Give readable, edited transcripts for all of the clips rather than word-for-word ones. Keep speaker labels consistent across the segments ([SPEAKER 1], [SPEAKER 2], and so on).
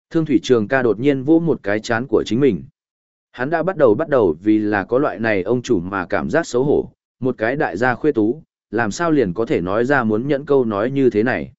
[SPEAKER 1] Thương Thủy Trường ca đột nhiên vỗ một cái chán của chính mình. Hắn đã bắt đầu vì là có loại này ông chủ mà cảm giác xấu hổ, một cái đại gia khuê tú, làm sao liền có thể nói ra muốn nhẫn câu nói như thế này.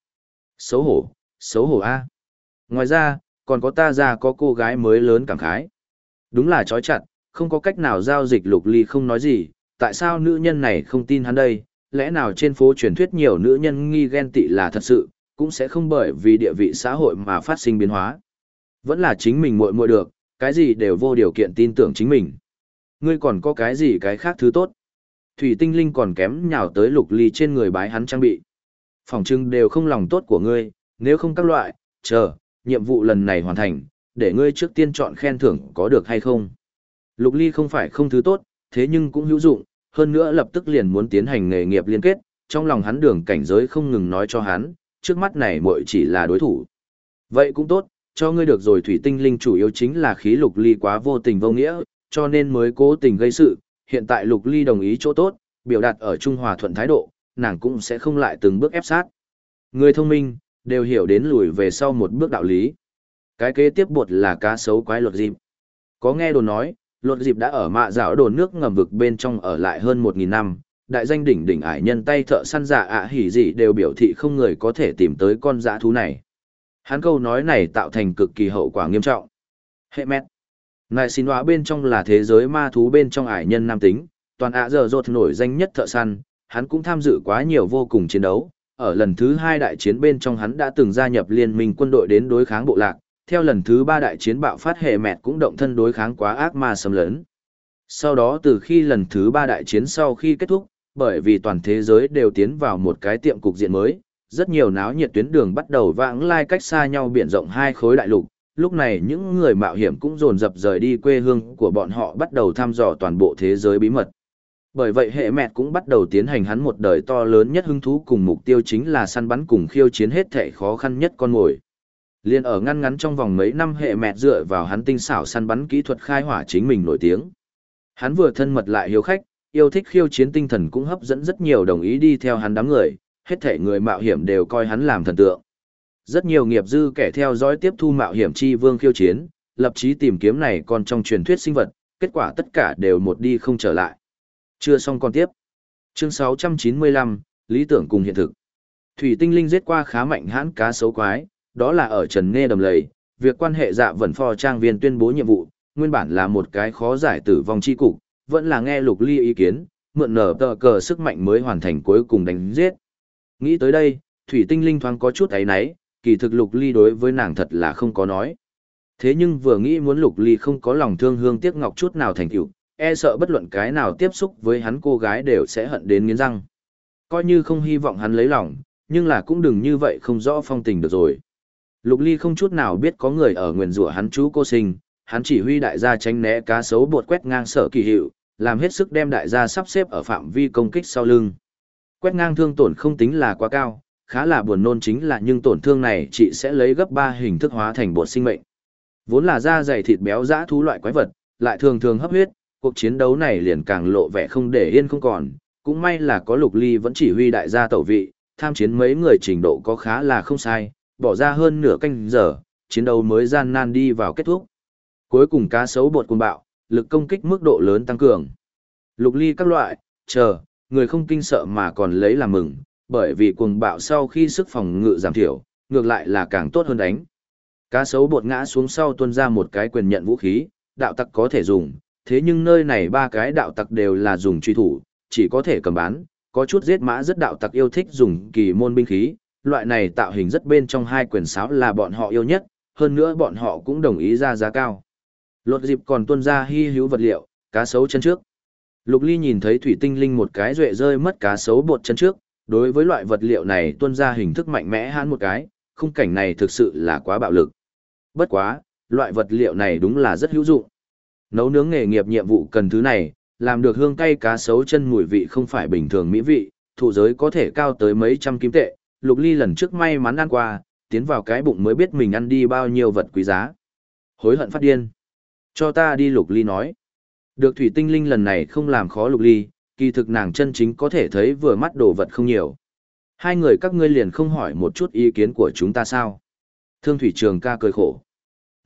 [SPEAKER 1] Xấu hổ a. Ngoài ra, còn có ta ra có cô gái mới lớn cảm khái. Đúng là chói chặt, không có cách nào giao dịch. Lục Ly không nói gì, tại sao nữ nhân này không tin hắn đây, lẽ nào trên phố truyền thuyết nhiều nữ nhân nghi ghen tị là thật sự, cũng sẽ không bởi vì địa vị xã hội mà phát sinh biến hóa. Vẫn là chính mình muội muội được, cái gì đều vô điều kiện tin tưởng chính mình. Ngươi còn có cái gì cái khác thứ tốt? Thủy Tinh Linh còn kém nhào tới Lục Ly trên người bái hắn trang bị. Phỏng chừng đều không lòng tốt của ngươi, nếu không các loại, chờ, nhiệm vụ lần này hoàn thành, để ngươi trước tiên chọn khen thưởng có được hay không. Lục Ly không phải không thứ tốt, thế nhưng cũng hữu dụng, hơn nữa lập tức liền muốn tiến hành nghề nghiệp liên kết, trong lòng hắn đường cảnh giới không ngừng nói cho hắn, trước mắt này muội chỉ là đối thủ. Vậy cũng tốt, cho ngươi được rồi. Thủy Tinh Linh chủ yếu chính là khí Lục Ly quá vô tình vô nghĩa, cho nên mới cố tình gây sự, hiện tại Lục Ly đồng ý chỗ tốt, biểu đạt ở Trung Hòa thuận thái độ, nàng cũng sẽ không lại từng bước ép sát. Người thông minh, đều hiểu đến lùi về sau một bước đạo lý. Cái kế tiếp buộc là cá sấu quái Lột Dịp. Có nghe đồn nói, Lột Dịp đã ở mạ dạo đồn nước ngầm vực bên trong ở lại hơn 1.000 năm, đại danh đỉnh đỉnh ải nhân tay thợ săn giả hỉ gì đều biểu thị không người có thể tìm tới con dã thú này. Hắn câu nói này tạo thành cực kỳ hậu quả nghiêm trọng. Hệ mét. Ngài xin hóa bên trong là thế giới ma thú bên trong ải nhân nam tính, toàn giờ rột nổi danh nhất thợ săn, hắn cũng tham dự quá nhiều vô cùng chiến đấu. Ở lần thứ 2 đại chiến bên trong hắn đã từng gia nhập liên minh quân đội đến đối kháng bộ lạc, theo lần thứ 3 đại chiến bạo phát hệ mẹt cũng động thân đối kháng quá ác ma xâm lấn. Sau đó từ khi lần thứ 3 đại chiến sau khi kết thúc, bởi vì toàn thế giới đều tiến vào một cái tiệm cục diện mới, rất nhiều náo nhiệt tuyến đường bắt đầu vãng lai cách xa nhau biển rộng hai khối đại lục. Lúc này những người mạo hiểm cũng dồn dập rời đi quê hương của bọn họ, bắt đầu thăm dò toàn bộ thế giới bí mật. Bởi vậy hệ mẹt cũng bắt đầu tiến hành hắn một đời to lớn nhất hứng thú, cùng mục tiêu chính là săn bắn cùng khiêu chiến hết thảy khó khăn nhất con mồi. Liên ở ngăn ngắn trong vòng mấy năm, hệ mẹt dựa vào hắn tinh xảo săn bắn kỹ thuật khai hỏa chính mình nổi tiếng. Hắn vừa thân mật lại hiếu khách, yêu thích khiêu chiến, tinh thần cũng hấp dẫn rất nhiều đồng ý đi theo hắn đám người, hết thảy người mạo hiểm đều coi hắn làm thần tượng. Rất nhiều nghiệp dư kẻ theo dõi tiếp thu mạo hiểm chi vương khiêu chiến, lập chí tìm kiếm này còn trong truyền thuyết sinh vật, kết quả tất cả đều một đi không trở lại. Chưa xong còn tiếp. Chương 695, lý tưởng cùng hiện thực. Thủy Tinh Linh giết qua khá mạnh hãn cá sấu quái, đó là ở Trần Nghe đầm lầy, việc quan hệ Dạ Vẩn Phò trang viên tuyên bố nhiệm vụ, nguyên bản là một cái khó giải tử vong chi cục, vẫn là nghe Lục Ly ý kiến, mượn nở tờ cờ sức mạnh mới hoàn thành cuối cùng đánh giết. Nghĩ tới đây, Thủy Tinh Linh thoáng có chút áy náy, kỳ thực Lục Ly đối với nàng thật là không có nói. Thế nhưng vừa nghĩ muốn Lục Ly không có lòng thương hương tiếc ngọc chút nào thành tựu, e sợ bất luận cái nào tiếp xúc với hắn cô gái đều sẽ hận đến nghiến răng. Coi như không hy vọng hắn lấy lòng, nhưng là cũng đừng như vậy không rõ phong tình được rồi. Lục Ly không chút nào biết có người ở nguyền rủa hắn chú cô sinh, hắn chỉ huy đại gia tránh né cá sấu bột quét ngang Sở Kỳ Hiệu, làm hết sức đem đại gia sắp xếp ở phạm vi công kích sau lưng. Quét ngang thương tổn không tính là quá cao, khá là buồn nôn chính là nhưng tổn thương này chị sẽ lấy gấp 3 hình thức hóa thành bột sinh mệnh. Vốn là da dày thịt béo dã thú loại quái vật, lại thường thường hấp huyết, cuộc chiến đấu này liền càng lộ vẻ không để yên không còn. Cũng may là có Lục Ly vẫn chỉ huy đại gia tẩu vị, tham chiến mấy người trình độ có khá là không sai, bỏ ra hơn nửa canh giờ, chiến đấu mới gian nan đi vào kết thúc. Cuối cùng cá sấu bột cuồng bạo, lực công kích mức độ lớn tăng cường. Lục Ly các loại, người không kinh sợ mà còn lấy làm mừng, bởi vì cuồng bạo sau khi sức phòng ngự giảm thiểu, ngược lại là càng tốt hơn đánh. Cá sấu bột ngã xuống sau tuôn ra một cái quyền nhận vũ khí, đạo tặc có thể dùng, thế nhưng nơi này 3 cái đạo tặc đều là dùng truy thủ, chỉ có thể cầm bán, có chút giết mã rất đạo tặc yêu thích dùng kỳ môn binh khí, loại này tạo hình rất bên trong 2 quyền sáo là bọn họ yêu nhất, hơn nữa bọn họ cũng đồng ý ra giá cao. Lột dịp còn tuôn ra hy hữu vật liệu, cá sấu chân trước. Lục Ly nhìn thấy Thủy Tinh Linh một cái duệ rơi mất cá sấu bột chân trước, đối với loại vật liệu này tuôn ra hình thức mạnh mẽ hắn một cái, khung cảnh này thực sự là quá bạo lực. Bất quá, loại vật liệu này đúng là rất hữu dụng. Nấu nướng nghề nghiệp nhiệm vụ cần thứ này, làm được hương cay cá sấu chân mùi vị không phải bình thường mỹ vị, thụ giới có thể cao tới mấy trăm kim tệ. Lục Ly lần trước may mắn ăn qua, tiến vào cái bụng mới biết mình ăn đi bao nhiêu vật quý giá. Hối hận phát điên. Cho ta đi, Lục Ly nói. Được Thủy Tinh Linh lần này không làm khó Lục Ly, kỳ thực nàng chân chính có thể thấy vừa mắt đồ vật không nhiều. Hai người các ngươi liền không hỏi một chút ý kiến của chúng ta sao? Thương Thủy Trường ca cười khổ.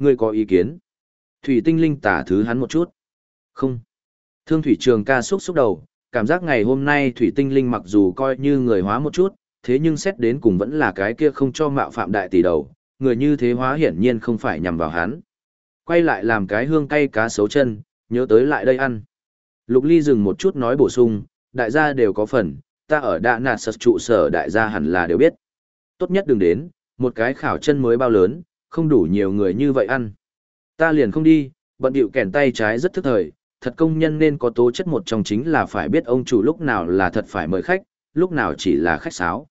[SPEAKER 1] ngươi có ý kiến? Thủy tinh linh tả thứ hắn một chút. Không. Thương thủy trường ca xúc đầu, cảm giác ngày hôm nay thủy tinh linh mặc dù coi như người hóa một chút, thế nhưng xét đến cùng vẫn là cái kia không cho mạo phạm đại tỷ đầu, người như thế hóa hiển nhiên không phải nhằm vào hắn. Quay lại làm cái hương cay cá sấu chân, nhớ tới lại đây ăn. Lục Ly dừng một chút nói bổ sung, đại gia đều có phần, ta ở Đạ Nạt Sật trụ sở đại gia hẳn là đều biết. Tốt nhất đừng đến, một cái khảo chân mới bao lớn, không đủ nhiều người như vậy ăn. Ta liền không đi, bận điệu kèn tay trái rất thức thời, thật công nhân nên có tố chất một trong chính là phải biết ông chủ lúc nào là thật phải mời khách, lúc nào chỉ là khách sáo.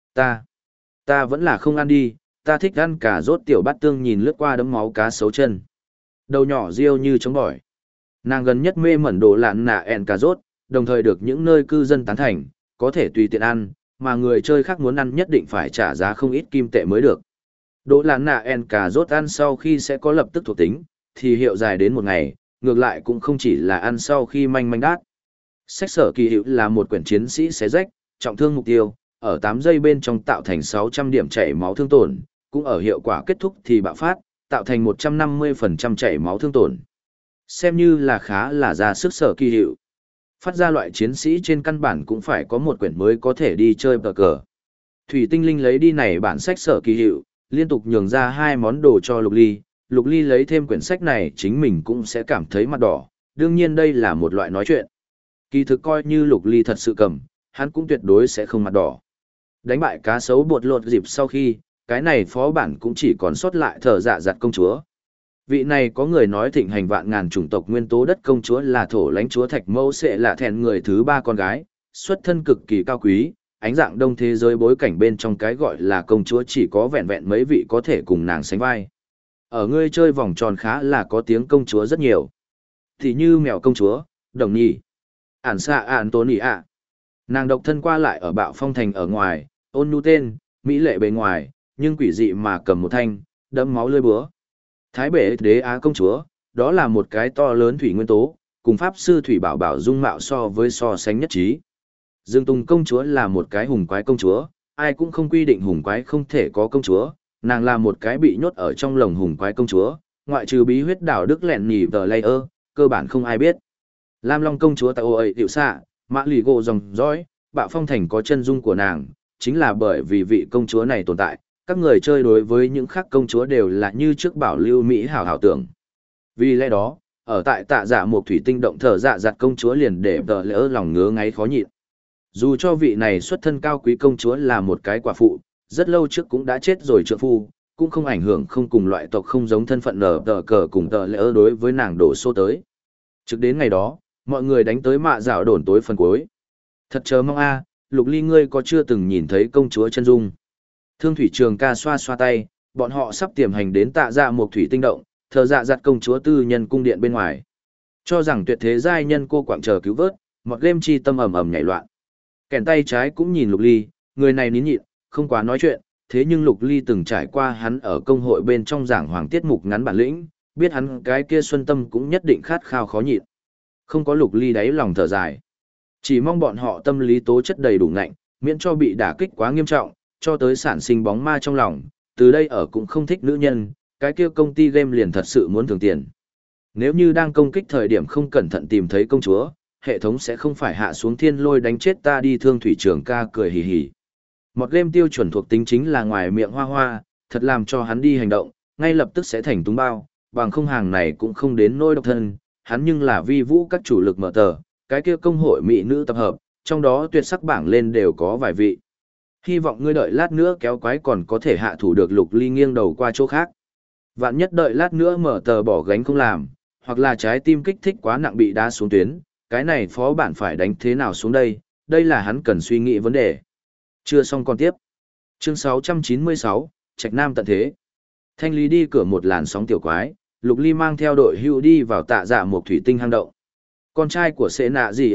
[SPEAKER 1] Ta vẫn là không ăn đi, ta thích ăn cà rốt tiểu bát tương nhìn lướt qua đấm máu cá sấu chân. Đầu nhỏ riêu như trống bỏi. Nàng gần nhất mê mẩn đồ lạn nạ ẹn cà rốt, đồng thời được những nơi cư dân tán thành, có thể tùy tiện ăn, mà người chơi khác muốn ăn nhất định phải trả giá không ít kim tệ mới được. Đồ lạn nạ ẹn cà rốt ăn sau khi sẽ có lập tức thuộc tính, thì hiệu dài đến một ngày, ngược lại cũng không chỉ là ăn sau khi manh manh đát. Sách sở kỳ hiệu là một quyển chiến sĩ xé rách, trọng thương mục tiêu, ở 8 giây bên trong tạo thành 600 điểm chảy máu thương tổn, cũng ở hiệu quả kết thúc thì bạo phát, tạo thành 150% chảy máu thương tổn. Xem như là khá là ra sức sở kỳ hiệu. Phát ra loại chiến sĩ trên căn bản cũng phải có một quyển mới có thể đi chơi cờ cờ. Thủy tinh linh lấy đi này bản sách sở kỳ hiệu, liên tục nhường ra 2 món đồ cho Lục Ly. Lục Ly lấy thêm quyển sách này chính mình cũng sẽ cảm thấy mặt đỏ, đương nhiên đây là một loại nói chuyện. Kỳ thực coi như Lục Ly thật sự cầm, hắn cũng tuyệt đối sẽ không mặt đỏ. Đánh bại cá sấu bột lột dịp sau khi, cái này phó bản cũng chỉ còn sót lại thở dạ giặt công chúa. Vị này có người nói thịnh hành vạn ngàn chủng tộc nguyên tố đất công chúa là thổ lãnh chúa Thạch Mẫu sẽ là thẹn người thứ 3 con gái, xuất thân cực kỳ cao quý, ánh dạng đông thế giới bối cảnh bên trong cái gọi là công chúa chỉ có vẹn vẹn mấy vị có thể cùng nàng sánh vai. Ở ngươi chơi vòng tròn khá là có tiếng công chúa rất nhiều. Thì như mèo công chúa, đồng nhì, ản xạ ản tố nỉ ạ. Nàng độc thân qua lại ở bạo phong thành ở ngoài, ôn nhu tên, mỹ lệ bề ngoài, nhưng quỷ dị mà cầm một thanh, đẫm máu lưỡi búa. Thái bể đế á công chúa, đó là một cái to lớn thủy nguyên tố, cùng pháp sư thủy bảo bảo dung mạo so sánh nhất trí. Dương Tùng công chúa là một cái hùng quái công chúa, ai cũng không quy định hùng quái không thể có công chúa, nàng là một cái bị nhốt ở trong lồng hùng quái công chúa, ngoại trừ bí huyết đảo đức lẹn nhì tờ layer, cơ bản không ai biết. Lam Long công chúa tại ô ấy tiểu xạ, mã lì gỗ dòng dõi, bạo phong thành có chân dung của nàng, chính là bởi vì vị công chúa này tồn tại, các người chơi đối với những khác công chúa đều là như trước bảo lưu Mỹ hảo hảo tưởng. Vì lẽ đó, ở tại tạ dạ một thủy tinh động thở dạ giặt công chúa liền để tờ lỡ lòng ngứa ngáy khó nhịn. Dù cho vị này xuất thân cao quý công chúa là một cái quả phụ, rất lâu trước cũng đã chết rồi trượng phu, cũng không ảnh hưởng không cùng loại tộc không giống thân phận nở tờ cờ cùng tờ lỡ đối với nàng đổ xô tới. Trước đến ngày đó, mọi người đánh tới mạ dạo đồn tối phần cuối. Thật chờ mong a, Lục Ly ngươi có chưa từng nhìn thấy công chúa chân dung. Thương thủy trường ca xoa xoa tay, bọn họ sắp tiềm hành đến tạ dạ một thủy tinh động, thờ dạ giặt công chúa tư nhân cung điện bên ngoài. Cho rằng tuyệt thế giai nhân cô quạng chờ cứu vớt, một game chi tâm ầm ầm nhảy loạn. Kèn tay trái cũng nhìn Lục Ly, người này nín nhịn, không quá nói chuyện, thế nhưng Lục Ly từng trải qua hắn ở công hội bên trong giảng hoàng tiết mục ngắn bản lĩnh, biết hắn cái kia xuân tâm cũng nhất định khát khao khó nhịn. Không có Lục Ly đáy lòng thở dài. Chỉ mong bọn họ tâm lý tố chất đầy đủ ngạnh, miễn cho bị đả kích quá nghiêm trọng, cho tới sản sinh bóng ma trong lòng, từ đây ở cũng không thích nữ nhân, cái kia công ty game liền thật sự muốn thường tiền. Nếu như đang công kích thời điểm không cẩn thận tìm thấy công chúa, hệ thống sẽ không phải hạ xuống thiên lôi đánh chết ta đi. Thương thủy trường ca cười hì hì. Một game tiêu chuẩn thuộc tính chính là ngoài miệng hoa hoa, thật làm cho hắn đi hành động, ngay lập tức sẽ thành túng bao, bằng không hàng này cũng không đến nỗi độc thân, hắn nhưng là vi vũ các chủ lực mở tờ, cái kia công hội mỹ nữ tập hợp, trong đó tuyệt sắc bảng lên đều có vài vị. Hy vọng ngươi đợi lát nữa kéo quái còn có thể hạ thủ được. Lục Ly nghiêng đầu qua chỗ khác. Vạn nhất đợi lát nữa mở tờ bỏ gánh không làm, hoặc là trái tim kích thích quá nặng bị đá xuống tuyến, cái này phó bản phải đánh thế nào xuống đây, đây là hắn cần suy nghĩ vấn đề. Chưa xong còn tiếp. Chương 696, Trạch Nam tận thế. Thanh lý đi cửa một làn sóng tiểu quái, Lục Ly mang theo đội hưu đi vào tạ dạ một thủy tinh hang động. Con trai của sệ nạ gì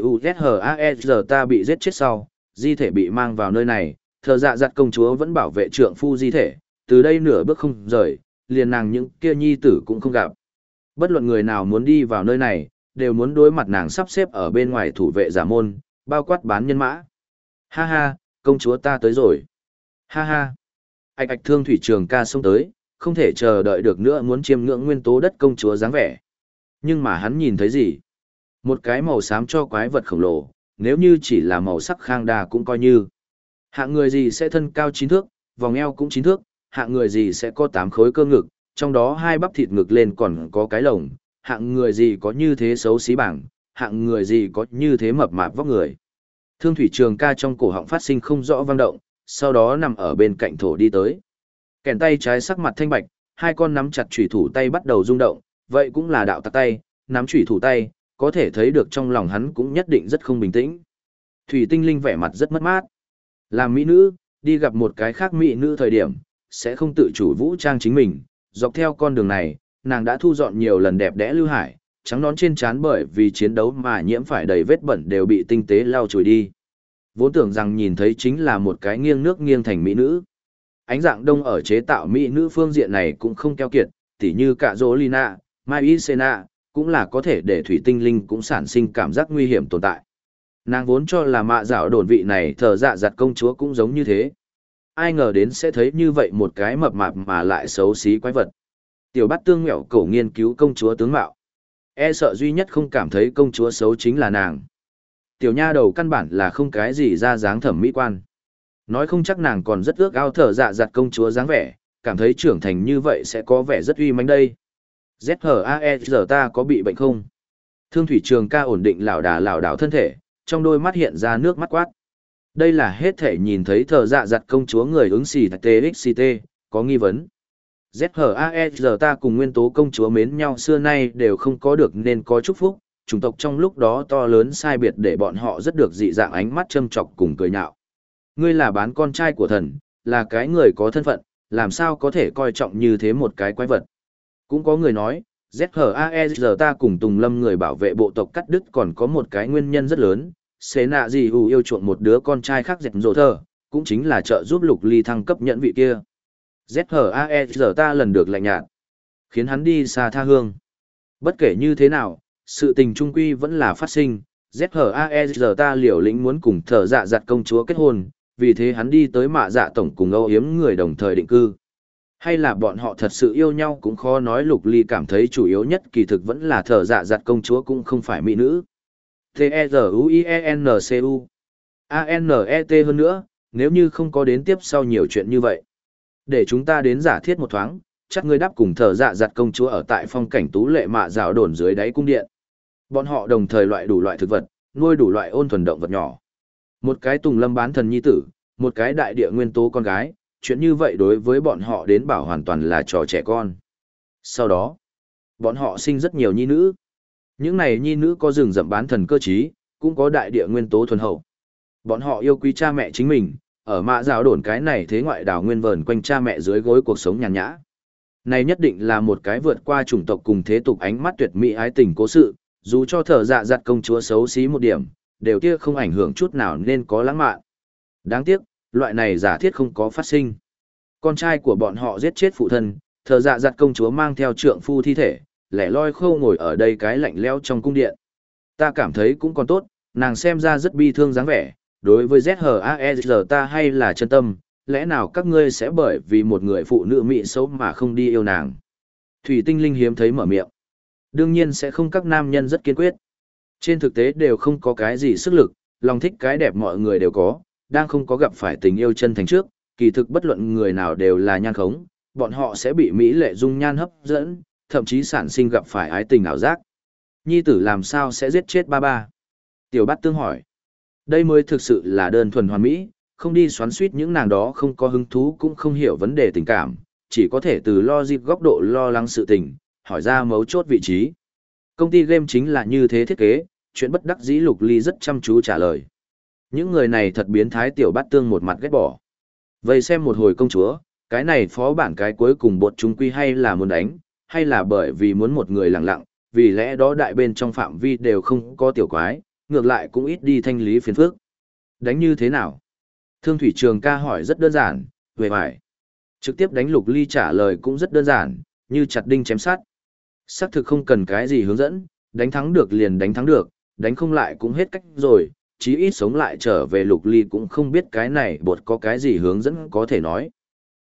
[SPEAKER 1] UZHAEZ ta bị giết chết sau, di thể bị mang vào nơi này, thờ dạ giặt công chúa vẫn bảo vệ trượng phu di thể, từ đây nửa bước không rời, liền nàng những kia nhi tử cũng không gặp. Bất luận người nào muốn đi vào nơi này, đều muốn đối mặt nàng sắp xếp ở bên ngoài thủ vệ giả môn, bao quát bán nhân mã. Ha ha, công chúa ta tới rồi. Ha ha. Ảch ạch thương thủy trường ca xông tới, không thể chờ đợi được nữa muốn chiêm ngưỡng nguyên tố đất công chúa dáng vẻ. Nhưng mà hắn nhìn thấy gì? Một cái màu xám cho quái vật khổng lồ, nếu như chỉ là màu sắc khang đà cũng coi như. Hạng người gì sẽ thân cao 9 thước, vòng eo cũng 9 thước, hạng người gì sẽ có 8 khối cơ ngực, trong đó 2 bắp thịt ngực lên còn có cái lồng, hạng người gì có như thế xấu xí bảng, hạng người gì có như thế mập mạp vóc người. Thương Thủy Trường Ca trong cổ họng phát sinh không rõ vang động, sau đó nằm ở bên cạnh thổ đi tới. Kèn tay trái sắc mặt thanh bạch, hai con nắm chặt chủy thủ tay bắt đầu rung động, vậy cũng là đạo tặc tay, nắm chủy thủ tay, có thể thấy được trong lòng hắn cũng nhất định rất không bình tĩnh. Thủy Tinh Linh vẻ mặt rất mất mát. Làm mỹ nữ, đi gặp một cái khác mỹ nữ thời điểm, sẽ không tự chủ vũ trang chính mình, dọc theo con đường này, nàng đã thu dọn nhiều lần đẹp đẽ lưu hải, trắng nón trên trán bởi vì chiến đấu mà nhiễm phải đầy vết bẩn đều bị tinh tế lau chùi đi. Vốn tưởng rằng nhìn thấy chính là một cái nghiêng nước nghiêng thành mỹ nữ. Ánh dạng đông ở chế tạo mỹ nữ phương diện này cũng không keo kiệt, tỉ như cả Zolina, Mai Isena, cũng là có thể để Thủy Tinh Linh cũng sản sinh cảm giác nguy hiểm tồn tại. Nàng vốn cho là mạ dạo đồn vị này thờ dạ giặt công chúa cũng giống như thế. Ai ngờ đến sẽ thấy như vậy một cái mập mạp mà lại xấu xí quái vật. Tiểu Bát Tương Mẹo cổ nghiên cứu công chúa tướng mạo. E sợ duy nhất không cảm thấy công chúa xấu chính là nàng. Tiểu nha đầu căn bản là không cái gì ra dáng thẩm mỹ quan. Nói không chắc nàng còn rất ước ao thở dạ giặt công chúa dáng vẻ, cảm thấy trưởng thành như vậy sẽ có vẻ rất uy mãnh đây. ZHAE ta có bị bệnh không? Thương Thủy Trường Ca ổn định lảo đảo thân thể, trong đôi mắt hiện ra nước mắt quát. Đây là hết thể nhìn thấy thở dạ giặt công chúa người ứng xì TXT, có nghi vấn. ZHAE ta cùng nguyên tố công chúa mến nhau xưa nay đều không có được nên có chúc phúc, chủng tộc trong lúc đó to lớn sai biệt để bọn họ rất được dị dạng ánh mắt châm chọc cùng cười nhạo. Ngươi là bán con trai của thần, là cái người có thân phận, làm sao có thể coi trọng như thế một cái quái vật. Cũng có người nói, ZHAE ta cùng Tùng Lâm người bảo vệ bộ tộc cắt đứt còn có một cái nguyên nhân rất lớn, xế nạ gì hù yêu chuộng một đứa con trai khác dẹp rộ thơ, cũng chính là trợ giúp Lục Ly thăng cấp nhẫn vị kia. ZHAE ta lần được lạnh nhạt, khiến hắn đi xa tha hương. Bất kể như thế nào, sự tình trung quy vẫn là phát sinh, ZHAE ta liều lĩnh muốn cùng thở dạ giặt công chúa kết hôn, vì thế hắn đi tới mạ dạ tổng cùng âu yếm người đồng thời định cư. Hay là bọn họ thật sự yêu nhau cũng khó nói. Lục Ly cảm thấy chủ yếu nhất kỳ thực vẫn là thở dạ giặt công chúa cũng không phải mỹ nữ. T-E-Z-U-I-E-N-C-U A-N-E-T hơn nữa, nếu như không có đến tiếp sau nhiều chuyện như vậy. Để chúng ta đến giả thiết một thoáng, chắc ngươi đáp cùng thở dạ giặt công chúa ở tại phong cảnh tú lệ mạ rào đồn dưới đáy cung điện. Bọn họ đồng thời loại đủ loại thực vật, nuôi đủ loại ôn thuần động vật nhỏ. Một cái Tùng Lâm bán thần nhi tử, một cái đại địa nguyên tố con gái, chuyện như vậy đối với bọn họ đến bảo hoàn toàn là trò trẻ con. Sau đó, bọn họ sinh rất nhiều nhi nữ. Những này nhi nữ có rừng rậm bán thần cơ trí, cũng có đại địa nguyên tố thuần hậu. Bọn họ yêu quý cha mẹ chính mình, ở mạ rào đồn cái này thế ngoại đảo nguyên vờn quanh cha mẹ dưới gối cuộc sống nhàn nhã. Này nhất định là một cái vượt qua chủng tộc cùng thế tục ánh mắt tuyệt mỹ ái tình cố sự, dù cho thở dạ giặt công chúa xấu xí một điểm, đều tiếc không ảnh hưởng chút nào nên có lãng mạn. Đáng tiếc, loại này giả thiết không có phát sinh. Con trai của bọn họ giết chết phụ thân, thở dạ giặt công chúa mang theo trượng phu thi thể, lẻ loi khô ngồi ở đây cái lạnh lẽo trong cung điện. Ta cảm thấy cũng còn tốt, nàng xem ra rất bi thương dáng vẻ, đối với ZHAE ta hay là chân tâm, lẽ nào các ngươi sẽ bởi vì một người phụ nữ mỹ xấu mà không đi yêu nàng? Thủy Tinh Linh hiếm thấy mở miệng. Đương nhiên sẽ không, các nam nhân rất kiên quyết. Trên thực tế đều không có cái gì sức lực, lòng thích cái đẹp mọi người đều có, đang không có gặp phải tình yêu chân thành trước, kỳ thực bất luận người nào đều là nhan khống, bọn họ sẽ bị mỹ lệ dung nhan hấp dẫn, thậm chí sản sinh gặp phải ái tình ảo giác. Nhi tử làm sao sẽ giết chết ba ba? Tiểu Bát Tương hỏi. Đây mới thực sự là đơn thuần hoàn mỹ, không đi xoắn suýt những nàng đó không có hứng thú cũng không hiểu vấn đề tình cảm, chỉ có thể từ logic góc độ lo lắng sự tình, hỏi ra mấu chốt vị trí. Công ty game chính là như thế thiết kế, chuyện bất đắc dĩ Lục Ly rất chăm chú trả lời. Những người này thật biến thái. Tiểu Bát Tương một mặt ghét bỏ. Vậy xem một hồi công chúa, cái này phó bản cái cuối cùng bột chúng quy hay là muốn đánh, hay là bởi vì muốn một người lặng lặng, vì lẽ đó đại bên trong phạm vi đều không có tiểu quái, ngược lại cũng ít đi thanh lý phiền phức. Đánh như thế nào? Thương Thủy Trường Ca hỏi rất đơn giản, về phải. Trực tiếp đánh. Lục Ly trả lời cũng rất đơn giản, như chặt đinh chém sắt. Xác thực không cần cái gì hướng dẫn, đánh thắng được liền đánh thắng được, đánh không lại cũng hết cách rồi, chí ít sống lại trở về. Lục Ly cũng không biết cái này bột có cái gì hướng dẫn có thể nói.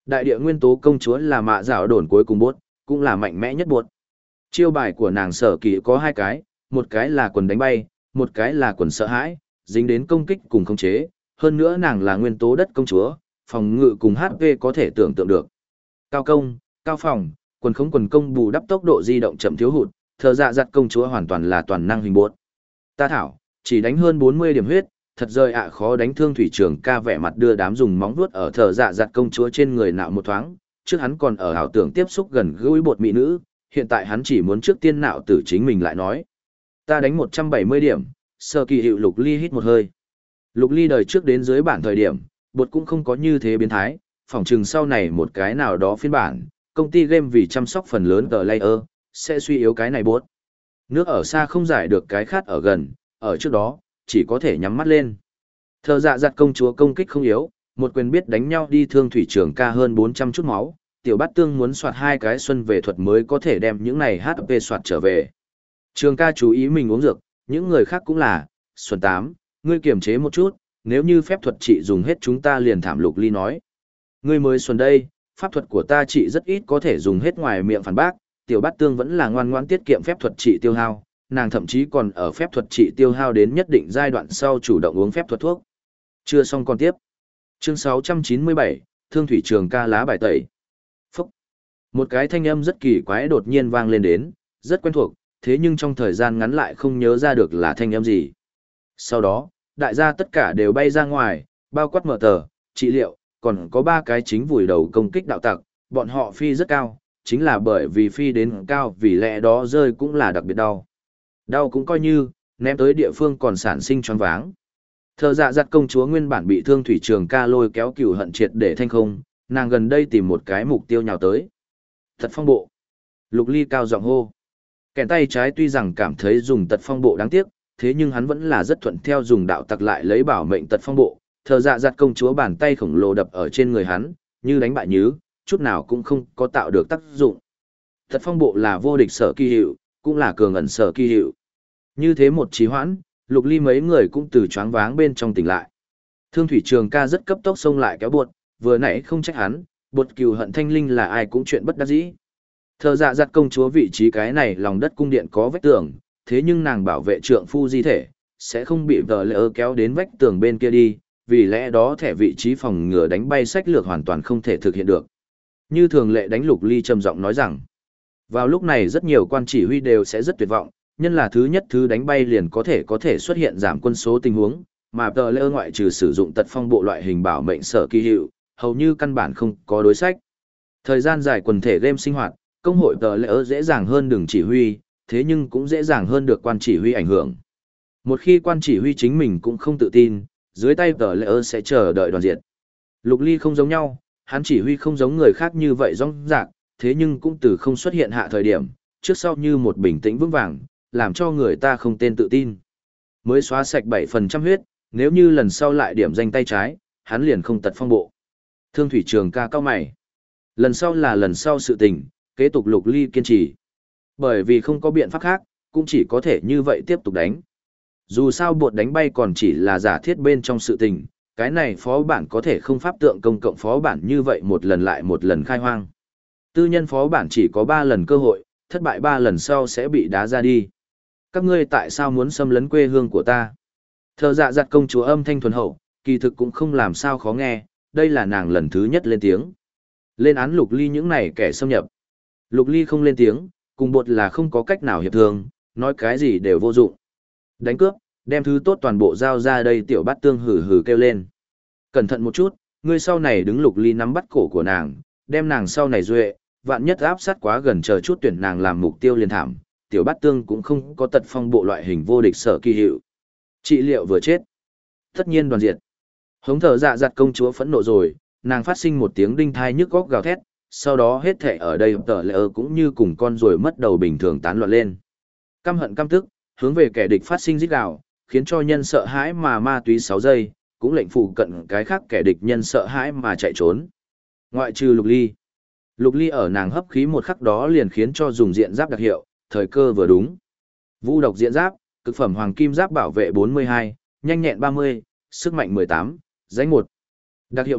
[SPEAKER 1] Đại địa nguyên tố công chúa là mạ dạo đồn cuối cùng bốt, cũng là mạnh mẽ nhất bốt. Chiêu bài của nàng sở kỳ có hai cái, một cái là quần đánh bay, một cái là quần sợ hãi, dính đến công kích cùng khống chế, hơn nữa nàng là nguyên tố đất công chúa, phòng ngự cùng HP có thể tưởng tượng được. Cao công, cao phòng, quần công bù đắp tốc độ di động chậm thiếu hụt, thờ dạ giặt công chúa hoàn toàn là toàn năng hình bốt. Ta thảo, chỉ đánh hơn 40 điểm huyết, thật rời ạ khó đánh thương thủy trường ca vẻ mặt đưa đám dùng móng vuốt ở thờ dạ giặt công chúa trên người nạo một thoáng, trước hắn còn ở ảo tưởng tiếp xúc gần gũi bột mỹ nữ, hiện tại hắn chỉ muốn trước tiên nạo tử chính mình lại nói. Ta đánh 170 điểm, sơ kỳ hiệu Lục Ly hít một hơi. Lục Ly đời trước đến dưới bản thời điểm, bột cũng không có như thế biến thái, phỏng chừng sau này một cái nào đó phiên bản, công ty game vì chăm sóc phần lớn tờ layer, sẽ suy yếu cái này bốt. Nước ở xa không giải được cái khát ở gần, ở trước đó, chỉ có thể nhắm mắt lên. Thờ dạ giặt công chúa công kích không yếu, một quyền biết đánh nhau đi thương thủy trường ca hơn 400 chút máu, tiểu bát tương muốn soạt hai cái xuân về thuật mới có thể đem những này HP soạt trở về. Trường ca chú ý mình uống dược, những người khác cũng là, Xuân 8, ngươi kiềm chế một chút, nếu như phép thuật trị dùng hết chúng ta liền thảm. Lục Ly nói. Ngươi mới Xuân đây, pháp thuật của ta trị rất ít có thể dùng hết ngoài miệng phản bác, tiểu bát tương vẫn là ngoan ngoãn tiết kiệm phép thuật trị tiêu hao, nàng thậm chí còn ở phép thuật trị tiêu hao đến nhất định giai đoạn sau chủ động uống phép thuật thuốc. Chưa xong còn tiếp. Chương 697, Thương thủy trường ca lá bài tẩy. Phúc. Một cái thanh âm rất kỳ quái đột nhiên vang lên đến, rất quen thuộc, thế nhưng trong thời gian ngắn lại không nhớ ra được là thanh âm gì. Sau đó, đại gia tất cả đều bay ra ngoài, bao quát mở tờ, trị liệu, còn có ba cái chính vùi đầu công kích đạo tặc, bọn họ phi rất cao, chính là bởi vì phi đến cao vì lẽ đó rơi cũng là đặc biệt đau. Đau cũng coi như, ném tới địa phương còn sản sinh choáng váng. Thờ dạ giặt công chúa nguyên bản bị thương thủy trường ca lôi kéo cửu hận triệt để thanh không, nàng gần đây tìm một cái mục tiêu nhào tới. Tật phong bộ. Lục Ly cao giọng hô. Kèn tay trái tuy rằng cảm thấy dùng tật phong bộ đáng tiếc, thế nhưng hắn vẫn là rất thuận theo dùng đạo tặc lại lấy bảo mệnh tật phong bộ. Thờ dạ giặt công chúa bàn tay khổng lồ đập ở trên người hắn, như đánh bại nhứ, chút nào cũng không có tạo được tác dụng. Tật phong bộ là vô địch sở kỳ hiệu, cũng là cường ẩn sở kỳ hiệu. Như thế một trì hoãn, Lục Ly mấy người cũng từ choáng váng bên trong tỉnh lại. Thương thủy trường ca rất cấp tốc xông lại kéo buột, vừa nãy không trách hắn, buột cừu hận thanh linh là ai cũng chuyện bất đắc dĩ. Thờ dạ giặt công chúa vị trí cái này lòng đất cung điện có vách tường, thế nhưng nàng bảo vệ trượng phu di thể, sẽ không bị vợ lỡ kéo đến vách tường bên kia đi, vì lẽ đó thẻ vị trí phòng ngừa đánh bay sách lược hoàn toàn không thể thực hiện được. Như thường lệ đánh Lục Ly trầm giọng nói rằng, vào lúc này rất nhiều quan chỉ huy đều sẽ rất tuyệt vọng, nhân là thứ nhất thứ đánh bay liền có thể xuất hiện giảm quân số tình huống, mà tờ lơ ngoại trừ sử dụng tật phong bộ loại hình bảo mệnh sở kỳ hiệu, hầu như căn bản không có đối sách. Thời gian dài quần thể game sinh hoạt, công hội tờ lơ dễ dàng hơn đường chỉ huy, thế nhưng cũng dễ dàng hơn được quan chỉ huy ảnh hưởng. Một khi quan chỉ huy chính mình cũng không tự tin, dưới tay tờ lơ sẽ chờ đợi đoàn diệt. Lục Ly không giống nhau, hắn chỉ huy không giống người khác như vậy rong rạc, thế nhưng cũng từ không xuất hiện hạ thời điểm, trước sau như một bình tĩnh vững vàng, làm cho người ta không tên tự tin. Mới xóa sạch 7% huyết, nếu như lần sau lại điểm danh tay trái, hắn liền không tật phong bộ. Thương thủy trường ca cao mày. Lần sau là lần sau sự tình, kế tục Lục Ly kiên trì. Bởi vì không có biện pháp khác, cũng chỉ có thể như vậy tiếp tục đánh. Dù sao bột đánh bay còn chỉ là giả thiết bên trong sự tình, cái này phó bản có thể không pháp tượng công cộng phó bản như vậy một lần lại một lần khai hoang. Tư nhân phó bản chỉ có 3 lần cơ hội, thất bại 3 lần sau sẽ bị đá ra đi. Các ngươi tại sao muốn xâm lấn quê hương của ta? Thờ dạ giặt công chúa âm thanh thuần hậu, kỳ thực cũng không làm sao khó nghe, đây là nàng lần thứ nhất lên tiếng. Lên án Lục Ly những này kẻ xâm nhập. Lục Ly không lên tiếng, cùng bột là không có cách nào hiệp thương, nói cái gì đều vô dụng. Đánh cướp, đem thứ tốt toàn bộ giao ra đây. Tiểu bát tương hừ hừ kêu lên. Cẩn thận một chút, ngươi sau này đứng. Lục Ly nắm bắt cổ của nàng, đem nàng sau này duệ, vạn nhất áp sát quá gần chờ chút tuyển nàng làm mục tiêu liền thảm. Tiểu bát tương cũng không có tật phong bộ loại hình vô địch sở kỳ hiệu. Trị liệu vừa chết. Tất nhiên đoàn diệt. Hống thở dạ giặt công chúa phẫn nộ rồi, nàng phát sinh một tiếng đinh thai nhức góc gào thét, sau đó hết thể ở đây tờ lỡ cũng như cùng con rồi mất đầu bình thường tán loạn lên. Căm hận căm tức, hướng về kẻ địch phát sinh rít gào, khiến cho nhân sợ hãi mà ma túy 6 giây, cũng lệnh phụ cận cái khác kẻ địch nhân sợ hãi mà chạy trốn. Ngoại trừ Lục Ly. Lục Ly ở nàng hấp khí một khắc đó liền khiến cho dùng diện giáp đặc hiệu, thời cơ vừa đúng. Vũ độc diện giáp, cực phẩm hoàng kim giáp bảo vệ 42, nhanh nhẹn 30, sức mạnh 18, danh 1. Đặc hiệu 1,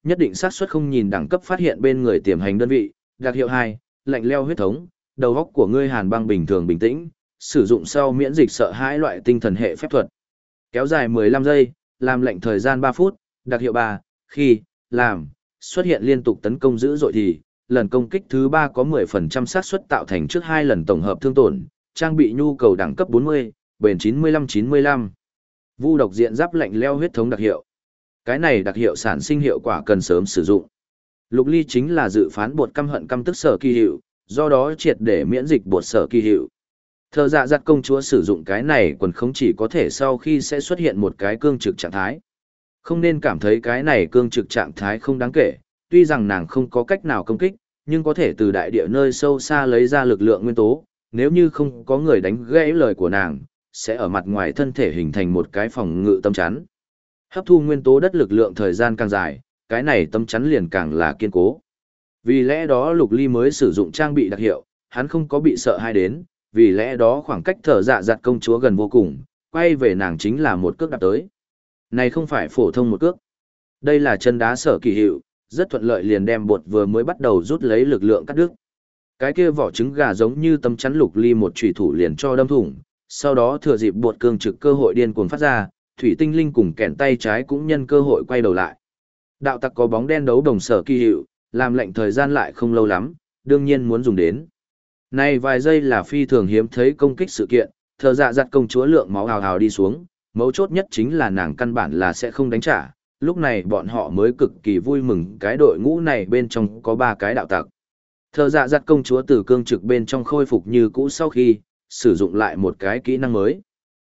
[SPEAKER 1] nhất định xác suất không nhìn đẳng cấp phát hiện bên người tiềm hành đơn vị, đặc hiệu 2, lạnh leo huyết thống, đầu óc của ngươi hàn băng bình thường bình tĩnh, sử dụng sau miễn dịch sợ hãi loại tinh thần hệ phép thuật. Kéo dài 15 giây, làm lệnh thời gian 3 phút, đặc hiệu 3, khi, làm, xuất hiện liên tục tấn công dữ dội thì, lần công kích thứ 3 có 10% xác suất tạo thành trước 2 lần tổng hợp thương tổn, trang bị nhu cầu đẳng cấp 40, bền 95-95. Vu độc diện giáp lạnh leo huyết thống đặc hiệu. Cái này đặc hiệu sản sinh hiệu quả cần sớm sử dụng. Lục Ly chính là dự phán bột căm hận căm tức sở kỳ hiệu, do đó triệt để miễn dịch bột sở kỳ hiệu. Thờ dạ giặt công chúa sử dụng cái này còn không chỉ có thể sau khi sẽ xuất hiện một cái cương trực trạng thái. Không nên cảm thấy cái này cương trực trạng thái không đáng kể, tuy rằng nàng không có cách nào công kích, nhưng có thể từ đại địa nơi sâu xa lấy ra lực lượng nguyên tố, nếu như không có người đánh gãy lời của nàng, sẽ ở mặt ngoài thân thể hình thành một cái phòng ngự tâm chắn. Hấp thu nguyên tố đất lực lượng thời gian càng dài, cái này tâm chắn liền càng là kiên cố. Vì lẽ đó Lục Ly mới sử dụng trang bị đặc hiệu, hắn không có bị sợ hai đến, vì lẽ đó khoảng cách thở dạ giặt công chúa gần vô cùng, quay về nàng chính là một cước đạp tới. Này không phải phổ thông một cước. Đây là chân đá sở kỳ hiệu, rất thuận lợi liền đem bột vừa mới bắt đầu rút lấy lực lượng cắt đứt. Cái kia vỏ trứng gà giống như tấm chắn Lục Ly một chủy thủ liền cho đâm thủng, sau đó thừa dịp bột cương trực cơ hội điên cuồng phát ra, thủy tinh linh cùng kẹn tay trái cũng nhân cơ hội quay đầu lại. Đạo tặc có bóng đen đấu đồng sở kỳ hiệu, làm lệnh thời gian lại không lâu lắm, đương nhiên muốn dùng đến. Này vài giây là phi thường hiếm thấy công kích sự kiện, thờ dạ giặt công chúa lượng máu hào hào đi xuống, mấu chốt nhất chính là nàng căn bản là sẽ không đánh trả, lúc này bọn họ mới cực kỳ vui mừng cái đội ngũ này bên trong có 3 cái đạo tặc. Thờ dạ giặt công chúa từ cương trực bên trong khôi phục như cũ sau khi, sử dụng lại một cái kỹ năng mới.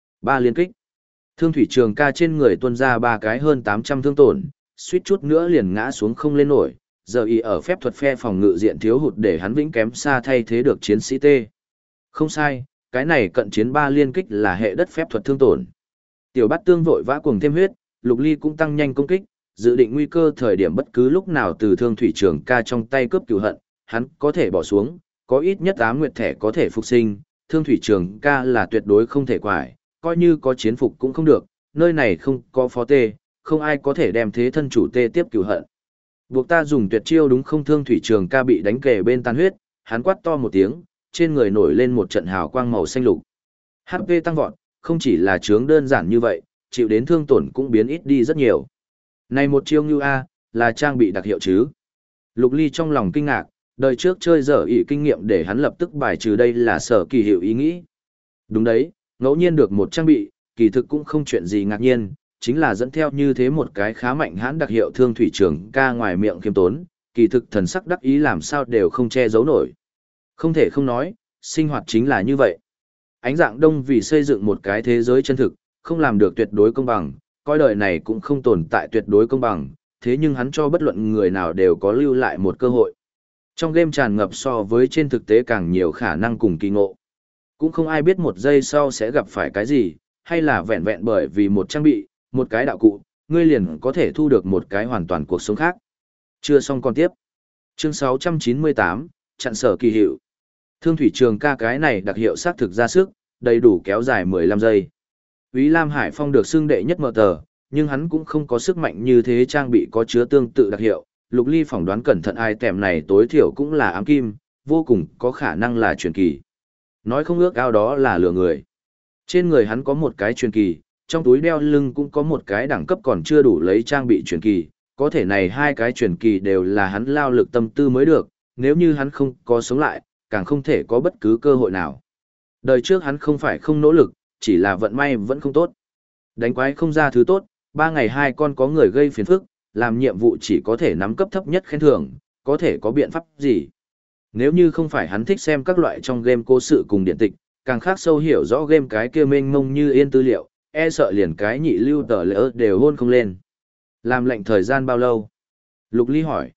[SPEAKER 1] 3 liên kích. Thương thủy trường ca trên người tuôn ra 3 cái hơn 800 thương tổn, suýt chút nữa liền ngã xuống không lên nổi, giờ y ở phép thuật phe phòng ngự diện thiếu hụt để hắn vĩnh kém xa thay thế được chiến sĩ T. Không sai, cái này cận chiến 3 liên kích là hệ đất phép thuật thương tổn. Tiểu Bát Tương vội vã cuồng thêm huyết, Lục Ly cũng tăng nhanh công kích, dự định nguy cơ thời điểm bất cứ lúc nào từ thương thủy trường ca trong tay cướp cửu hận, hắn có thể bỏ xuống, có ít nhất ám nguyệt thẻ có thể phục sinh, thương thủy trường ca là tuyệt đối không thể quải, coi như có chiến phục cũng không được, nơi này không có phó tê, không ai có thể đem thế thân chủ tê tiếp cửu hận. Buộc ta dùng tuyệt chiêu đúng không? Thương thủy trường ca bị đánh kề bên tan huyết, hắn quát to một tiếng, trên người nổi lên một trận hào quang màu xanh lục. HP tăng vọt, không chỉ là chướng đơn giản như vậy, chịu đến thương tổn cũng biến ít đi rất nhiều. Này một chiêu như A, là trang bị đặc hiệu chứ? Lục Ly trong lòng kinh ngạc, đời trước chơi dở ỷ kinh nghiệm để hắn lập tức bài trừ đây là sở kỳ hiệu ý nghĩ. Đúng đấy, ngẫu nhiên được một trang bị, kỳ thực cũng không chuyện gì ngạc nhiên, chính là dẫn theo như thế một cái khá mạnh hãn đặc hiệu thương thủy trường ca ngoài miệng khiêm tốn, kỳ thực thần sắc đắc ý làm sao đều không che giấu nổi. Không thể không nói, sinh hoạt chính là như vậy. Ánh dạng đông vì xây dựng một cái thế giới chân thực, không làm được tuyệt đối công bằng, coi đời này cũng không tồn tại tuyệt đối công bằng, thế nhưng hắn cho bất luận người nào đều có lưu lại một cơ hội. Trong game tràn ngập so với trên thực tế càng nhiều khả năng cùng kỳ ngộ. Cũng không ai biết một giây sau sẽ gặp phải cái gì, hay là vẹn vẹn bởi vì một trang bị, một cái đạo cụ, ngươi liền có thể thu được một cái hoàn toàn cuộc sống khác. Chưa xong còn tiếp. Chương 698, chặn sở kỳ hiệu. Thương thủy trường ca cái này đặc hiệu xác thực ra sức, đầy đủ kéo dài 15 giây. Úy Lam Hải Phong được xưng đệ nhất mở tờ, nhưng hắn cũng không có sức mạnh như thế trang bị có chứa tương tự đặc hiệu. Lục Ly phỏng đoán cẩn thận ai tèm này tối thiểu cũng là ám kim, vô cùng có khả năng là truyền kỳ. Nói không ước ao đó là lừa người. Trên người hắn có một cái truyền kỳ, trong túi đeo lưng cũng có một cái đẳng cấp còn chưa đủ lấy trang bị truyền kỳ, có thể này 2 cái truyền kỳ đều là hắn lao lực tâm tư mới được, nếu như hắn không có sống lại, càng không thể có bất cứ cơ hội nào. Đời trước hắn không phải không nỗ lực, chỉ là vận may vẫn không tốt. Đánh quái không ra thứ tốt, 3 ngày 2 con có người gây phiền phức, làm nhiệm vụ chỉ có thể nắm cấp thấp nhất khen thưởng, có thể có biện pháp gì. Nếu như không phải hắn thích xem các loại trong game cố sự cùng điện tịch, càng khác sâu hiểu rõ game cái kia mênh mông như yên tư liệu, e sợ liền cái nhị lưu tờ lỡ đều hôn không lên. Làm lệnh thời gian bao lâu? Lục Ly hỏi.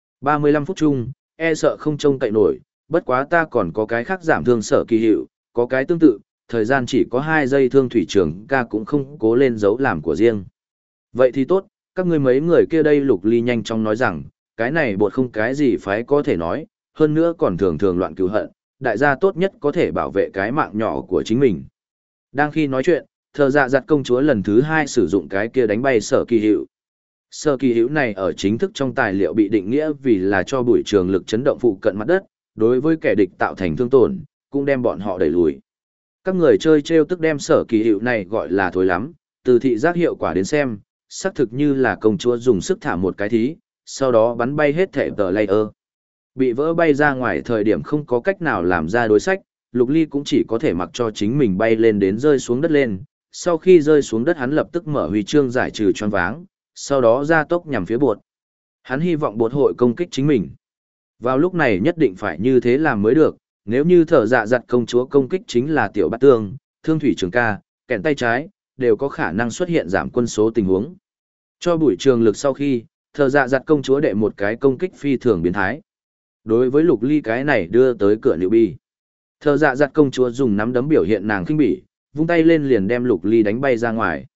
[SPEAKER 1] 35 phút chung, e sợ không trông cậy nổi, bất quá ta còn có cái khác giảm thương sở kỳ hiệu, có cái tương tự, thời gian chỉ có 2 giây thương thủy trường ca cũng không cố lên dấu làm của riêng. Vậy thì tốt, các ngươi mấy người kia đây. Lục Ly nhanh chóng nói rằng, cái này bột không cái gì phải có thể nói, hơn nữa còn thường thường loạn cứu hận, đại gia tốt nhất có thể bảo vệ cái mạng nhỏ của chính mình. Đang khi nói chuyện, thờ dạ giặt công chúa lần thứ 2 sử dụng cái kia đánh bay sở kỳ hiệu. Sở kỳ hữu này ở chính thức trong tài liệu bị định nghĩa vì là cho bụi trường lực chấn động phụ cận mặt đất, đối với kẻ địch tạo thành thương tổn, cũng đem bọn họ đẩy lùi. Các người chơi trêu tức đem sở kỳ hữu này gọi là thối lắm, từ thị giác hiệu quả đến xem, xác thực như là công chúa dùng sức thả một cái thí, sau đó bắn bay hết thể tờ layer. Bị vỡ bay ra ngoài thời điểm không có cách nào làm ra đối sách, Lục Ly cũng chỉ có thể mặc cho chính mình bay lên đến rơi xuống đất lên. Sau khi rơi xuống đất hắn lập tức mở huy chương giải trừ choáng váng, sau đó ra tốc nhằm phía bột. Hắn hy vọng bột hội công kích chính mình. Vào lúc này nhất định phải như thế làm mới được, nếu như thở dạ giặt công chúa công kích chính là tiểu bát tương, thương thủy trường ca, kẹn tay trái, đều có khả năng xuất hiện giảm quân số tình huống. Cho buổi trường lực sau khi, thở dạ giặt công chúa đệ một cái công kích phi thường biến thái. Đối với Lục Ly cái này đưa tới cửa Liễu Bi. Thở dạ giặt công chúa dùng nắm đấm biểu hiện nàng khinh bỉ, vung tay lên liền đem Lục Ly đánh bay ra ngoài.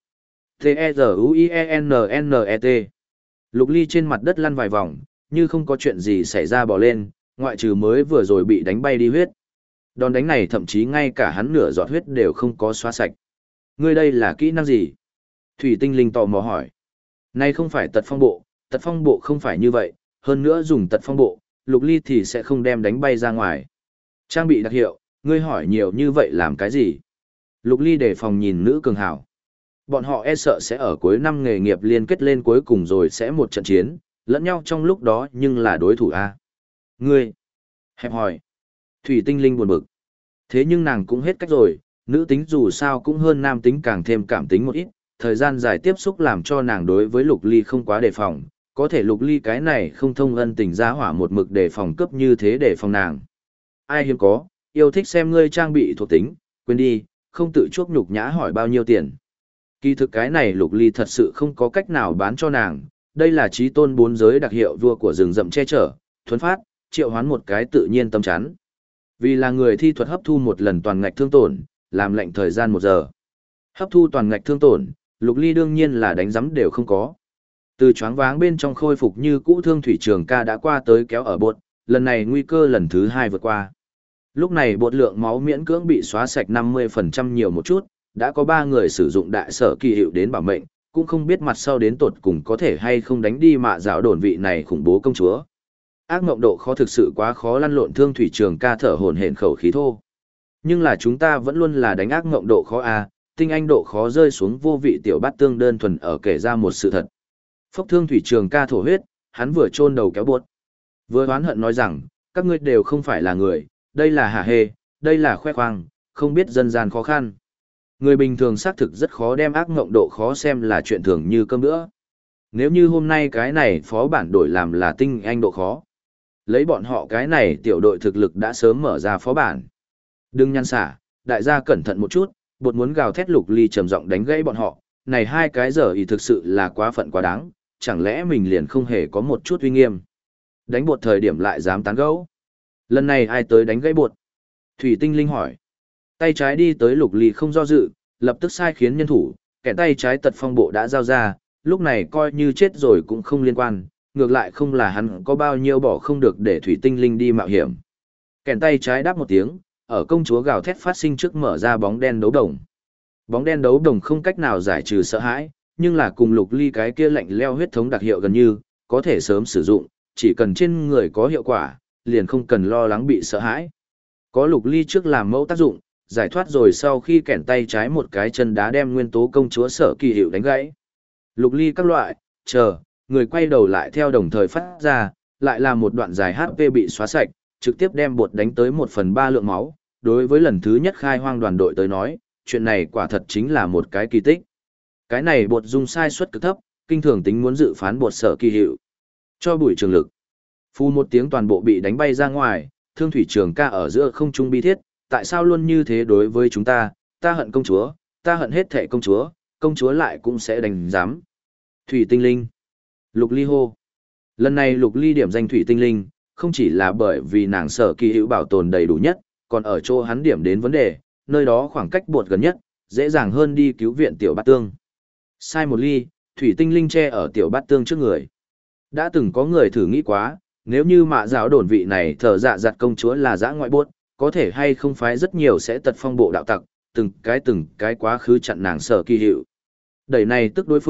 [SPEAKER 1] T-E-Z-U-I-E-N-N-E-T. Lục Ly trên mặt đất lăn vài vòng, như không có chuyện gì xảy ra bò lên, ngoại trừ mới vừa rồi bị đánh bay đi huyết. Đòn đánh này thậm chí ngay cả hắn nửa giọt huyết đều không có xóa sạch. Ngươi đây là kỹ năng gì? Thủy Tinh Linh tò mò hỏi. Này không phải tật phong bộ không phải như vậy, hơn nữa dùng tật phong bộ, Lục Ly thì sẽ không đem đánh bay ra ngoài. Trang bị đặc hiệu, ngươi hỏi nhiều như vậy làm cái gì? Lục Ly đề phòng nhìn nữ cường hảo. Bọn họ e sợ sẽ ở cuối năm nghề nghiệp liên kết lên cuối cùng rồi sẽ một trận chiến, lẫn nhau trong lúc đó nhưng là đối thủ A. Ngươi! Hẹp hỏi. Thủy Tinh Linh buồn bực. Thế nhưng nàng cũng hết cách rồi, nữ tính dù sao cũng hơn nam tính càng thêm cảm tính một ít, thời gian dài tiếp xúc làm cho nàng đối với Lục Ly không quá đề phòng, có thể Lục Ly cái này không thông ân tình giá hỏa một mực đề phòng cấp như thế để phòng nàng. Ai hiếm có, yêu thích xem ngươi trang bị thuộc tính, quên đi, không tự chuốc nhục nhã hỏi bao nhiêu tiền. Kỳ thực cái này Lục Ly thật sự không có cách nào bán cho nàng, đây là trí tôn bốn giới đặc hiệu vua của rừng rậm che chở, thuấn phát, triệu hoán một cái tự nhiên tâm chắn. Vì là người thi thuật hấp thu một lần toàn ngạch thương tổn, làm lệnh thời gian 1 giờ. Hấp thu toàn ngạch thương tổn, Lục Ly đương nhiên là đánh giấm đều không có. Từ choáng váng bên trong khôi phục như cũ thương thủy trường ca đã qua tới kéo ở bột, lần này nguy cơ lần thứ 2 vượt qua. Lúc này bột lượng máu miễn cưỡng bị xóa sạch 50% nhiều một chút, đã có 3 người sử dụng đại sở kỳ hiệu đến bảo mệnh, cũng không biết mặt sau đến tột cùng có thể hay không đánh đi mạ dạo đồn vị này khủng bố công chúa. Ác mộng độ khó thực sự quá khó lăn lộn thương thủy trường ca thở hổn hển khẩu khí thô. Nhưng là chúng ta vẫn luôn là đánh ác mộng độ khó A, tinh anh độ khó rơi xuống vô vị tiểu bát tương đơn thuần ở kể ra một sự thật. Phốc thương thủy trường ca thổ huyết, hắn vừa chôn đầu kéo buốt. Vừa oán hận nói rằng, các ngươi đều không phải là người, đây là hả hê, đây là khoe khoang, không biết dân gian khó khăn. Người bình thường xác thực rất khó đem ác mộng độ khó xem là chuyện thường như cơm bữa. Nếu như hôm nay cái này phó bản đổi làm là tinh anh độ khó. Lấy bọn họ cái này tiểu đội thực lực đã sớm mở ra phó bản. Đừng nhăn xả, đại gia cẩn thận một chút, bột muốn gào thét Lục Ly trầm giọng đánh gãy bọn họ. Này 2 cái giờ ý thực sự là quá phận quá đáng, chẳng lẽ mình liền không hề có một chút uy nghiêm. Đánh bột thời điểm lại dám tán gẫu. Lần này ai tới đánh gãy bột? Thủy Tinh Linh hỏi. Tay trái đi tới Lục Ly không do dự, lập tức sai khiến nhân thủ, kẻ tay trái tật phong bộ đã giao ra, lúc này coi như chết rồi cũng không liên quan, ngược lại không là hắn có bao nhiêu bỏ không được để Thủy Tinh Linh đi mạo hiểm. Kẻn tay trái đáp một tiếng, ở công chúa gào thét phát sinh trước mở ra bóng đen đấu đồng. Bóng đen đấu đồng không cách nào giải trừ sợ hãi, nhưng là cùng Lục Ly cái kia lạnh leo huyết thống đặc hiệu gần như, có thể sớm sử dụng, chỉ cần trên người có hiệu quả, liền không cần lo lắng bị sợ hãi. Có Lục Ly trước làm mẫu tác dụng, giải thoát rồi sau khi kẻn tay trái một cái chân đá đem nguyên tố công chúa sở kỳ hiệu đánh gãy. Lục Ly các loại, chờ, người quay đầu lại theo đồng thời phát ra, lại là một đoạn dài HP bị xóa sạch, trực tiếp đem bột đánh tới 1/3 lượng máu. Đối với lần thứ nhất khai hoang đoàn đội tới nói, chuyện này quả thật chính là một cái kỳ tích. Cái này bột dùng sai suất cực thấp, kinh thường tính muốn dự phán bột sở kỳ hiệu. Cho bùi trường lực. Phu một tiếng toàn bộ bị đánh bay ra ngoài, thương thủy trường ca ở giữa không trung bi thiết, tại sao luôn như thế đối với chúng ta hận công chúa, ta hận hết thệ công chúa lại cũng sẽ đánh giám. Thủy Tinh Linh. Lục Ly hô. Lần này Lục Ly điểm danh Thủy Tinh Linh, không chỉ là bởi vì nàng sở kỳ hữu bảo tồn đầy đủ nhất, còn ở chỗ hắn điểm đến vấn đề, nơi đó khoảng cách bột gần nhất, dễ dàng hơn đi cứu viện tiểu bát tương. Sai một ly, Thủy Tinh Linh che ở tiểu bát tương trước người. Đã từng có người thử nghĩ quá, nếu như mạ giáo đồn vị này thở dạ giặt công chúa là dã ngoại bốt, có thể hay không phái rất nhiều sẽ tật phong bộ đạo tặc, từng cái quá khứ chặn nàng sở kỳ hiệu. Đẩy này tức đối phương,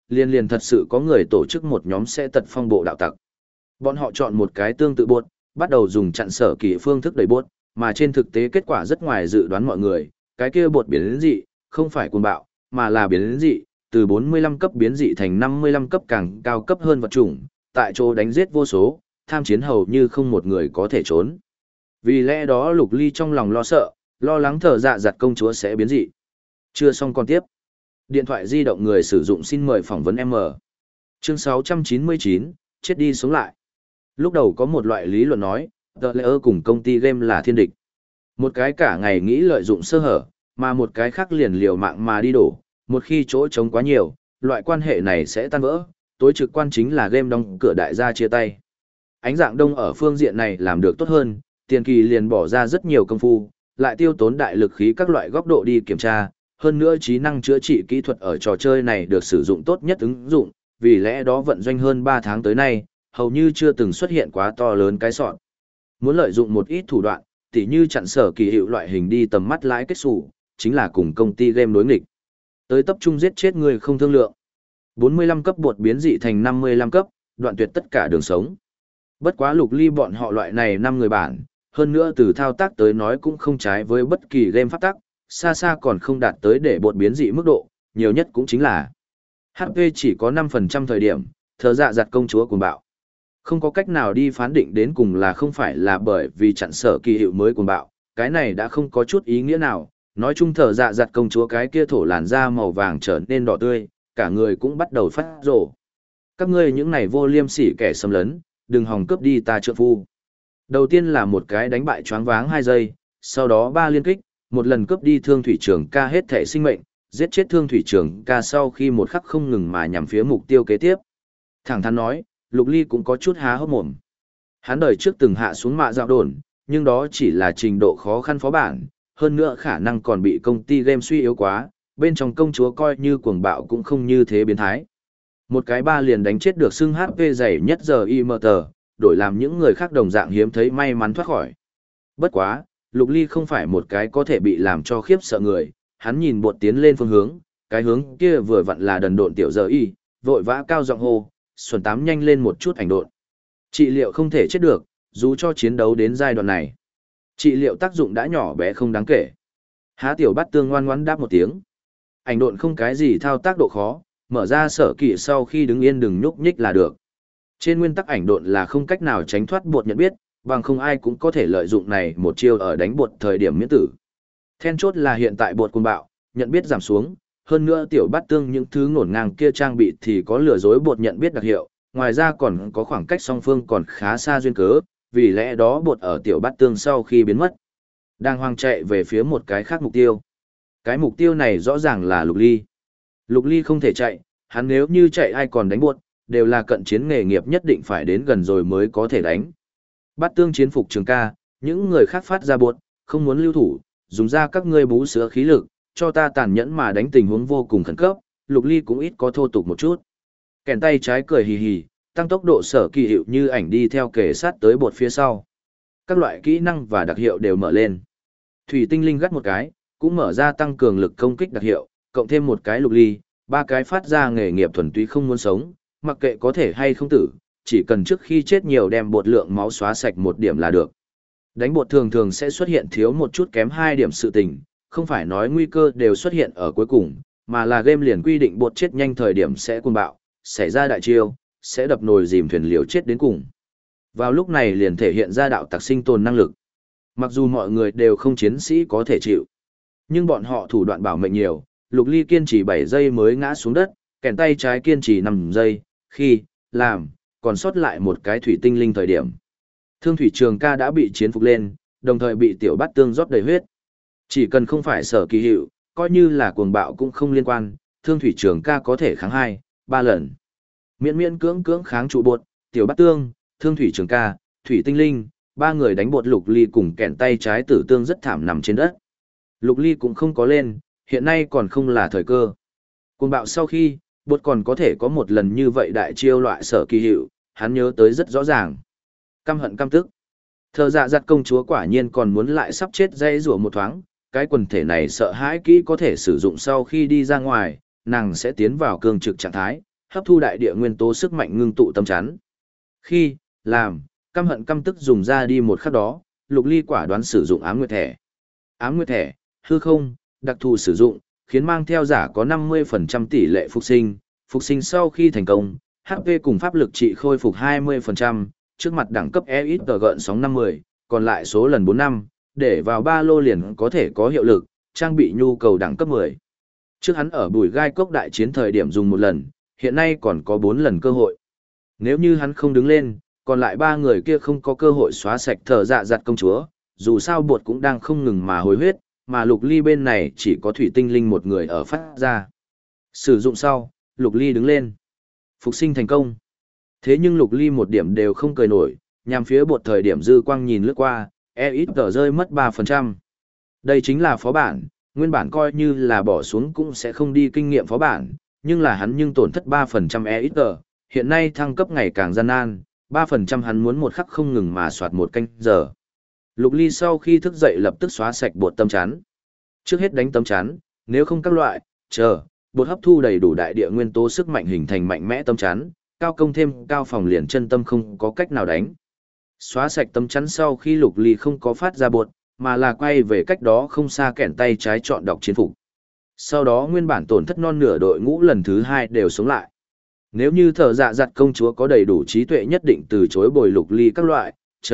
[SPEAKER 1] liền thật sự có người tổ chức một nhóm sẽ tật phong bộ đạo tặc. Bọn họ chọn một cái tương tự bột, bắt đầu dùng chặn sở kỳ phương thức đẩy bột, mà trên thực tế kết quả rất ngoài dự đoán mọi người, cái kia bột biến dị, không phải cuồng bạo, mà là biến dị, từ 45 cấp biến dị thành 55 cấp càng cao cấp hơn vật chủng, tại chỗ đánh giết vô số, tham chiến hầu như không một người có thể trốn. Vì lẽ đó Lục Ly trong lòng lo sợ, lo lắng thở dạ giặt công chúa sẽ biến dị. Chưa xong còn tiếp. Điện thoại di động người sử dụng xin mời phỏng vấn M. Chương 699, chết đi sống lại. Lúc đầu có một loại lý luận nói, The Layer cùng công ty game là thiên địch. Một cái cả ngày nghĩ lợi dụng sơ hở, mà một cái khác liền liều mạng mà đi đổ. Một khi chỗ trống quá nhiều, loại quan hệ này sẽ tan vỡ. Tối trực quan chính là game đóng cửa đại gia chia tay. Ánh dạng đông ở phương diện này làm được tốt hơn, tiền kỳ liền bỏ ra rất nhiều công phu, lại tiêu tốn đại lực khí các loại góc độ đi kiểm tra. Hơn nữa trí năng chữa trị kỹ thuật ở trò chơi này được sử dụng tốt nhất ứng dụng, vì lẽ đó vận doanh hơn 3 tháng tới nay, hầu như chưa từng xuất hiện quá to lớn cái sọn. Muốn lợi dụng một ít thủ đoạn, tỉ như chặn sở kỳ hiệu loại hình đi tầm mắt lãi kết sủ, chính là cùng công ty game đối nghịch. Tới tập trung giết chết người không thương lượng. 45 cấp bột biến dị thành 55 cấp, đoạn tuyệt tất cả đường sống. Bất quá Lục Ly bọn họ loại này 5 người bản, hơn nữa từ thao tác tới nói cũng không trái với bất kỳ game pháp tắc, xa xa còn không đạt tới để bột biến dị mức độ, nhiều nhất cũng chính là HP chỉ có 5% thời điểm, thờ dạ giặt công chúa cuồng bạo. Không có cách nào đi phán định đến cùng là không phải là bởi vì chặn sở kỳ hiệu mới cuồng bạo, cái này đã không có chút ý nghĩa nào, nói chung thờ dạ giặt công chúa cái kia thổ làn da màu vàng trở nên đỏ tươi, cả người cũng bắt đầu phát rồ. Các ngươi những này vô liêm sỉ kẻ xâm lấn, đừng hòng cướp đi ta trượng phu. Đầu tiên là một cái đánh bại choáng váng 2 giây, sau đó 3 liên kích, một lần cướp đi thương thủy trưởng ca hết thể sinh mệnh, giết chết thương thủy trưởng ca sau khi một khắc không ngừng mà nhằm phía mục tiêu kế tiếp. Thẳng thắn nói, Lục Ly cũng có chút há hốc mồm. Hắn đời trước từng hạ xuống mạ dạo đồn, nhưng đó chỉ là trình độ khó khăn phó bản, hơn nữa khả năng còn bị công ty game suy yếu quá, bên trong công chúa coi như cuồng bạo cũng không như thế biến thái. Một cái 3 liền đánh chết được xưng HP dày nhất giờ IMT, đổi làm những người khác đồng dạng hiếm thấy may mắn thoát khỏi. Bất quá, Lục Ly không phải một cái có thể bị làm cho khiếp sợ người, hắn nhìn bột tiến lên phương hướng, cái hướng kia vừa vặn là đần độn tiểu giờ y, vội vã cao giọng hô, xuân tám nhanh lên một chút ảnh độn. Trị liệu không thể chết được, dù cho chiến đấu đến giai đoạn này. Trị liệu tác dụng đã nhỏ bé không đáng kể. Há tiểu bắt tương ngoan ngoãn đáp một tiếng. Ảnh độn không cái gì thao tác độ khó, mở ra sở kỵ sau khi đứng yên đừng nhúc nhích là được. Trên nguyên tắc ảnh độn là không cách nào tránh thoát bột nhận biết, bằng không ai cũng có thể lợi dụng này một chiêu ở đánh bột thời điểm miễn tử. Then chốt là hiện tại bột cuồng bạo, nhận biết giảm xuống, hơn nữa tiểu bát tương những thứ ngổn ngang kia trang bị thì có lừa dối bột nhận biết đặc hiệu, ngoài ra còn có khoảng cách song phương còn khá xa duyên cớ, vì lẽ đó bột ở tiểu bát tương sau khi biến mất, đang hoang chạy về phía một cái khác mục tiêu. Cái mục tiêu này rõ ràng là Lục Ly. Lục Ly không thể chạy, hắn nếu như chạy ai còn đánh bột, đều là cận chiến nghề nghiệp nhất định phải đến gần rồi mới có thể đánh. Bát tương chiến phục trường ca, những người khác phát ra bột, không muốn lưu thủ, dùng ra các ngươi bú sữa khí lực, cho ta tàn nhẫn mà đánh tình huống vô cùng khẩn cấp, Lục Ly cũng ít có thô tục một chút. Kèn tay trái cười hì hì, tăng tốc độ sở kỳ hiệu như ảnh đi theo kề sát tới bột phía sau. Các loại kỹ năng và đặc hiệu đều mở lên. Thủy tinh linh gắt một cái, cũng mở ra tăng cường lực công kích đặc hiệu, cộng thêm một cái Lục Ly, 3 cái phát ra nghề nghiệp thuần túy không muốn sống, mặc kệ có thể hay không tử, chỉ cần trước khi chết nhiều đem bột lượng máu xóa sạch một điểm là được. Đánh bột thường thường sẽ xuất hiện thiếu một chút kém 2 điểm sự tình, không phải nói nguy cơ đều xuất hiện ở cuối cùng, mà là game liền quy định bột chết nhanh thời điểm sẽ cuồng bạo, xảy ra đại chiêu, sẽ đập nồi dìm thuyền liều chết đến cùng. Vào lúc này liền thể hiện ra đạo tặc sinh tồn năng lực. Mặc dù mọi người đều không chiến sĩ có thể chịu, nhưng bọn họ thủ đoạn bảo mệnh nhiều, Lục Ly kiên trì 7 giây mới ngã xuống đất, kèn tay trái kiên trì 5 giây, khi làm còn sót lại một cái thủy tinh linh thời điểm. Thương thủy trường ca đã bị chiến phục lên, đồng thời bị tiểu bát tương rót đầy huyết. Chỉ cần không phải sở kỳ hiệu, coi như là cuồng bạo cũng không liên quan, thương thủy trường ca có thể kháng 2, 3 lần. Miễn miễn cưỡng kháng trụ bột, tiểu bát tương, thương thủy trường ca, thủy tinh linh, 3 người đánh bột Lục Ly cùng kẹn tay trái tử tương rất thảm nằm trên đất. Lục Ly cũng không có lên, hiện nay còn không là thời cơ. Cuồng bạo sau khi, bột còn có thể có một lần như vậy đại chiêu loại sở kỳ hiệu, hắn nhớ tới rất rõ ràng. Căm hận căm tức. Thờ dạ giặt công chúa quả nhiên còn muốn lại sắp chết dây rủa một thoáng, cái quần thể này sợ hãi kỹ có thể sử dụng sau khi đi ra ngoài, nàng sẽ tiến vào cương trực trạng thái, hấp thu đại địa nguyên tố sức mạnh ngưng tụ tâm chắn. Khi, làm, căm hận căm tức dùng ra đi một khắc đó, Lục Ly quả đoán sử dụng ám nguyệt thẻ. Ám nguyệt thẻ, hư không, đặc thù sử dụng, khiến mang theo giả có 50% tỷ lệ phục sinh sau khi thành công, HP cùng pháp lực trị khôi phục 20%, trước mặt đẳng cấp EXG gợn sóng 50, còn lại số lần 45, để vào ba lô liền có thể có hiệu lực, trang bị nhu cầu đẳng cấp 10. Trước hắn ở bùi gai cốc đại chiến thời điểm dùng một lần, hiện nay còn có 4 lần cơ hội. Nếu như hắn không đứng lên, còn lại 3 người kia không có cơ hội xóa sạch thở dạ giặt công chúa, dù sao bột cũng đang không ngừng mà hồi huyết, mà Lục Ly bên này chỉ có thủy tinh linh một người ở phát ra. Sử dụng sau, Lục Ly đứng lên. Phục sinh thành công. Thế nhưng Lục Ly một điểm đều không cười nổi, nhằm phía bột thời điểm dư quang nhìn lướt qua, EXG rơi mất 3%. Đây chính là phó bản, nguyên bản coi như là bỏ xuống cũng sẽ không đi kinh nghiệm phó bản, nhưng là hắn nhưng tổn thất 3% EXG, hiện nay thăng cấp ngày càng gian nan, 3% hắn muốn một khắc không ngừng mà soạt một canh giờ. Lục Ly sau khi thức dậy lập tức xóa sạch bột tâm chắn. Trước hết đánh tâm chắn, nếu không các loại, bột hấp thu đầy đủ đại địa nguyên tố sức mạnh hình thành mạnh mẽ tâm chắn, cao công thêm cao phòng liền chân tâm không có cách nào đánh. Xóa sạch tâm chắn sau khi Lục Ly không có phát ra bột, mà là quay về cách đó không xa kẻn tay trái chọn đọc chiến phục. Sau đó nguyên bản tổn thất non nửa đội ngũ lần thứ 2 đều sống lại. Nếu như thở dạ giặt công chúa có đầy đủ trí tuệ nhất định từ chối bồi Lục Ly các loại,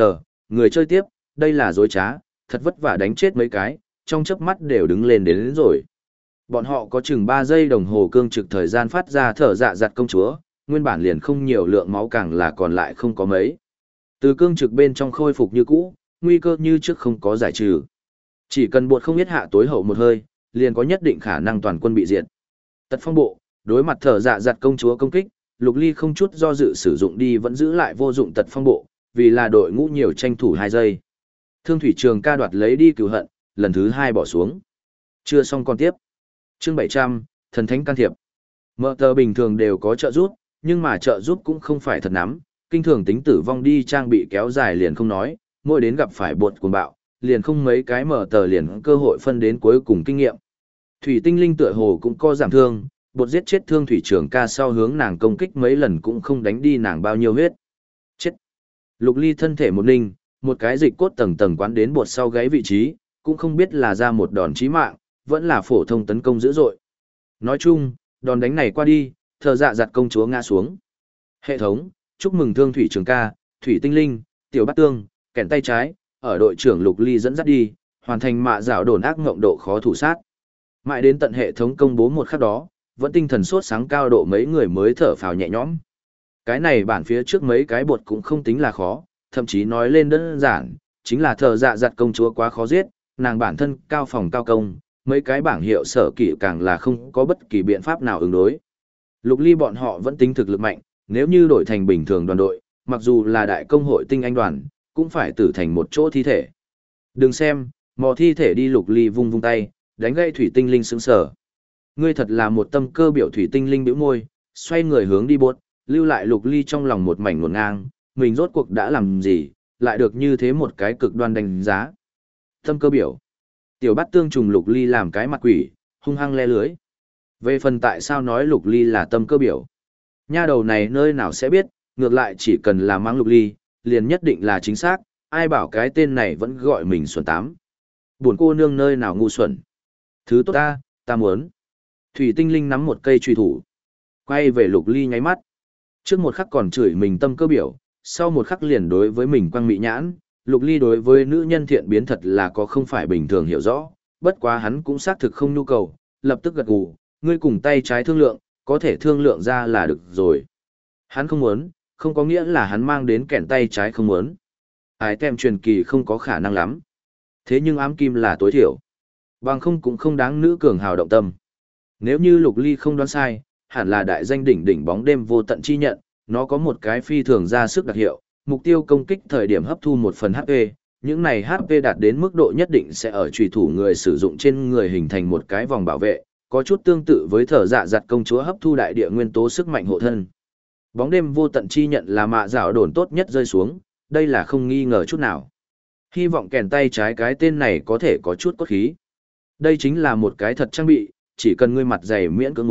[SPEAKER 1] người chơi tiếp, đây là dối trá, thật vất vả đánh chết mấy cái, trong chớp mắt đều đứng lên đến rồi. Bọn họ có chừng 3 giây đồng hồ cương trực thời gian phát ra thở dạ giặt công chúa, nguyên bản liền không nhiều lượng máu càng là còn lại không có mấy. Từ cương trực bên trong khôi phục như cũ, nguy cơ như trước không có giải trừ. Chỉ cần bột không biết hạ tối hậu một hơi, liền có nhất định khả năng toàn quân bị diệt. Tật phong bộ, đối mặt thở dạ giặt công chúa công kích, Lục Ly không chút do dự sử dụng đi vẫn giữ lại vô dụng tật phong bộ, vì là đội ngũ nhiều tranh thủ 2 giây. Thương thủy trường ca đoạt lấy đi cửu hận, lần thứ 2 bỏ xuống. Chưa xong còn tiếp. Chương 700, thần thánh can thiệp. Mở tờ bình thường đều có trợ giúp, nhưng mà trợ giúp cũng không phải thật nắm, kinh thường tính tử vong đi trang bị kéo dài liền không nói, mỗi đến gặp phải bột cuồng bạo, liền không mấy cái mở tờ liền cơ hội phân đến cuối cùng kinh nghiệm. Thủy tinh linh tựa hồ cũng có giảm thương, bột giết chết thương thủy trường ca sau hướng nàng công kích mấy lần cũng không đánh đi nàng bao nhiêu huyết. Chết. Lục Ly thân thể một ninh, một cái dịch cốt tầng tầng quán đến bột sau gáy vị trí, cũng không biết là ra một đòn chí mạng, vẫn là phổ thông tấn công dữ dội. Nói chung, đòn đánh này qua đi, thở dạ giặt công chúa ngã xuống. Hệ thống, chúc mừng thương thủy trường ca, thủy tinh linh, tiểu bát tương, kẻn tay trái, ở đội trưởng Lục Ly dẫn dắt đi, hoàn thành mạ dạo đồn ác ngộng độ khó thủ sát. Mãi đến tận hệ thống công bố một khắc đó, vẫn tinh thần sốt sáng cao độ mấy người mới thở phào nhẹ nhõm. Cái này bản phía trước mấy cái bột cũng không tính là khó, thậm chí nói lên đơn giản, chính là thở dạ giặt công chúa quá khó giết, nàng bản thân cao phòng cao công, mấy cái bảng hiệu sở kỵ càng là không có bất kỳ biện pháp nào ứng đối. Lục Ly bọn họ vẫn tính thực lực mạnh, nếu như đổi thành bình thường đoàn đội, mặc dù là đại công hội tinh anh đoàn, cũng phải tử thành một chỗ thi thể. Đừng xem, mò thi thể đi. Lục Ly vung vung tay, đánh gây thủy tinh linh sững sờ. Ngươi thật là một tâm cơ biểu. Thủy tinh linh bĩu môi, xoay người hướng đi bột, lưu lại Lục Ly trong lòng một mảnh ngổn ngang, mình rốt cuộc đã làm gì, lại được như thế một cái cực đoan đánh giá. Tâm cơ biểu. Tiểu Bát Tương trùng Lục Ly làm cái mặt quỷ, hung hăng le lưới. Về phần tại sao nói Lục Ly là tâm cơ biểu, nha đầu này nơi nào sẽ biết, ngược lại chỉ cần là mắng Lục Ly, liền nhất định là chính xác, ai bảo cái tên này vẫn gọi mình xuẩn tám. Buồn cô nương nơi nào ngu xuẩn. Thứ tốt ta muốn. Thủy tinh linh nắm một cây truy thủ, quay về Lục Ly nháy mắt. Trước một khắc còn chửi mình tâm cơ biểu, sau một khắc liền đối với mình quăng mị nhãn. Lục Ly đối với nữ nhân thiện biến thật là có không phải bình thường hiểu rõ, bất quá hắn cũng xác thực không nhu cầu, lập tức gật gù, ngươi cùng tay trái thương lượng, có thể thương lượng ra là được rồi. Hắn không muốn, không có nghĩa là hắn mang đến kẻn tay trái không muốn. Ái tem truyền kỳ không có khả năng lắm. Thế nhưng ám kim là tối thiểu. Bằng không cũng không đáng nữ cường hào động tâm. Nếu như Lục Ly không đoán sai, hẳn là đại danh đỉnh đỉnh bóng đêm vô tận chi nhận, nó có một cái phi thường ra sức đặc hiệu, mục tiêu công kích thời điểm hấp thu một phần HP, những này HP đạt đến mức độ nhất định sẽ ở chủy thủ người sử dụng trên người hình thành một cái vòng bảo vệ, có chút tương tự với thở dạ giặt công chúa hấp thu đại địa nguyên tố sức mạnh hộ thân. Bóng đêm vô tận chi nhận là mạ dạo đồn tốt nhất rơi xuống, đây là không nghi ngờ chút nào. Hy vọng kèn tay trái cái tên này có thể có chút cốt khí. Đây chính là một cái thật trang bị, chỉ cần ngươi mặt dày miễn cưỡng muốn,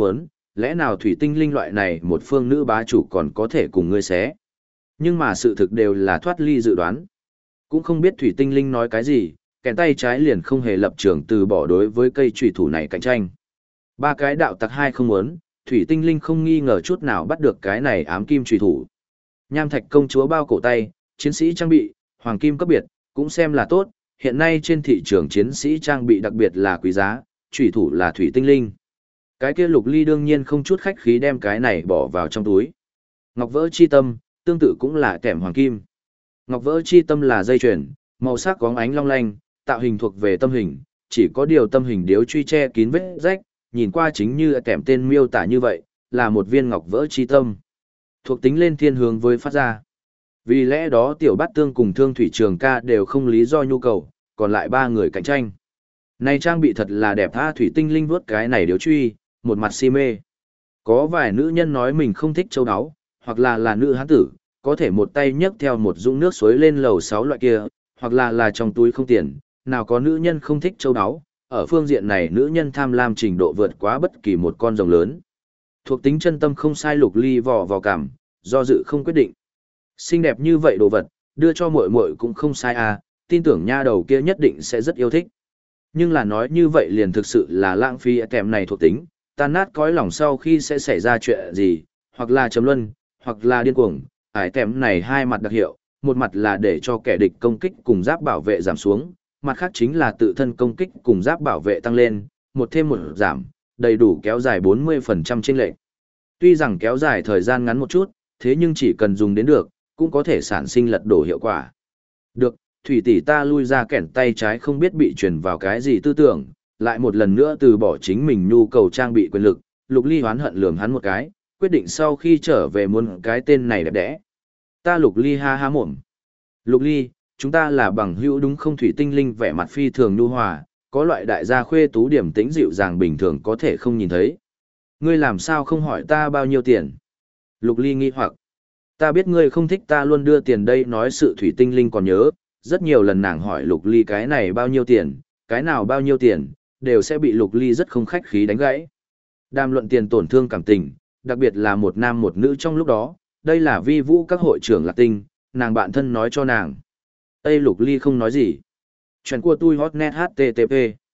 [SPEAKER 1] lẽ nào thủy tinh linh loại này một phương nữ bá chủ còn có thể cùng ngươi xé. Nhưng mà sự thực đều là thoát ly dự đoán. Cũng không biết thủy tinh linh nói cái gì, kèn tay trái liền không hề lập trường từ bỏ đối với cây trùy thủ này cạnh tranh. Ba cái đạo tặc hai không muốn, thủy tinh linh không nghi ngờ chút nào bắt được cái này ám kim trùy thủ. Nham thạch công chúa bao cổ tay, chiến sĩ trang bị, hoàng kim cấp biệt, cũng xem là tốt, hiện nay trên thị trường chiến sĩ trang bị đặc biệt là quý giá, trùy thủ là thủy tinh linh. Cái kia Lục Ly đương nhiên không chút khách khí đem cái này bỏ vào trong túi. Ngọc vỡ chi tâm, tương tự cũng là kèm hoàng kim. Ngọc vỡ chi tâm là dây chuyền, màu sắc có ánh long lanh, tạo hình thuộc về tâm hình, chỉ có điều tâm hình điếu truy che kín vết rách, nhìn qua chính như kèm tên miêu tả như vậy, là một viên ngọc vỡ chi tâm. Thuộc tính lên thiên hướng với phát ra. Vì lẽ đó tiểu bát tương cùng thương thủy trường ca đều không lý do nhu cầu, còn lại ba người cạnh tranh. Này trang bị thật là đẹp tha, thủy tinh linh vuốt cái này điếu truy, một mặt si mê. Có vài nữ nhân nói mình không thích châu áo, hoặc là nữ hán tử, có thể một tay nhấc theo một dũng nước suối lên lầu 6 loại kia, hoặc là trong túi không tiền, nào có nữ nhân không thích châu áo, ở phương diện này nữ nhân tham lam trình độ vượt quá bất kỳ một con rồng lớn. Thuộc tính chân tâm không sai, Lục Ly vò vào cảm, do dự không quyết định. Xinh đẹp như vậy đồ vật, đưa cho muội muội cũng không sai à, tin tưởng nha đầu kia nhất định sẽ rất yêu thích. Nhưng là nói như vậy liền thực sự là lãng phí kèm này thuộc tính, tan nát cõi lòng sau khi sẽ xảy ra chuyện gì, hoặc là chấm luân, hoặc là điên cuồng. Ải tèm này hai mặt đặc hiệu, một mặt là để cho kẻ địch công kích cùng giáp bảo vệ giảm xuống, mặt khác chính là tự thân công kích cùng giáp bảo vệ tăng lên, một thêm một giảm, đầy đủ kéo dài 40% chênh lệch. Tuy rằng kéo dài thời gian ngắn một chút, thế nhưng chỉ cần dùng đến được, cũng có thể sản sinh lật đổ hiệu quả. Được, thủy tỷ ta lui ra kẻn tay trái không biết bị truyền vào cái gì tư tưởng, lại một lần nữa từ bỏ chính mình nhu cầu trang bị quyền lực, Lục Ly hoán hận lườm hắn một cái, quyết định sau khi trở về muốn cái tên này đẹp đẽ. Ta Lục Ly ha ha mồm. Lục Ly, chúng ta là bằng hữu đúng không? Thủy tinh linh vẻ mặt phi thường nhu hòa, có loại đại gia khuê tú điểm tĩnh dịu dàng bình thường có thể không nhìn thấy. Ngươi làm sao không hỏi ta bao nhiêu tiền? Lục Ly nghi hoặc. Ta biết ngươi không thích ta luôn đưa tiền đây, nói sự thủy tinh linh còn nhớ, rất nhiều lần nàng hỏi Lục Ly cái này bao nhiêu tiền, cái nào bao nhiêu tiền, đều sẽ bị Lục Ly rất không khách khí đánh gãy. Đàm luận tiền tổn thương cảm tình, đặc biệt là một nam một nữ trong lúc đó, đây là vi vũ các hội trưởng Lạc Tinh, nàng bạn thân nói cho nàng. Tây Lục Ly không nói gì. Chuyện của tôi hotnet http.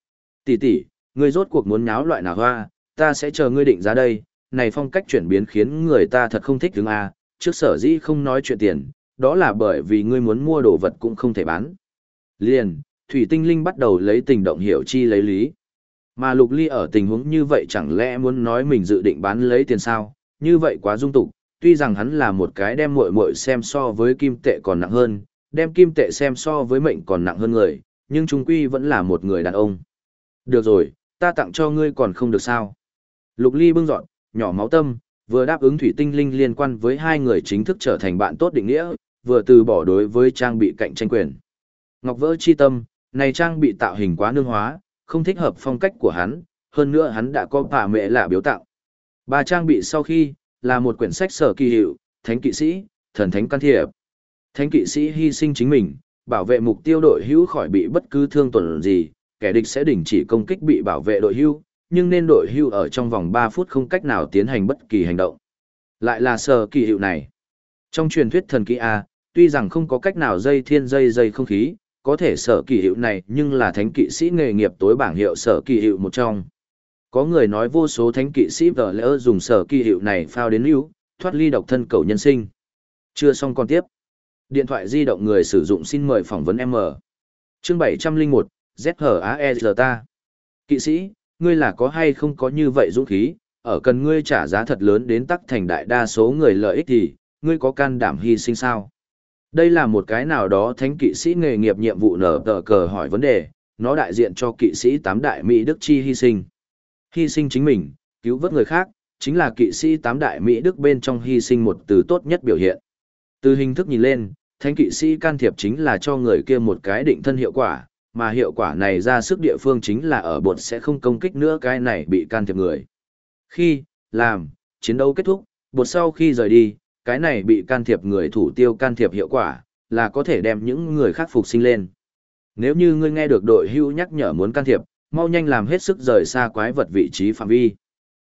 [SPEAKER 1] Tỷ, ngươi rốt cuộc muốn nháo loại nào hoa, ta sẽ chờ ngươi định giá đây, này phong cách chuyển biến khiến người ta thật không thích đứng a, trước sở dĩ không nói chuyện tiền, đó là bởi vì ngươi muốn mua đồ vật cũng không thể bán. Liền, Thủy Tinh Linh bắt đầu lấy tình động hiểu chi lấy lý. Mà Lục Ly ở tình huống như vậy chẳng lẽ muốn nói mình dự định bán lấy tiền sao, như vậy quá dung tục, tuy rằng hắn là một cái đem muội muội xem so với kim tệ còn nặng hơn, đem kim tệ xem so với mệnh còn nặng hơn người, nhưng chung quy vẫn là một người đàn ông. Được rồi, ta tặng cho ngươi còn không được sao. Lục Ly bưng dọn, nhỏ máu tâm, vừa đáp ứng Thủy Tinh Linh liên quan với hai người chính thức trở thành bạn tốt định nghĩa, vừa từ bỏ đối với trang bị cạnh tranh quyền. Ngọc vỡ chi tâm, này trang bị tạo hình quá nương hóa, không thích hợp phong cách của hắn, hơn nữa hắn đã có bà mẹ là biếu tặng. Ba trang bị sau khi, là một quyển sách sở kỳ hiệu, Thánh kỵ sĩ, thần thánh can thiệp. Thánh kỵ sĩ hy sinh chính mình, bảo vệ mục tiêu đội hữu khỏi bị bất cứ thương tổn gì, kẻ địch sẽ đình chỉ công kích bị bảo vệ đội hữu, nhưng nên đội hữu ở trong vòng 3 phút không cách nào tiến hành bất kỳ hành động. Lại là sở kỳ hiệu này. Trong truyền thuyết thần kỹ A, tuy rằng không có cách nào dây thiên dây không khí, có thể sở kỳ hiệu này nhưng là thánh kỵ sĩ nghề nghiệp tối bảng hiệu sở kỳ hiệu một trong. Có người nói vô số thánh kỵ sĩ vợ lỡ dùng sở kỳ hiệu này phao đến lưu, thoát ly độc thân cầu nhân sinh. Chưa xong còn tiếp. Điện thoại di động người sử dụng xin mời phỏng vấn M. Chương 701, ZHAEZ ta. Kỵ sĩ, ngươi là có hay không có như vậy dũng khí, ở cần ngươi trả giá thật lớn đến tắc thành đại đa số người lợi ích thì, ngươi có can đảm hy sinh sao? Đây là một cái nào đó thánh kỵ sĩ nghề nghiệp nhiệm vụ nở tờ cờ hỏi vấn đề, nó đại diện cho kỵ sĩ 8 đại Mỹ Đức chi hy sinh. Hy sinh chính mình, cứu vớt người khác, chính là kỵ sĩ 8 đại Mỹ Đức bên trong hy sinh một từ tốt nhất biểu hiện. Từ hình thức nhìn lên, thánh kỵ sĩ can thiệp chính là cho người kia một cái định thân hiệu quả, mà hiệu quả này ra sức địa phương chính là ở bột sẽ không công kích nữa cái này bị can thiệp người. Khi, làm, chiến đấu kết thúc, bột sau khi rời đi, cái này bị can thiệp người thủ tiêu can thiệp hiệu quả, là có thể đem những người khác phục sinh lên. Nếu như ngươi nghe được đội hưu nhắc nhở muốn can thiệp, mau nhanh làm hết sức rời xa quái vật vị trí phạm vi.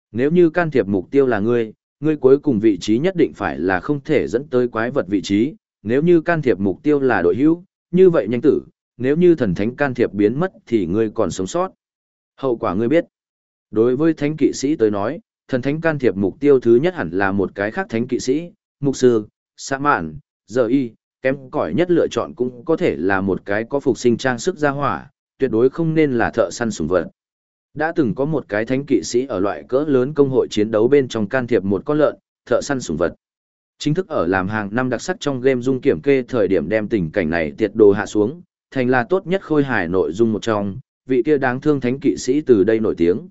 [SPEAKER 1] Nếu như can thiệp mục tiêu là ngươi, ngươi cuối cùng vị trí nhất định phải là không thể dẫn tới quái vật vị trí, nếu như can thiệp mục tiêu là đội hữu, như vậy nhanh tử, nếu như thần thánh can thiệp biến mất thì ngươi còn sống sót. Hậu quả ngươi biết. Đối với thánh kỵ sĩ tới nói, thần thánh can thiệp mục tiêu thứ nhất hẳn là một cái khác thánh kỵ sĩ, mục sư, xã mạn, giờ y, kém cỏi nhất lựa chọn cũng có thể là một cái có phục sinh trang sức gia hỏa, tuyệt đối không nên là thợ săn sủng vật. Đã từng có một cái thánh kỵ sĩ ở loại cỡ lớn công hội chiến đấu bên trong can thiệp một con lợn, thợ săn sủng vật. Chính thức ở làm hàng năm đặc sắc trong game dung kiểm kê thời điểm đem tình cảnh này tiệt đồ hạ xuống, thành là tốt nhất khôi hài nội dung một trong, vị kia đáng thương thánh kỵ sĩ từ đây nổi tiếng.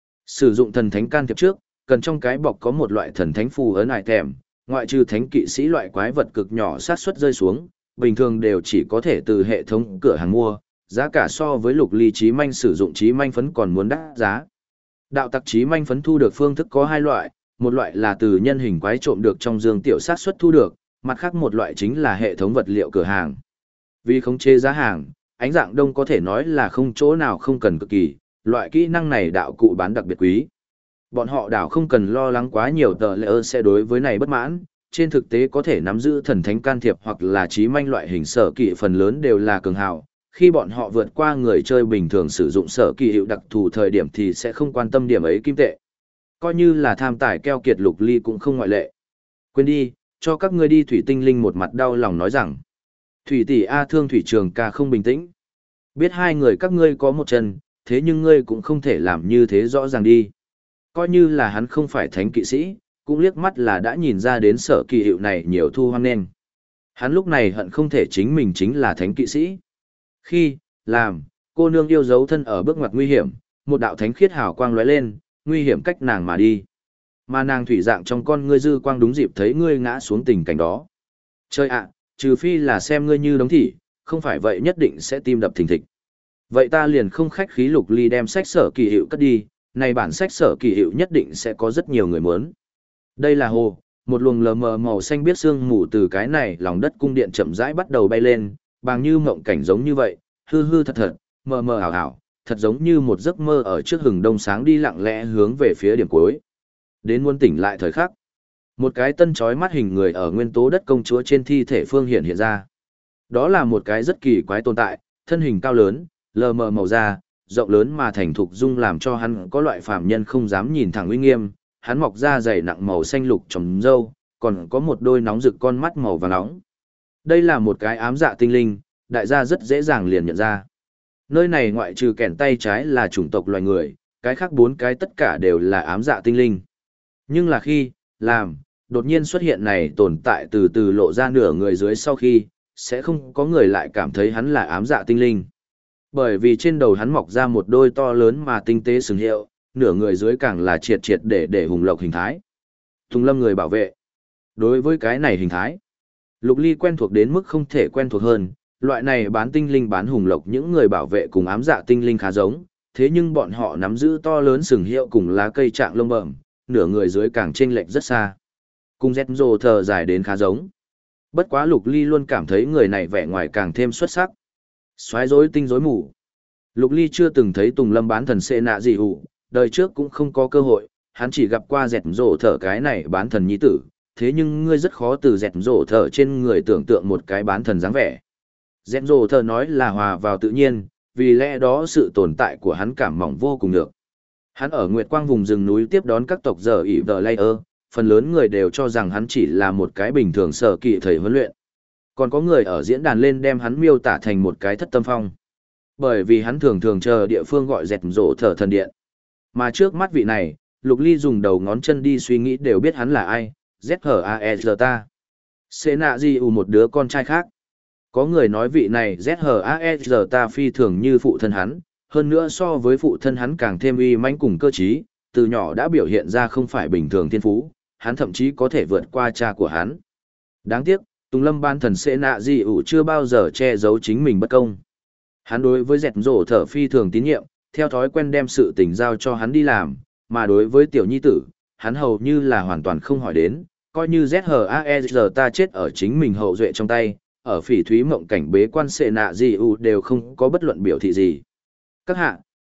[SPEAKER 1] Sử dụng thần thánh can thiệp trước, cần trong cái bọc có một loại thần thánh phù ấn ải thèm, ngoại trừ thánh kỵ sĩ loại quái vật cực nhỏ sát suất rơi xuống, bình thường đều chỉ có thể từ hệ thống cửa hàng mua, giá cả so với lục ly chí manh sử dụng chí manh phấn còn muốn đắt giá. Đạo tặc chí manh phấn thu được phương thức có hai loại, một loại là từ nhân hình quái trộm được trong dương tiểu sát suất thu được, mặt khác một loại chính là hệ thống vật liệu cửa hàng. Vì khống chế giá hàng, ánh dạng đông có thể nói là không chỗ nào không cần cực kỳ, loại kỹ năng này đạo cụ bán đặc biệt quý. Bọn họ đảo không cần lo lắng quá nhiều tờ lỡ sẽ đối với này bất mãn, trên thực tế có thể nắm giữ thần thánh can thiệp hoặc là chí manh loại hình sở kỵ phần lớn đều là cường hào. Khi bọn họ vượt qua người chơi bình thường sử dụng sở kỳ hiệu đặc thù thời điểm thì sẽ không quan tâm điểm ấy kim tệ. Coi như là tham tài keo kiệt lục ly cũng không ngoại lệ. Quên đi, cho các ngươi đi thủy tinh linh một mặt đau lòng nói rằng. Thủy tỷ A thương thủy trường ca không bình tĩnh. Biết hai người các ngươi có một chân, thế nhưng ngươi cũng không thể làm như thế rõ ràng đi. Coi như là hắn không phải thánh kỵ sĩ, cũng liếc mắt là đã nhìn ra đến sở kỳ hiệu này nhiều thu hoang nên. Hắn lúc này hận không thể chính mình chính là thánh kỵ sĩ. Khi, làm, cô nương yêu dấu thân ở bước ngoặt nguy hiểm, một đạo thánh khiết hào quang lóe lên, nguy hiểm cách nàng mà đi. Mà nàng thủy dạng trong con ngươi dư quang đúng dịp thấy ngươi ngã xuống tình cảnh đó. Chơi ạ, trừ phi là xem ngươi như đống thỉ, không phải vậy nhất định sẽ tim đập thình thịch. Vậy ta liền không khách khí lục ly đem sách sở kỳ hiệu cất đi, này bản sách sở kỳ hiệu nhất định sẽ có rất nhiều người muốn. Đây là hồ, một luồng lờ mờ màu xanh biết sương mù từ cái này lòng đất cung điện chậm rãi bắt đầu bay lên, bằng như mộng cảnh giống như vậy, hư hư thật thật, mờ mờ ảo ảo, thật giống như một giấc mơ ở trước hừng đông sáng đi lặng lẽ hướng về phía điểm cuối. Đến muốn tỉnh lại thời khắc, một cái tân chói mắt hình người ở nguyên tố đất công chúa trên thi thể Phương hiện ra. Đó là một cái rất kỳ quái tồn tại, thân hình cao lớn, lờ mờ màu da, rộng lớn mà thành thục dung làm cho hắn có loại phàm nhân không dám nhìn thẳng uy nghiêm, hắn mọc da dày nặng màu xanh lục trồng râu, còn có một đôi nóng rực con mắt màu vàng nóng. Đây là một cái ám dạ tinh linh, đại gia rất dễ dàng liền nhận ra. Nơi này ngoại trừ kẻn tay trái là chủng tộc loài người, cái khác bốn cái tất cả đều là ám dạ tinh linh. Nhưng là khi, làm, đột nhiên xuất hiện này tồn tại từ từ lộ ra nửa người dưới sau khi, sẽ không có người lại cảm thấy hắn là ám dạ tinh linh. Bởi vì trên đầu hắn mọc ra một đôi to lớn mà tinh tế sừng hiệu, nửa người dưới càng là triệt triệt để hùng lộc hình thái. Tùng lâm người bảo vệ. Đối với cái này hình thái, Lục Ly quen thuộc đến mức không thể quen thuộc hơn, loại này bán tinh linh bán hùng lộc những người bảo vệ cùng ám dạ tinh linh khá giống, thế nhưng bọn họ nắm giữ to lớn sừng hiệu cùng lá cây trạng lông bẩm, nửa người dưới càng chênh lệch rất xa. Cùng Zetro thờ dài đến khá giống. Bất quá Lục Ly luôn cảm thấy người này vẻ ngoài càng thêm xuất sắc. Xoái rối tinh rối mù. Lục Ly chưa từng thấy Tùng Lâm bán thần xê nạ gì hủ, đời trước cũng không có cơ hội, hắn chỉ gặp qua Zetro thở cái này bán thần nhi tử, thế nhưng ngươi rất khó từ Zetro thở trên người tưởng tượng một cái bán thần dáng vẻ. Zetro thở nói là hòa vào tự nhiên, vì lẽ đó sự tồn tại của hắn cảm mỏng vô cùng được. Hắn ở Nguyệt Quang vùng rừng núi tiếp đón các tộc giờ ỉ vờ layer, phần lớn người đều cho rằng hắn chỉ là một cái bình thường sở kỵ thầy huấn luyện. Còn có người ở diễn đàn lên đem hắn miêu tả thành một cái thất tâm phong. Bởi vì hắn thường thường chờ địa phương gọi Zetro thở thần điện. Mà trước mắt vị này, Lục Ly dùng đầu ngón chân đi suy nghĩ đều biết hắn là ai, ZHAEZ ta. Xê nạ gì một đứa con trai khác. Có người nói vị này ZHAEZ ta phi thường như phụ thân hắn, hơn nữa so với phụ thân hắn càng thêm uy mãnh cùng cơ trí, từ nhỏ đã biểu hiện ra không phải bình thường thiên phú, hắn thậm chí có thể vượt qua cha của hắn. Đáng tiếc, Tùng Lâm ban thần Xê nạ gì chưa bao giờ che giấu chính mình bất công. Hắn đối với Zetro thở phi thường tín nhiệm, theo thói quen đem sự tình giao cho hắn đi làm, mà đối với tiểu nhi tử, hắn hầu như là hoàn toàn không hỏi đến, coi như ZHAEZ ta chết ở chính mình hậu duệ trong tay, ở phỉ thúy mộng cảnh bế quan xệ nạ gì đều không có bất luận biểu thị gì. Các hạ,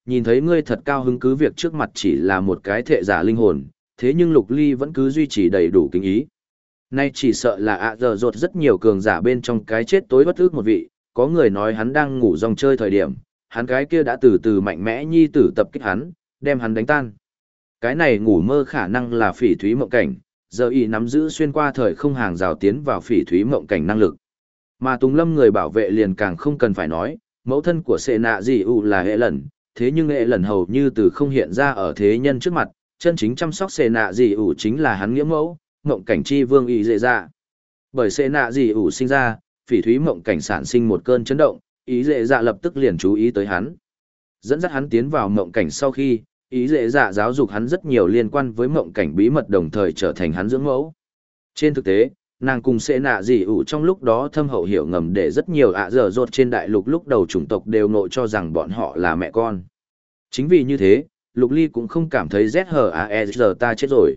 [SPEAKER 1] nhìn thấy ngươi thật cao hứng cứ việc trước mặt chỉ là một cái thệ giả linh hồn, thế nhưng Lục Ly vẫn cứ duy trì đầy đủ kính ý. Nay chỉ sợ là ạ giờ rột rất nhiều cường giả bên trong cái chết tối bất ức một vị, có người nói hắn đang ngủ rong chơi thời điểm, hắn cái kia đã từ từ mạnh mẽ nhi tử tập kích hắn, đem hắn đánh tan. Cái này ngủ mơ khả năng là phỉ thúy mộng cảnh, giờ y nắm giữ xuyên qua thời không hàng rào tiến vào phỉ thúy mộng cảnh năng lực. Mà Tùng Lâm người bảo vệ liền càng không cần phải nói, mẫu thân của Sệ Nạ Dị ủ là hệ lần, thế nhưng hệ lần hầu như từ không hiện ra ở thế nhân trước mặt, chân chính chăm sóc Sệ Nạ Dị ủ chính là hắn nghĩa mẫu, mộng cảnh chi vương y dễ dạ. Bởi Sệ Nạ Dị ủ sinh ra, phỉ thúy mộng cảnh sản sinh một cơn chấn động, ý dễ dạ lập tức liền chú ý tới hắn. Dẫn dắt hắn tiến vào mộng cảnh sau khi, ý dễ dạ giáo dục hắn rất nhiều liên quan với mộng cảnh bí mật đồng thời trở thành hắn dưỡng mẫu. Trên thực tế, nàng cùng Sệ Nạ Dị ủ trong lúc đó thâm hậu hiểu ngầm để rất nhiều ạ dở dột trên đại lục lúc đầu chủng tộc đều ngộ cho rằng bọn họ là mẹ con. Chính vì như thế, Lục Ly cũng không cảm thấy ZHAEZ ta chết rồi.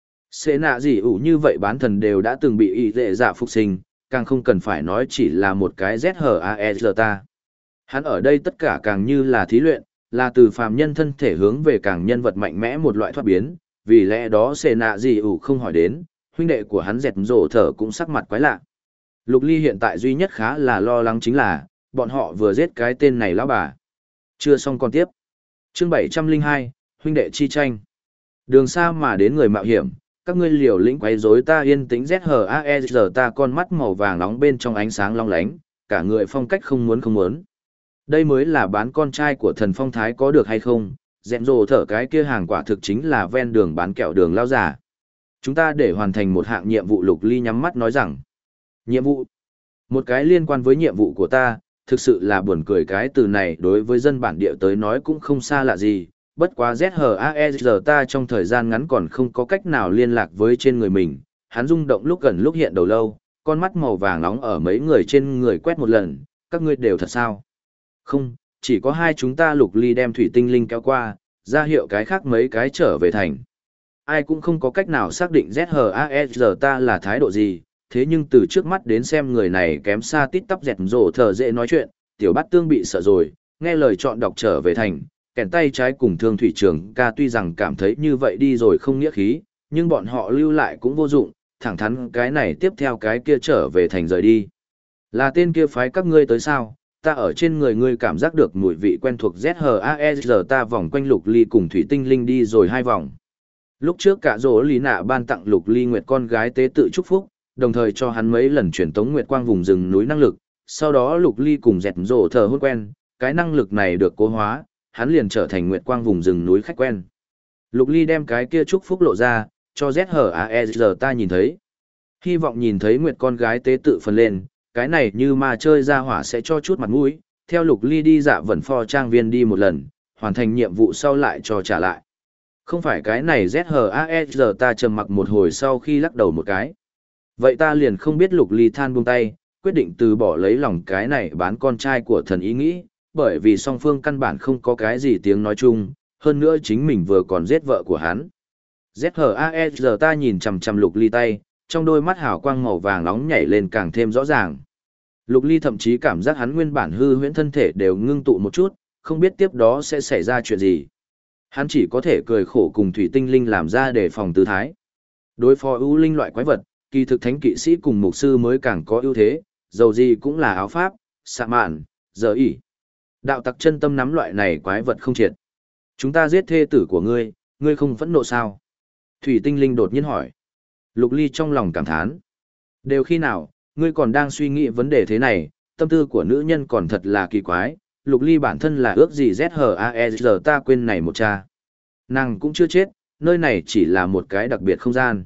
[SPEAKER 1] Sệ Nạ Dị ủ như vậy bán thần đều đã từng bị ý dễ dạ phục sinh, càng không cần phải nói chỉ là một cái ZHAEZ ta. Hắn ở đây tất cả càng như là thí luyện, là từ phàm nhân thân thể hướng về càng nhân vật mạnh mẽ một loại thoát biến, vì lẽ đó Sệ Nạ Dị ủ không hỏi đến, huynh đệ của hắn dẹt rổ thở cũng sắc mặt quái lạ. Lục Ly hiện tại duy nhất khá là lo lắng chính là, bọn họ vừa giết cái tên này lão bà. Chưa xong còn tiếp. Chương 702, huynh đệ chi tranh. Đường xa mà đến người mạo hiểm, các ngươi liều lĩnh quấy rối ta yên tĩnh ZHAEZ ta con mắt màu vàng nóng bên trong ánh sáng long lánh, cả người phong cách không muốn không muốn. Đây mới là bán con trai của thần phong thái có được hay không, dẹn rồ thở cái kia hàng quả thực chính là ven đường bán kẹo đường lao giả. Chúng ta để hoàn thành một hạng nhiệm vụ. Lục Ly nhắm mắt nói rằng. Nhiệm vụ? Một cái liên quan với nhiệm vụ của ta, thực sự là buồn cười cái từ này đối với dân bản địa tới nói cũng không xa lạ gì. Bất quá ZHAEZ ta trong thời gian ngắn còn không có cách nào liên lạc với trên người mình. Hắn rung động lúc gần lúc hiện đầu lâu, con mắt màu vàng nóng ở mấy người trên người quét một lần. Các ngươi đều thật sao? Không, chỉ có hai chúng ta. Lục Ly đem thủy tinh linh kéo qua, ra hiệu cái khác mấy cái trở về thành. Ai cũng không có cách nào xác định ZHAEZ ta là thái độ gì, thế nhưng từ trước mắt đến xem người này kém xa tít tắp dẹt rổ thở dễ nói chuyện, tiểu bát tương bị sợ rồi, nghe lời chọn đọc trở về thành, kèn tay trái cùng thương thủy trường ca tuy rằng cảm thấy như vậy đi rồi không nghĩa khí, nhưng bọn họ lưu lại cũng vô dụng, thẳng thắn cái này tiếp theo cái kia trở về thành rời đi. Là tên kia phái các ngươi tới sao? Ta ở trên người ngươi cảm giác được mùi vị quen thuộc ZHAEZ ta vòng quanh Lục Ly cùng thủy tinh linh đi rồi hai vòng. Lúc trước cả rỗ lý nạ ban tặng Lục Ly Nguyệt con gái tế tự chúc phúc, đồng thời cho hắn mấy lần truyền tống Nguyệt quang vùng rừng núi năng lực, sau đó Lục Ly cùng dẹt rỗ thờ hôn quen, cái năng lực này được cố hóa, hắn liền trở thành Nguyệt quang vùng rừng núi khách quen. Lục Ly đem cái kia chúc phúc lộ ra, cho ZHAEZ ta nhìn thấy. Hy vọng nhìn thấy Nguyệt con gái tế tự phần lên, cái này như ma chơi ra hỏa sẽ cho chút mặt mũi, theo Lục Ly đi dạ vẩn pho trang viên đi một lần, hoàn thành nhiệm vụ sau lại cho trả lại. Không phải cái này ZHAEZ ta trầm mặc một hồi sau khi lắc đầu một cái. Vậy ta liền không biết. Lục Ly than buông tay, quyết định từ bỏ lấy lòng cái này bán con trai của thần ý nghĩ, bởi vì song phương căn bản không có cái gì tiếng nói chung, hơn nữa chính mình vừa còn giết vợ của hắn. ZHAEZ ta nhìn chằm chằm Lục Ly tay, trong đôi mắt hào quang màu vàng nóng nhảy lên càng thêm rõ ràng. Lục Ly thậm chí cảm giác hắn nguyên bản hư huyễn thân thể đều ngưng tụ một chút, không biết tiếp đó sẽ xảy ra chuyện gì. Hắn chỉ có thể cười khổ cùng thủy tinh linh làm ra để phòng tư thái. Đối phó ưu linh loại quái vật, kỳ thực thánh kỵ sĩ cùng mục sư mới càng có ưu thế, dầu gì cũng là áo pháp, xạ mạn, giờ ỉ. Đạo tặc chân tâm nắm loại này quái vật không triệt. Chúng ta giết thê tử của ngươi, ngươi không phẫn nộ sao? Thủy tinh linh đột nhiên hỏi. Lục Ly trong lòng cảm thán. Đều khi nào, ngươi còn đang suy nghĩ vấn đề thế này, tâm tư của nữ nhân còn thật là kỳ quái. Lục Ly bản thân là ước gì ZHAEZ ta quên này một cha. Nàng cũng chưa chết, nơi này chỉ là một cái đặc biệt không gian.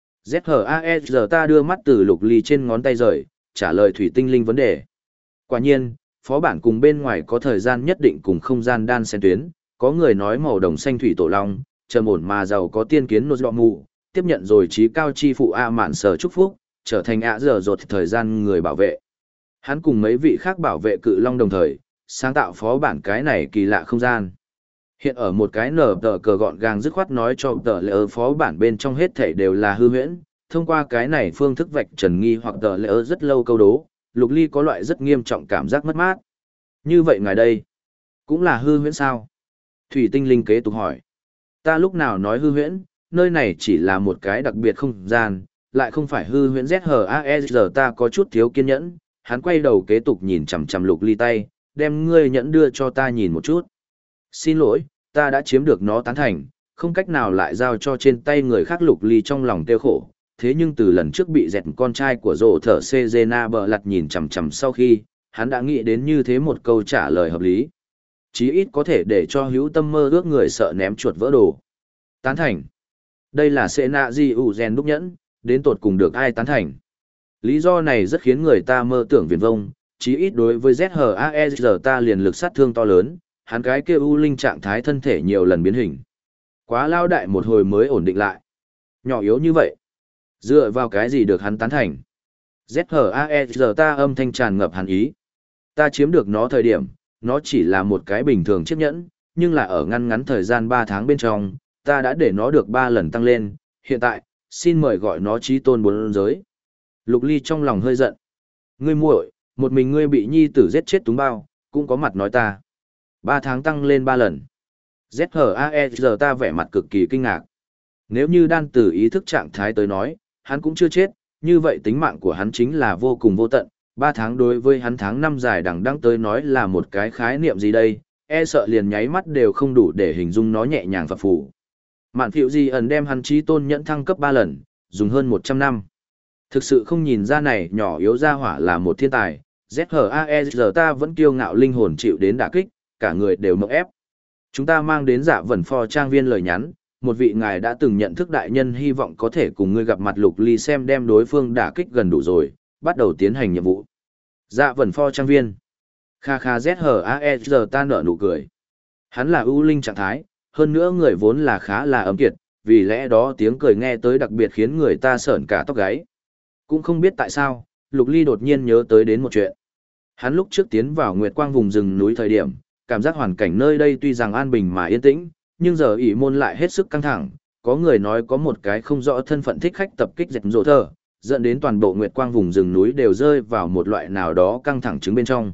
[SPEAKER 1] ZHAEZ ta đưa mắt từ Lục Ly trên ngón tay rời, trả lời thủy tinh linh vấn đề. Quả nhiên, phó bản cùng bên ngoài có thời gian nhất định cùng không gian đan xen tuyến, có người nói màu đồng xanh thủy tổ long, trầm ổn mà giàu có tiên kiến nô dọ mù, tiếp nhận rồi trí cao chi phụ A mạn sở chúc phúc, trở thành ạ dở dột thời gian người bảo vệ. Hắn cùng mấy vị khác bảo vệ cự long đồng thời, sáng tạo phó bản cái này kỳ lạ không gian. Hiện ở một cái nở tờ cờ gọn gàng dứt khoát nói cho tờ lệ phó bản bên trong hết thảy đều là hư huyễn, thông qua cái này phương thức vạch trần nghi hoặc tờ lệ rất lâu câu đố, Lục Ly có loại rất nghiêm trọng cảm giác mất mát. Như vậy ngài đây, cũng là hư huyễn sao? Thủy tinh linh kế tục hỏi. Ta lúc nào nói hư huyễn, nơi này chỉ là một cái đặc biệt không gian, lại không phải hư huyễn ZHAEZ ta có chút thiếu kiên nhẫn, hắn quay đầu kế tục nhìn chằm chằm Lục Ly tay, đem ngươi nhẫn đưa cho ta nhìn một chút. Xin lỗi, ta đã chiếm được nó tán thành, không cách nào lại giao cho trên tay người khác. Lục Ly trong lòng tiêu khổ, thế nhưng từ lần trước bị dẹt con trai của rổ thở Cezena bờ lặt nhìn chằm chằm sau khi, hắn đã nghĩ đến như thế một câu trả lời hợp lý. Chí ít có thể để cho hữu tâm mơ ước người sợ ném chuột vỡ đồ. Tán thành. Đây là Sena Di ủ rèn đúc nhẫn, đến tột cùng được ai tán thành. Lý do này rất khiến người ta mơ tưởng viển vông, chí ít đối với ZHAEZ ta liền lực sát thương to lớn, hắn cái kia u linh trạng thái thân thể nhiều lần biến hình. Quá lao đại một hồi mới ổn định lại. Nhỏ yếu như vậy. Dựa vào cái gì được hắn tán thành? ZHAEZ ta âm thanh tràn ngập hắn ý. Ta chiếm được nó thời điểm, nó chỉ là một cái bình thường chiếc nhẫn, nhưng là ở ngăn ngắn thời gian 3 tháng bên trong, ta đã để nó được 3 lần tăng lên, hiện tại, xin mời gọi nó chí tôn 4 giới. Lục Ly trong lòng hơi giận. Ngươi muội, một mình ngươi bị nhi tử giết chết túng bao, cũng có mặt nói ta. 3 tháng tăng lên 3 lần. ZHAEZ ta vẻ mặt cực kỳ kinh ngạc. Nếu như đan từ ý thức trạng thái tới nói, hắn cũng chưa chết, như vậy tính mạng của hắn chính là vô cùng vô tận. 3 tháng đối với hắn tháng năm dài đằng đẵng tới nói là một cái khái niệm gì đây, e sợ liền nháy mắt đều không đủ để hình dung nó nhẹ nhàng phập phù. Mạn phiệu gì ẩn đem hắn chí tôn nhẫn thăng cấp 3 lần, dùng hơn 100 năm. Thực sự không nhìn ra này nhỏ yếu ra hỏa là một thiên tài, ZHAEZ ta vẫn kiêu ngạo linh hồn chịu đến đả kích, cả người đều mộng ép. Chúng ta mang đến Dạ Vẩn Phò trang viên lời nhắn, một vị ngài đã từng nhận thức đại nhân hy vọng có thể cùng ngươi gặp mặt. Lục Ly xem đem đối phương đả kích gần đủ rồi, bắt đầu tiến hành nhiệm vụ. Dạ Vẩn Phò trang viên. Kha kha ZHAEZ ta nở nụ cười. Hắn là ưu linh trạng thái, hơn nữa người vốn là khá là ấm kiệt, vì lẽ đó tiếng cười nghe tới đặc biệt khiến người ta sởn cả tóc gáy. Cũng không biết tại sao, Lục Ly đột nhiên nhớ tới đến một chuyện. Hắn lúc trước tiến vào Nguyệt Quang vùng rừng núi thời điểm, cảm giác hoàn cảnh nơi đây tuy rằng an bình mà yên tĩnh, nhưng giờ ỷ môn lại hết sức căng thẳng. Có người nói có một cái không rõ thân phận thích khách tập kích dẹt rộ thờ, dẫn đến toàn bộ Nguyệt Quang vùng rừng núi đều rơi vào một loại nào đó căng thẳng chứng bên trong.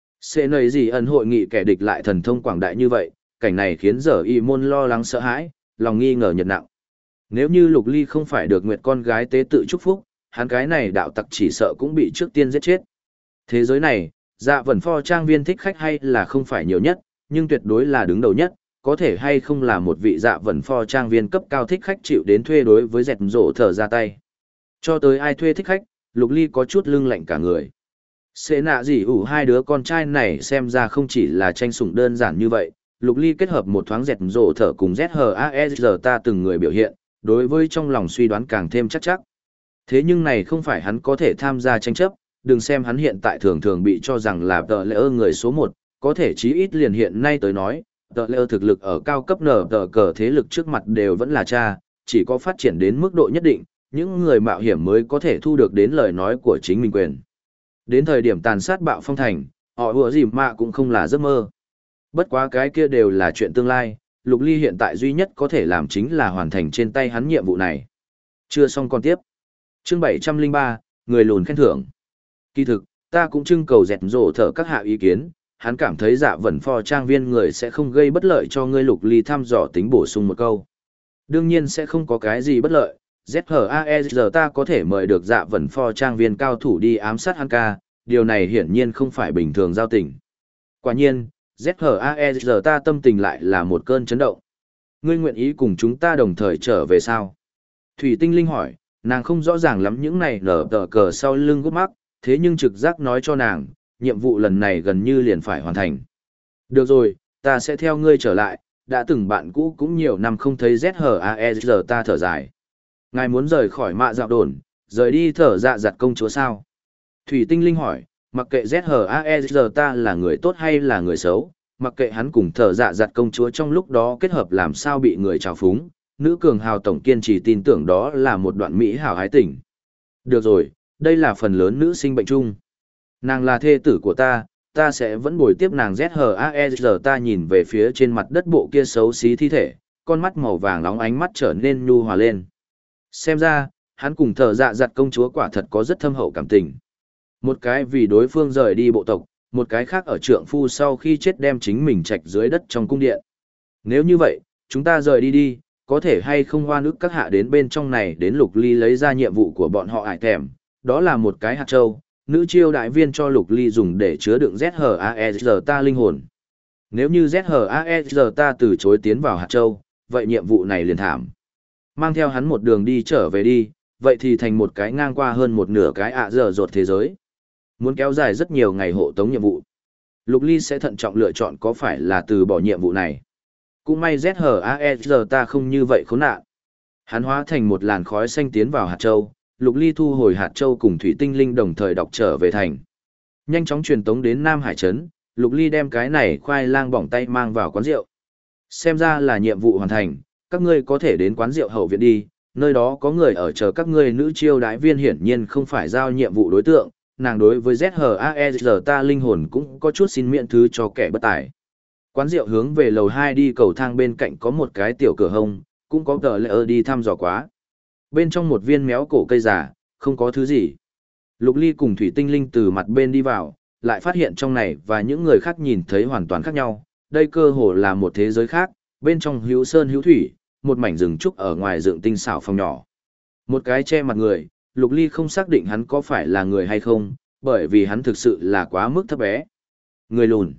[SPEAKER 1] Sẽ nầy gì ẩn hội nghị kẻ địch lại thần thông quảng đại như vậy, cảnh này khiến giờ ỷ môn lo lắng sợ hãi, lòng nghi ngờ nhật nặng. Nếu như Lục Ly không phải được Nguyệt con gái tế tự chúc phúc, hắn cái này đạo tặc chỉ sợ cũng bị trước tiên giết chết. Thế giới này, Dạ Vẩn Phò trang viên thích khách hay là không phải nhiều nhất, nhưng tuyệt đối là đứng đầu nhất, có thể hay không là một vị Dạ Vẩn Phò trang viên cấp cao thích khách chịu đến thuê đối với dẹt rổ thở ra tay. Cho tới ai thuê thích khách, Lục Ly có chút lưng lạnh cả người. Sẽ nạ gì ủ hai đứa con trai này xem ra không chỉ là tranh sủng đơn giản như vậy. Lục Ly kết hợp một thoáng dẹt rổ thở cùng ZHAEZ ta từng người biểu hiện, đối với trong lòng suy đoán càng thêm chắc chắc. Thế nhưng này không phải hắn có thể tham gia tranh chấp, đừng xem hắn hiện tại thường thường bị cho rằng là tờ lễ người số 1, có thể chí ít liền hiện nay tới nói, tờ lễ thực lực ở cao cấp nở tờ cờ thế lực trước mặt đều vẫn là cha, chỉ có phát triển đến mức độ nhất định, những người mạo hiểm mới có thể thu được đến lời nói của chính mình quyền. Đến thời điểm tàn sát bạo phong thành, họ ủa gì mà cũng không là giấc mơ. Bất quá cái kia đều là chuyện tương lai, Lục Ly hiện tại duy nhất có thể làm chính là hoàn thành trên tay hắn nhiệm vụ này. Chưa xong còn tiếp. Chương 703, người lùn khen thưởng. Kỳ thực, ta cũng trưng cầu dẹt rổ thở các hạ ý kiến, hắn cảm thấy Dạ Vẩn Phò trang viên người sẽ không gây bất lợi cho ngươi. Lục Ly thăm dò tính bổ sung một câu. Đương nhiên sẽ không có cái gì bất lợi, ZHAEZ ta có thể mời được Dạ Vẩn Phò trang viên cao thủ đi ám sát hắn ca, điều này hiển nhiên không phải bình thường giao tình. Quả nhiên, ZHAEZ ta tâm tình lại là một cơn chấn động. Ngươi nguyện ý cùng chúng ta đồng thời trở về sao? Thủy Tinh Linh hỏi, nàng không rõ ràng lắm những này nở tờ cờ sau lưng gút mắc, thế nhưng trực giác nói cho nàng, nhiệm vụ lần này gần như liền phải hoàn thành. Được rồi, ta sẽ theo ngươi trở lại, đã từng bạn cũ cũng nhiều năm không thấy ZHAEZ ta thở dài. Ngài muốn rời khỏi mạ dạo đồn, rời đi thở dạ giặt công chúa sao? Thủy Tinh Linh hỏi, mặc kệ ZHAEZ ta là người tốt hay là người xấu, mặc kệ hắn cùng thở dạ giặt công chúa trong lúc đó kết hợp làm sao bị người trào phúng, nữ cường hào tổng kiên trì tin tưởng đó là một đoạn mỹ hảo hái tình. Được rồi, đây là phần lớn nữ sinh bệnh chung. Nàng là thê tử của ta, ta sẽ vẫn bồi tiếp nàng. ZHAEZ ta nhìn về phía trên mặt đất bộ kia xấu xí thi thể, con mắt màu vàng nóng ánh mắt trở nên nhu hòa lên. Xem ra, hắn cùng thở dạ giặt công chúa quả thật có rất thâm hậu cảm tình. Một cái vì đối phương rời đi bộ tộc, một cái khác ở trượng phu sau khi chết đem chính mình trạch dưới đất trong cung điện. Nếu như vậy, chúng ta rời đi đi, có thể hay không hoa nước các hạ đến bên trong này đến Lục Ly lấy ra nhiệm vụ của bọn họ ải thèm, đó là một cái hạt châu, nữ chiêu đại viên cho Lục Ly dùng để chứa đựng ZHAEZ ta linh hồn. Nếu như ZHAEZ ta từ chối tiến vào hạt châu, vậy nhiệm vụ này liền thảm. Mang theo hắn một đường đi trở về đi, vậy thì thành một cái ngang qua hơn một nửa cái giờ rột thế giới. Muốn kéo dài rất nhiều ngày hộ tống nhiệm vụ. Lục Ly sẽ thận trọng lựa chọn có phải là từ bỏ nhiệm vụ này. Cũng may ZHAEZ ta không như vậy khốn nạn. Hắn hóa thành một làn khói xanh tiến vào hạt châu, Lục Ly thu hồi hạt châu cùng thủy tinh linh đồng thời đọc trở về thành. Nhanh chóng truyền tống đến Nam Hải Trấn, Lục Ly đem cái này khoai lang bỏng tay mang vào quán rượu. Xem ra là nhiệm vụ hoàn thành, các ngươi có thể đến quán rượu hậu viện đi, nơi đó có người ở chờ các ngươi. Nữ chiêu đái viên hiển nhiên không phải giao nhiệm vụ đối tượng, nàng đối với ZHAEZ ta linh hồn cũng có chút xin miễn thứ cho kẻ bất tài. Quán rượu hướng về lầu 2 đi, cầu thang bên cạnh có một cái tiểu cửa hông, cũng có tờ lệ đi thăm dò quá. Bên trong một viên méo cổ cây già, không có thứ gì. Lục Ly cùng thủy tinh linh từ mặt bên đi vào, lại phát hiện trong này và những người khác nhìn thấy hoàn toàn khác nhau. Đây cơ hồ là một thế giới khác, bên trong hữu sơn hữu thủy, một mảnh rừng trúc ở ngoài dựng tinh xảo phòng nhỏ. Một cái che mặt người, Lục Ly không xác định hắn có phải là người hay không, bởi vì hắn thực sự là quá mức thấp bé. Người lùn.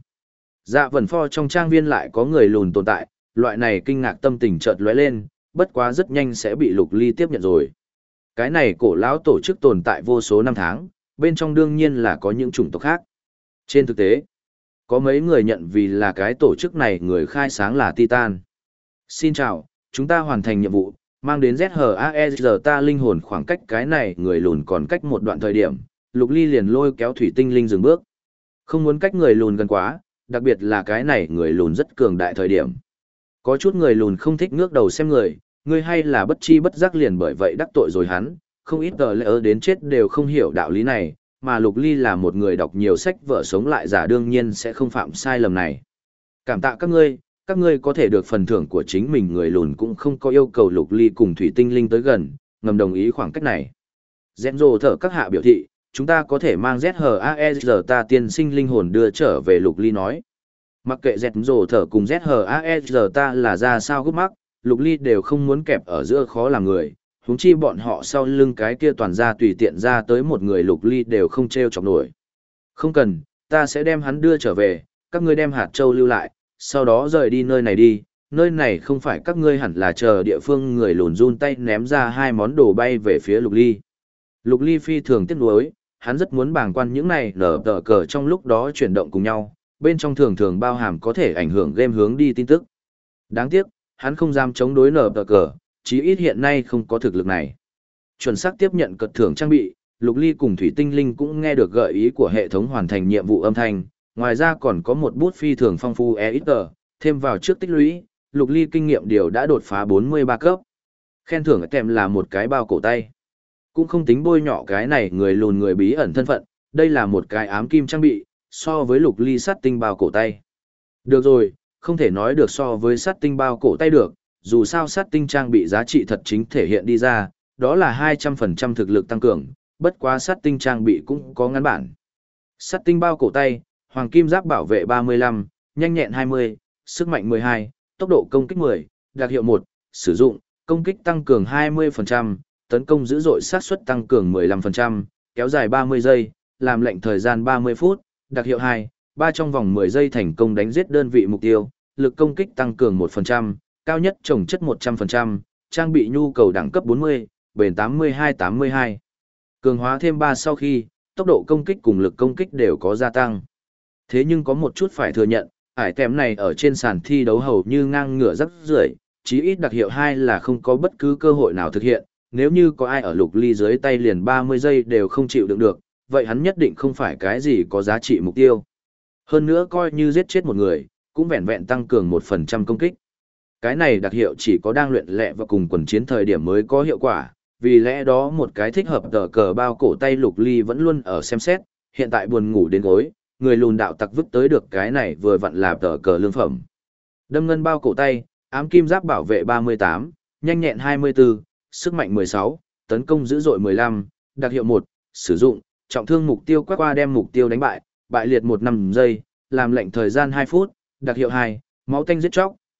[SPEAKER 1] Dạ vẩn pho trong trang viên lại có người lùn tồn tại, loại này kinh ngạc tâm tình chợt lóe lên, bất quá rất nhanh sẽ bị Lục Ly tiếp nhận rồi. Cái này cổ lão tổ chức tồn tại vô số năm tháng, bên trong đương nhiên là có những chủng tộc khác. Trên thực tế, có mấy người nhận vì là cái tổ chức này người khai sáng là Titan. Xin chào, chúng ta hoàn thành nhiệm vụ, mang đến ZHAEZ ta linh hồn. Khoảng cách cái này người lùn còn cách một đoạn thời điểm, Lục Ly liền lôi kéo thủy tinh linh dừng bước. Không muốn cách người lùn gần quá, đặc biệt là cái này người lùn rất cường đại thời điểm. Có chút người lùn không thích ngước đầu xem người hay là bất chi bất giác liền bởi vậy đắc tội rồi hắn, không ít tờ lỡ đến chết đều không hiểu đạo lý này, mà Lục Ly là một người đọc nhiều sách vở sống lại giả đương nhiên sẽ không phạm sai lầm này. Cảm tạ các ngươi có thể được phần thưởng của chính mình. Người lùn cũng không có yêu cầu Lục Ly cùng thủy tinh linh tới gần, ngầm đồng ý khoảng cách này. Zenzo thở các hạ biểu thị, chúng ta có thể mang ZHAEZ ta tiên sinh linh hồn đưa trở về. Lục Ly nói. Mặc kệ Zenzo thở cùng ZHAEZ ta là ra sao gút mắc, Lục Ly đều không muốn kẹp ở giữa khó làm người, huống chi bọn họ sau lưng cái kia toàn ra tùy tiện ra tới một người Lục Ly đều không treo chọc nổi. Không cần, ta sẽ đem hắn đưa trở về, các ngươi đem hạt châu lưu lại, sau đó rời đi nơi này đi, nơi này không phải các ngươi hẳn là chờ địa phương. Người lùn run tay ném ra hai món đồ bay về phía Lục Ly. Lục Ly phi thường tiếc nuối, hắn rất muốn bàng quan những này nở tờ cờ trong lúc đó chuyển động cùng nhau, bên trong thường thường bao hàm có thể ảnh hưởng game hướng đi tin tức. Đáng tiếc, hắn không dám chống đối nở tờ cờ, chí ít hiện nay không có thực lực này. Chuẩn xác tiếp nhận cật thưởng trang bị, Lục Ly cùng thủy tinh linh cũng nghe được gợi ý của hệ thống hoàn thành nhiệm vụ âm thanh, ngoài ra còn có một bút phi thường phong phú EXP, thêm vào trước tích lũy, Lục Ly kinh nghiệm điều đã đột phá 43 cấp. Khen thưởng kèm là một cái bao cổ tay. Cũng không tính bôi nhọ cái này người lùn người bí ẩn thân phận, đây là một cái ám kim trang bị, so với Lục Ly sát tinh bao cổ tay. Được rồi, không thể nói được so với sát tinh bao cổ tay được, dù sao sát tinh trang bị giá trị thật chính thể hiện đi ra, đó là 200% thực lực tăng cường, bất quá sát tinh trang bị cũng có ngắn bản. Sát tinh bao cổ tay, hoàng kim giáp bảo vệ 35, nhanh nhẹn 20, sức mạnh 12, tốc độ công kích 10, đặc hiệu 1, sử dụng, công kích tăng cường 20%, tấn công dữ dội sát suất tăng cường 15%, kéo dài 30 giây, làm lệnh thời gian 30 phút, đặc hiệu 2, 3 trong vòng 10 giây thành công đánh giết đơn vị mục tiêu, lực công kích tăng cường 1%, cao nhất trồng chất 100%, trang bị nhu cầu đẳng cấp 40, bền 82-82. Cường hóa thêm 3 sau khi, tốc độ công kích cùng lực công kích đều có gia tăng. Thế nhưng có một chút phải thừa nhận, ải tèm này ở trên sàn thi đấu hầu như ngang ngửa rất rưởi, chí ít đặc hiệu 2 là không có bất cứ cơ hội nào thực hiện, nếu như có ai ở Lục Ly dưới tay liền 30 giây đều không chịu đựng được, vậy hắn nhất định không phải cái gì có giá trị mục tiêu. Hơn nữa coi như giết chết một người, cũng vẹn vẹn tăng cường 1% công kích. Cái này đặc hiệu chỉ có đang luyện lẹ và cùng quần chiến thời điểm mới có hiệu quả, vì lẽ đó một cái thích hợp tờ cờ bao cổ tay Lục Ly vẫn luôn ở xem xét, hiện tại buồn ngủ đến gối, người lùn đạo tặc vứt tới được cái này vừa vặn là tờ cờ lương phẩm. Đâm ngân bao cổ tay, ám kim giáp bảo vệ 38, nhanh nhẹn 24, sức mạnh 16, tấn công dữ dội 15, đặc hiệu 1, sử dụng, trọng thương mục tiêu quét qua đem mục tiêu đánh bại, bại liệt 1 năm giây, làm lệnh thời gian 2 phút, đặc hiệu 2, máu tanh giết chóc,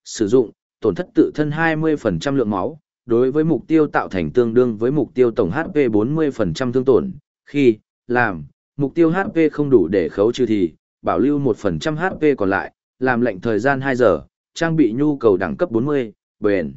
[SPEAKER 1] sử dụng, tổn thất tự thân 20% lượng máu, đối với mục tiêu tạo thành tương đương với mục tiêu tổng HP 40% thương tổn, khi làm mục tiêu HP không đủ để khấu trừ thì bảo lưu 1% HP còn lại, làm lệnh thời gian 2 giờ, trang bị nhu cầu đẳng cấp 40, bền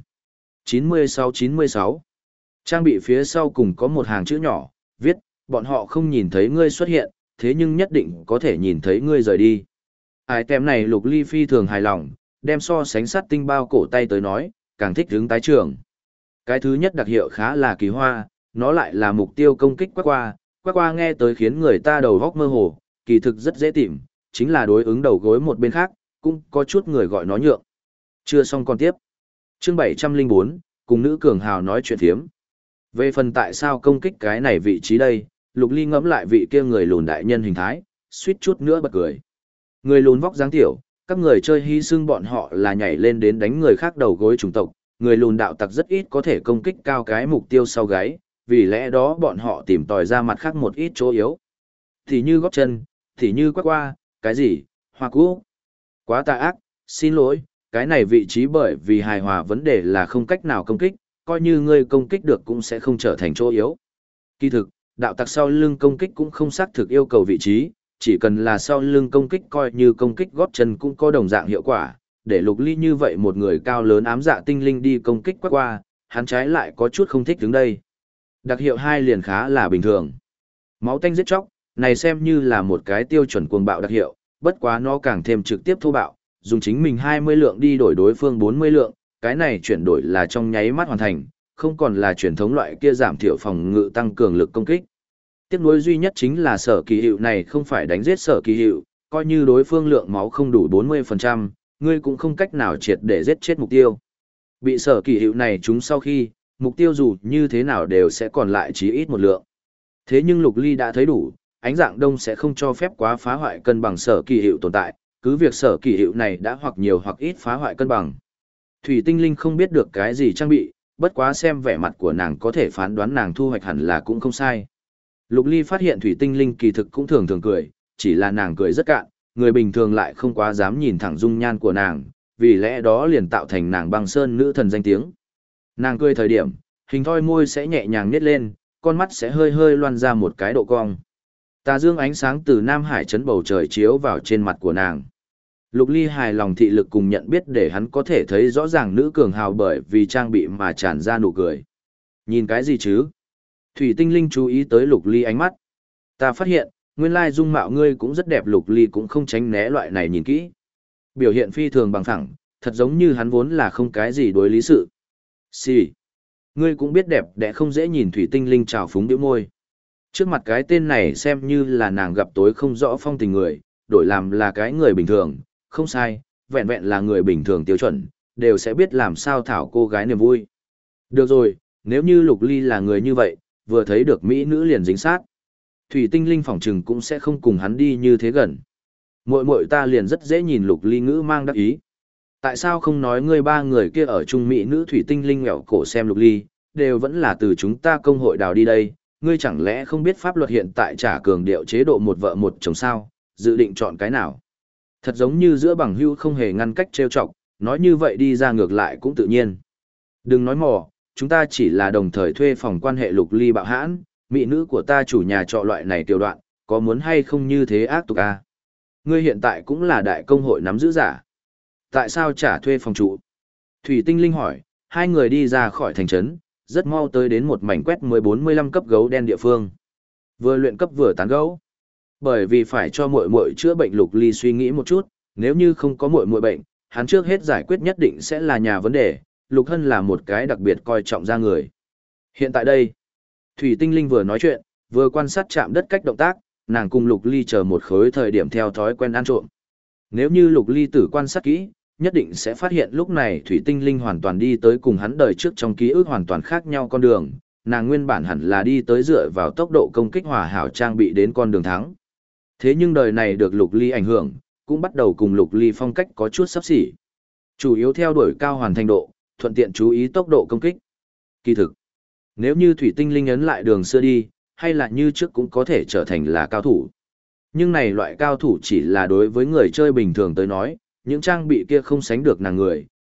[SPEAKER 1] 96. Trang bị phía sau cùng có một hàng chữ nhỏ, viết, bọn họ không nhìn thấy ngươi xuất hiện, thế nhưng nhất định có thể nhìn thấy ngươi rời đi. Item này Lục Ly phi thường hài lòng, đem so sánh sát tinh bao cổ tay tới nói, càng thích hướng tái trường. Cái thứ nhất đặc hiệu khá là kỳ hoa, nó lại là mục tiêu công kích quắc qua nghe tới khiến người ta đầu góc mơ hồ, kỳ thực rất dễ tìm, chính là đối ứng đầu gối một bên khác, cũng có chút người gọi nó nhượng. Chưa xong còn tiếp. Chương 704, cùng nữ cường hào nói chuyện thiếm. Về phần tại sao công kích cái này vị trí đây, Lục Ly ngẫm lại vị kia người lùn đại nhân hình thái, suýt chút nữa bật cười. Người lùn vóc dáng tiểu, các người chơi hy sinh bọn họ là nhảy lên đến đánh người khác đầu gối chủng tộc, người lùn đạo tặc rất ít có thể công kích cao cái mục tiêu sau gáy, vì lẽ đó bọn họ tìm tòi ra mặt khác một ít chỗ yếu. Thì như gót chân, thì như quét qua, cái gì, hoa cũ. Quá tà ác, xin lỗi, cái này vị trí bởi vì hài hòa vấn đề là không cách nào công kích, coi như ngươi công kích được cũng sẽ không trở thành chỗ yếu. Kỳ thực, đạo tặc sau lưng công kích cũng không xác thực yêu cầu vị trí, chỉ cần là sau lưng công kích coi như công kích gót chân cũng có đồng dạng hiệu quả, để Lục Ly như vậy một người cao lớn ám dạ tinh linh đi công kích quét qua, hắn trái lại có chút không thích đứng đây. Đặc hiệu 2 liền khá là bình thường. Máu tanh giết chóc, này xem như là một cái tiêu chuẩn cuồng bạo đặc hiệu, bất quá nó càng thêm trực tiếp thô bạo, dùng chính mình 20 lượng đi đổi đối phương 40 lượng, cái này chuyển đổi là trong nháy mắt hoàn thành, không còn là truyền thống loại kia giảm thiểu phòng ngự tăng cường lực công kích. Tiếc nuối duy nhất chính là sở kỳ hiệu này không phải đánh giết sở kỳ hiệu, coi như đối phương lượng máu không đủ 40%, ngươi cũng không cách nào triệt để giết chết mục tiêu. Bị sở kỳ hiệu này trúng sau khi, mục tiêu dù như thế nào đều sẽ còn lại chí ít một lượng. Thế nhưng Lục Ly đã thấy đủ, ánh dạng đông sẽ không cho phép quá phá hoại cân bằng sở kỳ hiệu tồn tại, cứ việc sở kỳ hiệu này đã hoặc nhiều hoặc ít phá hoại cân bằng. Thủy Tinh Linh không biết được cái gì trang bị, bất quá xem vẻ mặt của nàng có thể phán đoán nàng thu hoạch hẳn là cũng không sai. Lục Ly phát hiện Thủy Tinh Linh kỳ thực cũng thường thường cười, chỉ là nàng cười rất cạn, người bình thường lại không quá dám nhìn thẳng dung nhan của nàng, vì lẽ đó liền tạo thành nàng băng sơn nữ thần danh tiếng. Nàng cười thời điểm, hình thoi môi sẽ nhẹ nhàng nhếch lên, con mắt sẽ hơi hơi loan ra một cái độ cong. Tà dương ánh sáng từ Nam Hải trấn bầu trời chiếu vào trên mặt của nàng. Lục Ly hài lòng thị lực cùng nhận biết để hắn có thể thấy rõ ràng nữ cường hào bởi vì trang bị mà tràn ra nụ cười. Nhìn cái gì chứ? Thủy Tinh Linh chú ý tới Lục Ly ánh mắt. Ta phát hiện, nguyên lai dung mạo ngươi cũng rất đẹp. Lục Ly cũng không tránh né loại này nhìn kỹ. Biểu hiện phi thường bằng thẳng, thật giống như hắn vốn là không cái gì đối lý sự. Xì. Ngươi cũng biết đẹp đẽ không dễ nhìn. Thủy Tinh Linh trào phúng điệu môi. Trước mặt cái tên này xem như là nàng gặp tối không rõ phong tình người, đổi làm là cái người bình thường, không sai, vẹn vẹn là người bình thường tiêu chuẩn, đều sẽ biết làm sao thảo cô gái niềm vui. Được rồi, nếu như Lục Ly là người như vậy, vừa thấy được mỹ nữ liền dính sát. Thủy Tinh Linh phỏng chừng cũng sẽ không cùng hắn đi như thế gần. Muội muội ta liền rất dễ nhìn. Lục Ly ngữ mang đắc ý. Tại sao không nói ngươi ba người kia ở chung mỹ nữ? Thủy Tinh Linh ngẹo cổ xem Lục Ly, đều vẫn là từ chúng ta công hội đào đi đây, ngươi chẳng lẽ không biết pháp luật hiện tại trả cường điệu chế độ một vợ một chồng sao, dự định chọn cái nào? Thật giống như giữa bằng hữu không hề ngăn cách trêu chọc, nói như vậy đi ra ngược lại cũng tự nhiên. Đừng nói mò, chúng ta chỉ là đồng thời thuê phòng quan hệ. Lục Ly bạo hãn, mỹ nữ của ta chủ nhà trọ loại này tiểu đoạn, có muốn hay không như thế ác tục à? Ngươi hiện tại cũng là đại công hội nắm giữ giả. Tại sao trả thuê phòng trụ? Thủy Tinh Linh hỏi, hai người đi ra khỏi thành trấn, rất mau tới đến một mảnh quét 14-15 cấp gấu đen địa phương. Vừa luyện cấp vừa tán gấu. Bởi vì phải cho muội muội chữa bệnh, Lục Ly suy nghĩ một chút, nếu như không có muội muội bệnh, hắn trước hết giải quyết nhất định sẽ là nhà vấn đề. Lục Hân là một cái đặc biệt coi trọng ra người. Hiện tại đây, Thủy Tinh Linh vừa nói chuyện, vừa quan sát chạm đất cách động tác, nàng cùng Lục Ly chờ một khối thời điểm theo thói quen ăn trộm. Nếu như Lục Ly tử quan sát kỹ, nhất định sẽ phát hiện lúc này Thủy Tinh Linh hoàn toàn đi tới cùng hắn đời trước trong ký ức hoàn toàn khác nhau con đường, nàng nguyên bản hẳn là đi tới dựa vào tốc độ công kích hòa hảo trang bị đến con đường thắng. Thế nhưng đời này được Lục Ly ảnh hưởng, cũng bắt đầu cùng Lục Ly phong cách có chút xấp xỉ. Chủ yếu theo đuổi cao hoàn thành độ, thuận tiện chú ý tốc độ công kích. Kỳ thực, nếu như Thủy Tinh Linh ấn lại đường xưa đi, hay là như trước cũng có thể trở thành là cao thủ. Nhưng này loại cao thủ chỉ là đối với người chơi bình thường tới nói, những trang bị kia không sánh được nàng người,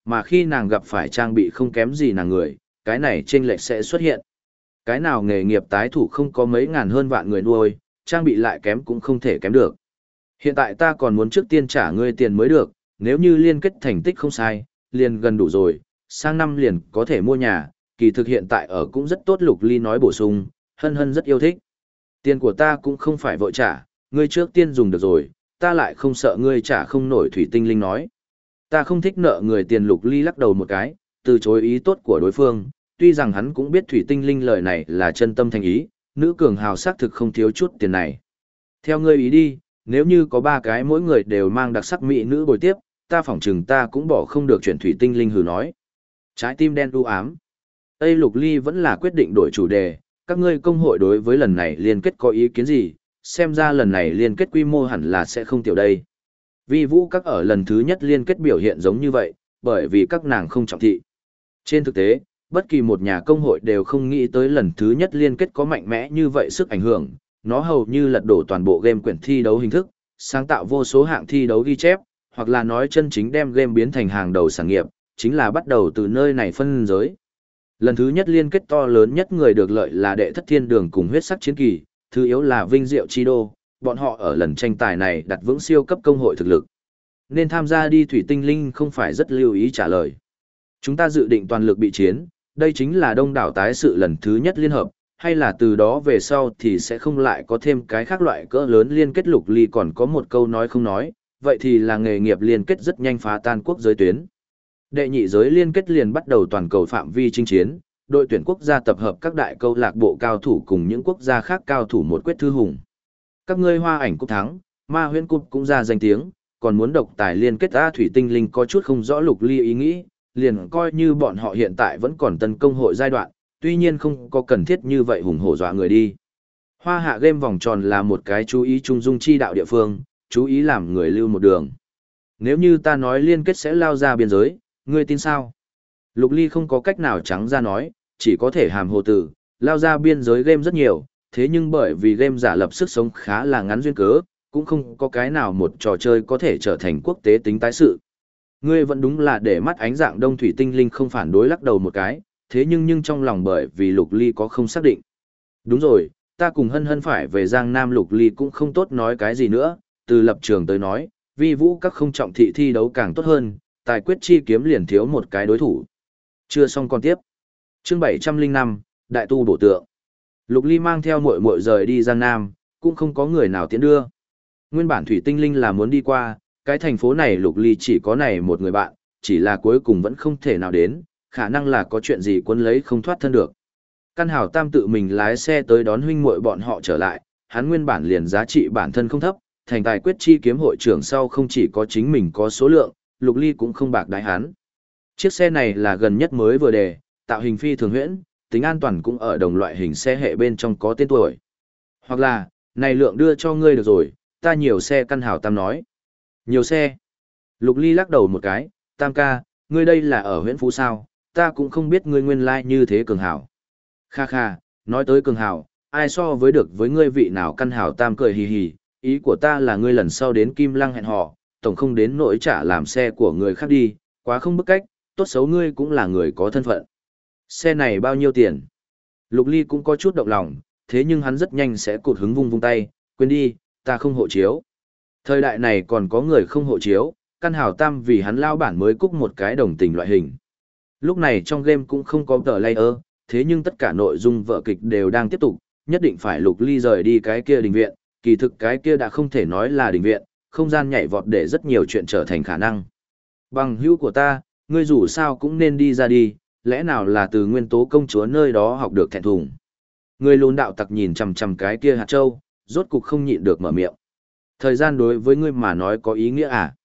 [SPEAKER 1] mà khi nàng gặp phải trang bị không kém gì nàng người, cái này chênh lệch sẽ xuất hiện. Cái nào nghề nghiệp tái thủ không có mấy ngàn hơn vạn người nuôi, trang bị lại kém cũng không thể kém được. Hiện tại ta còn muốn trước tiên trả ngươi tiền mới được, nếu như liên kết thành tích không sai, liền gần đủ rồi, sang năm liền có thể mua nhà, kỳ thực hiện tại ở cũng rất tốt. Lục Ly nói bổ sung, hân hân rất yêu thích. Tiền của ta cũng không phải vội trả, ngươi trước tiên dùng được rồi, ta lại không sợ ngươi trả không nổi. Thủy Tinh Linh nói. Ta không thích nợ người tiền. Lục Ly lắc đầu một cái, từ chối ý tốt của đối phương, tuy rằng hắn cũng biết Thủy Tinh Linh lời này là chân tâm thành ý, nữ cường hào xác thực không thiếu chút tiền này. Theo ngươi ý đi, nếu như có 3 cái mỗi người đều mang đặc sắc mỹ nữ bồi tiếp, ta phỏng chừng ta cũng bỏ không được chuyện. Thủy Tinh Linh hừ nói. Trái tim đen u ám. Tây Lục Ly vẫn là quyết định đổi chủ đề, các ngươi công hội đối với lần này liên kết có ý kiến gì, xem ra lần này liên kết quy mô hẳn là sẽ không tiểu đây. Vi Vũ các ở lần thứ nhất liên kết biểu hiện giống như vậy, bởi vì các nàng không trọng thị. Trên thực tế, bất kỳ một nhà công hội đều không nghĩ tới lần thứ nhất liên kết có mạnh mẽ như vậy sức ảnh hưởng, nó hầu như lật đổ toàn bộ game quyển thi đấu hình thức, sáng tạo vô số hạng thi đấu ghi chép, hoặc là nói chân chính đem game biến thành hàng đầu sản nghiệp, chính là bắt đầu từ nơi này phân giới. Lần thứ nhất liên kết to lớn nhất người được lợi là Đệ Thất Thiên Đường cùng Huyết Sắc Chiến Kỳ, thứ yếu là Vinh Diệu Chi Đô, bọn họ ở lần tranh tài này đặt vững siêu cấp công hội thực lực. Nên tham gia đi. Thủy Tinh Linh không phải rất lưu ý trả lời. Chúng ta dự định toàn lực bị chiến, đây chính là đông đảo tái sự lần thứ nhất liên hợp, hay là từ đó về sau thì sẽ không lại có thêm cái khác loại cỡ lớn liên kết. Lục Ly còn có một câu nói không nói, vậy thì là nghề nghiệp liên kết rất nhanh phá tan quốc giới tuyến. Đệ nhị giới liên kết liền bắt đầu toàn cầu phạm vi chinh chiến, đội tuyển quốc gia tập hợp các đại câu lạc bộ cao thủ cùng những quốc gia khác cao thủ một quyết thư hùng. Các ngươi Hoa Ảnh cúp thắng, Ma Huyễn cúp cũng ra danh tiếng, còn muốn độc tài liên kết. Thủy Tinh Linh có chút không rõ Lục Ly ý nghĩ, liền coi như bọn họ hiện tại vẫn còn tấn công hội giai đoạn, tuy nhiên không có cần thiết như vậy hùng hổ dọa người đi. Hoa Hạ game vòng tròn là một cái chú ý trung dung chi đạo địa phương, chú ý làm người lưu một đường. Nếu như ta nói liên kết sẽ lao ra biên giới, ngươi tin sao? Lục Ly không có cách nào trắng ra nói, chỉ có thể hàm hồ từ, lao ra biên giới game rất nhiều, thế nhưng bởi vì game giả lập sức sống khá là ngắn duyên cớ, cũng không có cái nào một trò chơi có thể trở thành quốc tế tính tái sự. Ngươi vẫn đúng là để mắt ánh dạng đông. Thủy Tinh Linh không phản đối lắc đầu một cái, thế nhưng trong lòng bởi vì Lục Ly có không xác định. Đúng rồi, ta cùng hân hân phải về Giang Nam. Lục Ly cũng không tốt nói cái gì nữa, từ lập trường tới nói, Vi Vũ các không trọng thị thi đấu càng tốt hơn, tài quyết chi kiếm liền thiếu một cái đối thủ. Chưa xong còn tiếp. Chương 705, Đại tu bổ tượng. Lục Ly mang theo muội muội rời đi Giang Nam, cũng không có người nào tiễn đưa. Nguyên bản Thủy Tinh Linh là muốn đi qua, cái thành phố này Lục Ly chỉ có này một người bạn, chỉ là cuối cùng vẫn không thể nào đến, khả năng là có chuyện gì quấn lấy không thoát thân được. Căn Hảo Tam tự mình lái xe tới đón huynh muội bọn họ trở lại, hắn nguyên bản liền giá trị bản thân không thấp, thành tài quyết chi kiếm hội trưởng sau không chỉ có chính mình có số lượng, Lục Ly cũng không bạc đái hắn. Chiếc xe này là gần nhất mới vừa đề, tạo hình phi thường huyễn, tính an toàn cũng ở đồng loại hình xe hệ bên trong có tên tuổi. Hoặc là, này lượng đưa cho ngươi được rồi, ta nhiều xe. Căn Hảo Tam nói. Nhiều xe. Lục Ly lắc đầu một cái, Tam ca, ngươi đây là ở huyện Phú sao, ta cũng không biết ngươi nguyên lai như thế cường hảo. Kha kha, nói tới cường hảo, ai so với được với ngươi vị nào. Căn Hảo Tam cười hì hì, ý của ta là ngươi lần sau đến Kim Lăng hẹn hò, tổng không đến nỗi trả làm xe của người khác đi, quá không bức cách, tốt xấu ngươi cũng là người có thân phận. Xe này bao nhiêu tiền? Lục Ly cũng có chút động lòng, thế nhưng hắn rất nhanh sẽ cụt hứng vung vung tay, quên đi, ta không hộ chiếu. Thời đại này còn có người không hộ chiếu, Căn Hảo Tam vì hắn lao bản mới cúc một cái đồng tình loại hình. Lúc này trong game cũng không có tờ layer, thế nhưng tất cả nội dung vở kịch đều đang tiếp tục, nhất định phải Lục Ly rời đi cái kia đình viện, kỳ thực cái kia đã không thể nói là đình viện, không gian nhảy vọt để rất nhiều chuyện trở thành khả năng. Bằng hữu của ta, ngươi dù sao cũng nên đi ra đi, lẽ nào là từ Nguyên Tố công chúa nơi đó học được thẹn thùng. Người lùn đạo tặc nhìn chằm chằm cái kia hạt châu, rốt cục không nhịn được mở miệng. Thời gian đối với ngươi mà nói có ý nghĩa à?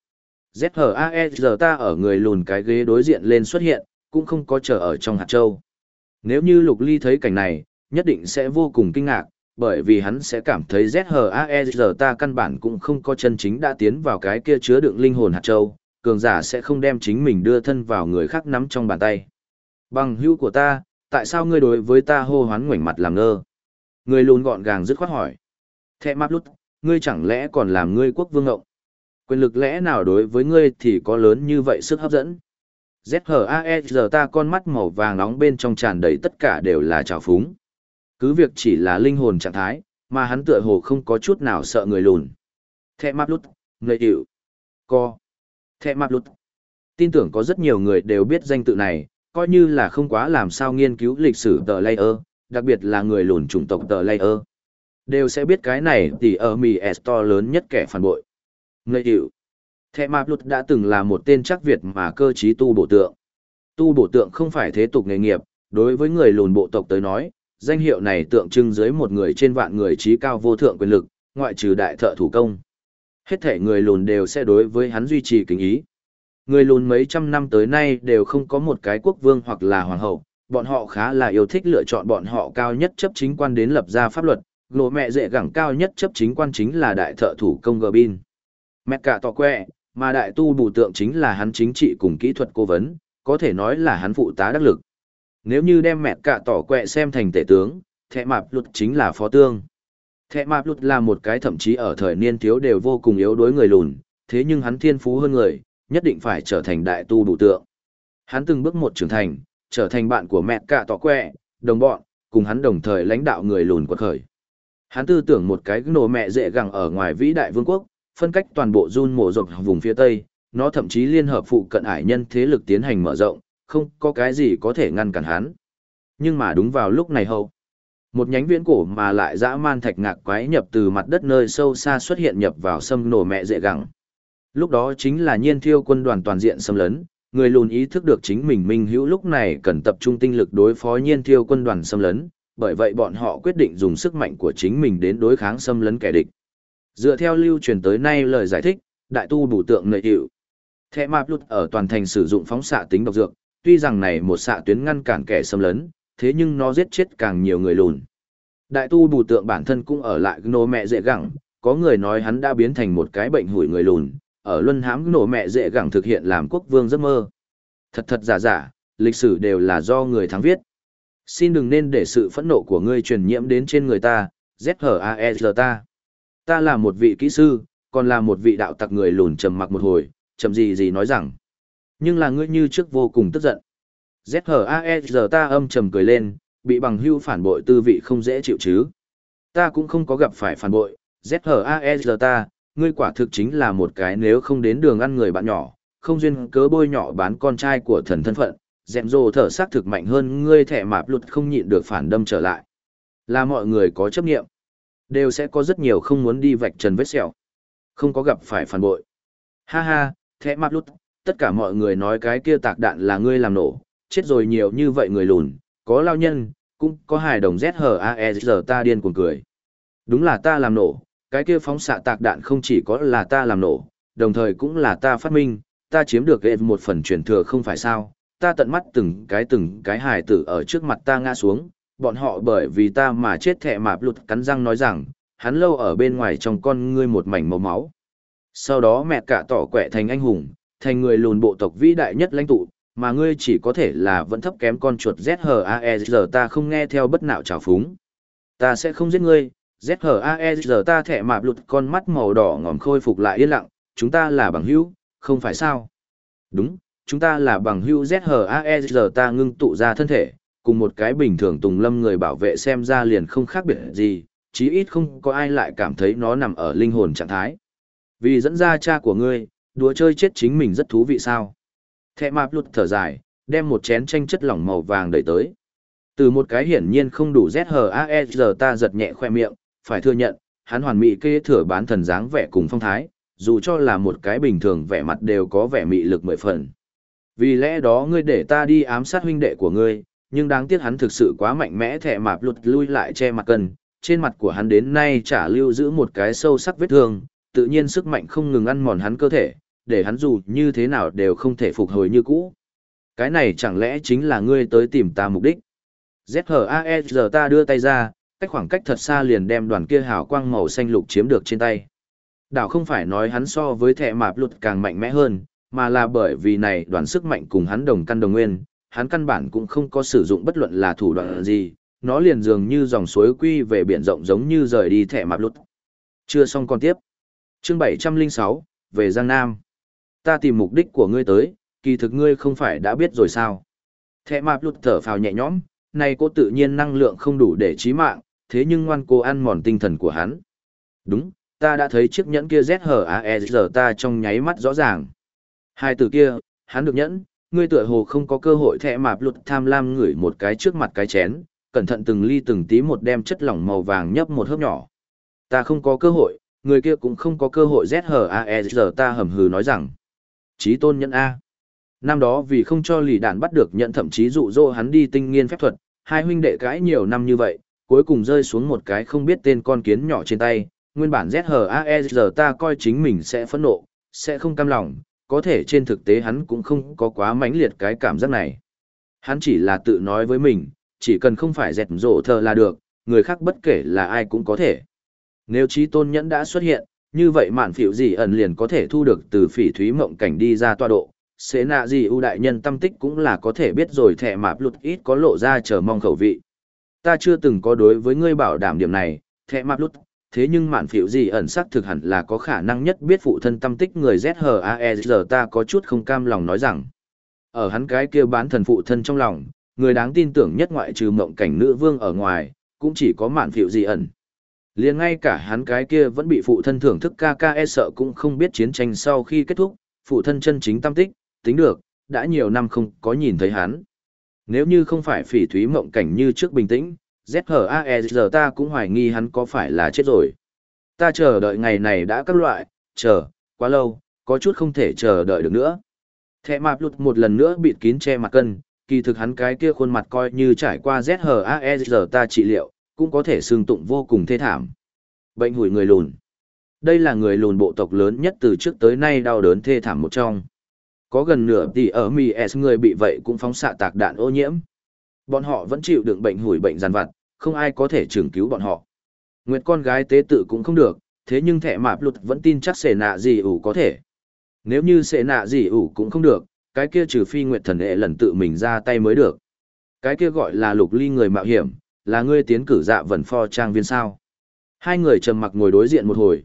[SPEAKER 1] ZHAEZ ta ở người lùn cái ghế đối diện lên xuất hiện, cũng không có chờ ở trong hạt châu. Nếu như Lục Ly thấy cảnh này, nhất định sẽ vô cùng kinh ngạc, bởi vì hắn sẽ cảm thấy ZHAEZ ta căn bản cũng không có chân chính đã tiến vào cái kia chứa đựng linh hồn hạt châu, cường giả sẽ không đem chính mình đưa thân vào người khác nắm trong bàn tay. Bằng hữu của ta, tại sao ngươi đối với ta hô hoán ngoảnh mặt làm ngơ? Người lùn gọn gàng dứt khoát hỏi. Thẹ map lút, ngươi chẳng lẽ còn làm ngươi quốc vương ngộng? Quyền lực lẽ nào đối với ngươi thì có lớn như vậy sức hấp dẫn? ZHAEZ ta con mắt màu vàng nóng bên trong tràn đầy tất cả đều là trào phúng. Cứ việc chỉ là linh hồn trạng thái, mà hắn tựa hồ không có chút nào sợ người lùn. Thẹ mạp lút, người hiệu, co. Thẹ mạp lút. Tin tưởng có rất nhiều người đều biết danh tự này, coi như là không quá làm sao nghiên cứu lịch sử tờ layer, đặc biệt là người lùn chủng tộc tờ layer. Đều sẽ biết cái này thì ở mì to lớn nhất kẻ phản bội. Người hiệu. Thẹ mạp lút đã từng là một tên chắc Việt mà cơ trí tu bổ tượng. Tu bổ tượng không phải thế tục nghề nghiệp, đối với người lùn bộ tộc tới nói, danh hiệu này tượng trưng dưới một người trên vạn người trí cao vô thượng quyền lực, ngoại trừ đại thợ thủ công. Hết thể người lùn đều sẽ đối với hắn duy trì kính ý. Người lùn mấy trăm năm tới nay đều không có một cái quốc vương hoặc là hoàng hậu, bọn họ khá là yêu thích lựa chọn bọn họ cao nhất chấp chính quan đến lập ra pháp luật, lộ mẹ dễ gẳng cao nhất chấp chính quan chính là đại thợ thủ công Grbin. Mẹ cả tỏ quẹ, mà đại tu bù tượng chính là hắn chính trị cùng kỹ thuật cố vấn, có thể nói là hắn phụ tá đắc lực. Nếu như đem mẹ cả tỏ quẹ xem thành tể tướng, thẹ mạp lụt chính là phó tương. Thẹ mạp lụt là một cái thậm chí ở thời niên thiếu đều vô cùng yếu đuối người lùn, thế nhưng hắn thiên phú hơn người, nhất định phải trở thành đại tu bù tượng. Hắn từng bước một trưởng thành, trở thành bạn của mẹ cả tỏ quẹ, đồng bọn, cùng hắn đồng thời lãnh đạo người lùn quật khởi. Hắn tư tưởng một cái nổ mẹ dễ gẳng ở ngoài vĩ đại vương quốc, phân cách toàn bộ Jun mổ rộng vùng phía Tây, nó thậm chí liên hợp phụ cận ải nhân thế lực tiến hành mở rộng, không có cái gì có thể ngăn cản hắn. Nhưng mà đúng vào lúc này hậu, một nhánh viễn cổ mà lại dã man thạch ngạc quái nhập từ mặt đất nơi sâu xa xuất hiện nhập vào xâm nổ mẹ dễ gẳng. Lúc đó chính là Nhiên Thiêu quân đoàn toàn diện xâm lấn, người lùn ý thức được chính mình minh hữu lúc này cần tập trung tinh lực đối phó Nhiên Thiêu quân đoàn xâm lấn, bởi vậy bọn họ quyết định dùng sức mạnh của chính mình đến đối kháng xâm lấn kẻ địch. Dựa theo lưu truyền tới nay lời giải thích, đại tu bổ tượng nội hiệu. Thẹ mạp lút ở toàn thành sử dụng phóng xạ tính độc dược, tuy rằng này một xạ tuyến ngăn cản kẻ xâm lấn, thế nhưng nó giết chết càng nhiều người lùn. Đại tu bù tượng bản thân cũng ở lại nổ mẹ dễ gẳng, có người nói hắn đã biến thành một cái bệnh hủi người lùn, ở luân hãm nổ mẹ dễ gẳng thực hiện làm quốc vương giấc mơ. Thật thật giả giả, lịch sử đều là do người thắng viết. Xin đừng nên để sự phẫn nộ của ngươi truyền nhiễm đến trên người ta, ZHAEZ ta. Ta là một vị kỹ sư, còn là một vị đạo tặc người lùn trầm mặc một hồi, chậm gì nói rằng. Nhưng là ngươi như trước vô cùng tức giận. ZHAEZ ta âm trầm cười lên, bị bằng hưu phản bội tư vị không dễ chịu chứ. Ta cũng không có gặp phải phản bội, ZHAEZ ta, ngươi quả thực chính là một cái nếu không đến đường ăn người bạn nhỏ, không duyên cớ bôi nhỏ bán con trai của thần thân phận, dẹm rồ thở xác thực mạnh hơn ngươi thẻ mạp lụt không nhịn được phản đâm trở lại. Là mọi người có chấp nghiệm, đều sẽ có rất nhiều không muốn đi vạch trần vết sẹo. Không có gặp phải phản bội. Ha ha, thẻ mạp lụt, tất cả mọi người nói cái kia tạc đạn là ngươi làm nổ, chết rồi nhiều như vậy người lùn, có lao nhân, cũng có hài đồng ZHAEZ ta điên cuồng cười. Đúng là ta làm nổ, cái kia phóng xạ tạc đạn không chỉ có là ta làm nổ, đồng thời cũng là ta phát minh, ta chiếm được một phần truyền thừa không phải sao, ta tận mắt từng cái hài tử ở trước mặt ta ngã xuống, bọn họ bởi vì ta mà chết thẹ mạp lụt cắn răng nói rằng, hắn lâu ở bên ngoài trong con ngươi một mảnh màu máu. Sau đó mẹ cả tỏ quẹ thành anh hùng, thành người lùn bộ tộc vĩ đại nhất lãnh tụ, mà ngươi chỉ có thể là vẫn thấp kém con chuột ZHAEZ ta không nghe theo bất nạo trào phúng. Ta sẽ không giết ngươi, ZHAEZ ta thẻ mạp lụt con mắt màu đỏ ngòm khôi phục lại yên lặng, chúng ta là bằng hữu, không phải sao? Đúng, chúng ta là bằng hữu ZHAEZ ta ngưng tụ ra thân thể, cùng một cái bình thường tùng lâm người bảo vệ xem ra liền không khác biệt gì, chí ít không có ai lại cảm thấy nó nằm ở linh hồn trạng thái. Vì dẫn ra cha của ngươi, đùa chơi chết chính mình rất thú vị sao? Thẹ mạp lụt thở dài, đem một chén chanh chất lỏng màu vàng đẩy tới. Từ một cái hiển nhiên không đủ ZHAEZ ta giật nhẹ khoe miệng, phải thừa nhận, hắn hoàn mỹ kế thừa bán thần dáng vẻ cùng phong thái, dù cho là một cái bình thường vẻ mặt đều có vẻ mị lực 10 phần. Vì lẽ đó ngươi để ta đi ám sát huynh đệ của ngươi, nhưng đáng tiếc hắn thực sự quá mạnh mẽ thẹ mạp lụt lui lại che mặt cân, trên mặt của hắn đến nay chả lưu giữ một cái sâu sắc vết thương, tự nhiên sức mạnh không ngừng ăn mòn hắn cơ thể, để hắn dù như thế nào đều không thể phục hồi như cũ. Cái này chẳng lẽ chính là ngươi tới tìm ta mục đích? ZHAEZ ta đưa tay ra, cách khoảng cách thật xa liền đem đoàn kia hào quang màu xanh lục chiếm được trên tay. Đảo không phải nói hắn so với thẻ mạp lụt càng mạnh mẽ hơn, mà là bởi vì này đoàn sức mạnh cùng hắn đồng căn đồng nguyên, hắn căn bản cũng không có sử dụng bất luận là thủ đoạn gì, nó liền dường như dòng suối quy về biển rộng giống như rời đi thẻ mạp lụt. Chưa xong còn tiếp. Chương 706, về Giang Nam. Ta tìm mục đích của ngươi tới, kỳ thực ngươi không phải đã biết rồi sao? Thẹ mạp lụt thở phào nhẹ nhõm, này cô tự nhiên năng lượng không đủ để chí mạng, thế nhưng ngoan cô ăn mòn tinh thần của hắn. Đúng, ta đã thấy chiếc nhẫn kia ZHAEZ ta trong nháy mắt rõ ràng. Hai từ kia, hắn được nhẫn, ngươi tựa hồ không có cơ hội. Thẹ mạp lụt tham lam ngửi một cái trước mặt cái chén, cẩn thận từng ly từng tí một đem chất lỏng màu vàng nhấp một hớp nhỏ. Ta không có cơ hội, người kia cũng không có cơ hội. ZHAEZ ta hầm hừ nói rằng. Chí tôn nhẫn A. Năm đó vì không cho lì đạn bắt được nhận, thậm chí dụ dỗ hắn đi tinh nghiên phép thuật, hai huynh đệ cãi nhiều năm như vậy, cuối cùng rơi xuống một cái không biết tên con kiến nhỏ trên tay. Nguyên bản ZHAEZ ta coi chính mình sẽ phẫn nộ, sẽ không cam lòng, có thể trên thực tế hắn cũng không có quá mãnh liệt cái cảm giác này. Hắn chỉ là tự nói với mình, chỉ cần không phải dẹt rổ thờ là được, người khác bất kể là ai cũng có thể. Nếu chí tôn nhẫn đã xuất hiện, như vậy mạn phịu gì ẩn liền có thể thu được từ phỉ thúy mộng cảnh đi ra tọa độ. Sẽ nạ gì ưu đại nhân tâm tích cũng là có thể biết rồi. Thẹ mạp lụt ít có lộ ra chờ mong khẩu vị. Ta chưa từng có đối với ngươi bảo đảm điểm này, thẹ mạp lụt, thế nhưng mạn phịu gì ẩn xác thực hẳn là có khả năng nhất biết phụ thân tâm tích người. ZHAEZ ta có chút không cam lòng nói rằng, ở hắn cái kia bán thần phụ thân trong lòng, người đáng tin tưởng nhất ngoại trừ mộng cảnh nữ vương ở ngoài, cũng chỉ có mạn phịu gì ẩn. Liền ngay cả hắn cái kia vẫn bị phụ thân thưởng thức KKE sợ cũng không biết chiến tranh sau khi kết thúc, phụ thân chân chính tâm tích, tính được, đã nhiều năm không có nhìn thấy hắn. Nếu như không phải phỉ thúy mộng cảnh như trước bình tĩnh, ZHAEZ ta cũng hoài nghi hắn có phải là chết rồi. Ta chờ đợi ngày này đã các loại, quá lâu, có chút không thể chờ đợi được nữa. Thẹ mạp lụt một lần nữa bịt kín che mặt cân, kỳ thực hắn cái kia khuôn mặt coi như trải qua ZHAEZ ta trị liệu, cũng có thể xương tụng vô cùng thê thảm. Bệnh hủi người lùn. Đây là người lùn bộ tộc lớn nhất từ trước tới nay đau đớn thê thảm một trong. Có gần nửa tỷ ở Mies người bị vậy cũng phóng xạ tạc đạn ô nhiễm. Bọn họ vẫn chịu đựng bệnh hủi bệnh giàn vặt, không ai có thể trường cứu bọn họ. Nguyệt con gái tế tự cũng không được, thế nhưng thẹ mạp lụt vẫn tin chắc sệ nạ gì ủ có thể. Nếu như sệ nạ gì ủ cũng không được, cái kia trừ phi Nguyệt thần hệ lần tự mình ra tay mới được. Cái kia gọi là lục ly người mạo hiểm, là ngươi tiến cử dạ vần pho trang viên sao. Hai người trầm mặc ngồi đối diện một hồi,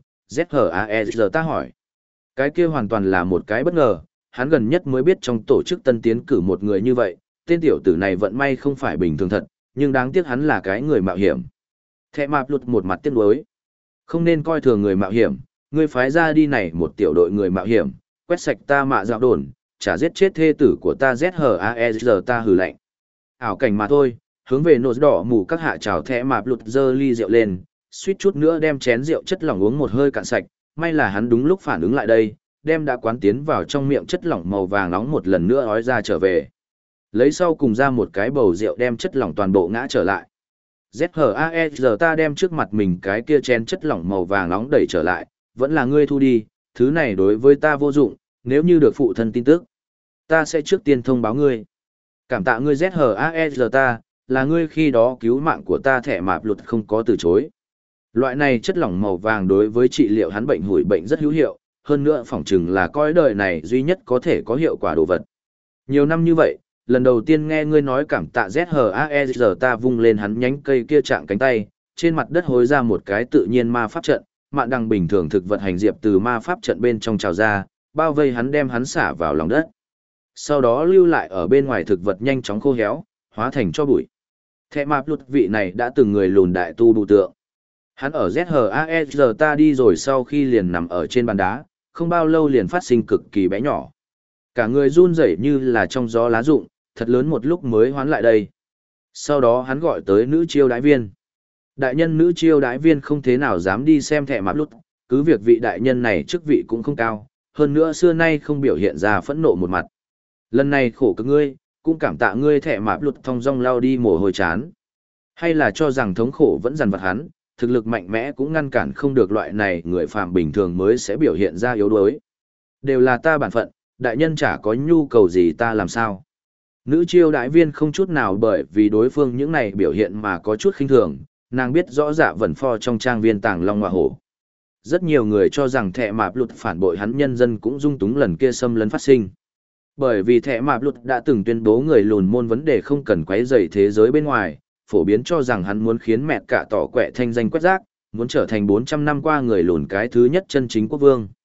[SPEAKER 1] ZHAEZ ta hỏi. Cái kia hoàn toàn là một cái bất ngờ, hắn gần nhất mới biết trong tổ chức tân tiến cử một người như vậy, tên tiểu tử này vận may không phải bình thường thật, nhưng đáng tiếc hắn là cái người mạo hiểm. Thẹ mạp lụt một mặt tiếc nuối. Không nên coi thường người mạo hiểm, ngươi phái ra đi này một tiểu đội người mạo hiểm, quét sạch ta mạ dạo đồn, chả giết chết thê tử của ta. ZHAEZ ta hừ lạnh. Ảo cảnh mà thôi, hướng về nốt đỏ mù các hạ trào. Thẹ mạp lụt dơ ly rượu lên, suýt chút nữa đem chén rượu chất lỏng uống một hơi cạn sạch, may là hắn đúng lúc phản ứng lại đây, đem đã quán tiến vào trong miệng chất lỏng màu vàng nóng một lần nữa ói ra trở về. Lấy sau cùng ra một cái bầu rượu đem chất lỏng toàn bộ ngã trở lại. ZHAEZ ta đem trước mặt mình cái kia chén chất lỏng màu vàng nóng đẩy trở lại, vẫn là ngươi thu đi, thứ này đối với ta vô dụng, nếu như được phụ thân tin tức, ta sẽ trước tiên thông báo ngươi. Cảm tạ ngươi ZHAEZ ta, là ngươi khi đó cứu mạng của ta. Thẻ mạp lụt không có từ chối. Loại này chất lỏng màu vàng đối với trị liệu hắn bệnh hủi bệnh rất hữu hiệu, hơn nữa phỏng chừng là coi đời này duy nhất có thể có hiệu quả đồ vật. Nhiều năm như vậy, lần đầu tiên nghe ngươi nói cảm tạ. ZHAEZ ta vung lên hắn nhánh cây kia chạm cánh tay, trên mặt đất hối ra một cái tự nhiên ma pháp trận, mạn đằng bình thường thực vật hành diệp từ ma pháp trận bên trong trào ra, bao vây hắn đem hắn xả vào lòng đất. Sau đó lưu lại ở bên ngoài thực vật nhanh chóng khô héo, hóa thành cho bụi. Thẹ mạp lụt vị này đã từng người lùn đại tu bù tượng. Hắn ở ZHAEZ ta đi rồi sau khi liền nằm ở trên bàn đá, không bao lâu liền phát sinh cực kỳ bé nhỏ. Cả người run rẩy như là trong gió lá rụng, thật lớn một lúc mới hoán lại đây. Sau đó hắn gọi tới nữ chiêu đái viên. Đại nhân nữ chiêu đái viên không thế nào dám đi xem thẻ mạp lút, cứ việc vị đại nhân này chức vị cũng không cao, hơn nữa xưa nay không biểu hiện ra phẫn nộ một mặt. Lần này khổ cực ngươi, cũng cảm tạ ngươi. Thẻ mạp lút thong dong lao đi mồ hôi chán. Hay là cho rằng thống khổ vẫn dằn vặt hắn, thực lực mạnh mẽ cũng ngăn cản không được loại này người phàm bình thường mới sẽ biểu hiện ra yếu đuối. Đều là ta bản phận, đại nhân chả có nhu cầu gì ta làm sao. Nữ chiêu đại viên không chút nào bởi vì đối phương những này biểu hiện mà có chút khinh thường, nàng biết rõ dạ vẩn pho trong trang viên tàng long hoa hổ. Rất nhiều người cho rằng thẻ mạp lụt phản bội hắn, nhân dân cũng dung túng lần kia xâm lấn phát sinh. Bởi vì thẻ mạp lụt đã từng tuyên bố người lùn môn vấn đề không cần quấy rầy thế giới bên ngoài, phổ biến cho rằng hắn muốn khiến mẹ cả tỏ quẹ thanh danh quét rác, muốn trở thành 400 năm qua người lùn cái thứ nhất chân chính quốc vương.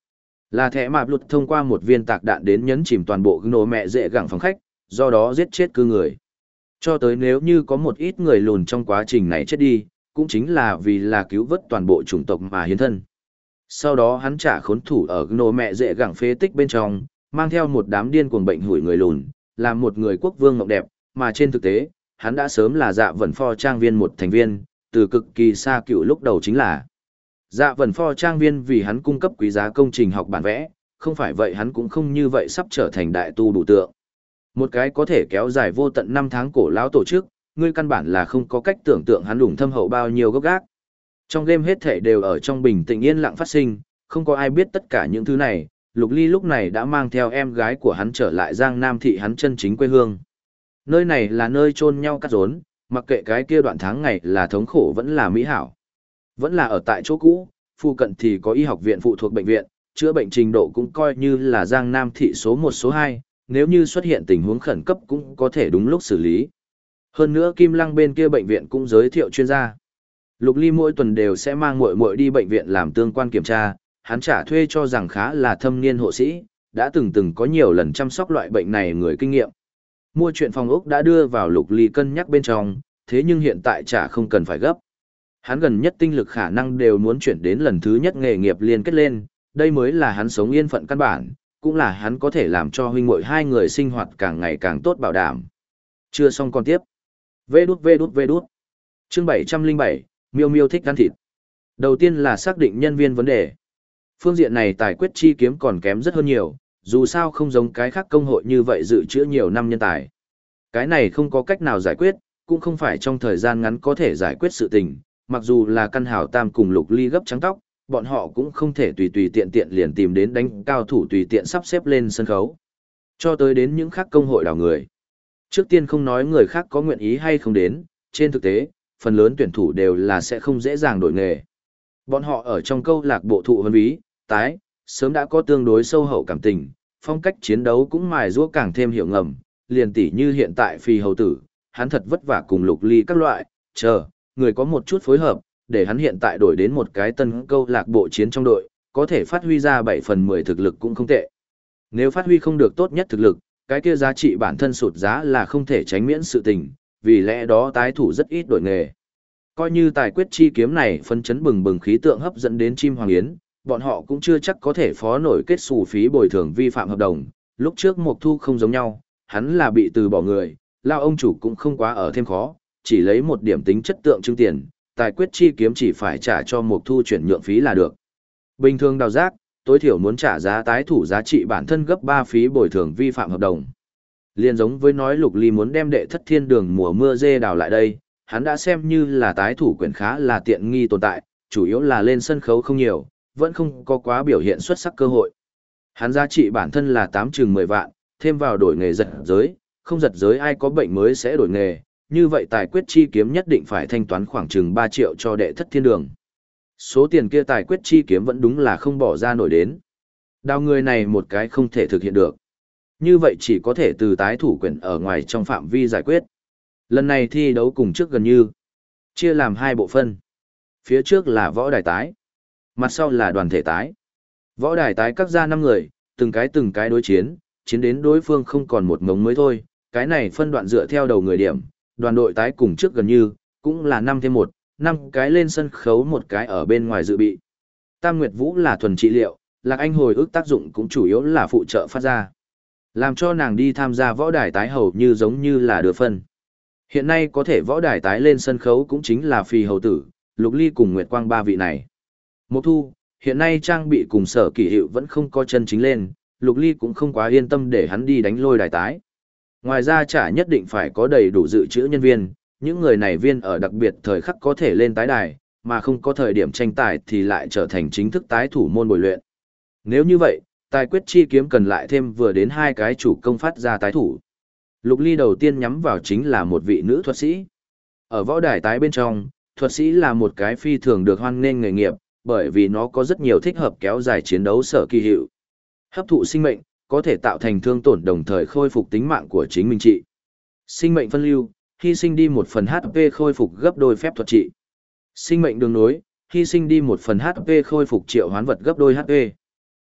[SPEAKER 1] Là thẻ mạp lụt thông qua một viên tạc đạn đến nhấn chìm toàn bộ nổ mẹ dễ gẳng phòng khách, do đó giết chết cư người. Cho tới nếu như có một ít người lùn trong quá trình này chết đi, cũng chính là vì là cứu vớt toàn bộ chủng tộc mà hiến thân. Sau đó hắn trả khốn thủ ở nổ mẹ dễ gẳng phế tích bên trong, mang theo một đám điên cuồng bệnh hủi người lùn, làm một người quốc vương mộng đẹp, mà trên thực tế, hắn đã sớm là Dạ Vẩn Pho trang viên một thành viên, từ cực kỳ xa cựu lúc đầu chính là. Dạ Vẩn Pho trang viên vì hắn cung cấp quý giá công trình học bản vẽ, không phải vậy hắn cũng không như vậy sắp trở thành đại tu đủ tượng. Một cái có thể kéo dài vô tận 5 tháng cổ lão tổ chức, ngươi căn bản là không có cách tưởng tượng hắn đủng thâm hậu bao nhiêu gốc gác. Trong game hết thể đều ở trong bình tĩnh yên lặng phát sinh, không có ai biết tất cả những thứ này, Lục Ly lúc này đã mang theo em gái của hắn trở lại Giang Nam thị hắn chân chính quê hương. Nơi này là nơi chôn nhau cắt rốn, mặc kệ cái kia đoạn tháng ngày là thống khổ vẫn là mỹ hảo. Vẫn là ở tại chỗ cũ, phụ cận thì có y học viện phụ thuộc bệnh viện, chữa bệnh trình độ cũng coi như là Giang Nam thị số 1 số 2, nếu như xuất hiện tình huống khẩn cấp cũng có thể đúng lúc xử lý. Hơn nữa Kim Lăng bên kia bệnh viện cũng giới thiệu chuyên gia. Lục Ly mỗi tuần đều sẽ mang muội muội đi bệnh viện làm tương quan kiểm tra, hắn trả thuê cho rằng khá là thâm niên hộ sĩ, đã từng có nhiều lần chăm sóc loại bệnh này người kinh nghiệm. Mua chuyện phòng ốc đã đưa vào Lục Ly cân nhắc bên trong, thế nhưng hiện tại chả không cần phải gấp. Hắn gần nhất tinh lực khả năng đều muốn chuyển đến lần thứ nhất nghề nghiệp liên kết lên, đây mới là hắn sống yên phận căn bản, cũng là hắn có thể làm cho huynh muội hai người sinh hoạt càng ngày càng tốt bảo đảm. Chưa xong còn tiếp. Vê đút. Chương 707, Miêu Miêu thích ăn thịt. Đầu tiên là xác định nhân viên vấn đề. Phương diện này tài quyết chi kiếm còn kém rất hơn nhiều, dù sao không giống cái khác công hội như vậy dự trữ nhiều năm nhân tài. Cái này không có cách nào giải quyết, cũng không phải trong thời gian ngắn có thể giải quyết sự tình, mặc dù là căn hào tam cùng Lục Ly gấp trắng tóc, bọn họ cũng không thể tùy tùy tiện tiện liền tìm đến đánh cao thủ tùy tiện sắp xếp lên sân khấu. Cho tới đến những khác công hội đào người. Trước tiên không nói người khác có nguyện ý hay không đến, trên thực tế, phần lớn tuyển thủ đều là sẽ không dễ dàng đổi nghề. Bọn họ ở trong câu lạc bộ thụ huấn ví, tái, sớm đã có tương đối sâu hậu cảm tình, phong cách chiến đấu cũng mài giũa càng thêm hiểu ngầm, liền tỉ như hiện tại Phi hầu tử, hắn thật vất vả cùng Lục Ly các loại, người có một chút phối hợp, để hắn hiện tại đổi đến một cái tân câu lạc bộ chiến trong đội, có thể phát huy ra 7 phần 10 thực lực cũng không tệ. Nếu phát huy không được tốt nhất thực lực, cái kia giá trị bản thân sụt giá là không thể tránh miễn sự tình, vì lẽ đó tái thủ rất ít đổi nghề. Coi như tài quyết chi kiếm này phân chấn bừng bừng khí tượng hấp dẫn đến chim hoàng yến, bọn họ cũng chưa chắc có thể phó nổi kết xù phí bồi thường vi phạm hợp đồng. Lúc trước Mộc Thu không giống nhau, hắn là bị từ bỏ người, lao ông chủ cũng không quá ở thêm khó, chỉ lấy một điểm tính chất tượng trưng tiền, tài quyết chi kiếm chỉ phải trả cho Mộc Thu chuyển nhượng phí là được. Bình thường đào giác, tối thiểu muốn trả giá tái thủ giá trị bản thân gấp 3 phí bồi thường vi phạm hợp đồng. Liên giống với nói Lục Ly muốn đem đệ thất thiên đường mùa mưa dê đào lại đây, hắn đã xem như là tái thủ quyền khá là tiện nghi tồn tại, chủ yếu là lên sân khấu không nhiều, vẫn không có quá biểu hiện xuất sắc cơ hội. Hắn giá trị bản thân là 8-10 vạn, thêm vào đổi nghề giật giới, không giật giới ai có bệnh mới sẽ đổi nghề, như vậy tài quyết chi kiếm nhất định phải thanh toán khoảng chừng 3 triệu cho đệ thất thiên đường. Số tiền kia tài quyết chi kiếm vẫn đúng là không bỏ ra nổi đến. Đào người này một cái không thể thực hiện được. Như vậy chỉ có thể từ tái thủ quyền ở ngoài trong phạm vi giải quyết. Lần này thi đấu cùng trước gần như chia làm 2 bộ phân. Phía trước là võ đài tái, mặt sau là đoàn thể tái. Võ đài tái cắt ra 5 người, từng cái đối chiến, chiến đến đối phương không còn một ngống mới thôi. Cái này phân đoạn dựa theo đầu người điểm, đoàn đội tái cùng trước gần như, cũng là 5 thêm 1, 5 cái lên sân khấu một cái ở bên ngoài dự bị. Tam Nguyệt Vũ là thuần trị liệu, Lạc Anh hồi ức tác dụng cũng chủ yếu là phụ trợ phát ra. Làm cho nàng đi tham gia võ đài tái hầu như giống như là đưa phân. Hiện nay có thể võ đài tái lên sân khấu cũng chính là Phi hầu tử, Lục Ly cùng Nguyệt Quang 3 vị này. Mộc Thu, hiện nay trang bị cùng Sở Kỷ Hiệu vẫn không có chân chính lên, Lục Ly cũng không quá yên tâm để hắn đi đánh lôi đài tái. Ngoài ra chả nhất định phải có đầy đủ dự trữ nhân viên, những người này viên ở đặc biệt thời khắc có thể lên tái đài, mà không có thời điểm tranh tài thì lại trở thành chính thức tái thủ môn bồi luyện. Nếu như vậy, tài quyết chi kiếm cần lại thêm vừa đến 2 cái chủ công phát ra tái thủ. Lục Ly đầu tiên nhắm vào chính là một vị nữ thuật sĩ. Ở võ đài tái bên trong, thuật sĩ là một cái phi thường được hoan nghênh nghề nghiệp, bởi vì nó có rất nhiều thích hợp kéo dài chiến đấu Sở Kỳ Hiệu. Hấp thụ sinh mệnh, có thể tạo thành thương tổn đồng thời khôi phục tính mạng của chính mình trị. Sinh mệnh phân lưu, hy sinh đi 1 phần HP khôi phục gấp đôi phép thuật trị. Sinh mệnh đường nối, hy sinh đi 1 phần HP khôi phục triệu hoán vật gấp đôi HP.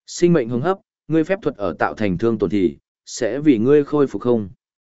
[SPEAKER 1] Sinh mệnh hứng hấp, ngươi phép thuật ở tạo thành thương tổn thì, sẽ vì ngươi khôi phục không.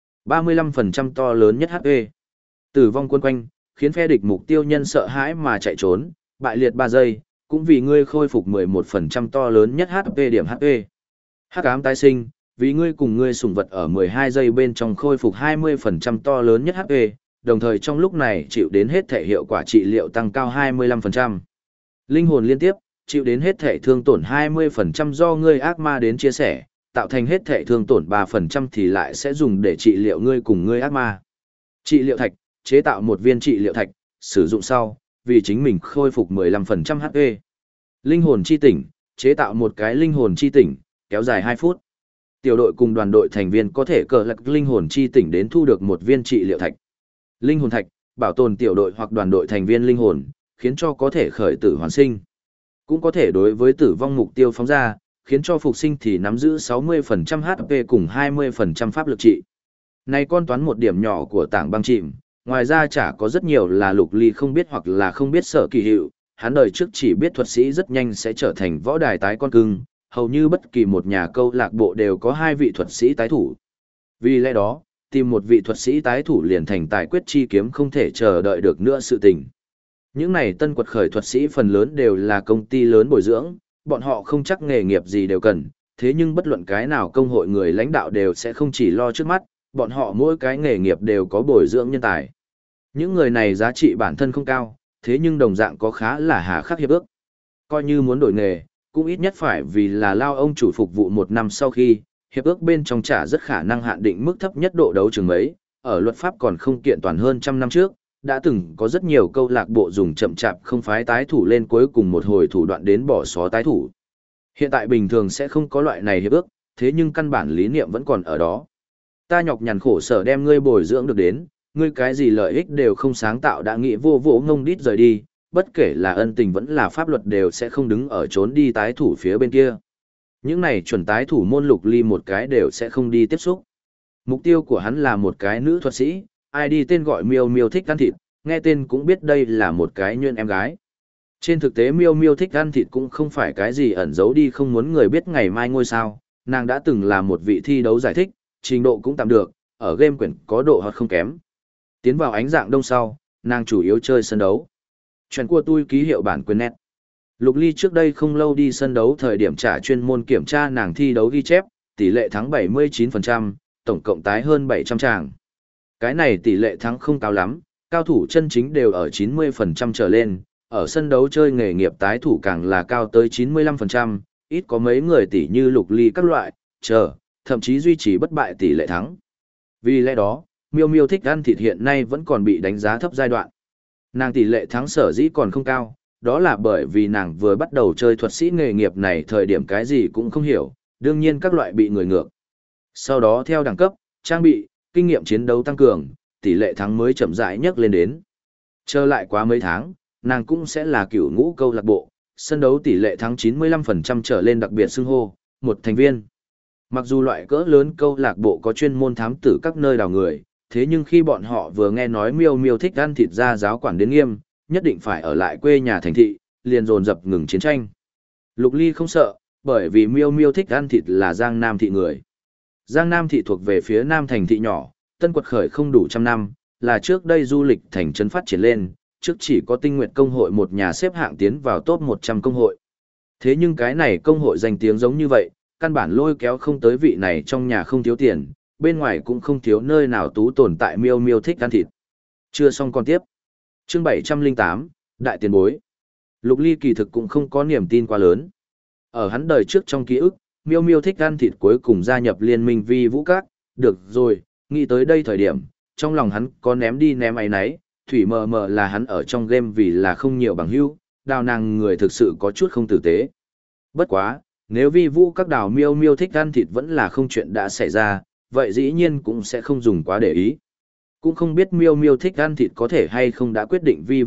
[SPEAKER 1] 35% to lớn nhất HP. Tử vong quân quanh, khiến phe địch mục tiêu nhân sợ hãi mà chạy trốn, bại liệt 3 giây, cũng vì ngươi khôi phục 11% to lớn nhất HP điểm HP. Hắc ám tái sinh, vì ngươi cùng ngươi sủng vật ở 12 giây bên trong khôi phục 20% to lớn nhất HP, đồng thời trong lúc này chịu đến hết thể hiệu quả trị liệu tăng cao 25%. Linh hồn liên tiếp, chịu đến hết thể thương tổn 20% do ngươi ác ma đến chia sẻ, tạo thành hết thể thương tổn 3% thì lại sẽ dùng để trị liệu ngươi cùng ngươi ác ma. Trị liệu thạch, chế tạo một viên trị liệu thạch, sử dụng sau, vì chính mình khôi phục 15% HP. Linh hồn chi tỉnh, chế tạo một cái linh hồn chi tỉnh, kéo dài 2 phút. Tiểu đội cùng đoàn đội thành viên có thể cờ lạc linh hồn chi tỉnh đến thu được một viên trị liệu thạch. Linh hồn thạch, bảo tồn tiểu đội hoặc đoàn đội thành viên linh hồn, khiến cho có thể khởi tử hoàn sinh. Cũng có thể đối với tử vong mục tiêu phóng ra, khiến cho phục sinh thì nắm giữ 60% HP cùng 20% pháp lực trị. Này con toán một điểm nhỏ của tảng băng chìm, ngoài ra chả có rất nhiều là Lục Ly không biết hoặc là không biết sở kỳ hiệu, hắn đời trước chỉ biết thuật sĩ rất nhanh sẽ trở thành võ đài tái con cưng, hầu như bất kỳ một nhà câu lạc bộ đều có 2 vị thuật sĩ tái thủ. Vì lẽ đó, tìm một vị thuật sĩ tái thủ liền thành tài quyết chi kiếm không thể chờ đợi được nữa sự tình. Những này tân quật khởi thuật sĩ phần lớn đều là công ty lớn bồi dưỡng, bọn họ không chắc nghề nghiệp gì đều cần, thế nhưng bất luận cái nào công hội người lãnh đạo đều sẽ không chỉ lo trước mắt, bọn họ mỗi cái nghề nghiệp đều có bồi dưỡng nhân tài. Những người này giá trị bản thân không cao, thế nhưng đồng dạng có khá là hà khắc hiệp ước. Coi như muốn đổi nghề, cũng ít nhất phải vì là lao ông chủ phục vụ 1 năm sau khi, hiệp ước bên trong trả rất khả năng hạn định mức thấp nhất độ đấu trường mấy, ở luật pháp còn không kiện toàn hơn 100 năm trước, đã từng có rất nhiều câu lạc bộ dùng chậm chạp không phái tái thủ lên cuối cùng một hồi thủ đoạn đến bỏ xó tái thủ. Hiện tại bình thường sẽ không có loại này hiệp ước, thế nhưng căn bản lý niệm vẫn còn ở đó. Ta nhọc nhằn khổ sở đem ngươi bồi dưỡng được đến, ngươi cái gì lợi ích đều không sáng tạo đã nghĩ vô vô ngông đít rời đi, bất kể là ân tình vẫn là pháp luật đều sẽ không đứng ở trốn đi tái thủ phía bên kia. Những này chuẩn tái thủ môn Lục Ly một cái đều sẽ không đi tiếp xúc. Mục tiêu của hắn là một cái nữ thuật sĩ, ai đi tên gọi Miêu Miêu thích ăn thịt, nghe tên cũng biết đây là một cái nhuyễn em gái. Trên thực tế Miêu Miêu thích ăn thịt cũng không phải cái gì ẩn giấu đi không muốn người biết ngày mai ngôi sao, nàng đã từng là một vị thi đấu giải thích, trình độ cũng tạm được, ở game quyển có độ hot không kém. Tiến vào ánh dạng đông sau, nàng chủ yếu chơi sân đấu. Chuyện của tôi ký hiệu bản quyền nét. Lục Ly trước đây không lâu đi sân đấu thời điểm trả chuyên môn kiểm tra nàng thi đấu ghi chép, tỷ lệ thắng 79%, tổng cộng tái hơn 700 tràng. Cái này tỷ lệ thắng không cao lắm, cao thủ chân chính đều ở 90% trở lên, ở sân đấu chơi nghề nghiệp tái thủ càng là cao tới 95%, ít có mấy người tỷ như Lục Ly các loại, thậm chí duy trì bất bại tỷ lệ thắng. Vì lẽ đó, Miêu Miêu thích ăn thịt hiện nay vẫn còn bị đánh giá thấp giai đoạn. Nàng tỷ lệ thắng sở dĩ còn không cao, đó là bởi vì nàng vừa bắt đầu chơi thuật sĩ nghề nghiệp này thời điểm cái gì cũng không hiểu, đương nhiên các loại bị người ngược. Sau đó theo đẳng cấp, trang bị, kinh nghiệm chiến đấu tăng cường, tỷ lệ thắng mới chậm rãi nhấc lên đến. Chờ lại quá mấy tháng, nàng cũng sẽ là cửu ngũ câu lạc bộ, sân đấu tỷ lệ thắng 95% trở lên đặc biệt xưng hô, một thành viên. Mặc dù loại cỡ lớn câu lạc bộ có chuyên môn thám tử các nơi đào người, thế nhưng khi bọn họ vừa nghe nói Miêu Miêu thích ăn thịt ra giáo quản đến nghiêm, nhất định phải ở lại quê nhà thành thị, liền dồn dập ngừng chiến tranh. Lục Ly không sợ, bởi vì Miêu Miêu thích ăn thịt là Giang Nam thị người. Giang Nam thị thuộc về phía Nam thành thị nhỏ, tân quật khởi không đủ 100 năm, là trước đây du lịch thành trấn phát triển lên, trước chỉ có Tinh Nguyệt công hội một nhà xếp hạng tiến vào top 100 công hội. Thế nhưng cái này công hội danh tiếng giống như vậy, căn bản lôi kéo không tới vị này trong nhà không thiếu tiền, bên ngoài cũng không thiếu nơi nào tú tồn tại Miêu Miêu thích ăn thịt. Chưa xong còn tiếp. Chương 708, Đại tiền bối. Lục Ly kỳ thực cũng không có niềm tin quá lớn. Ở hắn đời trước trong ký ức, Miêu Miêu thích ăn thịt cuối cùng gia nhập liên minh Vi Vũ Các, được rồi, nghĩ tới đây thời điểm, trong lòng hắn có ném đi ném áy náy, thủy mờ mờ là hắn ở trong game vì là không nhiều bằng hữu, đào nàng người thực sự có chút không tử tế. Bất quá, nếu Vi Vũ Các đào Miêu Miêu thích ăn thịt vẫn là không chuyện đã xảy ra, vậy dĩ nhiên cũng sẽ không dùng quá để ý. Cũng không biết Miêu Miêu thích ăn thịt có thể hay không đã quyết định Vi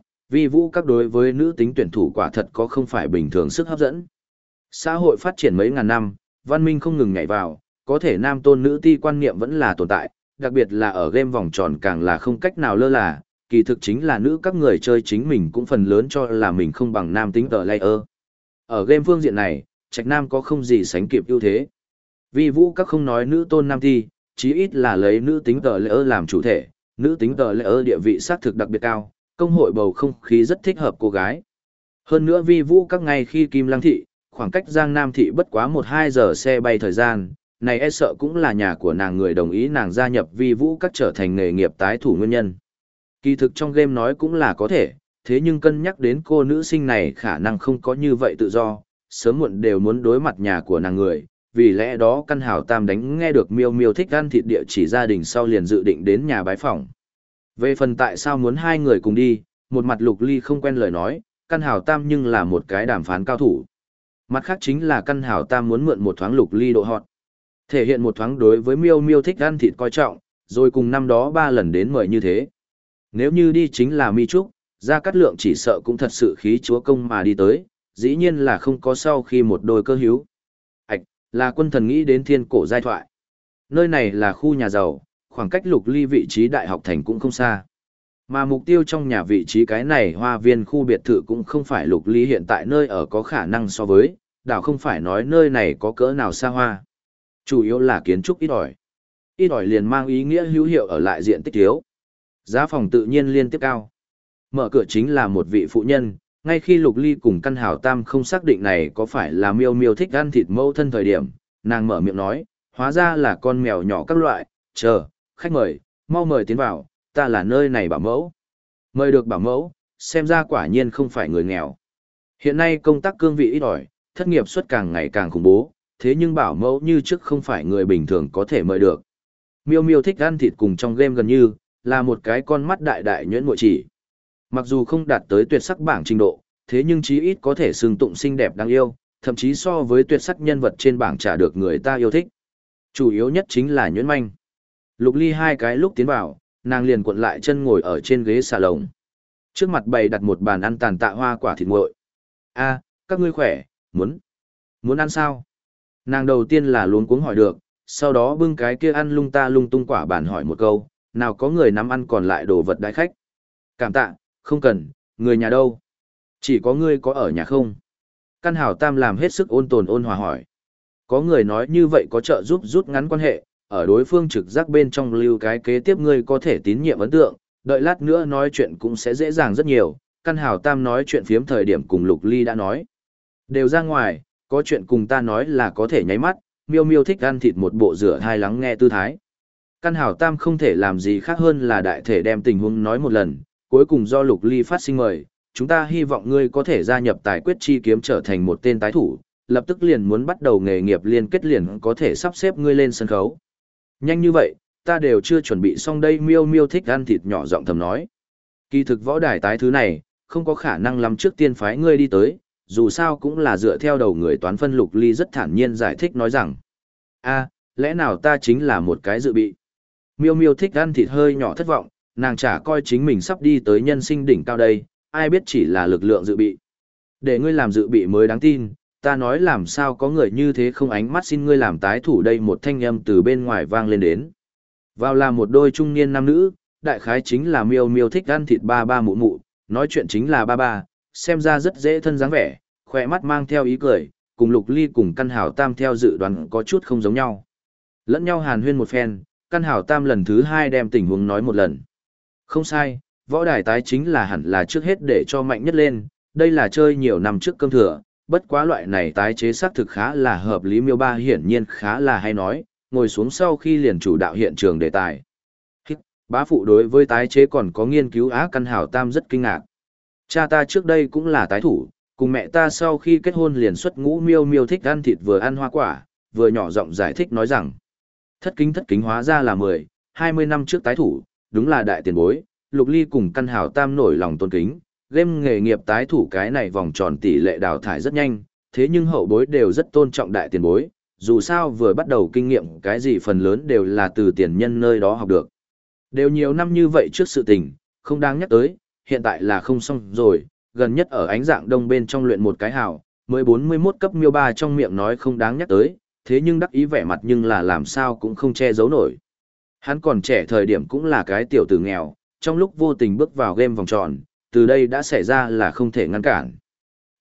[SPEAKER 1] Vũ Các đối với nữ tính tuyển thủ quả thật có không phải bình thường sức hấp dẫn. Xã hội phát triển mấy ngàn năm, văn minh không ngừng nhảy vào, có thể nam tôn nữ ti quan niệm vẫn là tồn tại, đặc biệt là ở game vòng tròn càng là không cách nào lơ là, kỳ thực chính là nữ các người chơi chính mình cũng phần lớn cho là mình không bằng nam tính tờ layer. Ở game phương diện này, Trạch Nam có không gì sánh kịp ưu thế. Vi vũ các không nói nữ tôn nam thi, chí ít là lấy nữ tính tờ lễ làm chủ thể, nữ tính tờ lễ địa vị xác thực đặc biệt cao, công hội bầu không khí rất thích hợp cô gái. Hơn nữa vi vũ các ngay khi Kim Lăng thị, khoảng cách Giang Nam thị bất quá 1-2 giờ xe bay thời gian, này e sợ cũng là nhà của nàng người đồng ý nàng gia nhập vi vũ các trở thành nghề nghiệp tái thủ nguyên nhân. Kỳ thực trong game nói cũng là có thể, thế nhưng cân nhắc đến cô nữ sinh này khả năng không có như vậy tự do, sớm muộn đều muốn đối mặt nhà của nàng người, vì lẽ đó Căn Hảo Tam đánh nghe được Miêu Miêu thích ăn thịt địa chỉ gia đình sau liền dự định đến nhà bái phỏng. Về phần tại sao muốn hai người cùng đi, một mặt Lục Ly không quen lời nói, Căn Hảo Tam nhưng là một cái đàm phán cao thủ. Mặt khác chính là Căn Hảo Tam muốn mượn một thoáng Lục Ly độ hot. Thể hiện một thoáng đối với Miêu Miêu thích ăn thịt coi trọng, rồi cùng năm đó 3 lần đến mời như thế. Nếu như đi chính là Mi Trúc, Gia Cát Lượng chỉ sợ cũng thật sự khí chúa công mà đi tới, dĩ nhiên là không có sau khi một đôi cơ hữu. Là Quân Thần nghĩ đến thiên cổ giai thoại. Nơi này là khu nhà giàu, khoảng cách Lục Ly vị trí đại học thành cũng không xa. Mà mục tiêu trong nhà vị trí cái này hoa viên khu biệt thự cũng không phải Lục Ly hiện tại nơi ở có khả năng so với, đảo không phải nói nơi này có cỡ nào xa hoa. Chủ yếu là kiến trúc ít ỏi. Ít ỏi liền mang ý nghĩa hữu hiệu ở lại diện tích thiếu. Giá phòng tự nhiên liên tiếp cao. Mở cửa chính là một vị phụ nhân, ngay khi Lục Ly cùng Căn Hảo Tam không xác định này có phải là Miêu Miêu thích ăn thịt mẫu thân thời điểm, nàng mở miệng nói, hóa ra là con mèo nhỏ các loại, chờ, khách mời, mau mời tiến vào, ta là nơi này bảo mẫu. Mời được bảo mẫu, xem ra quả nhiên không phải người nghèo. Hiện nay công tác cương vị ít ỏi, thất nghiệp suất càng ngày càng khủng bố, thế nhưng bảo mẫu như trước không phải người bình thường có thể mời được. Miêu Miêu thích ăn thịt cùng trong game gần như, là một cái con mắt đại đại nhuyễn muội chỉ. Mặc dù không đạt tới tuyệt sắc bảng trình độ, thế nhưng chí ít có thể xưng tụng xinh đẹp đáng yêu, thậm chí so với tuyệt sắc nhân vật trên bảng trả được người ta yêu thích. Chủ yếu nhất chính là nhuyễn manh. Lục Ly hai cái lúc tiến vào, nàng liền cuộn lại chân ngồi ở trên ghế xà lồng. Trước mặt bày đặt một bàn ăn tàn tạ hoa quả thịt nguội. A, các ngươi khỏe, muốn ăn sao? Nàng đầu tiên là luống cuống hỏi được, sau đó bưng cái kia ăn lung ta lung tung quả bàn hỏi một câu, nào có người nắm ăn còn lại đồ vật đãi khách. Cảm tạ, không cần, người nhà đâu? Chỉ có ngươi có ở nhà không? Căn Hảo Tam làm hết sức ôn tồn ôn hòa hỏi. Có người nói như vậy có trợ giúp rút ngắn quan hệ, ở đối phương trực giác bên trong lưu cái kế tiếp ngươi có thể tín nhiệm ấn tượng, đợi lát nữa nói chuyện cũng sẽ dễ dàng rất nhiều. Căn Hảo Tam nói chuyện phiếm thời điểm cùng Lục Ly đã nói. Đều ra ngoài, có chuyện cùng ta nói là có thể nháy mắt, Miêu Miêu thích ăn thịt một bộ rửa hai lắng nghe tư thái. Căn Hảo Tam không thể làm gì khác hơn là đại thể đem tình huống nói một lần, cuối cùng do Lục Ly phát sinh mời, chúng ta hy vọng ngươi có thể gia nhập tài quyết chi kiếm trở thành một tên tái thủ, lập tức liền muốn bắt đầu nghề nghiệp liên kết liền có thể sắp xếp ngươi lên sân khấu. Nhanh như vậy, ta đều chưa chuẩn bị xong đây. Miêu Miêu thích ăn thịt nhỏ giọng thầm nói. Kỳ thực võ đài tái thứ này, không có khả năng lắm trước tiên phái ngươi đi tới, dù sao cũng là dựa theo đầu người toán phân. Lục Ly rất thản nhiên giải thích nói rằng, lẽ nào ta chính là một cái dự bị. Miêu Miêu thích ăn thịt hơi nhỏ thất vọng, nàng chả coi chính mình sắp đi tới nhân sinh đỉnh cao đây, ai biết chỉ là lực lượng dự bị. Để ngươi làm dự bị mới đáng tin, ta nói làm sao có người như thế không, ánh mắt xin ngươi làm tái thủ đây. Một thanh âm từ bên ngoài vang lên đến. Vào là một đôi trung niên nam nữ, đại khái chính là Miêu Miêu thích ăn thịt ba ba mụ mụ, nói chuyện chính là ba ba, xem ra rất dễ thân dáng vẻ, khỏe mắt mang theo ý cười, cùng Lục Ly cùng Căn Hảo Tam theo dự đoán có chút không giống nhau. Lẫn nhau hàn huyên một phen, Căn Hảo Tam lần thứ hai đem tình huống nói một lần. Không sai, võ đài tái chính là hẳn là trước hết để cho mạnh nhất lên, đây là chơi nhiều năm trước cơm thừa, bất quá loại này tái chế xác thực khá là hợp lý. Miêu Ba hiển nhiên khá là hay nói, ngồi xuống sau khi liền chủ đạo hiện trường đề tài. Bá phụ đối với tái chế còn có nghiên cứu á. Căn Hảo Tam rất kinh ngạc. Cha ta trước đây cũng là tái thủ, cùng mẹ ta sau khi kết hôn liền xuất ngũ. Miêu Miêu thích ăn thịt vừa ăn hoa quả, vừa nhỏ giọng giải thích nói rằng, thất kính hóa ra là 10-20 năm trước tái thủ, đúng là đại tiền bối. Lục Ly cùng Căn Hảo Tam nổi lòng tôn kính, game nghề nghiệp tái thủ cái này vòng tròn tỷ lệ đào thải rất nhanh, thế nhưng hậu bối đều rất tôn trọng đại tiền bối, dù sao vừa bắt đầu kinh nghiệm cái gì phần lớn đều là từ tiền nhân nơi đó học được. Đều nhiều năm như vậy trước sự tình, không đáng nhắc tới, hiện tại là không xong rồi, gần nhất ở ánh dạng đông bên trong luyện một cái hảo, mới 41 cấp. Miêu Ba trong miệng nói không đáng nhắc tới, thế nhưng đắc ý vẻ mặt nhưng là làm sao cũng không che giấu nổi. Hắn còn trẻ thời điểm cũng là cái tiểu tử nghèo, trong lúc vô tình bước vào game vòng tròn, từ đây đã xảy ra là không thể ngăn cản.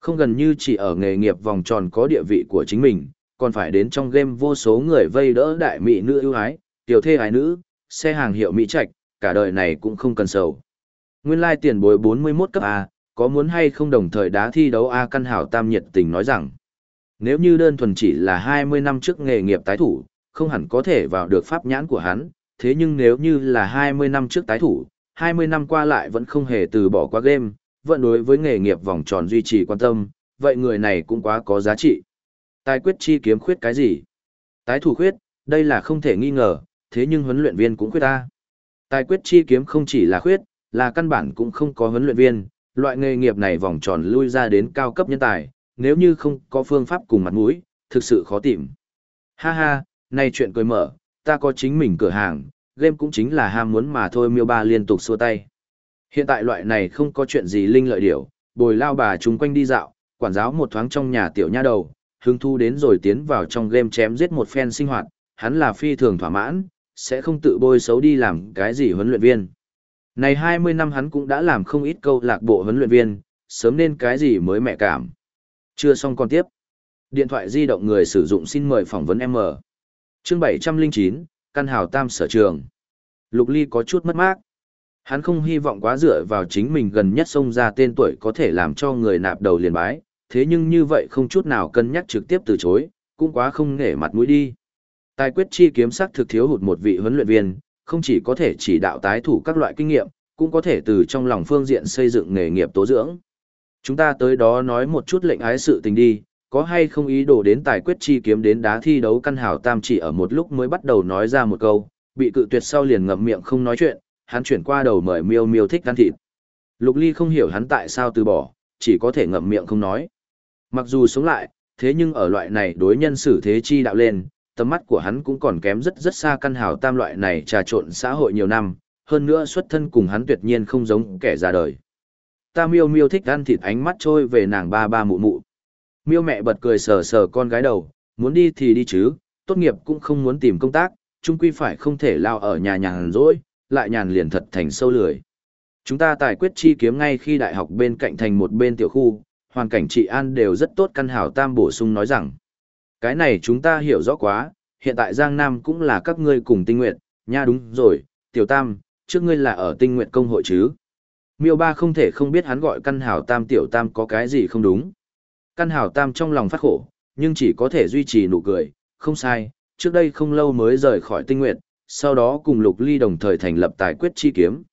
[SPEAKER 1] Không gần như chỉ ở nghề nghiệp vòng tròn có địa vị của chính mình, còn phải đến trong game vô số người vây đỡ đại mỹ nữ ưu ái, tiểu thê ái nữ, xe hàng hiệu mỹ trạch, cả đời này cũng không cần sầu. Nguyên lai tiền bối 41 cấp A, có muốn hay không đồng thời đá thi đấu A? Căn Hảo Tam nhiệt tình nói rằng, nếu như đơn thuần chỉ là 20 năm trước nghề nghiệp tái thủ, không hẳn có thể vào được pháp nhãn của hắn, thế nhưng nếu như là 20 năm trước tái thủ, 20 năm qua lại vẫn không hề từ bỏ qua game, vẫn đối với nghề nghiệp vòng tròn duy trì quan tâm, vậy người này cũng quá có giá trị. Tài quyết chi kiếm khuyết cái gì? Tái thủ khuyết, đây là không thể nghi ngờ, thế nhưng huấn luyện viên cũng khuyết ta. Tài quyết chi kiếm không chỉ là khuyết, là căn bản cũng không có huấn luyện viên, loại nghề nghiệp này vòng tròn lui ra đến cao cấp nhân tài, nếu như không có phương pháp cùng mặt mũi, thực sự khó tìm. Ha ha, này chuyện cười mở, ta có chính mình cửa hàng, game cũng chính là ham muốn mà thôi. Miêu Ba liên tục xua tay. Hiện tại loại này không có chuyện gì linh lợi điều, bồi lao bà chung quanh đi dạo, quản giáo một thoáng trong nhà tiểu nha đầu, hứng thu đến rồi tiến vào trong game chém giết một phen sinh hoạt, hắn là phi thường thỏa mãn, sẽ không tự bôi xấu đi làm cái gì huấn luyện viên. Này 20 năm hắn cũng đã làm không ít câu lạc bộ huấn luyện viên, sớm nên cái gì mới mẹ cảm. Chưa xong còn tiếp. Điện thoại di động người sử dụng xin mời phỏng vấn M. Chương 709, Căn Hảo Tam sở trường. Lục Ly có chút mất mát. Hắn không hy vọng quá dựa vào chính mình gần nhất xông ra tên tuổi có thể làm cho người nạp đầu liền bái, thế nhưng như vậy không chút nào cân nhắc trực tiếp từ chối, cũng quá không nể mặt mũi đi. Tài quyết chi kiếm sắc thực thiếu hụt một vị huấn luyện viên, không chỉ có thể chỉ đạo tái thủ các loại kinh nghiệm, cũng có thể từ trong lòng phương diện xây dựng nghề nghiệp tố dưỡng. Chúng ta tới đó nói một chút lệnh ái sự tình đi, có hay không ý đồ đến tài quyết chi kiếm đến đá thi đấu? Căn Hảo Tam chỉ ở một lúc mới bắt đầu nói ra một câu, bị cự tuyệt sau liền ngậm miệng không nói chuyện, hắn chuyển qua đầu mời Miêu Miêu thích ăn thịt. Lục Ly không hiểu hắn tại sao từ bỏ, chỉ có thể ngậm miệng không nói. Mặc dù sống lại, thế nhưng ở loại này đối nhân xử thế chi đạo lên, tầm mắt của hắn cũng còn kém rất rất xa. Căn Hảo Tam loại này trà trộn xã hội nhiều năm, hơn nữa xuất thân cùng hắn tuyệt nhiên không giống kẻ ra đời. Ta Miêu Miêu thích ăn thịt, ánh mắt trôi về nàng ba ba mụ mụ. Miêu mẹ bật cười sờ sờ con gái đầu, muốn đi thì đi chứ, tốt nghiệp cũng không muốn tìm công tác, chung quy phải không thể lao ở nhà nhàn rỗi, lại nhàn liền thật thành sâu lười. Chúng ta tài quyết chi kiếm ngay khi đại học bên cạnh thành một bên tiểu khu, hoàn cảnh trị an đều rất tốt. Căn Hảo Tam bổ sung nói rằng, cái này chúng ta hiểu rõ quá, hiện tại Giang Nam cũng là các ngươi cùng Tinh Nguyệt, nha đúng rồi, Tiểu Tam, trước ngươi là ở Tinh Nguyệt công hội chứ? Miêu Ba không thể không biết hắn gọi Căn Hảo Tam Tiểu Tam có cái gì không đúng. Căn Hảo Tam trong lòng phát khổ, nhưng chỉ có thể duy trì nụ cười, không sai, trước đây không lâu mới rời khỏi Tinh Nguyệt, sau đó cùng Lục Ly đồng thời thành lập tài quyết chi kiếm.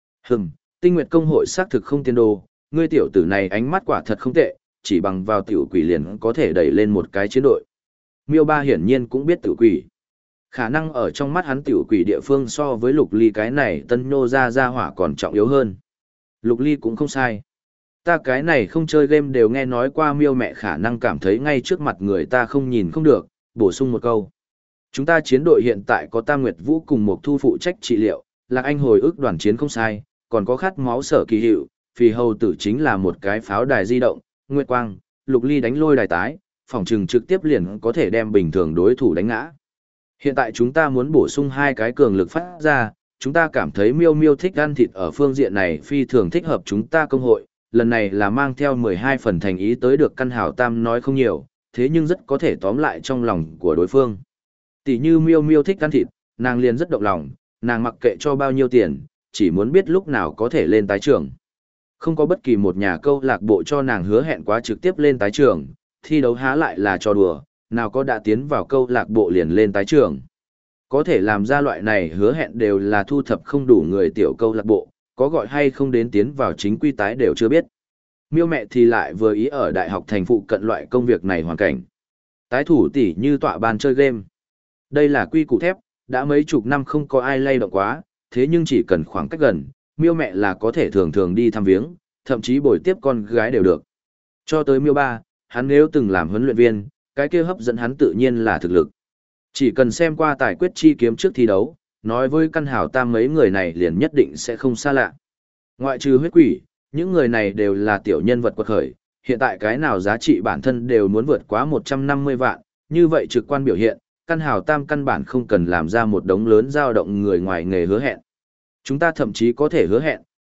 [SPEAKER 1] Tinh Nguyệt công hội xác thực không tiên đồ, ngươi tiểu tử này ánh mắt quả thật không tệ, chỉ bằng vào tiểu quỷ liền có thể đẩy lên một cái chiến đội. Miêu Ba hiển nhiên cũng biết tiểu quỷ. Khả năng ở trong mắt hắn tiểu quỷ địa phương so với Lục Ly cái này tân nhô ra hỏa còn trọng yếu hơn. Lục Ly cũng không sai. Ta cái này không chơi game đều nghe nói qua. Miêu mẹ khả năng cảm thấy ngay trước mặt người ta không nhìn không được, bổ sung một câu. Chúng ta chiến đội hiện tại có Tam Nguyệt Vũ cùng một thu phụ trách trị liệu, Lạc Anh hồi ức đoàn chiến không sai, còn có khát máu Sở Kỳ Hiệu, Phì Hầu Tử chính là một cái pháo đài di động, Nguyệt Quang, Lục Ly đánh lôi đài tái, phòng trừng trực tiếp liền có thể đem bình thường đối thủ đánh ngã. Hiện tại chúng ta muốn bổ sung hai cái cường lực phát ra, chúng ta cảm thấy Miêu Miêu thích ăn thịt ở phương diện này phi thường thích hợp chúng ta công hội, lần này là mang theo 12 phần thành ý tới được. Căn Hảo Tam nói không nhiều, thế nhưng rất có thể tóm lại trong lòng của đối phương. Tỷ như Miêu Miêu thích ăn thịt, nàng liền rất động lòng, nàng mặc kệ cho bao nhiêu tiền, chỉ muốn biết lúc nào có thể lên tái trường. Không có bất kỳ một nhà câu lạc bộ cho nàng hứa hẹn quá trực tiếp lên tái trường, thi đấu há lại là trò đùa, nào có đã tiến vào câu lạc bộ liền lên tái trường. Có thể làm ra loại này hứa hẹn đều là thu thập không đủ người tiểu câu lạc bộ, có gọi hay không đến tiến vào chính quy tái đều chưa biết. Miêu mẹ thì lại vừa ý ở đại học thành phụ cận loại công việc này hoàn cảnh. Tái thủ tỷ như tọa bàn chơi game. Đây là quy củ thép, đã mấy chục năm không có ai lay động quá, thế nhưng chỉ cần khoảng cách gần, Miêu mẹ là có thể thường thường đi thăm viếng, thậm chí bồi tiếp con gái đều được. Cho tới Miêu Ba, hắn nếu từng làm huấn luyện viên, cái kia hấp dẫn hắn tự nhiên là thực lực. Chỉ cần xem qua tài quyết chi kiếm trước thi đấu, nói với Căn Hảo Tam mấy người này liền nhất định sẽ không xa lạ. Ngoại trừ huyết quỷ, những người này đều là tiểu nhân vật quật khởi, hiện tại cái nào giá trị bản thân đều muốn vượt quá 150 vạn, như vậy trực quan biểu hiện, Căn Hảo Tam căn bản không cần làm ra một đống lớn dao động người ngoài nghề hứa hẹn. Chúng ta thậm chí có thể hứa hẹn,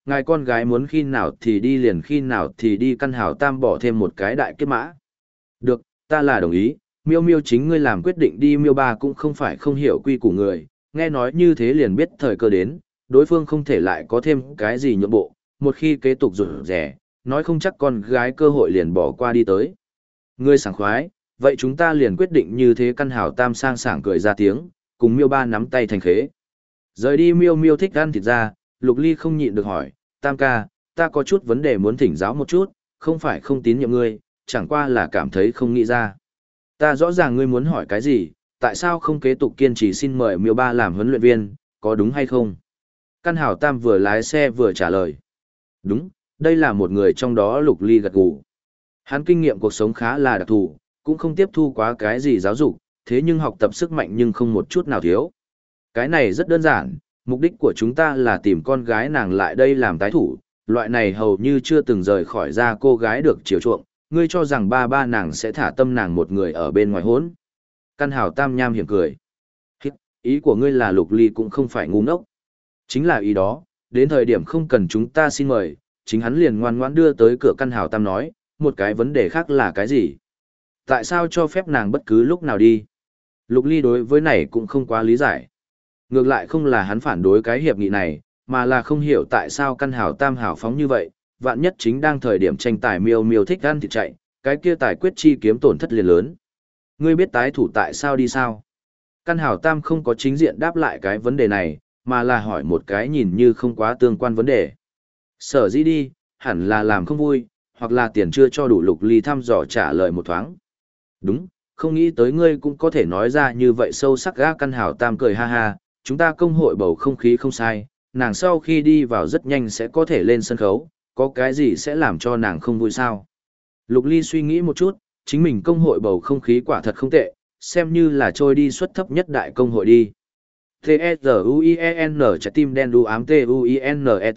[SPEAKER 1] ngài con gái muốn khi nào thì đi liền khi nào thì đi, Căn Hảo Tam bỏ thêm một cái đại kết mã. Được, ta là đồng ý, Miêu Miêu chính ngươi làm quyết định đi. Miêu Ba cũng không phải không hiểu quy củ người, nghe nói như thế liền biết thời cơ đến, đối phương không thể lại có thêm cái gì nhượng bộ, một khi kế tục rụt rẻ, nói không chắc con gái cơ hội liền bỏ qua đi tới. Ngươi sảng khoái, vậy chúng ta liền quyết định như thế. Căn Hảo Tam sang sảng cười ra tiếng, cùng Miêu Ba nắm tay thành khế. Rời đi. Miêu Miêu thích ăn thịt ra, Lục Ly không nhịn được hỏi, Tam ca, ta có chút vấn đề muốn thỉnh giáo một chút, không phải không tín nhiệm ngươi, chẳng qua là cảm thấy không nghĩ ra. Ta rõ ràng ngươi muốn hỏi cái gì, tại sao không kế tục kiên trì xin mời Miêu Ba làm huấn luyện viên, có đúng hay không? Căn Hảo Tam vừa lái xe vừa trả lời. Đúng, đây là một người trong đó. Lục Ly gật gù. Hắn kinh nghiệm cuộc sống khá là đặc thù, cũng không tiếp thu quá cái gì giáo dục, thế nhưng học tập sức mạnh nhưng không một chút nào thiếu. Cái này rất đơn giản, mục đích của chúng ta là tìm con gái nàng lại đây làm tái thủ, loại này hầu như chưa từng rời khỏi ra cô gái được chiều chuộng, ngươi cho rằng ba ba nàng sẽ thả tâm nàng một người ở bên ngoài hốn. Căn Hảo Tam nham hiểm cười. Ý của ngươi là Lục Ly cũng không phải ngu ngốc. Chính là ý đó, đến thời điểm không cần chúng ta xin mời, chính hắn liền ngoan ngoãn đưa tới cửa. Căn Hảo Tam nói, một cái vấn đề khác là cái gì? Tại sao cho phép nàng bất cứ lúc nào đi? Lục Ly đối với này cũng không quá lý giải. Ngược lại không là hắn phản đối cái hiệp nghị này, mà là không hiểu tại sao Căn Hảo Tam hảo phóng như vậy, vạn nhất chính đang thời điểm tranh tài Miêu Miêu thích ăn thịt chạy, cái kia tài quyết chi kiếm tổn thất liền lớn. Ngươi biết tái thủ tại sao đi sao? Căn Hảo Tam không có chính diện đáp lại cái vấn đề này, mà là hỏi một cái nhìn như không quá tương quan vấn đề. Sở dĩ đi, hẳn là làm không vui, hoặc là tiền chưa cho đủ. Lục Ly thăm dò trả lời một thoáng. Đúng, không nghĩ tới ngươi cũng có thể nói ra như vậy sâu sắc gã. Căn Hảo Tam cười ha ha, chúng ta công hội bầu không khí không sai, nàng sau khi đi vào rất nhanh sẽ có thể lên sân khấu, có cái gì sẽ làm cho nàng không vui sao? Lục Ly suy nghĩ một chút, chính mình công hội bầu không khí quả thật không tệ, xem như là trôi đi suất thấp nhất đại công hội đi. T-E-Z-U-I-E-N trái tim đen đu ám T-U-I-N-E-T.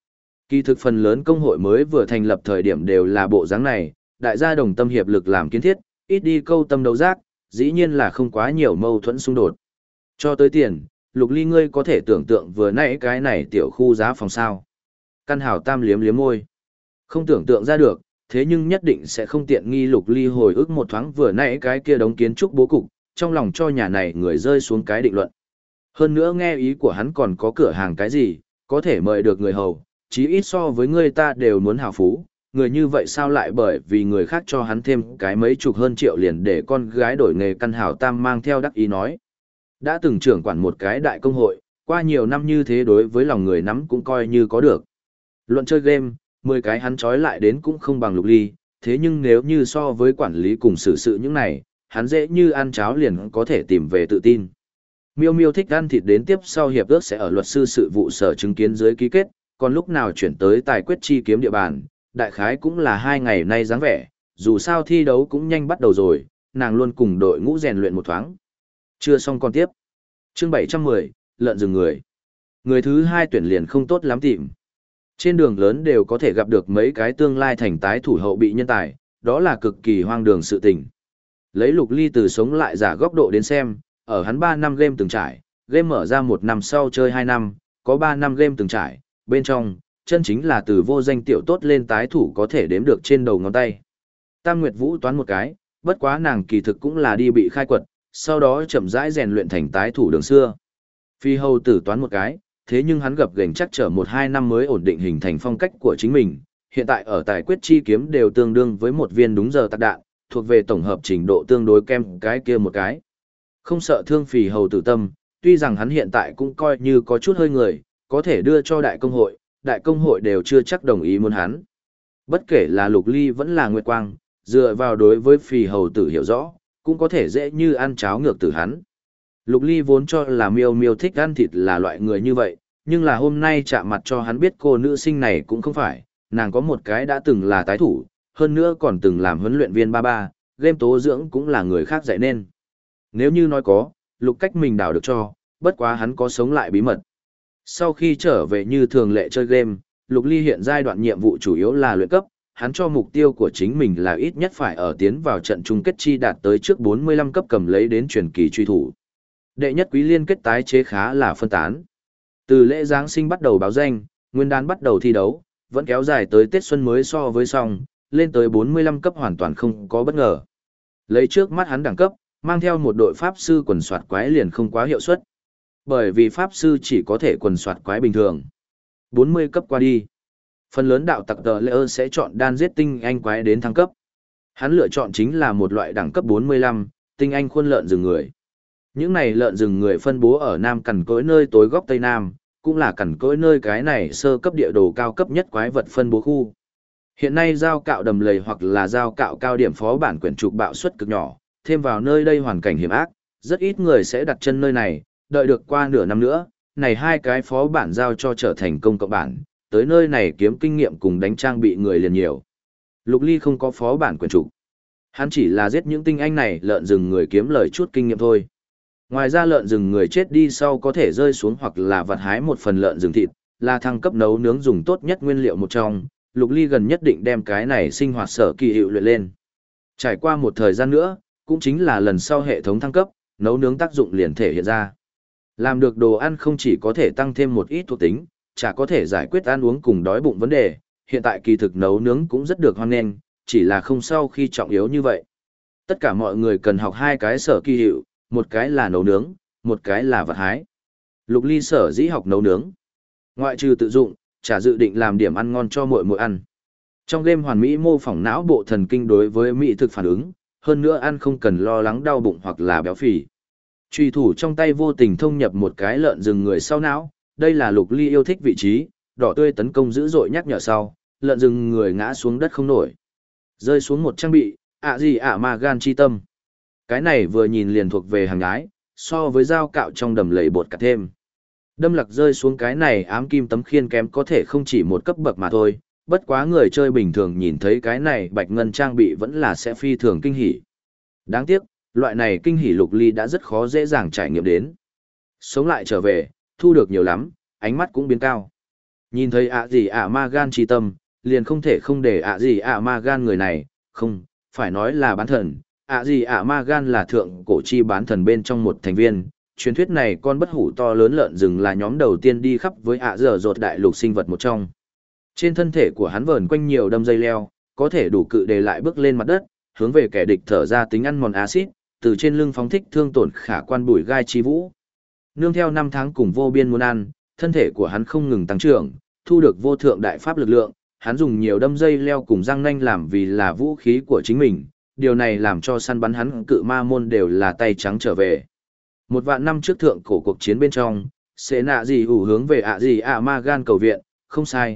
[SPEAKER 1] Kỳ thực phần lớn công hội mới vừa thành lập thời điểm đều là bộ dáng này, đại gia đồng tâm hiệp lực làm kiến thiết, ít đi câu tâm đấu giác, dĩ nhiên là không quá nhiều mâu thuẫn xung đột. Cho tới tiền, Lục Ly ngươi có thể tưởng tượng vừa nãy cái này tiểu khu giá phòng sao. Căn Hảo Tam liếm liếm môi. Không tưởng tượng ra được, thế nhưng nhất định sẽ không tiện nghi. Lục Ly hồi ức một thoáng vừa nãy cái kia đống kiến trúc bố cục, trong lòng cho nhà này người rơi xuống cái định luận. Hơn nữa nghe ý của hắn còn có cửa hàng cái gì, có thể mời được người hầu, chí ít so với người ta đều muốn hào phú. Người như vậy sao lại bởi vì người khác cho hắn thêm cái mấy chục hơn triệu liền để con gái đổi nghề. Căn Hảo Tam mang theo đắc ý nói. Đã từng trưởng quản một cái đại công hội, qua nhiều năm như thế đối với lòng người nắm cũng coi như có được. Luận chơi game, 10 cái hắn trói lại đến cũng không bằng Lục Ly, thế nhưng nếu như so với quản lý cùng xử sự những này, hắn dễ như ăn cháo liền có thể tìm về tự tin. Miêu Miêu thích ăn thịt đến tiếp sau hiệp ước sẽ ở luật sư sự vụ sở chứng kiến dưới ký kết, còn lúc nào chuyển tới tài quyết chi kiếm địa bàn, đại khái cũng là 2 ngày nay dáng vẻ, dù sao thi đấu cũng nhanh bắt đầu rồi, nàng luôn cùng đội ngũ rèn luyện một thoáng. Chưa xong còn tiếp. Chương 710, lợn rừng người. Người thứ 2 tuyển liền không tốt lắm tìm. Trên đường lớn đều có thể gặp được mấy cái tương lai thành tái thủ hậu bị nhân tài, đó là cực kỳ hoang đường sự tình. Lấy Lục Ly từ sống lại giả góc độ đến xem, ở hắn 3 năm game từng trải, game mở ra 1 năm sau chơi 2 năm, có 3 năm game từng trải, bên trong, chân chính là từ vô danh tiểu tốt lên tái thủ có thể đếm được trên đầu ngón tay. Tam Nguyệt Vũ toán một cái, bất quá nàng kỳ thực cũng là đi bị khai quật, sau đó chậm rãi rèn luyện thành tái thủ đường xưa. Phi Hầu Tử toán một cái, thế nhưng hắn gập ghềnh chắc trở 1-2 năm mới ổn định hình thành phong cách của chính mình, hiện tại ở tài quyết chi kiếm đều tương đương với một viên đúng giờ tạc đạn, thuộc về tổng hợp trình độ tương đối kem cái kia một cái. Không sợ thương Phì Hầu Tử tâm, tuy rằng hắn hiện tại cũng coi như có chút hơi người, có thể đưa cho đại công hội đều chưa chắc đồng ý muốn hắn. Bất kể là Lục Ly vẫn là Nguyệt Quang, dựa vào đối với Phì Hầu Tử hiểu rõ, cũng có thể dễ như ăn cháo ngược từ hắn. Lục Ly vốn cho là Miêu Miêu thích ăn thịt là loại người như vậy, nhưng là hôm nay chạm mặt cho hắn biết cô nữ sinh này cũng không phải, nàng có một cái đã từng là tái thủ, hơn nữa còn từng làm huấn luyện viên ba, game tố dưỡng cũng là người khác dạy nên. Nếu như nói có, Lục Cách mình đào được cho, bất quá hắn có sống lại bí mật. Sau khi trở về như thường lệ chơi game, Lục Ly hiện giai đoạn nhiệm vụ chủ yếu là luyện cấp, hắn cho mục tiêu của chính mình là ít nhất phải ở tiến vào trận chung kết chi đạt tới trước 45 cấp cầm lấy đến truyền kỳ truy thủ. Đệ nhất quý liên kết tái chế khá là phân tán. Từ lễ Giáng sinh bắt đầu báo danh, Nguyên đán bắt đầu thi đấu, vẫn kéo dài tới Tết Xuân mới so với xong, lên tới 45 cấp hoàn toàn không có bất ngờ. Lấy trước mắt hắn đẳng cấp, mang theo một đội pháp sư quần soạt quái liền không quá hiệu suất. Bởi vì pháp sư chỉ có thể quần soạt quái bình thường. 40 cấp qua đi. Phần lớn đạo tặc tờ lỡ sẽ chọn đan giết tinh anh quái đến thăng cấp. Hắn lựa chọn chính là một loại đẳng cấp 45, tinh anh khuôn lợn rừng người. Những này lợn rừng người phân bố ở Nam cằn cỗi nơi tối góc Tây Nam, cũng là cằn cỗi nơi cái này sơ cấp địa đồ cao cấp nhất quái vật phân bố khu. Hiện nay giao cạo đầm lầy hoặc là giao cạo cao điểm phó bản quyển trục bạo suất cực nhỏ, thêm vào nơi đây hoàn cảnh hiểm ác, rất ít người sẽ đặt chân nơi này, đợi được qua nửa năm nữa, này hai cái phó bản giao cho trở thành công cộng bản, tới nơi này kiếm kinh nghiệm cùng đánh trang bị người liền nhiều. Lục Ly không có phó bản quyển trục. Hắn chỉ là giết những tinh anh này lợn rừng người kiếm lời chút kinh nghiệm thôi. Ngoài ra lợn rừng người chết đi sau có thể rơi xuống hoặc là vặt hái một phần lợn rừng thịt, là thăng cấp nấu nướng dùng tốt nhất nguyên liệu một trong, Lục Ly gần nhất định đem cái này sinh hoạt sở kỳ hiệu luyện lên. Trải qua một thời gian nữa, cũng chính là lần sau hệ thống thăng cấp, nấu nướng tác dụng liền thể hiện ra. Làm được đồ ăn không chỉ có thể tăng thêm một ít thuộc tính, chả có thể giải quyết ăn uống cùng đói bụng vấn đề, hiện tại kỳ thực nấu nướng cũng rất được hoan nghênh, chỉ là không sau khi trọng yếu như vậy. Tất cả mọi người cần học hai cái sở kỳ hiệu, một cái là nấu nướng, một cái là vật hái. Lục Ly sở dĩ học nấu nướng. Ngoại trừ tự dụng, chả dự định làm điểm ăn ngon cho muội muội ăn. Trong game hoàn mỹ mô phỏng não bộ thần kinh đối với mỹ thực phản ứng, hơn nữa ăn không cần lo lắng đau bụng hoặc là béo phì. Chùy thủ trong tay vô tình thông nhập một cái lợn rừng người sau não, đây là Lục Ly yêu thích vị trí, đỏ tươi tấn công dữ dội nhắc nhở sau, lợn rừng người ngã xuống đất không nổi. Rơi xuống một trang bị, ma gan chi tâm. Cái này vừa nhìn liền thuộc về hàng ái, so với dao cạo trong đầm lầy bột cả thêm. Đâm lặc rơi xuống cái này ám kim tấm khiên kém có thể không chỉ một cấp bậc mà thôi, bất quá người chơi bình thường nhìn thấy cái này bạch ngân trang bị vẫn là sẽ phi thường kinh hỉ. Đáng tiếc, loại này kinh hỉ Lục Ly đã rất khó dễ dàng trải nghiệm đến. Sống lại trở về, thu được nhiều lắm, ánh mắt cũng biến cao. Nhìn thấy ma gan chi tâm, liền không thể không để ma gan người này, không, phải nói là bán thần. ma gan là thượng cổ chi bán thần bên trong một thành viên. Truyền thuyết này con bất hủ to lớn lợn rừng là nhóm đầu tiên đi khắp với dở dột đại lục sinh vật một trong. Trên thân thể của hắn vờn quanh nhiều đâm dây leo, có thể đủ cự đề lại bước lên mặt đất, hướng về kẻ địch thở ra tính ăn mòn axit, từ trên lưng phóng thích thương tổn khả quan bùi gai chi vũ. Nương theo năm tháng cùng vô biên muốn ăn, thân thể của hắn không ngừng tăng trưởng, thu được vô thượng đại pháp lực lượng, hắn dùng nhiều đâm dây leo cùng răng nanh làm vì là vũ khí của chính mình, điều này làm cho săn bắn hắn cự ma môn đều là tay trắng trở về. Một vạn năm trước thượng cổ cuộc chiến bên trong, sẽ nạ gì ủ hướng về ma gan cầu viện, không sai,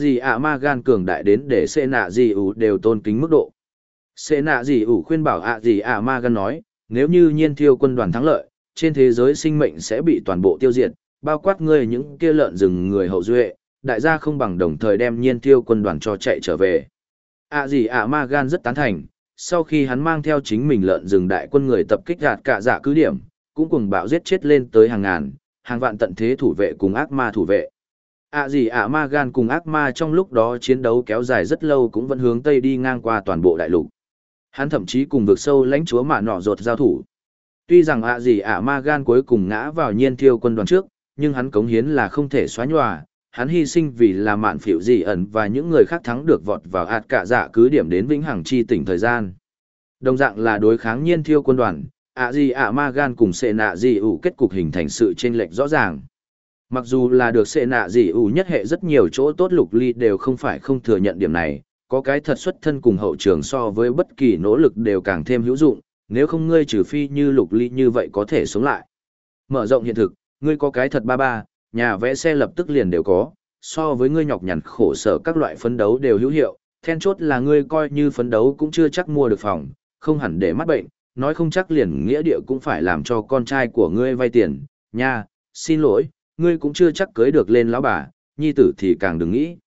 [SPEAKER 1] ma gan cường đại đến để sẽ nạ gì ủ đều tôn kính mức độ. Sẽ nạ gì ủ khuyên bảo ma gan nói, nếu như nhiên thiêu quân đoàn thắng lợi, trên thế giới sinh mệnh sẽ bị toàn bộ tiêu diệt, bao quát ngươi những kia lợn rừng người hậu duệ, đại gia không bằng đồng thời đem nhiên thiêu quân đoàn cho chạy trở về. ma gan rất tán thành, sau khi hắn mang theo chính mình lợn rừng đại quân người tập kích gạt cả dạ cứ điểm, cũng cùng bạo giết chết lên tới hàng ngàn, hàng vạn tận thế thủ vệ cùng ác ma thủ vệ. ma gan cùng ác ma trong lúc đó chiến đấu kéo dài rất lâu cũng vẫn hướng tây đi ngang qua toàn bộ đại lục. Hắn thậm chí cùng vực sâu lãnh chúa mạ nọ rột giao thủ. Tuy rằng ma gan cuối cùng ngã vào nhiên thiêu quân đoàn trước, nhưng hắn cống hiến là không thể xóa nhòa, hắn hy sinh vì là mạn phỉu dị ẩn và những người khác thắng được vọt vào ạt cả dạ cứ điểm đến vĩnh hằng chi tỉnh thời gian. Đồng dạng là đối kháng nhiên thiêu quân đoàn, ma gan cùng sệ nạ dị ủ kết cục hình thành sự chênh lệch rõ ràng. Mặc dù là được sệ nạ dị ủ nhất hệ rất nhiều chỗ tốt, Lục Ly đều không phải không thừa nhận điểm này, có cái thật xuất thân cùng hậu trường so với bất kỳ nỗ lực đều càng thêm hữu dụng, nếu không ngươi trừ phi như Lục Ly như vậy có thể sống lại. Mở rộng hiện thực, ngươi có cái thật ba, nhà vẽ xe lập tức liền đều có, so với ngươi nhọc nhằn khổ sở các loại phấn đấu đều hữu hiệu, then chốt là ngươi coi như phấn đấu cũng chưa chắc mua được phòng, không hẳn để mắc bệnh, nói không chắc liền nghĩa địa cũng phải làm cho con trai của ngươi vay tiền, nha, xin lỗi, ngươi cũng chưa chắc cưới được lên lão bà, nhi tử thì càng đừng nghĩ.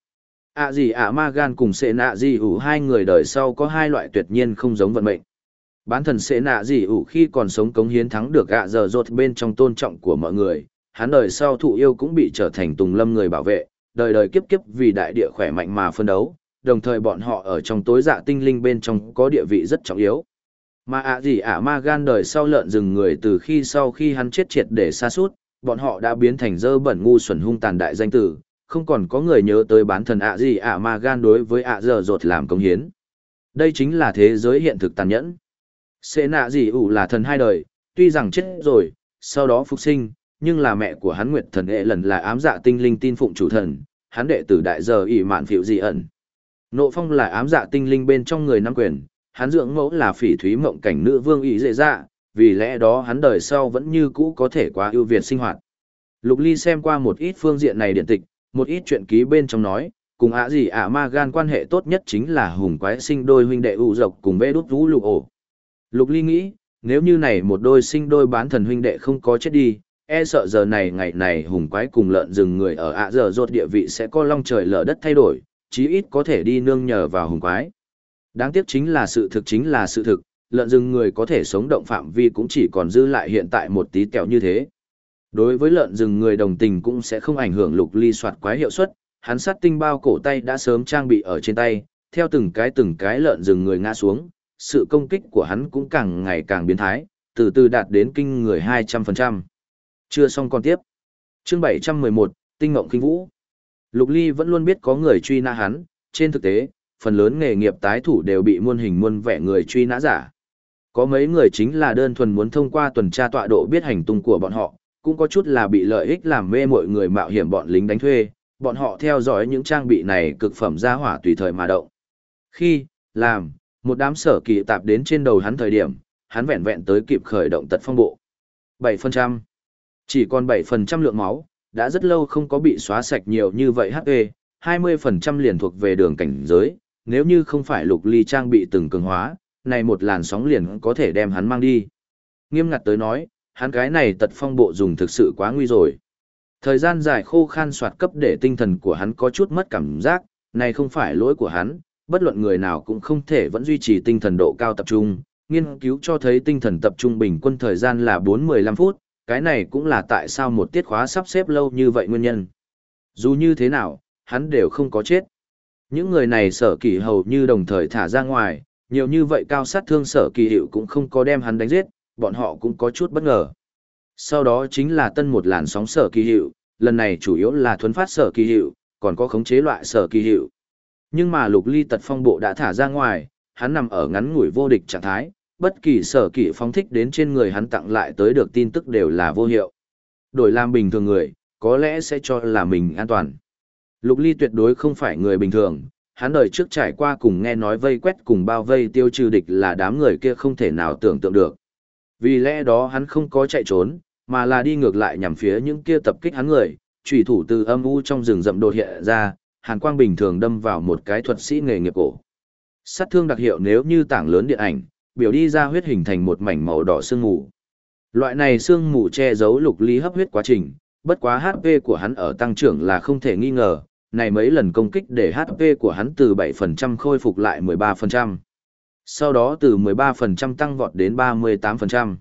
[SPEAKER 1] ma gan cùng sệ nạ dị ủ hai người đời sau có hai loại tuyệt nhiên không giống vận mệnh. Bán thần sệ nạ dị ủ khi còn sống cống hiến thắng được giờ rột bên trong tôn trọng của mọi người, hắn đời sau thụ yêu cũng bị trở thành tùng lâm người bảo vệ, đời đời kiếp kiếp vì đại địa khỏe mạnh mà phân đấu, đồng thời bọn họ ở trong tối dạ tinh linh bên trong có địa vị rất trọng yếu. Mà ma gan đời sau lợn rừng người từ khi sau khi hắn chết triệt để xa suốt, bọn họ đã biến thành dơ bẩn ngu xuẩn hung tàn đại danh tử, không còn có người nhớ tới bán thần ạ gì ạ mà gan đối với ạ giờ rột làm công hiến. Đây chính là thế giới hiện thực tàn nhẫn. Xê nạ gì ủ là thần hai đời, tuy rằng chết rồi, sau đó phục sinh, nhưng là mẹ của hắn Nguyệt thần hệ lần là ám dạ tinh linh tin phụng chủ thần, hắn đệ tử đại giờ ỷ mạn phiệu dị ẩn. Nộ phong là ám dạ tinh linh bên trong người nắm quyền, hắn dưỡng mẫu là phỉ thúy mộng cảnh nữ vương ỷ dễ dạ, vì lẽ đó hắn đời sau vẫn như cũ có thể quá ưu việt sinh hoạt. Lục Ly xem qua một ít phương diện này điện tịch, một ít chuyện ký bên trong nói, cùng ạ gì ạ ma gan quan hệ tốt nhất chính là hùng quái sinh đôi huynh đệ ủ dọc cùng vê đút vũ lục ổ. Lục Ly nghĩ, nếu như này một đôi sinh đôi bán thần huynh đệ không có chết đi, e sợ giờ này ngày này hùng quái cùng lợn rừng người ở ạ giờ rốt địa vị sẽ có long trời lở đất thay đổi, chí ít có thể đi nương nhờ vào hùng quái. Đáng tiếc chính là sự thực, lợn rừng người có thể sống động phạm vi cũng chỉ còn dư lại hiện tại một tí tẹo như thế. Đối với lợn rừng người đồng tình cũng sẽ không ảnh hưởng Lục Ly soạt quái hiệu suất, hắn sát tinh bao cổ tay đã sớm trang bị ở trên tay, theo từng cái lợn rừng người ngã xuống, sự công kích của hắn cũng càng ngày càng biến thái, từ từ đạt đến kinh người 200%. Chưa xong còn tiếp. Chương 711, Tinh Ngộng Kinh Vũ. Lục Ly vẫn luôn biết có người truy nã hắn, trên thực tế, phần lớn nghề nghiệp tái thủ đều bị muôn hình muôn vẻ người truy nã giả. Có mấy người chính là đơn thuần muốn thông qua tuần tra tọa độ biết hành tung của bọn họ, cũng có chút là bị lợi ích làm mê mọi người mạo hiểm bọn lính đánh thuê, bọn họ theo dõi những trang bị này cực phẩm ra hỏa tùy thời mà động. Khi, làm, một đám sở kỳ tạp đến trên đầu hắn thời điểm, hắn vẹn vẹn tới kịp khởi động tật phong bộ. 7%. Chỉ còn 7% lượng máu, đã rất lâu không có bị xóa sạch nhiều như vậy HP, 20% liền thuộc về đường cảnh giới, nếu như không phải Lục Ly trang bị từng cường hóa, này một làn sóng liền có thể đem hắn mang đi. Nghiêm ngặt tới nói, hắn cái này tật phong bộ dùng thực sự quá nguy rồi. Thời gian dài khô khan soạt cấp để tinh thần của hắn có chút mất cảm giác, này không phải lỗi của hắn, bất luận người nào cũng không thể vẫn duy trì tinh thần độ cao tập trung. Nghiên cứu cho thấy tinh thần tập trung bình quân thời gian là 4-15 phút, cái này cũng là tại sao một tiết khóa sắp xếp lâu như vậy nguyên nhân. Dù như thế nào, hắn đều không có chết. Những người này sở kỳ hầu như đồng thời thả ra ngoài, nhiều như vậy cao sát thương sở kỳ hiệu cũng không có đem hắn đánh giết, bọn họ cũng có chút bất ngờ. Sau đó chính là tân một làn sóng sở kỳ hiệu, lần này chủ yếu là thuấn phát sở kỳ hiệu, còn có khống chế loại sở kỳ hiệu. Nhưng mà Lục Ly tật phong bộ đã thả ra ngoài, hắn nằm ở ngắn ngủi vô địch trạng thái, bất kỳ sở kỳ phóng thích đến trên người hắn tặng lại tới được tin tức đều là vô hiệu. Đổi làm bình thường người, có lẽ sẽ cho là mình an toàn. Lục Ly tuyệt đối không phải người bình thường, hắn đời trước trải qua cùng nghe nói vây quét cùng bao vây tiêu trừ địch là đám người kia không thể nào tưởng tượng được. Vì lẽ đó hắn không có chạy trốn, mà là đi ngược lại nhằm phía những kia tập kích hắn người, chủy thủ từ âm u trong rừng rậm đột hiện ra, hàn quang bình thường đâm vào một cái thuật sĩ nghề nghiệp cổ. Sát thương đặc hiệu nếu như tảng lớn điện ảnh, biểu đi ra huyết hình thành một mảnh màu đỏ sương mù. Loại này sương mù che giấu Lục Ly hấp huyết quá trình, bất quá HP của hắn ở tăng trưởng là không thể nghi ngờ, này mấy lần công kích để HP của hắn từ 7% khôi phục lại 13%. Sau đó từ 13% tăng vọt đến 38%,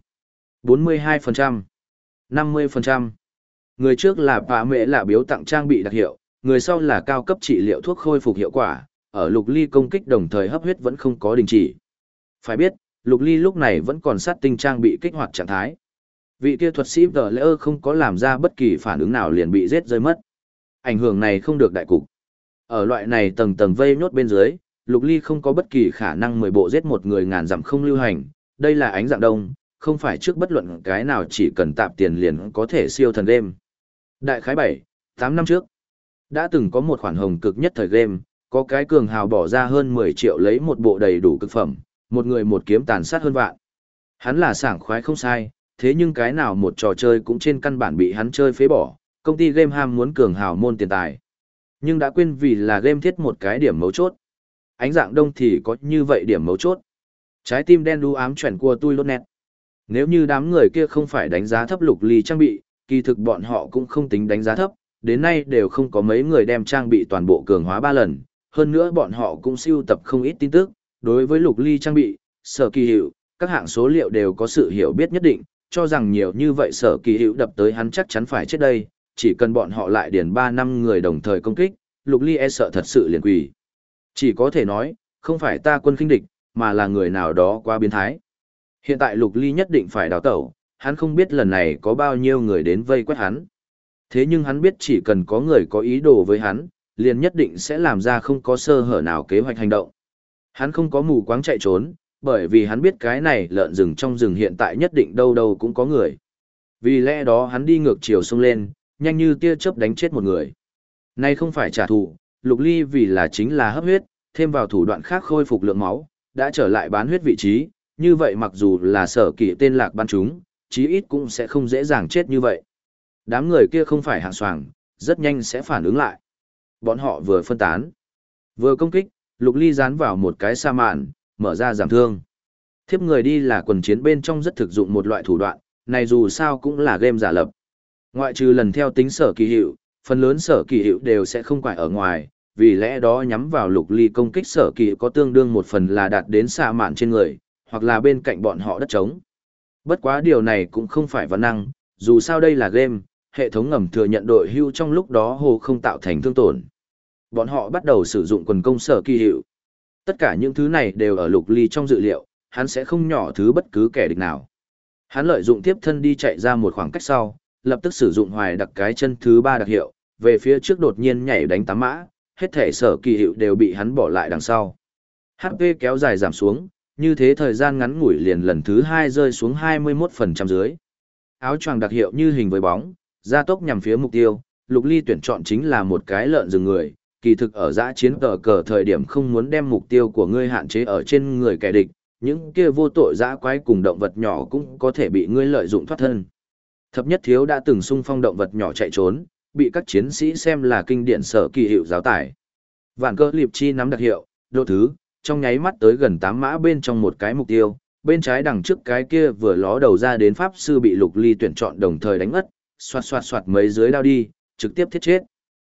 [SPEAKER 1] 42%, 50%. Người trước là bạ mẹ là biếu tặng trang bị đặc hiệu, người sau là cao cấp trị liệu thuốc khôi phục hiệu quả, ở Lục Ly công kích đồng thời hấp huyết vẫn không có đình chỉ. Phải biết, Lục Ly lúc này vẫn còn sát tinh trang bị kích hoạt trạng thái. Vị kia thuật sĩ tờ lỡ không có làm ra bất kỳ phản ứng nào liền bị giết rơi mất. Ảnh hưởng này không được đại cục. Ở loại này tầng tầng vây nhốt bên dưới, Lục Ly không có bất kỳ khả năng 10 bộ giết một người ngàn dặm không lưu hành, đây là ánh dạng đông, không phải trước bất luận cái nào chỉ cần tạp tiền liền có thể siêu thần game. Đại khái 7-8 năm trước, đã từng có một khoản hồng cực nhất thời game, có cái cường hào bỏ ra hơn 10 triệu lấy một bộ đầy đủ cực phẩm, một người một kiếm tàn sát hơn vạn. Hắn là sảng khoái không sai, thế nhưng cái nào một trò chơi cũng trên căn bản bị hắn chơi phế bỏ, công ty game ham muốn cường hào môn tiền tài. Nhưng đã quên vì là game thiết một cái điểm mấu chốt. Ánh dạng đông thì có như vậy điểm mấu chốt. Trái tim đen đu ám chuẩn của tôi lốt nét. Nếu như đám người kia không phải đánh giá thấp Lục Ly trang bị, kỳ thực bọn họ cũng không tính đánh giá thấp, đến nay đều không có mấy người đem trang bị toàn bộ cường hóa 3 lần, hơn nữa bọn họ cũng sưu tập không ít tin tức, đối với Lục Ly trang bị, sở kỳ hiệu, các hạng số liệu đều có sự hiểu biết nhất định, cho rằng nhiều như vậy sở kỳ hiệu đập tới hắn chắc chắn phải chết đây, chỉ cần bọn họ lại điền 3 năm người đồng thời công kích, Lục Ly e sợ thật sự liền quỳ. Chỉ có thể nói, không phải ta quân khinh địch, mà là người nào đó quá biến thái. Hiện tại Lục Ly nhất định phải đào tẩu, hắn không biết lần này có bao nhiêu người đến vây quét hắn. Thế nhưng hắn biết chỉ cần có người có ý đồ với hắn, liền nhất định sẽ làm ra không có sơ hở nào kế hoạch hành động. Hắn không có mù quáng chạy trốn, bởi vì hắn biết cái này lợn rừng trong rừng hiện tại nhất định đâu đâu cũng có người. Vì lẽ đó hắn đi ngược chiều sông lên, nhanh như tia chớp đánh chết một người. Nay không phải trả thù, Lục Ly vì là chính là hấp huyết, thêm vào thủ đoạn khác khôi phục lượng máu, đã trở lại bán huyết vị trí, như vậy mặc dù là sở kỵ tên lạc bắn chúng, chí ít cũng sẽ không dễ dàng chết như vậy. Đám người kia không phải hạng soàng, rất nhanh sẽ phản ứng lại. Bọn họ vừa phân tán, vừa công kích, Lục Ly dán vào một cái sa mạn, mở ra giảm thương. Thiếp người đi là quần chiến bên trong rất thực dụng một loại thủ đoạn, này dù sao cũng là game giả lập. Ngoại trừ lần theo tính sở kỳ hiệu, phần lớn sở kỳ hiệu đều sẽ không quải ở ngoài, vì lẽ đó nhắm vào Lục Ly công kích sở kỳ có tương đương một phần là đạt đến sa mạn trên người, hoặc là bên cạnh bọn họ đất trống. Bất quá điều này cũng không phải văn năng, dù sao đây là game, hệ thống ngầm thừa nhận đội hưu trong lúc đó hồ không tạo thành thương tổn. Bọn họ bắt đầu sử dụng quần công sở kỳ hiệu. Tất cả những thứ này đều ở Lục Ly trong dự liệu, hắn sẽ không nhỏ thứ bất cứ kẻ địch nào. Hắn lợi dụng tiếp thân đi chạy ra một khoảng cách sau, lập tức sử dụng hoài đặc cái chân thứ 3 đặc hiệu, về phía trước đột nhiên nhảy đánh tám mã, hết thể sở kỳ hiệu đều bị hắn bỏ lại đằng sau. HP kéo dài giảm xuống, như thế thời gian ngắn ngủi liền lần thứ 2 rơi xuống 21% dưới. Áo choàng đặc hiệu như hình với bóng, gia tốc nhằm phía mục tiêu, Lục Ly tuyển chọn chính là một cái lợn rừng người, kỳ thực ở dã chiến cờ thời điểm không muốn đem mục tiêu của ngươi hạn chế ở trên người kẻ địch, những kia vô tội dã quái cùng động vật nhỏ cũng có thể bị ngươi lợi dụng thoát thân. Thập nhất thiếu đã từng xung phong động vật nhỏ chạy trốn, bị các chiến sĩ xem là kinh điển sở kỳ hiệu giáo tải. Vạn cơ liệp chi nắm đặc hiệu, độ thứ, trong nháy mắt tới gần 8 mã bên trong một cái mục tiêu, bên trái đằng trước cái kia vừa ló đầu ra đến pháp sư bị Lục Ly tuyển chọn đồng thời đánh ngất, xoạt xoạt xoạt mấy dưới đao đi, trực tiếp thiết chết.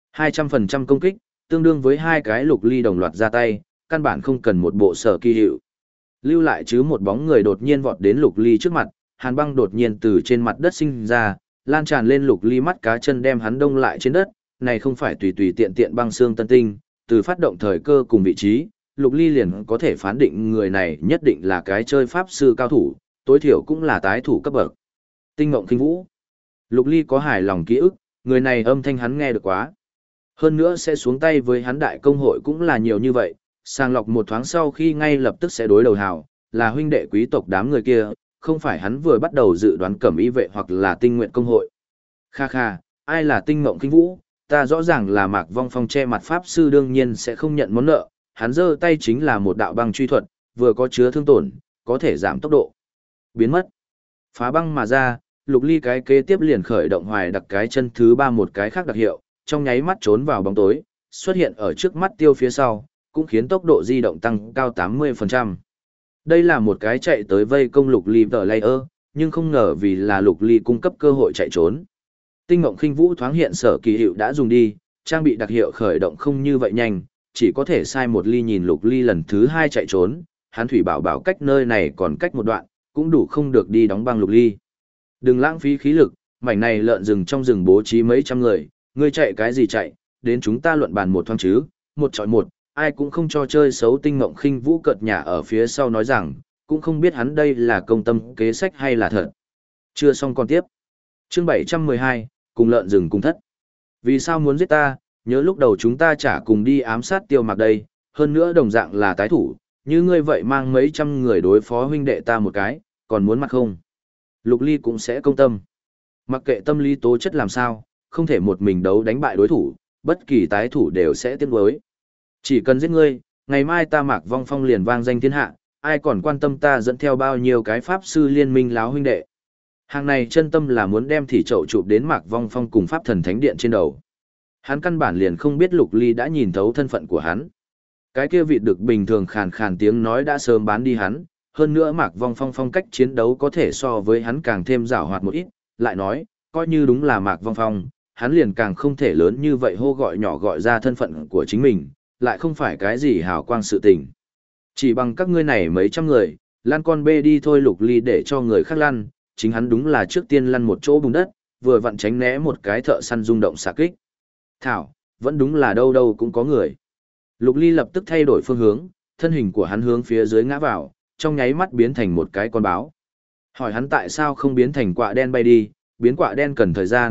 [SPEAKER 1] 200% công kích, tương đương với hai cái Lục Ly đồng loạt ra tay, căn bản không cần một bộ sở kỳ hiệu. Lưu lại chứ một bóng người đột nhiên vọt đến Lục Ly trước mặt, hàn băng đột nhiên từ trên mặt đất sinh ra, lan tràn lên Lục Ly mắt cá chân đem hắn đông lại trên đất, này không phải tùy tùy tiện tiện băng xương tân tinh, từ phát động thời cơ cùng vị trí, Lục Ly liền có thể phán định người này nhất định là cái chơi pháp sư cao thủ, tối thiểu cũng là tái thủ cấp bậc. Tinh Ngộng Khinh Vũ. Lục Ly có hài lòng ký ức, người này âm thanh hắn nghe được quá. Hơn nữa sẽ xuống tay với hắn đại công hội cũng là nhiều như vậy, sàng lọc một thoáng sau khi ngay lập tức sẽ đối đầu hào, là huynh đệ quý tộc đám người kia, không phải hắn vừa bắt đầu dự đoán cẩm y vệ hoặc là tinh nguyện công hội. Kha kha, ai là Tinh Ngộng Khinh Vũ, ta rõ ràng là Mạc Vong Phong che mặt pháp sư đương nhiên sẽ không nhận món nợ, hắn giơ tay chính là một đạo băng truy thuật, vừa có chứa thương tổn, có thể giảm tốc độ. Biến mất. Phá băng mà ra, Lục Ly cái kế tiếp liền khởi động hoài đặc cái chân thứ 3 một cái khác đặc hiệu, trong nháy mắt trốn vào bóng tối, xuất hiện ở trước mắt tiêu phía sau, cũng khiến tốc độ di động tăng cao 80%. Đây là một cái chạy tới vây công Lục Ly tờ layer, nhưng không ngờ vì là Lục Ly cung cấp cơ hội chạy trốn. Tinh Ngộng Khinh Vũ thoáng hiện sở kỳ hiệu đã dùng đi, trang bị đặc hiệu khởi động không như vậy nhanh, chỉ có thể sai một ly nhìn Lục Ly lần thứ 2 chạy trốn, hắn thủy bảo cách nơi này còn cách một đoạn, cũng đủ không được đi đóng băng Lục Ly. Đừng lãng phí khí lực, mảnh này lợn rừng trong rừng bố trí mấy trăm người, ngươi chạy cái gì chạy, đến chúng ta luận bàn một thoáng chứ, một chọi một, ai cũng không cho chơi xấu. Tinh Ngộng Khinh Vũ cợt nhả ở phía sau nói rằng, cũng không biết hắn đây là công tâm kế sách hay là thật. Chưa xong còn tiếp. Chương 712, cùng lợn rừng cùng thất. Vì sao muốn giết ta, nhớ lúc đầu chúng ta chả cùng đi ám sát Tiêu Mạc đây, hơn nữa đồng dạng là tái thủ, như ngươi vậy mang mấy trăm người đối phó huynh đệ ta một cái, còn muốn mặt không? Lục Ly cũng sẽ công tâm. Mặc kệ tâm lý tố chất làm sao, không thể một mình đấu đánh bại đối thủ, bất kỳ tái thủ đều sẽ tiếc nuối. Chỉ cần giết ngươi, ngày mai ta Mạc Vong Phong liền vang danh thiên hạ, ai còn quan tâm ta dẫn theo bao nhiêu cái pháp sư liên minh láo huynh đệ. Hàng này chân tâm là muốn đem thị trậu chụp đến Mạc Vong Phong cùng pháp thần thánh điện trên đầu. Hắn căn bản liền không biết Lục Ly đã nhìn thấu thân phận của hắn. Cái kia vị được bình thường khàn khàn tiếng nói đã sớm bán đi hắn, hơn nữa Mạc Vong Phong phong cách chiến đấu có thể so với hắn càng thêm giàu hoạt một ít, lại nói, coi như đúng là Mạc Vong Phong, hắn liền càng không thể lớn như vậy hô gọi nhỏ gọi ra thân phận của chính mình, lại không phải cái gì hào quang sự tình. Chỉ bằng các ngươi này mấy trăm người, lăn con bê đi thôi. Lục Ly để cho người khác lăn, chính hắn đúng là trước tiên lăn một chỗ bùn đất, vừa vặn tránh né một cái thợ săn rung động xạ kích. Thảo, vẫn đúng là đâu đâu cũng có người. Lục Ly lập tức thay đổi phương hướng, thân hình của hắn hướng phía dưới ngã vào, trong nháy mắt biến thành một cái con báo. Hỏi hắn tại sao không biến thành quạ đen bay đi, biến quạ đen cần thời gian,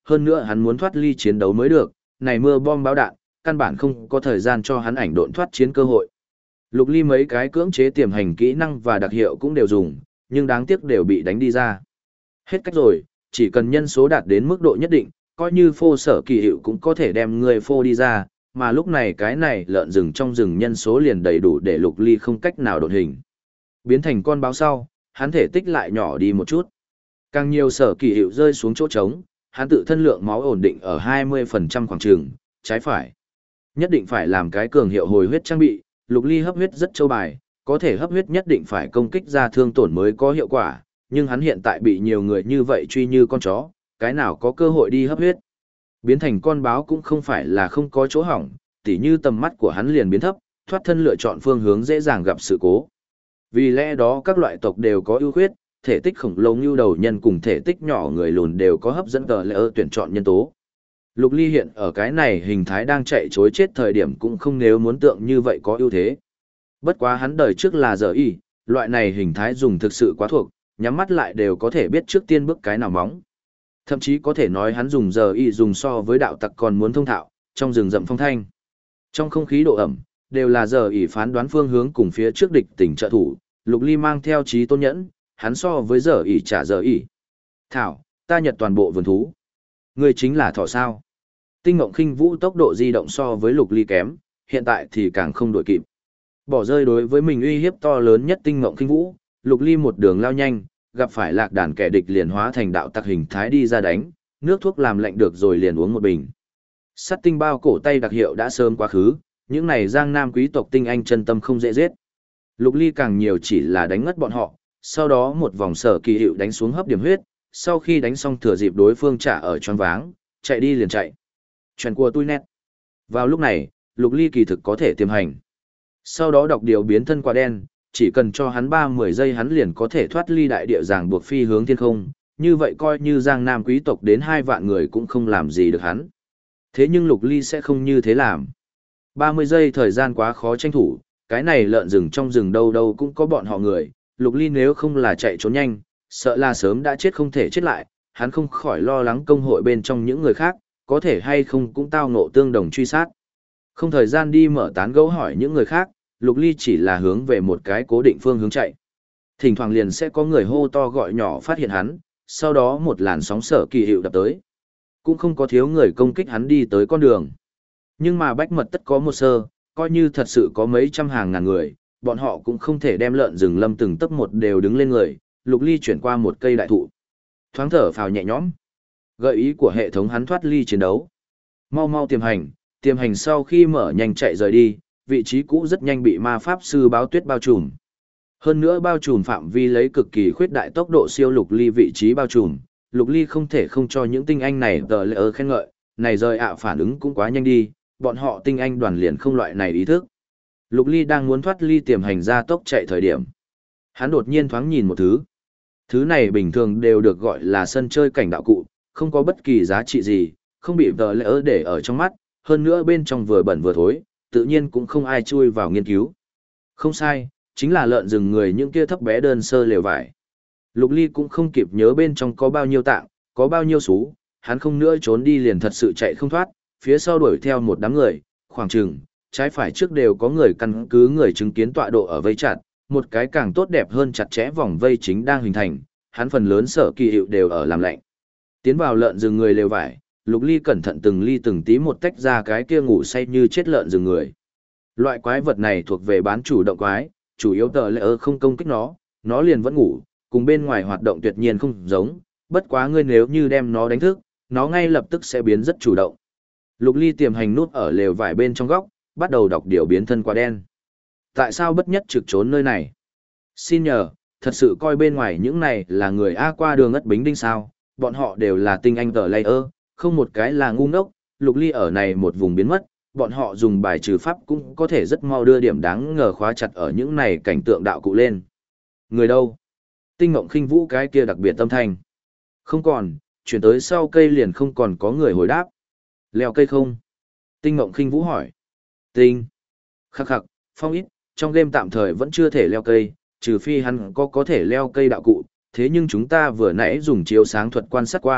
[SPEAKER 1] hơn nữa hắn muốn thoát ly chiến đấu mới được, này mưa bom báo đạn, căn bản không có thời gian cho hắn ảnh độn thoát chiến cơ hội. Lục Ly mấy cái cưỡng chế tiềm hành kỹ năng và đặc hiệu cũng đều dùng, nhưng đáng tiếc đều bị đánh đi ra. Hết cách rồi, chỉ cần nhân số đạt đến mức độ nhất định, coi như phô sở kỳ hiệu cũng có thể đem người phô đi ra, mà lúc này cái này lợn rừng trong rừng nhân số liền đầy đủ để Lục Ly không cách nào đột hình. Biến thành con báo sau, hắn thể tích lại nhỏ đi một chút. Càng nhiều sở kỳ hiệu rơi xuống chỗ trống, hắn tự thân lượng máu ổn định ở 20% khoảng trường, trái phải. Nhất định phải làm cái cường hiệu hồi huyết trang bị, Lục Ly hấp huyết rất châu bài, có thể hấp huyết nhất định phải công kích ra thương tổn mới có hiệu quả, nhưng hắn hiện tại bị nhiều người như vậy truy như con chó, cái nào có cơ hội đi hấp huyết. Biến thành con báo cũng không phải là không có chỗ hỏng, tỉ như tầm mắt của hắn liền biến thấp, thoát thân lựa chọn phương hướng dễ dàng gặp sự cố. Vì lẽ đó các loại tộc đều có ưu khuyết, thể tích khổng lồ như đầu nhân cùng thể tích nhỏ người lùn đều có hấp dẫn tờ lỡ tuyển chọn nhân tố. Lục Ly hiện ở cái này hình thái đang chạy chối chết thời điểm cũng không nếu muốn tượng như vậy có ưu thế. Bất quá hắn đời trước là giờ y, loại này hình thái dùng thực sự quá thuộc, nhắm mắt lại đều có thể biết trước tiên bước cái nào móng. Thậm chí có thể nói hắn dùng giờ y dùng so với đạo tặc còn muốn thông thạo, trong rừng rậm phong thanh. Trong không khí độ ẩm, đều là giờ y phán đoán phương hướng cùng phía trước địch tỉnh trợ thủ, Lục Ly mang theo trí tôn nhẫn, hắn so với giờ y trả giờ y. Thảo, ta nhật toàn bộ vườn thú. Người chính là thỏ sao. Tinh Ngộng Khinh Vũ tốc độ di động so với Lục Ly kém, hiện tại thì càng không đội kịp. Bỏ rơi đối với mình uy hiếp to lớn nhất Tinh Ngộng Khinh Vũ, Lục Ly một đường lao nhanh, gặp phải lạc đàn kẻ địch liền hóa thành đạo tặc hình thái đi ra đánh, nước thuốc làm lạnh được rồi liền uống một bình. Sắt tinh bao cổ tay đặc hiệu đã sớm quá khứ, những này giang nam quý tộc tinh anh chân tâm không dễ giết. Lục Ly càng nhiều chỉ là đánh ngất bọn họ, sau đó một vòng sở kỳ hiệu đánh xuống hấp điểm huyết, sau khi đánh xong thừa dịp đối phương trả ở choáng váng, chạy đi liền chạy. Chuyện của tôi nét. Vào lúc này, Lục Ly kỳ thực có thể tiềm hành. Sau đó đọc điều biến thân quả đen, chỉ cần cho hắn 30 giây hắn liền có thể thoát ly đại địa giảng buộc phi hướng thiên không, như vậy coi như giang nam quý tộc đến 2 vạn người cũng không làm gì được hắn. Thế nhưng Lục Ly sẽ không như thế làm. 30 giây thời gian quá khó tranh thủ, cái này lợn rừng trong rừng đâu đâu cũng có bọn họ người, Lục Ly nếu không là chạy trốn nhanh, sợ là sớm đã chết không thể chết lại, hắn không khỏi lo lắng công hội bên trong những người khác, có thể hay không cũng tao ngộ tương đồng truy sát. Không thời gian đi mở tán gẫu hỏi những người khác, Lục Ly chỉ là hướng về một cái cố định phương hướng chạy. Thỉnh thoảng liền sẽ có người hô to gọi nhỏ phát hiện hắn, sau đó một làn sóng sở kỳ hiệu đập tới. Cũng không có thiếu người công kích hắn đi tới con đường. Nhưng mà bách mật tất có một sơ, coi như thật sự có mấy trăm hàng ngàn người, bọn họ cũng không thể đem lợn rừng lâm từng tấc một đều đứng lên người. Lục Ly chuyển qua một cây đại thụ. Thoáng thở phào nhẹ nhõm. Gợi ý của hệ thống hắn thoát ly chiến đấu. Mau mau tiềm hành sau khi mở nhanh chạy rời đi, vị trí cũ rất nhanh bị ma pháp sư báo tuyết bao trùm. Hơn nữa bao trùm phạm vi lấy cực kỳ khuyết đại tốc độ siêu Lục Ly vị trí bao trùm, Lục Ly không thể không cho những tinh anh này tờ lệ khen ngợi, này rời ạ phản ứng cũng quá nhanh đi, bọn họ tinh anh đoàn liền không loại này ý thức. Lục Ly đang muốn thoát ly tiềm hành ra tốc chạy thời điểm. Hắn đột nhiên thoáng nhìn một thứ. Thứ này bình thường đều được gọi là sân chơi cảnh đạo cụ, không có bất kỳ giá trị gì, không bị tờ lệ để ở trong mắt, hơn nữa bên trong vừa bẩn vừa thối, tự nhiên cũng không ai chui vào nghiên cứu. Không sai, chính là lợn rừng người những kia thấp bé đơn sơ lều vải. Lục Ly cũng không kịp nhớ bên trong có bao nhiêu tạng, có bao nhiêu xú, hắn không nữa trốn đi liền thật sự chạy không thoát, phía sau đuổi theo một đám người, khoảng chừng, trái phải trước đều có người căn cứ người chứng kiến tọa độ ở vây chặt, một cái càng tốt đẹp hơn chặt chẽ vòng vây chính đang hình thành, hắn phần lớn sở kỳ hiệu đều ở làm lạnh. Tiến vào lợn rừng người lều vải, Lục Ly cẩn thận từng ly từng tí một tách ra cái kia ngủ say như chết lợn rừng người. Loại quái vật này thuộc về bán chủ động quái, chủ yếu tờ lệ không công kích nó liền vẫn ngủ, cùng bên ngoài hoạt động tuyệt nhiên không giống, bất quá ngươi nếu như đem nó đánh thức, nó ngay lập tức sẽ biến rất chủ động. Lục Ly tiềm hành nút ở lều vải bên trong góc, bắt đầu đọc điều biến thân quả đen. Tại sao bất nhất trực trốn nơi này? Xin nhờ, thật sự coi bên ngoài những này là người A qua đường ất bính đinh sao, bọn họ đều là tinh anh tờ layer, không một cái là ngu ngốc, Lục Ly ở này một vùng biến mất, bọn họ dùng bài trừ pháp cũng có thể rất mau đưa điểm đáng ngờ khóa chặt ở những này cảnh tượng đạo cụ lên. Người đâu? Tinh Ngộng Khinh Vũ cái kia đặc biệt tâm thanh. Không còn, chuyển tới sau cây liền không còn có người hồi đáp. Leo cây không? Tinh Ngộng Khinh Vũ hỏi. Tinh. Khắc khắc, phong ít, trong game tạm thời vẫn chưa thể leo cây, trừ phi hắn có thể leo cây đạo cụ, thế nhưng chúng ta vừa nãy dùng chiếu sáng thuật quan sát qua,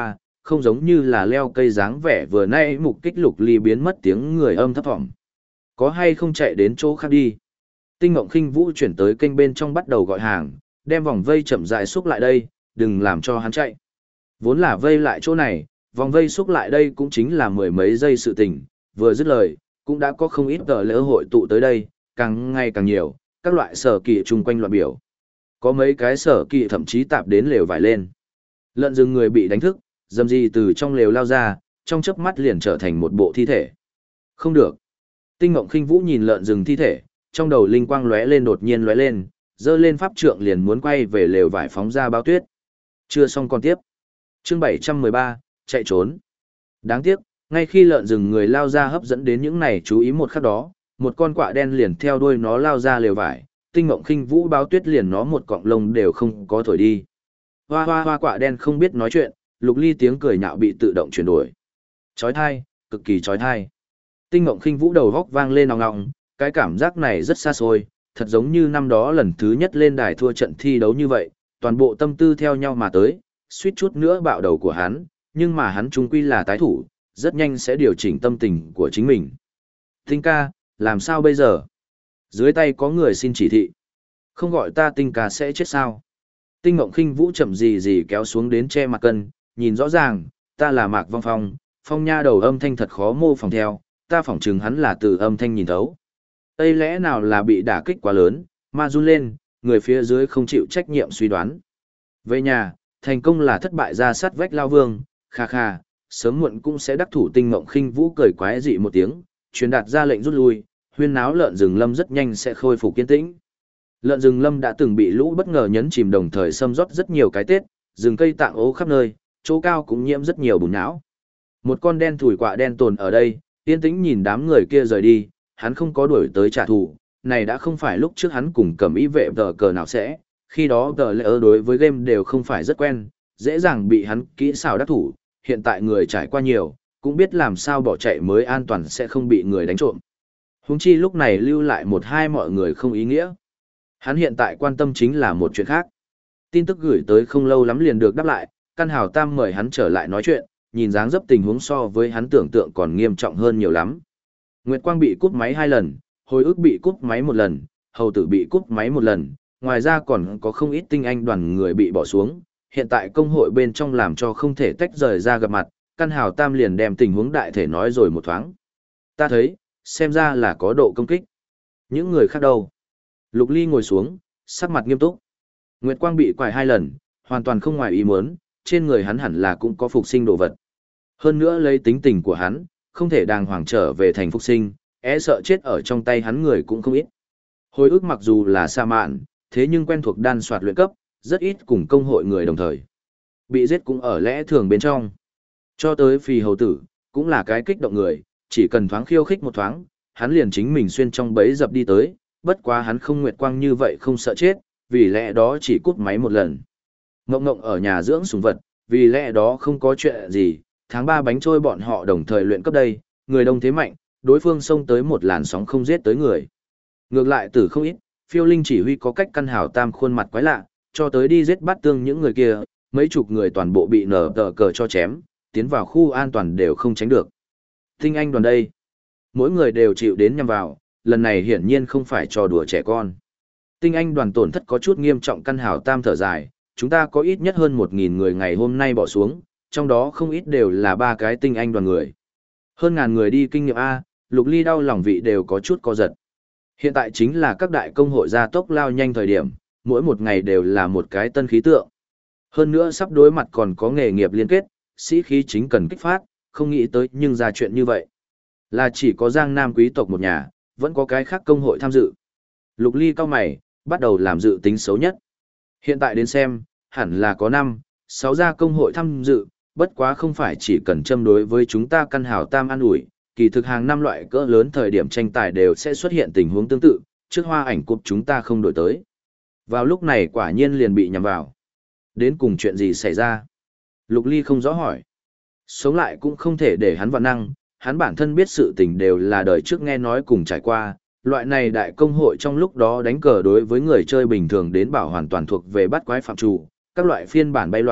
[SPEAKER 1] không giống như là leo cây dáng vẻ vừa nay mục kích Lục Ly biến mất tiếng người âm thấp thỏm. Có hay không chạy đến chỗ khác đi? Tinh Ngộng Khinh Vũ chuyển tới kênh bên trong bắt đầu gọi hàng, đem vòng vây chậm rãi xúc lại đây, đừng làm cho hắn chạy. Vốn là vây lại chỗ này, vòng vây xúc lại đây cũng chính là mười mấy giây sự tình, vừa dứt lời, cũng đã có không ít tờ lễ hội tụ tới đây, càng ngày càng nhiều, các loại sở kỳ chung quanh loạn biểu. Có mấy cái sở kỳ thậm chí tạp đến lều vải lên. Lợn rừng người bị đánh thức, dầm gì từ trong lều lao ra, trong chớp mắt liền trở thành một bộ thi thể. Không được. Tinh Ngộng Khinh Vũ nhìn lợn rừng thi thể, trong đầu linh quang lóe lên đột nhiên lóe lên, giơ lên pháp trượng liền muốn quay về lều vải phóng ra bao tuyết. Chưa xong còn tiếp. Chương 713, chạy trốn. Đáng tiếc, ngay khi lợn rừng người lao ra hấp dẫn đến những này chú ý một khắc đó, một con quạ đen liền theo đuôi nó lao ra lều vải, Tinh Ngộng Khinh Vũ báo tuyết liền nó một cọng lông đều không có thổi đi. Hoa hoa hoa, quạ đen không biết nói chuyện, Lục Ly tiếng cười nhạo bị tự động chuyển đổi. Chói tai, cực kỳ chói tai. Tinh Ngộng Khinh Vũ đầu góc vang lên ong ong, cái cảm giác này rất xa xôi, thật giống như năm đó lần thứ nhất lên đài thua trận thi đấu như vậy, toàn bộ tâm tư theo nhau mà tới, suýt chút nữa bạo đầu của hắn, nhưng mà hắn trung quy là tái thủ, rất nhanh sẽ điều chỉnh tâm tình của chính mình. Tinh ca, làm sao bây giờ? Dưới tay có người xin chỉ thị. Không gọi ta Tinh ca sẽ chết sao? Tinh Ngộng Khinh Vũ chậm gì gì kéo xuống đến che mặt cân, nhìn rõ ràng, ta là Mạc Vong Phong, Phong nha đầu âm thanh thật khó mô phỏng theo, ta phỏng chừng hắn là từ âm thanh nhìn thấu. Đây lẽ nào là bị đả kích quá lớn, mà run lên, người phía dưới không chịu trách nhiệm suy đoán. Về nhà, thành công là thất bại ra sát vách lao vương, kha kha, sớm muộn cũng sẽ đắc thủ. Tinh Ngộng Khinh Vũ cười quái dị một tiếng, truyền đạt ra lệnh rút lui, huyên náo lợn rừng lâm rất nhanh sẽ khôi phục kiên tĩnh. Lợn rừng lâm đã từng bị lũ bất ngờ nhấn chìm đồng thời xâm rót rất nhiều cái tết, rừng cây tạng ố khắp nơi, chỗ cao cũng nhiễm rất nhiều bùn não. Một con đen thủi quạ đen tồn ở đây, yên tĩnh nhìn đám người kia rời đi, hắn không có đuổi tới trả thù, này đã không phải lúc trước hắn cùng cầm ý vệ tờ cờ nào sẽ, khi đó tờ lệ đối với game đều không phải rất quen, dễ dàng bị hắn kỹ xảo đắc thủ, hiện tại người trải qua nhiều, cũng biết làm sao bỏ chạy mới an toàn sẽ không bị người đánh trộm. Huống chi lúc này lưu lại một hai mọi người không ý nghĩa. Hắn hiện tại quan tâm chính là một chuyện khác. Tin tức gửi tới không lâu lắm liền được đáp lại, Căn Hào Tam mời hắn trở lại nói chuyện, nhìn dáng dấp tình huống so với hắn tưởng tượng còn nghiêm trọng hơn nhiều lắm. Nguyệt Quang bị cúp máy 2 lần, Hồi Ức bị cúp máy 1 lần, Hầu Tử bị cúp máy 1 lần, ngoài ra còn có không ít tinh anh đoàn người bị bỏ xuống, hiện tại công hội bên trong làm cho không thể tách rời ra gặp mặt, Căn Hào Tam liền đem tình huống đại thể nói rồi một thoáng. Ta thấy, xem ra là có độ công kích. Những người khác đâu? Lục Ly ngồi xuống, sắc mặt nghiêm túc. Nguyệt Quang bị quải 2 lần, hoàn toàn không ngoài ý muốn, trên người hắn hẳn là cũng có phục sinh đồ vật. Hơn nữa lấy tính tình của hắn, không thể đàng hoàng trở về thành phục sinh, sợ chết ở trong tay hắn người cũng không ít. Hồi Ức mặc dù là sa mạn, thế nhưng quen thuộc đan soạt luyện cấp, rất ít cùng công hội người đồng thời. Bị giết cũng ở lẽ thường bên trong. Cho tới Phì Hầu Tử, cũng là cái kích động người, chỉ cần thoáng khiêu khích một thoáng, hắn liền chính mình xuyên trong bẫy dập đi tới, bất quá hắn không Nguyệt Quang như vậy không sợ chết, vì lẽ đó chỉ cút máy 1 lần. Ngộng Ngộng ở nhà dưỡng sủng vật, vì lẽ đó không có chuyện gì, tháng 3 bánh trôi bọn họ đồng thời luyện cấp đây, người đông thế mạnh, đối phương xông tới một làn sóng không giết tới người. Ngược lại tử không ít, Phiêu Linh chỉ huy có cách Căn Hào Tam khuôn mặt quái lạ, cho tới đi giết bắt tương những người kia, mấy chục người toàn bộ bị nở tờ cờ cho chém, tiến vào khu an toàn đều không tránh được. Tinh anh đoàn đây, mỗi người đều chịu đến nhằm vào, lần này hiển nhiên không phải trò đùa trẻ con. Tinh anh đoàn tổn thất có chút nghiêm trọng. Căn Hào Tam thở dài, chúng ta có ít nhất hơn 1.000 người ngày hôm nay bỏ xuống, trong đó không ít đều là 3 cái tinh anh đoàn người. Hơn ngàn người đi kinh nghiệm A, Lục Ly đau lòng vị đều có chút co giật. Hiện tại chính là các đại công hội gia tốc lao nhanh thời điểm, mỗi một ngày đều là một cái tân khí tượng. Hơn nữa sắp đối mặt còn có nghề nghiệp liên kết, sĩ khí chính cần kích phát, không nghĩ tới nhưng ra chuyện như vậy. Là chỉ có Giang Nam quý tộc một nhà, vẫn có cái khác công hội tham dự. Lục Ly cao mày, bắt đầu làm dự tính xấu nhất. Hiện tại đến xem, hẳn là có 5, 6 gia công hội tham dự, bất quá không phải chỉ cần châm đối với chúng ta Căn Hào Tam an ủi, kỳ thực hàng năm loại cỡ lớn thời điểm tranh tài đều sẽ xuất hiện tình huống tương tự, trước Hoa Ảnh cúp chúng ta không đổi tới. Vào lúc này quả nhiên liền bị nhằm vào. Đến cùng chuyện gì xảy ra? Lục Ly không rõ hỏi. Sống lại cũng không thể để hắn vạn năng, hắn bản thân biết sự tình đều là đời trước nghe nói cùng trải qua, loại này đại công hội trong lúc đó đánh cờ đối với người chơi bình thường đến bảo hoàn toàn thuộc về bắt quái phạm chủ, các loại phiên bản bay loạn,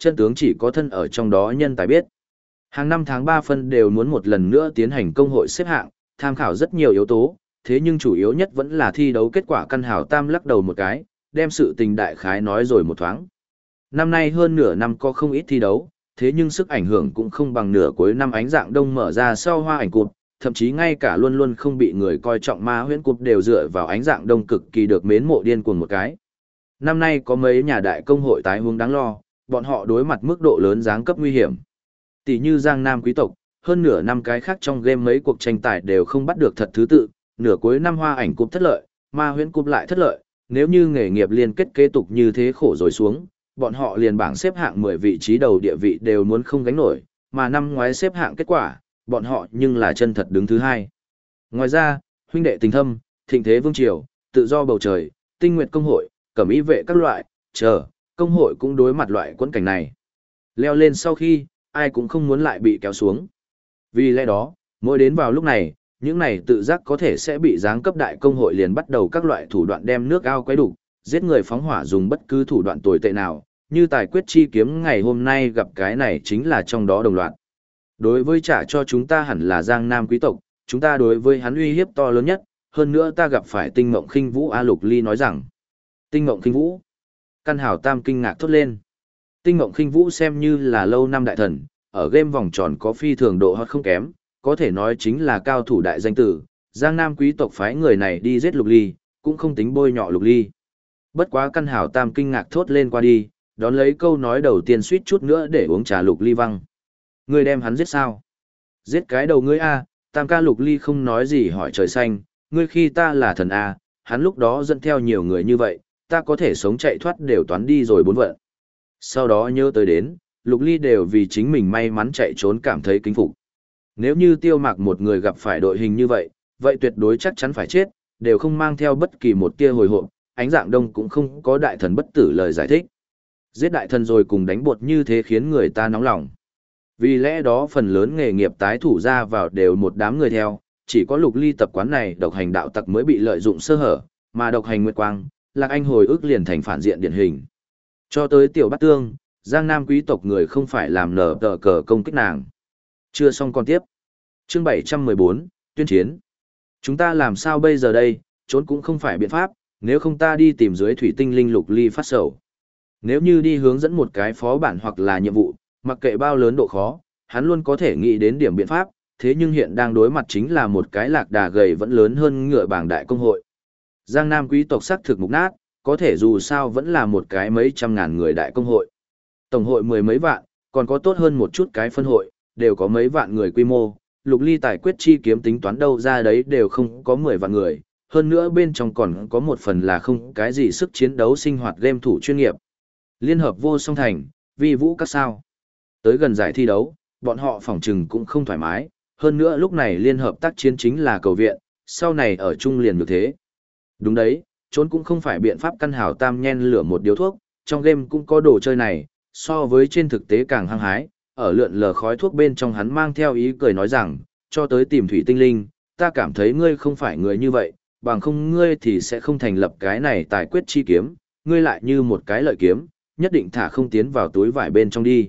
[SPEAKER 1] chân tướng chỉ có thân ở trong đó nhân tài biết. Hàng năm tháng 3 phân đều muốn một lần nữa tiến hành công hội xếp hạng, tham khảo rất nhiều yếu tố, thế nhưng chủ yếu nhất vẫn là thi đấu kết quả. Căn Hảo Tam lắc đầu một cái, đem sự tình đại khái nói rồi một thoáng. Năm nay hơn nửa năm có không ít thi đấu, thế nhưng sức ảnh hưởng cũng không bằng nửa cuối năm Ánh Dạng Đông mở ra sau Hoa Ảnh Cụp, thậm chí ngay cả luôn luôn không bị người coi trọng Ma Huyễn Cụp đều dựa vào Ánh Dạng Đông cực kỳ được mến mộ điên cuồng một cái. Năm nay có mấy nhà đại công hội tái hướng đáng lo, bọn họ đối mặt mức độ lớn giáng cấp nguy hiểm. Tỷ như Giang Nam quý tộc, hơn nửa năm cái khác trong game mấy cuộc tranh tài đều không bắt được thật thứ tự, nửa cuối năm Hoa Ảnh Cụp thất lợi, Ma Huyễn Cụp lại thất lợi, nếu như nghề nghiệp liên kết kế tục như thế khổ rồi xuống, bọn họ liền bảng xếp hạng 10 vị trí đầu địa vị đều muốn không gánh nổi, mà năm ngoái xếp hạng kết quả, bọn họ nhưng là chân thật đứng thứ hai. Ngoài ra, huynh đệ tình thâm, thịnh thế vương triều, tự do bầu trời, tinh nguyệt công hội, cẩm y vệ các loại, công hội cũng đối mặt loại quẫn cảnh này. Leo lên sau khi, ai cũng không muốn lại bị kéo xuống. Vì lẽ đó, mỗi đến vào lúc này, những này tự giác có thể sẽ bị giáng cấp đại công hội liền bắt đầu các loại thủ đoạn đem nước ao quấy đủ, giết người phóng hỏa dùng bất cứ thủ đoạn tồi tệ nào, như tài quyết chi kiếm ngày hôm nay gặp cái này chính là trong đó đồng loạt. Đối với trả cho chúng ta hẳn là Giang Nam quý tộc, chúng ta đối với hắn uy hiếp to lớn nhất, hơn nữa ta gặp phải Tinh Mộng Khinh Vũ. A Lục Ly nói rằng. Tinh Mộng Khinh Vũ. Căn Hảo Tam kinh ngạc thốt lên. Tinh Mộng Khinh Vũ xem như là lâu năm đại thần, ở game vòng tròn có phi thường độ hot không kém, có thể nói chính là cao thủ đại danh tử. Giang Nam quý tộc phái người này đi giết Lục Ly, cũng không tính bôi nhọ Lục Ly. Bất quá Căn Hảo Tam kinh ngạc thốt lên qua đi, đón lấy câu nói đầu tiên suýt chút nữa để uống trà Lục Ly văng. Ngươi đem hắn giết sao? Giết cái đầu ngươi a, Tam ca. Lục Ly không nói gì hỏi trời xanh, ngươi khi ta là thần a, hắn lúc đó dẫn theo nhiều người như vậy, ta có thể sống chạy thoát đều toán đi rồi 4 vận. Sau đó nhớ tới đến, Lục Ly đều vì chính mình may mắn chạy trốn cảm thấy kính phục. Nếu như Tiêu Mạc một người gặp phải đội hình như vậy, vậy tuyệt đối chắc chắn phải chết, đều không mang theo bất kỳ một tia hồi hộp. Ánh Dạng Đông cũng không có đại thần bất tử lời giải thích. Giết đại thần rồi cùng đánh bột như thế khiến người ta nóng lòng. Vì lẽ đó phần lớn nghề nghiệp tái thủ ra vào đều một đám người theo, chỉ có Lục Ly tập quán này độc hành đạo tặc mới bị lợi dụng sơ hở, mà độc hành Nguyệt Quang, Lạc Anh hồi ức liền thành phản diện điển hình. Cho tới Tiểu Bát Tương, Giang Nam quý tộc người không phải làm nở tờ cờ công kích nàng. Chưa xong còn tiếp. Chương 714, tuyên chiến. Chúng ta làm sao bây giờ đây, trốn cũng không phải biện pháp, nếu không ta đi tìm dưới thủy tinh linh. Lục Ly phát sầu. Nếu như đi hướng dẫn một cái phó bản hoặc là nhiệm vụ, mặc kệ bao lớn độ khó, hắn luôn có thể nghĩ đến điểm biện pháp, thế nhưng hiện đang đối mặt chính là một cái lạc đà gầy vẫn lớn hơn ngựa bảng đại công hội. Giang Nam quý tộc sắc thực mục nát, có thể dù sao vẫn là một cái mấy trăm ngàn người đại công hội. Tổng hội 10 mấy vạn, còn có tốt hơn một chút cái phân hội, đều có mấy vạn người quy mô. Lục Ly tài quyết chi kiếm tính toán đâu ra đấy đều không có 10 vạn người, hơn nữa bên trong còn có một phần là không cái gì sức chiến đấu sinh hoạt game thủ chuyên nghiệp. Liên hợp vô song thành, vi vũ các sao. Tới gần giải thi đấu, bọn họ phỏng trừng cũng không thoải mái, hơn nữa lúc này liên hợp tác chiến chính là cầu viện, sau này ở chung liền được thế. Đúng đấy, trốn cũng không phải biện pháp. Căn Hảo Tam nhen lửa một điếu thuốc, trong game cũng có đồ chơi này, so với trên thực tế càng hăng hái, ở lượn lờ khói thuốc bên trong hắn mang theo ý cười nói rằng, cho tới tìm thủy tinh linh, ta cảm thấy ngươi không phải người như vậy, bằng không ngươi thì sẽ không thành lập cái này tài quyết chi kiếm, ngươi lại như một cái lợi kiếm, nhất định thả không tiến vào túi vải bên trong đi.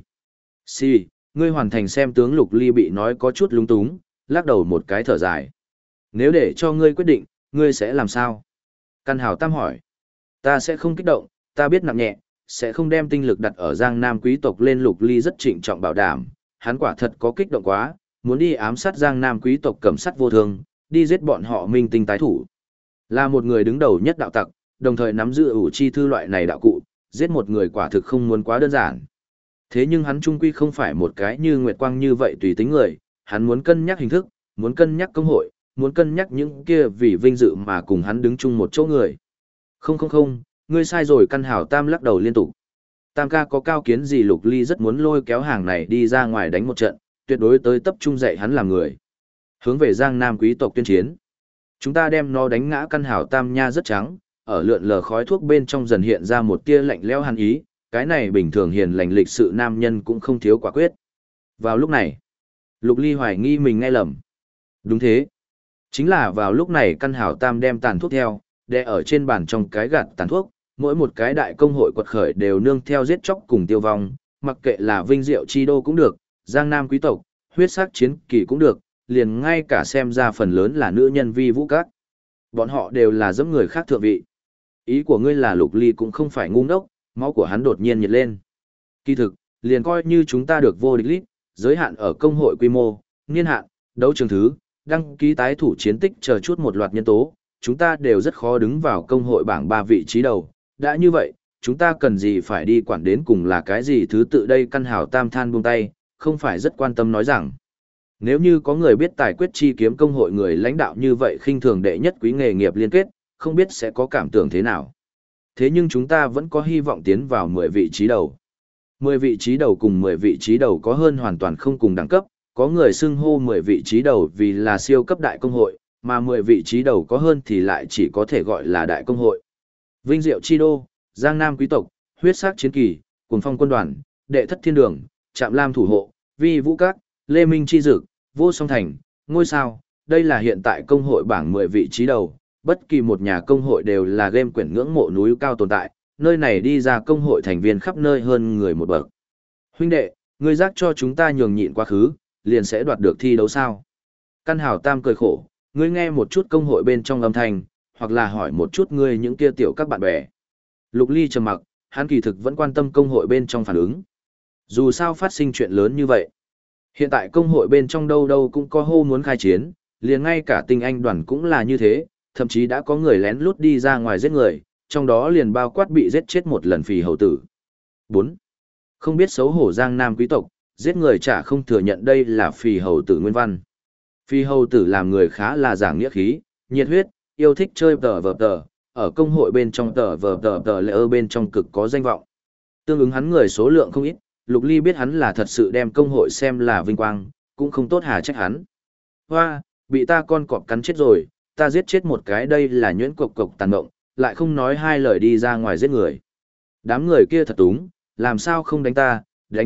[SPEAKER 1] Si, ngươi hoàn thành xem tướng. Lục Ly bị nói có chút lung túng, lắc đầu một cái thở dài. Nếu để cho ngươi quyết định, ngươi sẽ làm sao? Căn Hảo Tam hỏi. Ta sẽ không kích động, ta biết nặng nhẹ, sẽ không đem tinh lực đặt ở Giang Nam quý tộc lên. Lục Ly rất trịnh trọng bảo đảm, hắn quả thật có kích động quá, muốn đi ám sát Giang Nam quý tộc cầm sắt vô thương, đi giết bọn họ minh tinh tái thủ. Là một người đứng đầu nhất đạo tặc, đồng thời nắm giữ ủ chi thư loại này đạo cụ, giết một người quả thực không muốn quá đơn giản. Thế nhưng hắn trung quy không phải một cái như Nguyệt Quang như vậy tùy tính người, hắn muốn cân nhắc hình thức, muốn cân nhắc công hội, muốn cân nhắc những kia vì vinh dự mà cùng hắn đứng chung một chỗ người. Không, ngươi sai rồi. Căn Hảo Tam lắc đầu liên tục. Tam ca có cao kiến gì? Lục Ly rất muốn lôi kéo hàng này đi ra ngoài đánh một trận, tuyệt đối tới tập trung dạy hắn làm người. Hướng về Giang Nam quý tộc tuyên chiến. Chúng ta đem nó đánh ngã. Căn Hảo Tam nha rất trắng, ở lượn lờ khói thuốc bên trong dần hiện ra một tia lạnh lẽo hàn ý, cái này bình thường hiền lành lịch sự nam nhân cũng không thiếu quả quyết. Vào lúc này, Lục Ly hoài nghi mình nghe lầm. Đúng thế. Chính là vào lúc này Căn Hảo Tam đem tàn thuốc theo, đè ở trên bàn trong cái gạt tàn thuốc, mỗi một cái đại công hội quật khởi đều nương theo giết chóc cùng tiêu vong, mặc kệ là vinh diệu chi đô cũng được, giang nam quý tộc, huyết sắc chiến kỳ cũng được, liền ngay cả xem ra phần lớn là nữ nhân vi vũ các. Bọn họ đều là dẫm người khác thượng vị. Ý của ngươi là Lục Ly cũng không phải ngu ngốc, máu của hắn đột nhiên nhiệt lên. Kỳ thực, liền coi như chúng ta được vô địch lít, giới hạn ở công hội quy mô, niên hạn, đấu trường thứ, đăng ký tái thủ chiến tích chờ chút một loạt nhân tố, chúng ta đều rất khó đứng vào công hội bảng 3 vị trí đầu. Đã như vậy, chúng ta cần gì phải đi quản đến cùng là cái gì thứ tự đây căn hảo tam than buông tay, không phải rất quan tâm nói rằng. Nếu như có người biết tài quyết chi kiếm công hội người lãnh đạo như vậy khinh thường đệ nhất quý nghề nghiệp liên kết, không biết sẽ có cảm tưởng thế nào. Thế nhưng chúng ta vẫn có hy vọng tiến vào 10 vị trí đầu. 10 vị trí đầu cùng 10 vị trí đầu có hơn hoàn toàn không cùng đẳng cấp, có người xưng hô 10 vị trí đầu vì là siêu cấp đại công hội, mà 10 vị trí đầu có hơn thì lại chỉ có thể gọi là đại công hội. Vinh Diệu Chi Đô, Giang Nam Quý tộc, Huyết Sắc Chiến Kỳ, Cuồng Phong Quân đoàn, Đệ Thất Thiên Đường, Trạm Lam Thủ Hộ, Vi Vũ Các, Lê Minh Chi Dực, Vô Song Thành, Ngôi Sao, đây là hiện tại công hội bảng 10 vị trí đầu, bất kỳ một nhà công hội đều là game quyển ngưỡng mộ núi cao tồn tại, nơi này đi ra công hội thành viên khắp nơi hơn người một bậc. Huynh đệ, ngươi giác cho chúng ta nhường nhịn quá khứ, liền sẽ đoạt được thi đấu sao? Căn Hào Tam cười khổ, ngươi nghe một chút công hội bên trong âm thanh, hoặc là hỏi một chút ngươi những kia tiểu các bạn bè. Lục Ly trầm mặc, hắn kỳ thực vẫn quan tâm công hội bên trong phản ứng. Dù sao phát sinh chuyện lớn như vậy. Hiện tại công hội bên trong đâu đâu cũng có hô muốn khai chiến, liền ngay cả tinh anh đoàn cũng là như thế, thậm chí đã có người lén lút đi ra ngoài giết người, trong đó liền bao quát bị giết chết một lần phì hầu tử. 4. Không biết xấu hổ Giang Nam quý tộc, giết người chả không thừa nhận đây là phì hầu tử nguyên văn. Phì hầu tử làm người khá là giảng nghĩa khí, nhiệt huyết, yêu thích chơi tờ vờ tờ, ở công hội bên trong tờ vờ tờ lệ ơ bên trong cực có danh vọng. Tương ứng hắn người số lượng không ít, Lục Ly biết hắn là thật sự đem công hội xem là vinh quang, cũng không tốt hà trách hắn. Hoa, bị ta con cọp cắn chết rồi, ta giết chết một cái đây là nhuyễn cộc cộc tàn động, lại không nói hai lời đi ra ngoài giết người. Đám người kia thật túng, làm sao không đánh ta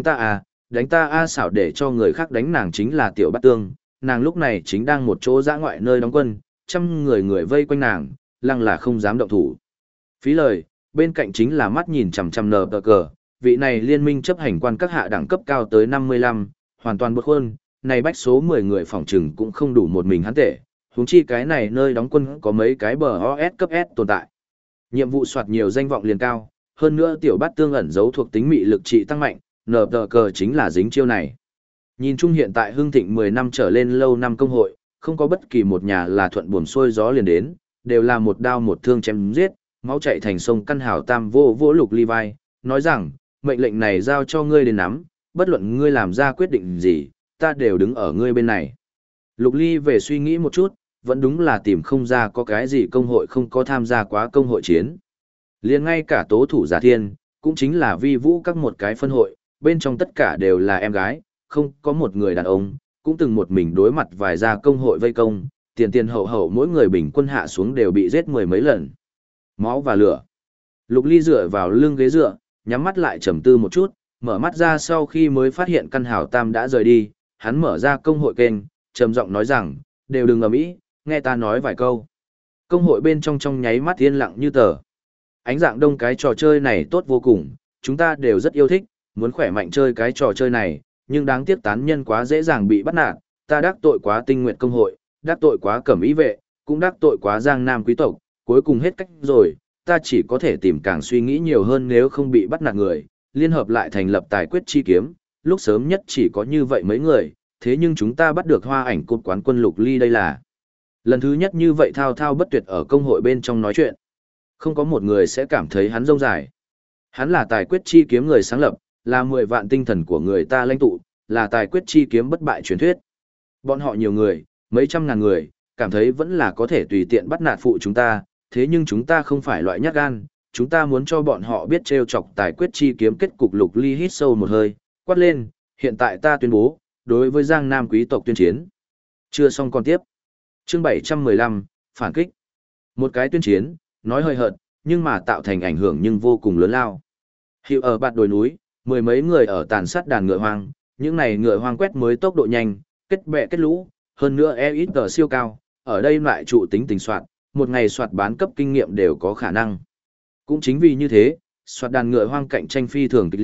[SPEAKER 1] à, xảo để cho người khác đánh nàng chính là tiểu bát tương, nàng lúc này chính đang một chỗ dã ngoại nơi đóng quân, trăm người vây quanh nàng, lăng là không dám động thủ. Phí lời, bên cạnh chính là mắt nhìn chằm chằm nờ tờ cờ, vị này liên minh chấp hành quan các hạ đẳng cấp cao tới 55, hoàn toàn bột khuôn, này bách số 10 người phòng trừng cũng không đủ một mình hắn tệ, huống chi cái này nơi đóng quân có mấy cái bờ OS cấp S tồn tại. Nhiệm vụ soạt nhiều danh vọng liền cao, hơn nữa tiểu bát tương ẩn giấu thuộc tính mị lực trị tăng mạnh, nờ tờ cờ chính là dính chiêu này. Nhìn chung hiện tại hưng thịnh 10 năm trở lên lâu năm công hội, không có bất kỳ một nhà là thuận buồm xuôi gió liền đến, đều là một đao một thương chém giết, máu chảy thành sông. Căn Hảo Tam vỗ Lục Ly vai, nói rằng, mệnh lệnh này giao cho ngươi đến nắm, bất luận ngươi làm ra quyết định gì, ta đều đứng ở ngươi bên này. Lục Ly về suy nghĩ một chút, vẫn đúng là tìm không ra có cái gì công hội không có tham gia quá công hội chiến. Liền ngay cả tố thủ giả thiên, cũng chính là vi vũ các một cái phân hội, bên trong tất cả đều là em gái, không có một người đàn ông, cũng từng một mình đối mặt vài gia công hội vây công, tiền hậu mỗi người bình quân hạ xuống đều bị giết mười mấy lần. Máu và lửa. Lục Ly dựa vào lưng ghế dựa, nhắm mắt lại trầm tư một chút, mở mắt ra sau khi mới phát hiện Căn Hảo Tam đã rời đi, hắn mở ra công hội kênh, trầm giọng nói rằng, đều đừng ầm ĩ, nghe ta nói vài câu. Công hội bên trong nháy mắt yên lặng như tờ. Ánh dạng đông cái trò chơi này tốt vô cùng, chúng ta đều rất yêu thích, muốn khỏe mạnh chơi cái trò chơi này, nhưng đáng tiếc tán nhân quá dễ dàng bị bắt nạt, ta đắc tội quá tinh nguyện công hội, đắc tội quá cẩm ý vệ, cũng đắc tội quá Giang Nam quý tộc, cuối cùng hết cách rồi, ta chỉ có thể tìm càng suy nghĩ nhiều hơn nếu không bị bắt nạt người, liên hợp lại thành lập tài quyết chi kiếm, lúc sớm nhất chỉ có như vậy mấy người, thế nhưng chúng ta bắt được hoa ảnh cột quán quân Lục Ly đây là lần thứ nhất như vậy thao thao bất tuyệt ở công hội bên trong nói chuyện. Không có một người sẽ cảm thấy hắn rông dài. Hắn là tài quyết chi kiếm người sáng lập, là 10 vạn tinh thần của người ta lãnh tụ, là tài quyết chi kiếm bất bại truyền thuyết. Bọn họ nhiều người, mấy trăm ngàn người, cảm thấy vẫn là có thể tùy tiện bắt nạt phụ chúng ta, thế nhưng chúng ta không phải loại nhát gan, chúng ta muốn cho bọn họ biết trêu chọc tài quyết chi kiếm kết cục. Lục Ly hít sâu một hơi, quát lên, hiện tại ta tuyên bố, đối với Giang Nam quý tộc tuyên chiến. Chưa xong còn tiếp. Chương 715, phản kích. Một cái tuyên chiến, nói hơi hợt, nhưng mà tạo thành ảnh hưởng nhưng vô cùng lớn lao. Hiệu ở bạt đồi núi, mười mấy người ở tàn sát đàn ngựa hoang, những này ngựa hoang quét mới tốc độ nhanh, kết bè kết lũ, hơn nữa EXP siêu cao, ở đây lại trụ tính tình soạt, một ngày soạt bán cấp kinh nghiệm đều có khả năng. Cũng chính vì như thế, soạt đàn ngựa hoang cạnh tranh phi thường kịch liệt,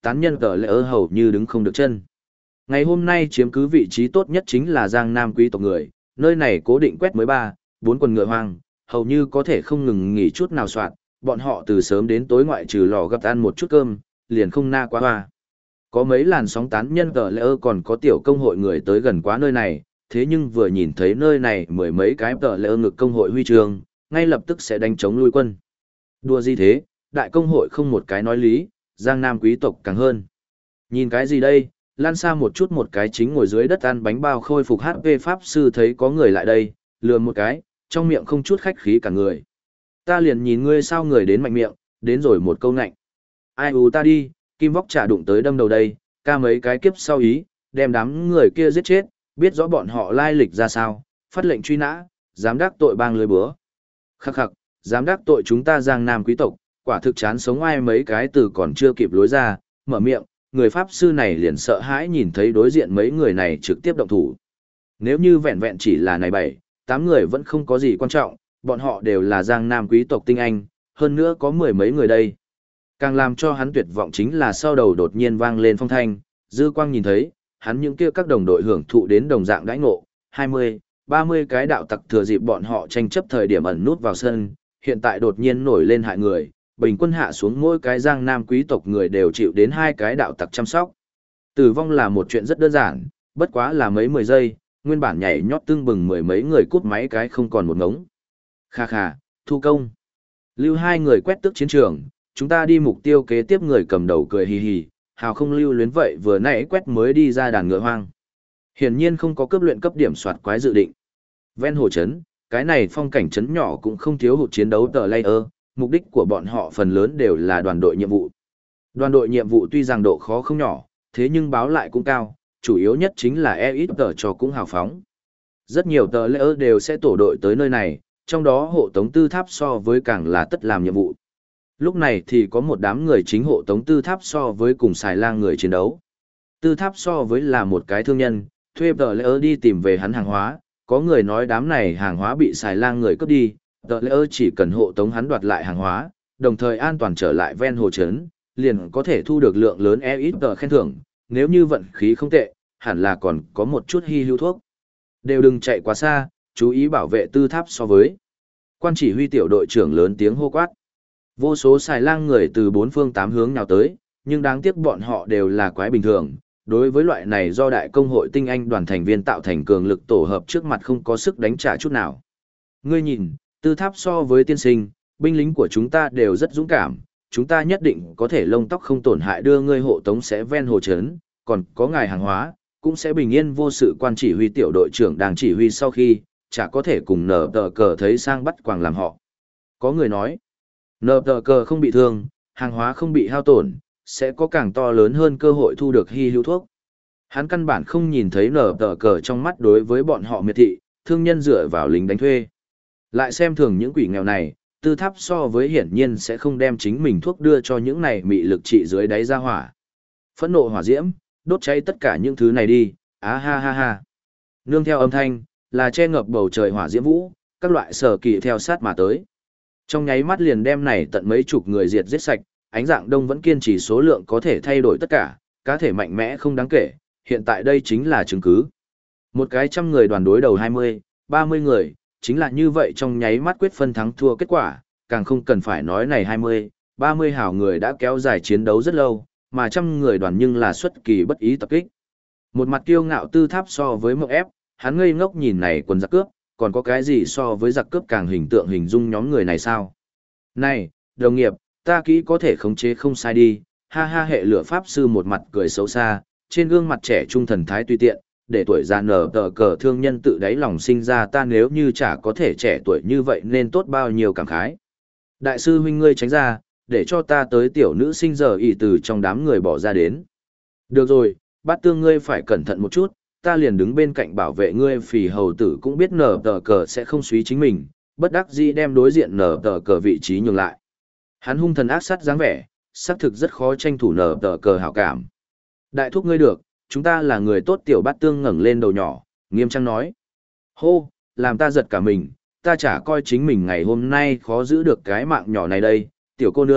[SPEAKER 1] tán nhân tờ lễ ơ hầu như đứng không được chân. Ngày hôm nay chiếm cứ vị trí tốt nhất chính là Giang Nam quý tộc người, nơi này cố định quét mới 4 quần ngựa hoang, hầu như có thể không ngừng nghỉ chút nào soạn, bọn họ từ sớm đến tối ngoại trừ lò gấp ăn một chút cơm, liền không na quá hoa. Có mấy làn sóng tán nhân tờ lễ ơ còn có tiểu công hội người tới gần quá nơi này, thế nhưng vừa nhìn thấy nơi này mười mấy cái tờ lễ ơ ngực công hội huy trường, ngay lập tức sẽ đánh chống lui quân. Đùa gì thế, đại công hội không một cái nói lý, Giang Nam quý tộc càng hơn. Nhìn cái gì đây, lan xa một chút một cái chính ngồi dưới đất ăn bánh bao khôi phục HP Pháp Sư thấy có người lại đây, lừa một cái, trong miệng không chút khách khí cả người. Ta liền nhìn ngươi sao người đến mạnh miệng, đến rồi một câu nạnh. Ai ta đi, kim vóc trả đụng tới đâm đầu đây, ca mấy cái kiếp sau ý, đem đám người kia giết chết, biết rõ bọn họ lai lịch ra sao, phát lệnh truy nã, dám đắc tội bang lưới búa. Khắc khắc, dám đắc tội chúng ta Giang Nam quý tộc, quả thực chán sống ai mấy cái từ còn chưa kịp lối ra, mở miệng, người Pháp Sư này liền sợ hãi nhìn thấy đối diện mấy người này trực tiếp động thủ. Nếu như vẹn vẹn chỉ là này 7, 8 người vẫn không có gì quan trọng, bọn họ đều là Giang Nam quý tộc tinh anh, hơn nữa có mười mấy người đây. Càng làm cho hắn tuyệt vọng chính là sau đầu đột nhiên vang lên phong thanh, dư quang nhìn thấy, hắn những kia các đồng đội hưởng thụ đến đồng dạng đãi ngộ, 20, 30 cái đạo tặc thừa dịp bọn họ tranh chấp thời điểm ẩn nút vào sân, hiện tại đột nhiên nổi lên hại người, bình quân hạ xuống mỗi cái Giang Nam quý tộc người đều chịu đến 2 cái đạo tặc chăm sóc. Tử vong là một chuyện rất đơn giản, bất quá là mấy 10 giây, nguyên bản nhảy nhót tưng bừng mười mấy người cút máy cái không còn một ngống. Kha kha, thu công. Lưu 2 người quét tước chiến trường, chúng ta đi mục tiêu kế tiếp người cầm đầu cười hì hì, hào không lưu luyến vậy vừa nãy quét mới đi ra đàn ngựa hoang. Hiển nhiên không có cướp luyện cấp điểm soạt quái dự định. Ven hồ trấn, cái này phong cảnh trấn nhỏ cũng không thiếu hụt chiến đấu tờ layer, mục đích của bọn họ phần lớn đều là đoàn đội nhiệm vụ. Đoàn đội nhiệm vụ tuy rằng độ khó không nhỏ, thế nhưng báo lại cũng cao, chủ yếu nhất chính là ít tờ cho cũng hào phóng. Rất nhiều tờ layer đều sẽ tổ đội tới nơi này, trong đó hộ tống tư tháp so với càng là tất làm nhiệm vụ. Lúc này thì có một đám người chính hộ tống tư tháp so với cùng xài lang người chiến đấu. Tư tháp so với là một cái thương nhân, thuê tờ layer đi tìm về hắn hàng hóa, có người nói đám này hàng hóa bị xài lang người cướp đi, tờ layer chỉ cần hộ tống hắn đoạt lại hàng hóa, đồng thời an toàn trở lại ven hồ trấn, liền có thể thu được lượng lớn ít tờ khen thưởng, nếu như vận khí không tệ, hẳn là còn có một chút hy hữu thuốc. Đều đừng chạy quá xa, chú ý bảo vệ tư tháp so với. Quan chỉ huy tiểu đội trưởng lớn tiếng hô quát. Vô số xài lang người từ 4 phương 8 hướng nào tới, nhưng đáng tiếc bọn họ đều là quái bình thường. Đối với loại này do đại công hội tinh anh đoàn thành viên tạo thành cường lực tổ hợp trước mặt không có sức đánh trả chút nào. Ngươi nhìn, tư tháp so với tiên sinh, binh lính của chúng ta đều rất dũng cảm, chúng ta nhất định có thể lông tóc không tổn hại đưa ngươi hộ tống sẽ ven hồ trấn, còn có ngài hàng hóa, cũng sẽ bình yên vô sự. Quan chỉ huy tiểu đội trưởng đang chỉ huy sau khi, chả có thể cùng nở tờ cờ thấy sang bắt quàng làm họ. Có người nói, nở tờ cờ không bị thương, hàng hóa không bị hao tổn, sẽ có càng to lớn hơn cơ hội thu được hy hữu thuốc. Hắn căn bản không nhìn thấy nở tờ cờ trong mắt đối với bọn họ miệt thị, thương nhân dựa vào lính đánh thuê. Lại xem thường những quỷ nghèo này, tư tháp so với hiển nhiên sẽ không đem chính mình thuốc đưa cho những này mị lực trị dưới đáy ra hỏa. Phẫn nộ hỏa diễm, đốt cháy tất cả những thứ này đi, á ha ha ha. Nương theo âm thanh, là che ngập bầu trời hỏa diễm vũ, các loại sở kỳ theo sát mà tới. Trong nháy mắt liền đem này tận mấy chục người diệt giết sạch, ánh dạng đông vẫn kiên trì số lượng có thể thay đổi tất cả, cá thể mạnh mẽ không đáng kể, hiện tại đây chính là chứng cứ. Một cái 100 người đoàn đối đầu 20, 30 người, chính là như vậy trong nháy mắt quyết phân thắng thua kết quả, càng không cần phải nói này 20, 30 hảo người đã kéo dài chiến đấu rất lâu, mà 100 người đoàn nhưng là xuất kỳ bất ý tập kích. Một mặt kiêu ngạo tư tháp so với mộng ép, hắn ngây ngốc nhìn này quần giặc cướp, còn có cái gì so với giặc cướp càng hình tượng hình dung nhóm người này sao? Này, đồng nghiệp, ta kỹ có thể khống chế không sai đi, ha ha. Hệ lửa pháp sư một mặt cười xấu xa, trên gương mặt trẻ trung thần thái tùy tiện, để tuổi già nở tờ cờ thương nhân tự đáy lòng sinh ra ta nếu như chả có thể trẻ tuổi như vậy nên tốt bao nhiêu cảm khái. Đại sư huynh ngươi tránh ra, để cho ta tới tiểu nữ sinh giờ ỉ từ trong đám người bỏ ra đến. Được rồi, bát tương ngươi phải cẩn thận một chút, ta liền đứng bên cạnh bảo vệ ngươi. Phì hầu tử cũng biết nở tờ cờ sẽ không suý chính mình, bất đắc dĩ đem đối diện nở tờ cờ vị trí nhường lại. Hắn hung thần ác sát dáng vẻ, xác thực rất khó tranh thủ nở tờ cờ hảo cảm. Đại thúc ngươi được, chúng ta là người tốt. Tiểu bát tương ngẩng lên đầu nhỏ, nghiêm trang nói. Hô, làm ta giật cả mình, ta chả coi chính mình ngày hôm nay khó giữ được cái mạng nhỏ này đây. Tiểu cô nương,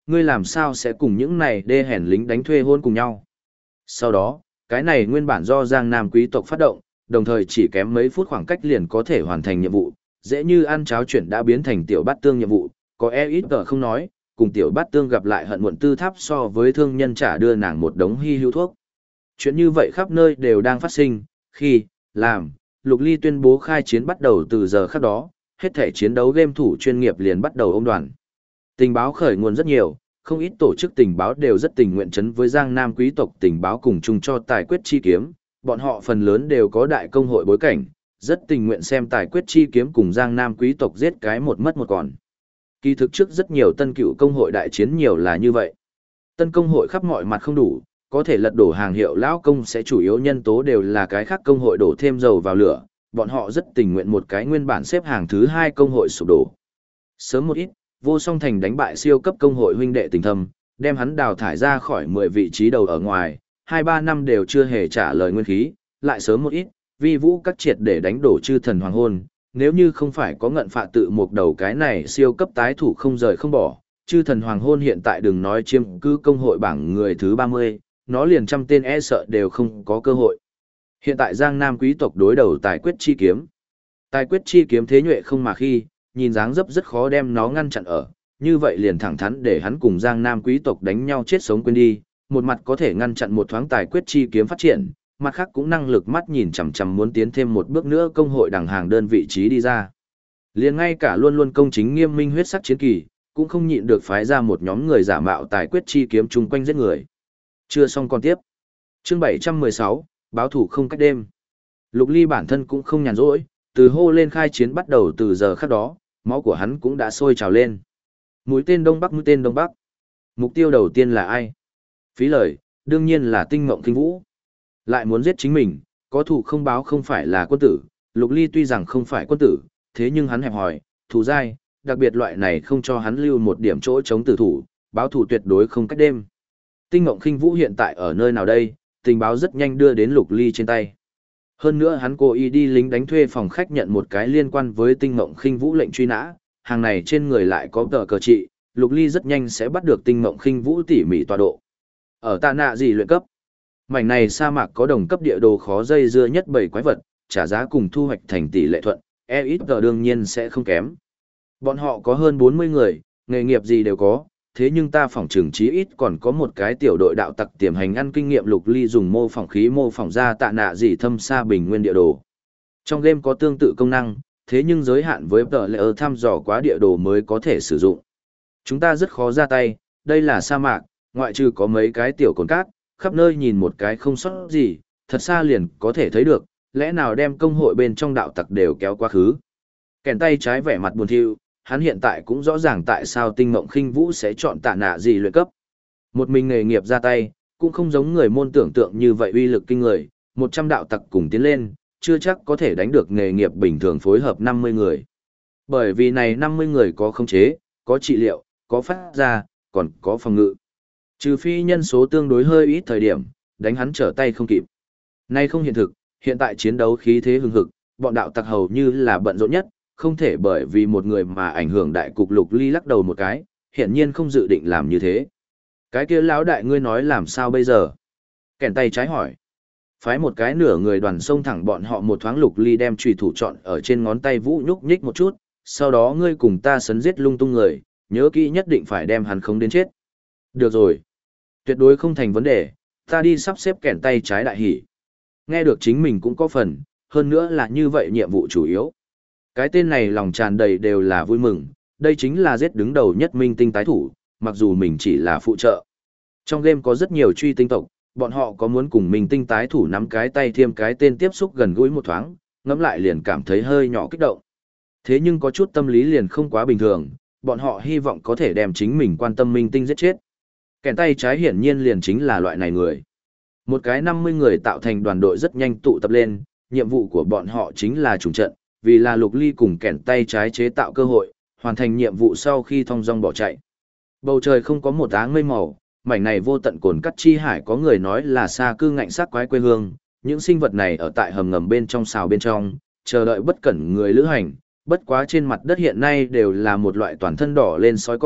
[SPEAKER 1] ngươi làm sao sẽ cùng những này đê hèn lính đánh thuê hôn cùng nhau. Sau đó, cái này nguyên bản do Giang Nam quý tộc phát động, đồng thời chỉ kém mấy phút khoảng cách liền có thể hoàn thành nhiệm vụ, dễ như ăn cháo chuyển đã biến thành tiểu bát tương nhiệm vụ, có ít không nói, cùng tiểu bát tương gặp lại hận muộn tư tháp so với thương nhân trả đưa nàng một đống hy hữu thuốc. Chuyện như vậy khắp nơi đều đang phát sinh, khi, làm, Lục Ly tuyên bố khai chiến bắt đầu từ giờ khắc đó, hết thể chiến đấu game thủ chuyên nghiệp liền bắt đầu ôm đoàn. Tình báo khởi nguồn rất nhiều, không ít tổ chức tình báo đều rất tình nguyện chấn với Giang Nam quý tộc tình báo cùng chung cho tài quyết chi kiếm, bọn họ phần lớn đều có đại công hội bối cảnh, rất tình nguyện xem tài quyết chi kiếm cùng Giang Nam quý tộc giết cái một mất một còn. Kỳ thực trước rất nhiều tân cựu công hội đại chiến nhiều là như vậy. Tân công hội khắp mọi mặt không đủ, có thể lật đổ hàng hiệu lão công sẽ chủ yếu nhân tố đều là cái khác công hội đổ thêm dầu vào lửa, bọn họ rất tình nguyện một cái nguyên bản xếp hàng thứ 2 công hội sụp đổ. Sớm một ít, Vô Song Thành đánh bại siêu cấp công hội huynh đệ tình thâm, đem hắn đào thải ra khỏi 10 vị trí đầu ở ngoài, 2-3 năm đều chưa hề trả lời nguyên khí, lại sớm một ít, Vi Vũ các triệt để đánh đổ chư thần hoàng hôn, nếu như không phải có ngận phạ tự một đầu cái này siêu cấp tái thủ không rời không bỏ, chư thần hoàng hôn hiện tại đừng nói chiếm cứ công hội bảng người thứ 30, nó liền trăm tên e sợ đều không có cơ hội. Hiện tại Giang Nam quý tộc đối đầu tài quyết chi kiếm. Tài quyết chi kiếm thế nhuệ không mà khi, nhìn dáng dấp rất khó đem nó ngăn chặn ở, như vậy liền thẳng thắn để hắn cùng Giang Nam quý tộc đánh nhau chết sống quên đi, một mặt có thể ngăn chặn một thoáng tài quyết chi kiếm phát triển, mặt khác cũng năng lực mắt nhìn chằm chằm muốn tiến thêm một bước nữa công hội đẳng hàng đơn vị trí đi ra. Liền ngay cả luôn luôn công chính nghiêm minh huyết sắc chiến kỳ, cũng không nhịn được phái ra một nhóm người giả mạo tài quyết chi kiếm chung quanh giết người. Chưa xong còn tiếp. Chương 716, báo thủ không cách đêm. Lục Ly bản thân cũng không nhàn rỗi, từ hô lên khai chiến bắt đầu từ giờ khắc đó, máu của hắn cũng đã sôi trào lên. Mũi tên Đông Bắc, mũi tên Đông Bắc. Mục tiêu đầu tiên là ai? Phí lời, đương nhiên là Tinh Mộng Kinh Vũ. Lại muốn giết chính mình, có thủ không báo không phải là quân tử. Lục Ly tuy rằng không phải quân tử, thế nhưng hắn hẹp hòi, thù dai, đặc biệt loại này không cho hắn lưu một điểm chỗ chống tử thủ, báo thủ tuyệt đối không cách đêm. Tinh Mộng Khinh Vũ hiện tại ở nơi nào đây? Tình báo rất nhanh đưa đến Lục Ly trên tay. Hơn nữa hắn cố ý đi lính đánh thuê phòng khách nhận một cái liên quan với Tinh Mộng Khinh Vũ lệnh truy nã, hàng này trên người lại có tờ cờ trị, Lục Ly rất nhanh sẽ bắt được Tinh Mộng Khinh Vũ tỉ mỉ tọa độ. Ở Tạ Nạ gì luyện cấp. Mảnh này sa mạc có đồng cấp địa đồ khó dây dưa nhất 7 quái vật, trả giá cùng thu hoạch thành tỷ lệ thuận, ít đương nhiên sẽ không kém. Bọn họ có hơn 40 người, nghề nghiệp gì đều có, thế nhưng ta phỏng chừng chí ít còn có một cái tiểu đội đạo tặc tiềm hành ăn kinh nghiệm. Lục Ly dùng mô phỏng khí mô phỏng ra Tạ Nạ gì thâm xa bình nguyên địa đồ. Trong game có tương tự công năng, thế nhưng giới hạn với tờ lệ thăm dò quá địa đồ mới có thể sử dụng. Chúng ta rất khó ra tay, đây là sa mạc, ngoại trừ có mấy cái tiểu cồn cát, khắp nơi nhìn một cái không sót gì, thật xa liền có thể thấy được, lẽ nào đem công hội bên trong đạo tặc đều kéo quá khứ. Kèn tay trái vẻ mặt buồn thiu, hắn hiện tại cũng rõ ràng tại sao Tinh Mộng Khinh Vũ sẽ chọn Tạ Nạ gì luyện cấp. Một mình nghề nghiệp ra tay, cũng không giống người môn tưởng tượng như vậy uy lực kinh người, 100 đạo tặc cùng tiến lên, chưa chắc có thể đánh được nghề nghiệp bình thường phối hợp 50 người. Bởi vì này 50 người có khống chế, có trị liệu, có phát ra, còn có phòng ngự. Trừ phi nhân số tương đối hơi ít thời điểm, đánh hắn trở tay không kịp. Nay không hiện thực, hiện tại chiến đấu khí thế hừng hực, bọn đạo tặc hầu như là bận rộn nhất, không thể bởi vì một người mà ảnh hưởng đại cục. Lục Ly lắc đầu một cái, hiển nhiên không dự định làm như thế. Cái kia lão đại ngươi nói làm sao bây giờ? Kèn tay trái hỏi. Phái một cái nửa người đoàn xông thẳng bọn họ một thoáng. Lục Ly đem chùy thủ chọn ở trên ngón tay vũ nhúc nhích một chút, sau đó ngươi cùng ta sấn giết lung tung người, nhớ kỹ nhất định phải đem hắn không đến chết. Được rồi. Tuyệt đối không thành vấn đề, ta đi sắp xếp. Kèn tay trái đại hỉ. Nghe được chính mình cũng có phần, hơn nữa là như vậy nhiệm vụ chủ yếu. Cái tên này lòng tràn đầy đều là vui mừng, đây chính là giết đứng đầu nhất minh tinh tái thủ, mặc dù mình chỉ là phụ trợ. Trong game có rất nhiều truy tinh tộc, bọn họ có muốn cùng minh tinh tái thủ nắm cái tay thêm cái tên tiếp xúc gần gũi một thoáng, ngẫm lại liền cảm thấy hơi nhỏ kích động. Thế nhưng có chút tâm lý liền không quá bình thường, bọn họ hy vọng có thể đem chính mình quan tâm minh tinh giết chết. Kèn tay trái hiển nhiên liền chính là loại này người. Một cái 50 người tạo thành đoàn đội rất nhanh tụ tập lên, nhiệm vụ của bọn họ chính là trùng trận, vì là Lục Ly cùng kèn tay trái chế tạo cơ hội, hoàn thành nhiệm vụ sau khi thong dong bỏ chạy. Bầu trời không có một áng mây màu, mảnh này vô tận cồn cắt chi hải có người nói là xa cư ngạnh sắc quái quê hương, những sinh vật này ở tại hầm ngầm bên trong xào bên trong, chờ đợi bất cẩn người lữ hành, bất quá trên mặt đất hiện nay đều là một loại toàn thân đỏ lên sói con,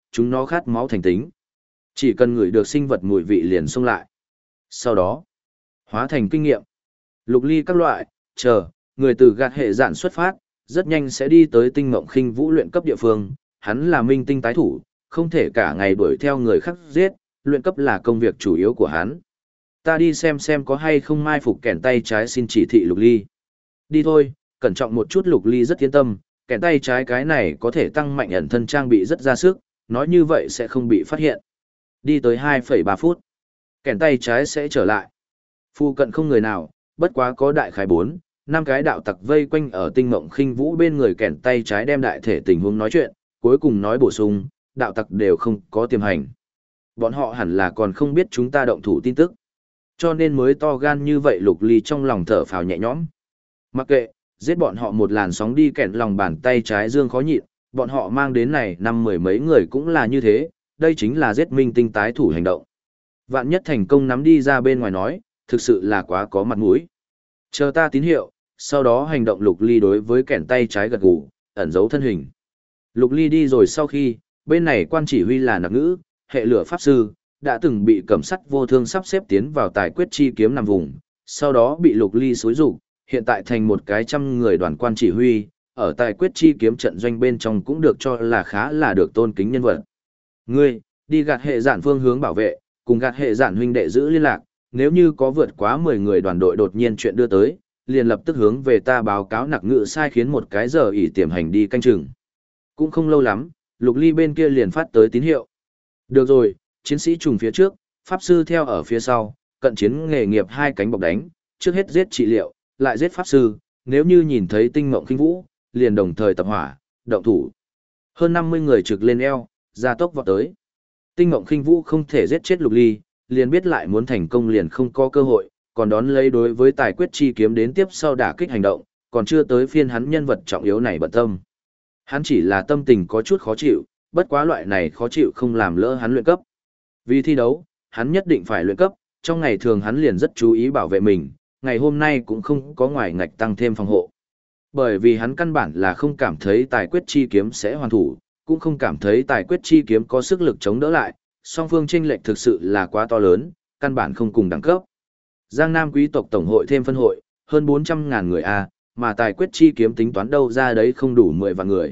[SPEAKER 1] chúng nó khát máu thành tính. Chỉ cần ngửi được sinh vật mùi vị liền xông lại. Sau đó, hóa thành kinh nghiệm. Lục ly các loại, người từ gạt hệ dạn xuất phát, rất nhanh sẽ đi tới tinh mộng khinh vũ luyện cấp địa phương. Hắn là minh tinh tái thủ, không thể cả ngày đuổi theo người khác giết, luyện cấp là công việc chủ yếu của hắn. Ta đi xem có hay không mai phục kẻn tay trái xin chỉ thị Lục ly. Đi thôi, cẩn trọng một chút. Lục ly rất yên tâm, kẻn tay trái cái này có thể tăng mạnh ẩn thân trang bị rất ra sức, nói như vậy sẽ không bị phát hiện. Đi tới 2,3 phút, kẻn tay trái sẽ trở lại. Phu cận không người nào, bất quá có đại khái 4-5 cái đạo tặc vây quanh ở tinh mộng khinh vũ bên người kẻn tay trái đem đại thể tình huống nói chuyện, cuối cùng nói bổ sung, đạo tặc đều không có tiềm hành. Bọn họ hẳn là còn không biết chúng ta động thủ tin tức. Cho nên mới to gan như vậy. Lục ly trong lòng thở phào nhẹ nhõm. Mặc kệ, giết bọn họ một làn sóng đi. Kẻn lòng bàn tay trái dương khó nhịn, bọn họ mang đến này 50 mấy người cũng là như thế, đây chính là giết minh tinh tái thủ hành động. Vạn nhất thành công nắm đi ra bên ngoài nói, thực sự là quá có mặt mũi. Chờ ta tín hiệu, sau đó hành động. Lục ly đối với kẻn tay trái gật gù, ẩn giấu thân hình. Lục ly đi rồi sau khi, bên này quan chỉ huy là nặc ngữ, hệ lửa pháp sư, đã từng bị cẩm sắt vô thương sắp xếp tiến vào tài quyết chi kiếm nằm vùng, sau đó bị Lục ly xúi rụng, hiện tại thành một cái 100 người đoàn quan chỉ huy, ở tài quyết chi kiếm trận doanh bên trong cũng được cho là khá là được tôn kính nhân vật. Ngươi, đi gạt hệ giản phương hướng bảo vệ, cùng gạt hệ giản huynh đệ giữ liên lạc, nếu như có vượt quá 10 người đoàn đội đột nhiên chuyện đưa tới, liền lập tức hướng về ta báo cáo. Nặc ngữ sai khiến một cái giờ ỷ tiềm hành đi canh chừng. Cũng không lâu lắm, Lục ly bên kia liền phát tới tín hiệu. Được rồi, chiến sĩ trùng phía trước, pháp sư theo ở phía sau, cận chiến nghề nghiệp 2 cánh bọc đánh, trước hết giết trị liệu, lại giết pháp sư, nếu như nhìn thấy tinh mộng khinh vũ, liền đồng thời tập hỏa, động thủ. Hơn 50 người trực lên eo, gia tốc vọt tới. Tinh mộng khinh vũ không thể giết chết Lục ly, liền biết lại muốn thành công liền không có cơ hội, còn đón lấy đối với tài quyết chi kiếm đến tiếp sau đả kích hành động, còn chưa tới phiên hắn nhân vật trọng yếu này bận tâm. Hắn chỉ là tâm tình có chút khó chịu, bất quá loại này khó chịu không làm lỡ hắn luyện cấp. Vì thi đấu, hắn nhất định phải luyện cấp, trong ngày thường hắn liền rất chú ý bảo vệ mình, ngày hôm nay cũng không có ngoài ngạch tăng thêm phòng hộ. Bởi vì hắn căn bản là không cảm thấy tài quyết chi kiếm sẽ hoàn thủ, cũng không cảm thấy tài quyết chi kiếm có sức lực chống đỡ lại, song phương chênh lệch thực sự là quá to lớn, căn bản không cùng đẳng cấp. Giang Nam quý tộc tổng hội thêm phân hội, hơn 400.000 người A, mà tài quyết chi kiếm tính toán đâu ra đấy không đủ 10 vạn người.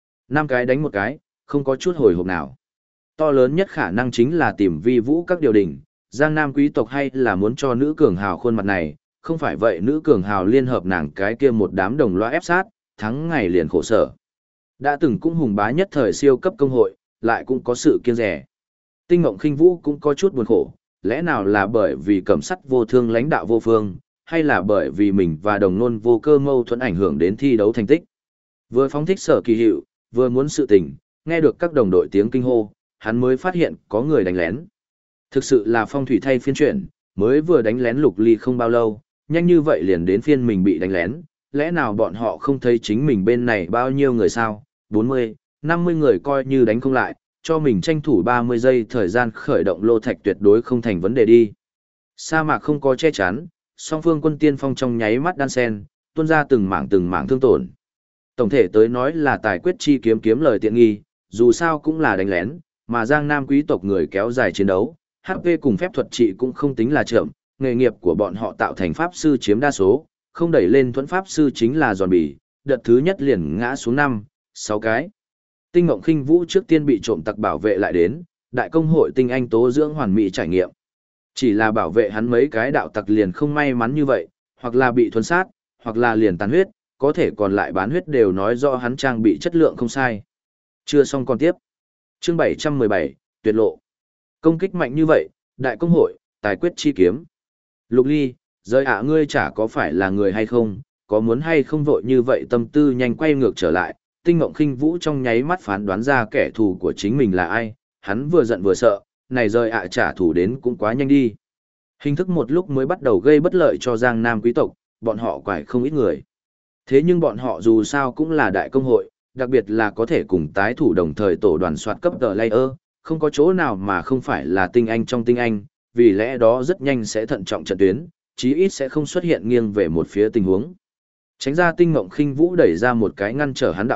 [SPEAKER 1] 5 cái đánh một cái, không có chút hồi hộp nào. To lớn nhất khả năng chính là tìm vi vũ các điều đình, Giang Nam quý tộc hay là muốn cho nữ cường hào khuôn mặt này, không phải vậy nữ cường hào liên hợp nàng cái kia một đám đồng loa ép sát, thắng ngày liền khổ sở. Đã từng cũng hùng bá nhất thời siêu cấp công hội, lại cũng có sự kiêng rẻ. Tinh Ngộng Khinh Vũ cũng có chút buồn khổ, lẽ nào là bởi vì cẩm sắt vô thương lãnh đạo vô phương, hay là bởi vì mình và đồng nôn vô cơ mâu thuẫn ảnh hưởng đến thi đấu thành tích. Vừa phóng thích Sở Kỳ Hiệu, vừa muốn sự tình, nghe được các đồng đội tiếng kinh hô, hắn mới phát hiện có người đánh lén. Thực sự là phong thủy thay phiên chuyển, mới vừa đánh lén Lục Ly không bao lâu, nhanh như vậy liền đến phiên mình bị đánh lén, lẽ nào bọn họ không thấy chính mình bên này bao nhiêu người sao, 40, 50 người coi như đánh không lại, cho mình tranh thủ 30 giây thời gian khởi động lô thạch tuyệt đối không thành vấn đề đi. Sa mạc không có che chắn, song phương quân tiên phong trong nháy mắt đan sen, tuôn ra từng mảng thương tổn. Tổng thể tới nói là tài quyết chi kiếm lời tiện nghi, dù sao cũng là đánh lén, mà Giang Nam quý tộc người kéo dài chiến đấu, HP cùng phép thuật trị cũng không tính là chậm, nghề nghiệp của bọn họ tạo thành pháp sư chiếm đa số, không đẩy lên thuẫn pháp sư chính là giòn bì, đợt thứ nhất liền ngã xuống 5-6 cái. Tinh Ngộng Khinh Vũ trước tiên bị trộm tặc bảo vệ lại đến, đại công hội tinh anh tố dưỡng hoàn mỹ trải nghiệm. Chỉ là bảo vệ hắn mấy cái đạo tặc liền không may mắn như vậy, hoặc là bị thuần sát, hoặc là liền tàn huyết, có thể còn lại bán huyết đều nói rõ hắn trang bị chất lượng không sai. Chưa xong còn tiếp. Chương 717, tuyệt lộ. Công kích mạnh như vậy, đại công hội, tài quyết chi kiếm. Lục Ly, rời ngươi chả có phải là người hay không, có muốn hay không vội như vậy tâm tư nhanh quay ngược trở lại. Tinh Ngộng Khinh Vũ trong nháy mắt phán đoán ra kẻ thù của chính mình là ai, hắn vừa giận vừa sợ, này rời trả thù đến cũng quá nhanh đi. Hình thức một lúc mới bắt đầu gây bất lợi cho Giang Nam quý tộc, bọn họ quải không ít người. Thế nhưng bọn họ dù sao cũng là đại công hội, đặc biệt là có thể cùng tái thủ đồng thời tổ đoàn soát cấp tờ layer, không có chỗ nào mà không phải là tinh anh trong tinh anh, vì lẽ đó rất nhanh sẽ thận trọng trận tuyến, chí ít sẽ không xuất hiện nghiêng về một phía tình huống. Tránh ra Tinh Ngộng Khinh Vũ đẩy ra một cái ngăn trở hắn đạo tặc,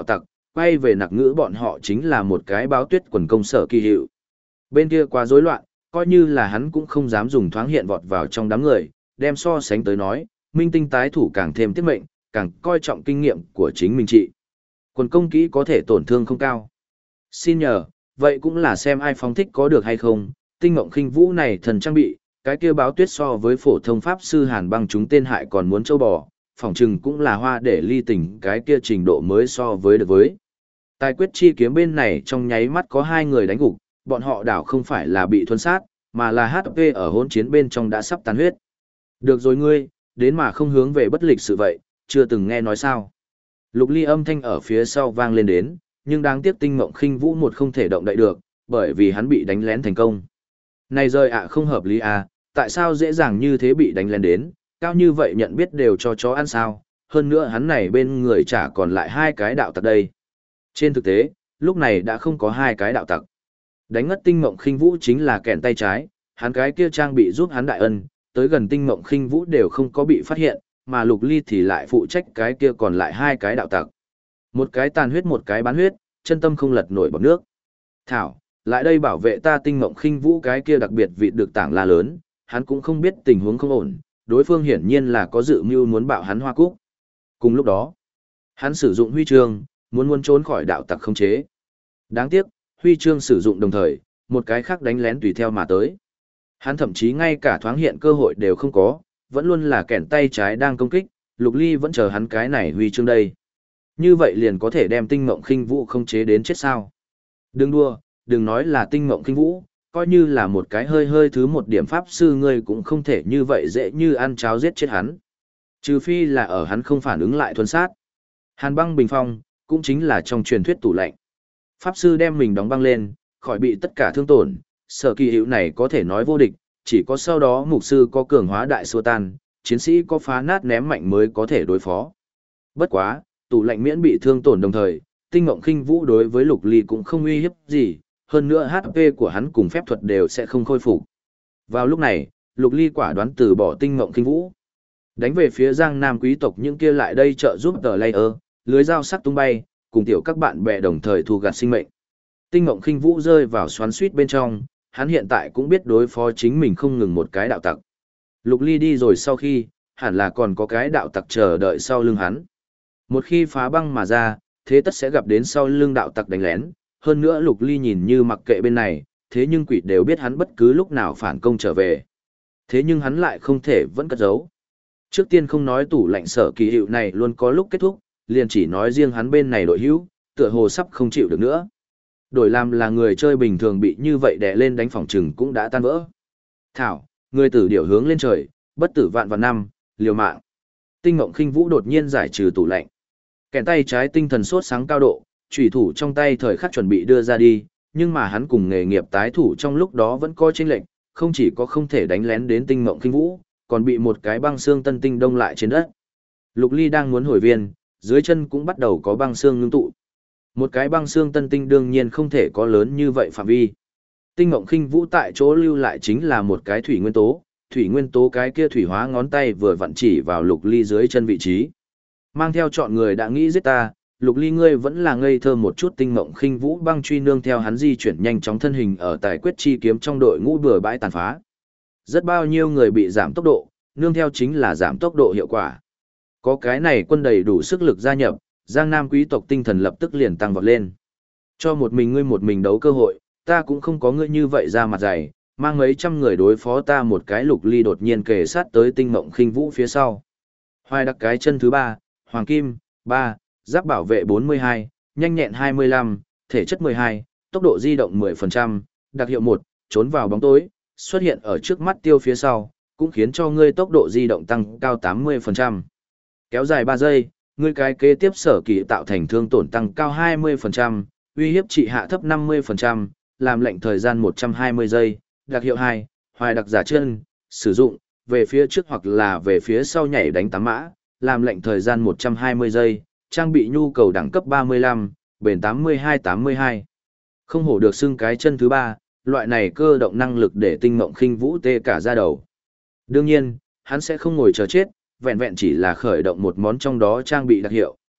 [SPEAKER 1] quay về nặc ngữ bọn họ chính là một cái báo tuyết quần công sở kỳ hiệu. Bên kia quá rối loạn, coi như là hắn cũng không dám dùng thoáng hiện vọt vào trong đám người, đem so sánh tới nói, minh tinh tái thủ càng thêm tiết mệnh, càng coi trọng kinh nghiệm của chính mình trị. Quần công kỹ có thể tổn thương không cao. Xin nhờ, vậy cũng là xem ai phóng thích có được hay không, tinh mộng khinh vũ này thần trang bị, cái kia báo tuyết so với phổ thông pháp sư Hàn Băng chúng tên hại còn muốn châu bò, phỏng chừng cũng là hoa để ly tình cái kia trình độ mới so với được với. Tài quyết chi kiếm bên này trong nháy mắt có 2 người đánh gục, bọn họ đảo không phải là bị thuần sát, mà là HP ở hỗn chiến bên trong đã sắp tàn huyết. Được rồi ngươi, đến mà không hướng về bất lịch sự vậy, chưa từng nghe nói sao. Lục Ly âm thanh ở phía sau vang lên đến, nhưng đáng tiếc tinh mộng khinh vũ một không thể động đậy được, bởi vì hắn bị đánh lén thành công. Này rời ạ không hợp lý à, tại sao dễ dàng như thế bị đánh lén đến, cao như vậy nhận biết đều cho chó ăn sao, hơn nữa hắn này bên người chả còn lại 2 cái đạo tặc đây. Trên thực tế, lúc này đã không có 2 cái đạo tặc. Đánh ngất tinh mộng khinh vũ chính là kẻn tay trái, hắn cái kia trang bị giúp hắn đại ân, tới gần tinh mộng khinh vũ đều không có bị phát hiện, mà Lục Ly thì lại phụ trách cái kia còn lại 2 cái đạo tặc. Một cái tàn huyết một cái bán huyết, chân tâm không lật nổi bọt nước. Thảo, lại đây bảo vệ ta tinh mộng khinh vũ cái kia đặc biệt vị được tảng la lớn, hắn cũng không biết tình huống không ổn, đối phương hiển nhiên là có dự mưu muốn bạo hắn hoa cúc. Cùng lúc đó, hắn sử dụng huy chương, muốn trốn khỏi đạo tặc khống chế. Đáng tiếc, huy chương sử dụng đồng thời, một cái khác đánh lén tùy theo mà tới. Hắn thậm chí ngay cả thoáng hiện cơ hội đều không có, vẫn luôn là kẻn tay trái đang công kích, Lục Ly vẫn chờ hắn cái này huy chương đây. Như vậy liền có thể đem tinh mộng khinh vũ khống chế đến chết sao. Đừng đua, đừng nói là tinh mộng khinh vũ, coi như là một cái hơi thứ một điểm pháp sư ngươi cũng không thể như vậy dễ như ăn cháo giết chết hắn. Trừ phi là ở hắn không phản ứng lại thuần sát. Hàn Băng bình phong, cũng chính là trong truyền thuyết tủ lạnh. Pháp sư đem mình đóng băng lên, khỏi bị tất cả thương tổn, sở kỳ hữu này có thể nói vô địch, chỉ có sau đó mục sư có cường hóa đại xua tan, chiến sĩ có phá nát ném mạnh mới có thể đối phó. Bất quá, tủ lạnh miễn bị thương tổn đồng thời, tinh mộng khinh vũ đối với Lục Ly cũng không uy hiếp gì, hơn nữa HP của hắn cùng phép thuật đều sẽ không khôi phục. Vào lúc này, Lục Ly quả đoán từ bỏ tinh mộng khinh vũ. Đánh về phía Giang Nam quý tộc những kia lại đây trợ giúp tờ layer, lưới dao sắc tung bay, cùng tiểu các bạn bè đồng thời thu gặt sinh mệnh. Tinh mộng khinh vũ rơi vào xoắn suýt bên trong, hắn hiện tại cũng biết đối phó chính mình không ngừng một cái đạo tặc. Lục Ly đi rồi sau khi, hẳn là còn có cái đạo tặc chờ đợi sau lưng hắn. Một khi phá băng mà ra, thế tất sẽ gặp đến sau lưng đạo tặc đánh lén. Hơn nữa Lục Ly nhìn như mặc kệ bên này, thế nhưng quỷ đều biết hắn bất cứ lúc nào phản công trở về. Thế nhưng hắn lại không thể vẫn cất giấu. Trước tiên không nói tủ lạnh sở kỳ hiệu này luôn có lúc kết thúc, liền chỉ nói riêng hắn bên này đội hữu, tựa hồ sắp không chịu được nữa. Đổi làm là người chơi bình thường bị như vậy đè lên đánh phòng trừng cũng đã tan vỡ. Thảo, người tử điểu hướng lên trời, bất tử vạn vạn năm, liều mạng. Tinh mộng khinh vũ đột nhiên giải trừ tủ lạnh. Kèn tay trái tinh thần sốt sáng cao độ, chủy thủ trong tay thời khắc chuẩn bị đưa ra đi, nhưng mà hắn cùng nghề nghiệp tái thủ trong lúc đó vẫn có chênh lệnh, không chỉ có không thể đánh lén đến tinh mộng khinh vũ, còn bị một cái băng xương tân tinh đông lại trên đất. Lục Ly đang muốn hồi viên, dưới chân cũng bắt đầu có băng xương ngưng tụ. Một cái băng xương tân tinh đương nhiên không thể có lớn như vậy phạm vi. Tinh mộng khinh vũ tại chỗ lưu lại chính là một cái thủy nguyên tố cái kia thủy hóa ngón tay vừa vặn chỉ vào Lục Ly dưới chân vị trí. Mang theo chọn người đã nghĩ giết ta, Lục Ly ngươi vẫn là ngây thơ một chút. Tinh mộng khinh vũ băng truy nương theo hắn di chuyển nhanh chóng thân hình ở tài quyết chi kiếm trong đội ngũ bừa bãi tàn phá. Rất bao nhiêu người bị giảm tốc độ, nương theo chính là giảm tốc độ hiệu quả. Có cái này quân đầy đủ sức lực gia nhập, Giang Nam quý tộc tinh thần lập tức liền tăng vọt lên. Cho một mình đấu cơ hội, ta cũng không có ngươi như vậy ra mặt dày, mang mấy trăm người đối phó ta. Một cái Lục Ly đột nhiên kề sát tới tinh mộng khinh vũ phía sau. Hoài đặc cái chân thứ 3, hoàng kim 3, giáp bảo vệ 42, nhanh nhẹn 25, thể chất 12, tốc độ di động 10%, đặc hiệu 1, trốn vào bóng tối, xuất hiện ở trước mắt tiêu phía sau, cũng khiến cho ngươi tốc độ di động tăng cao 80%. Kéo dài 3 giây, ngươi cái kế tiếp sở kỳ tạo thành thương tổn tăng cao 20%, uy hiếp trị hạ thấp 50%, làm lệnh thời gian 120 giây, đặc hiệu 2, hoài đặc giả chân, sử dụng, về phía trước hoặc là về phía sau nhảy đánh 8 mã, làm lệnh thời gian 120 giây, trang bị nhu cầu đẳng cấp 35, bền 82-82. Không hổ được xưng cái chân thứ 3, loại này cơ động năng lực để tinh mộng khinh vũ tê cả da đầu. Đương nhiên, hắn sẽ không ngồi chờ chết, vẹn vẹn chỉ là khởi động một món trong đó trang bị đặc hiệu,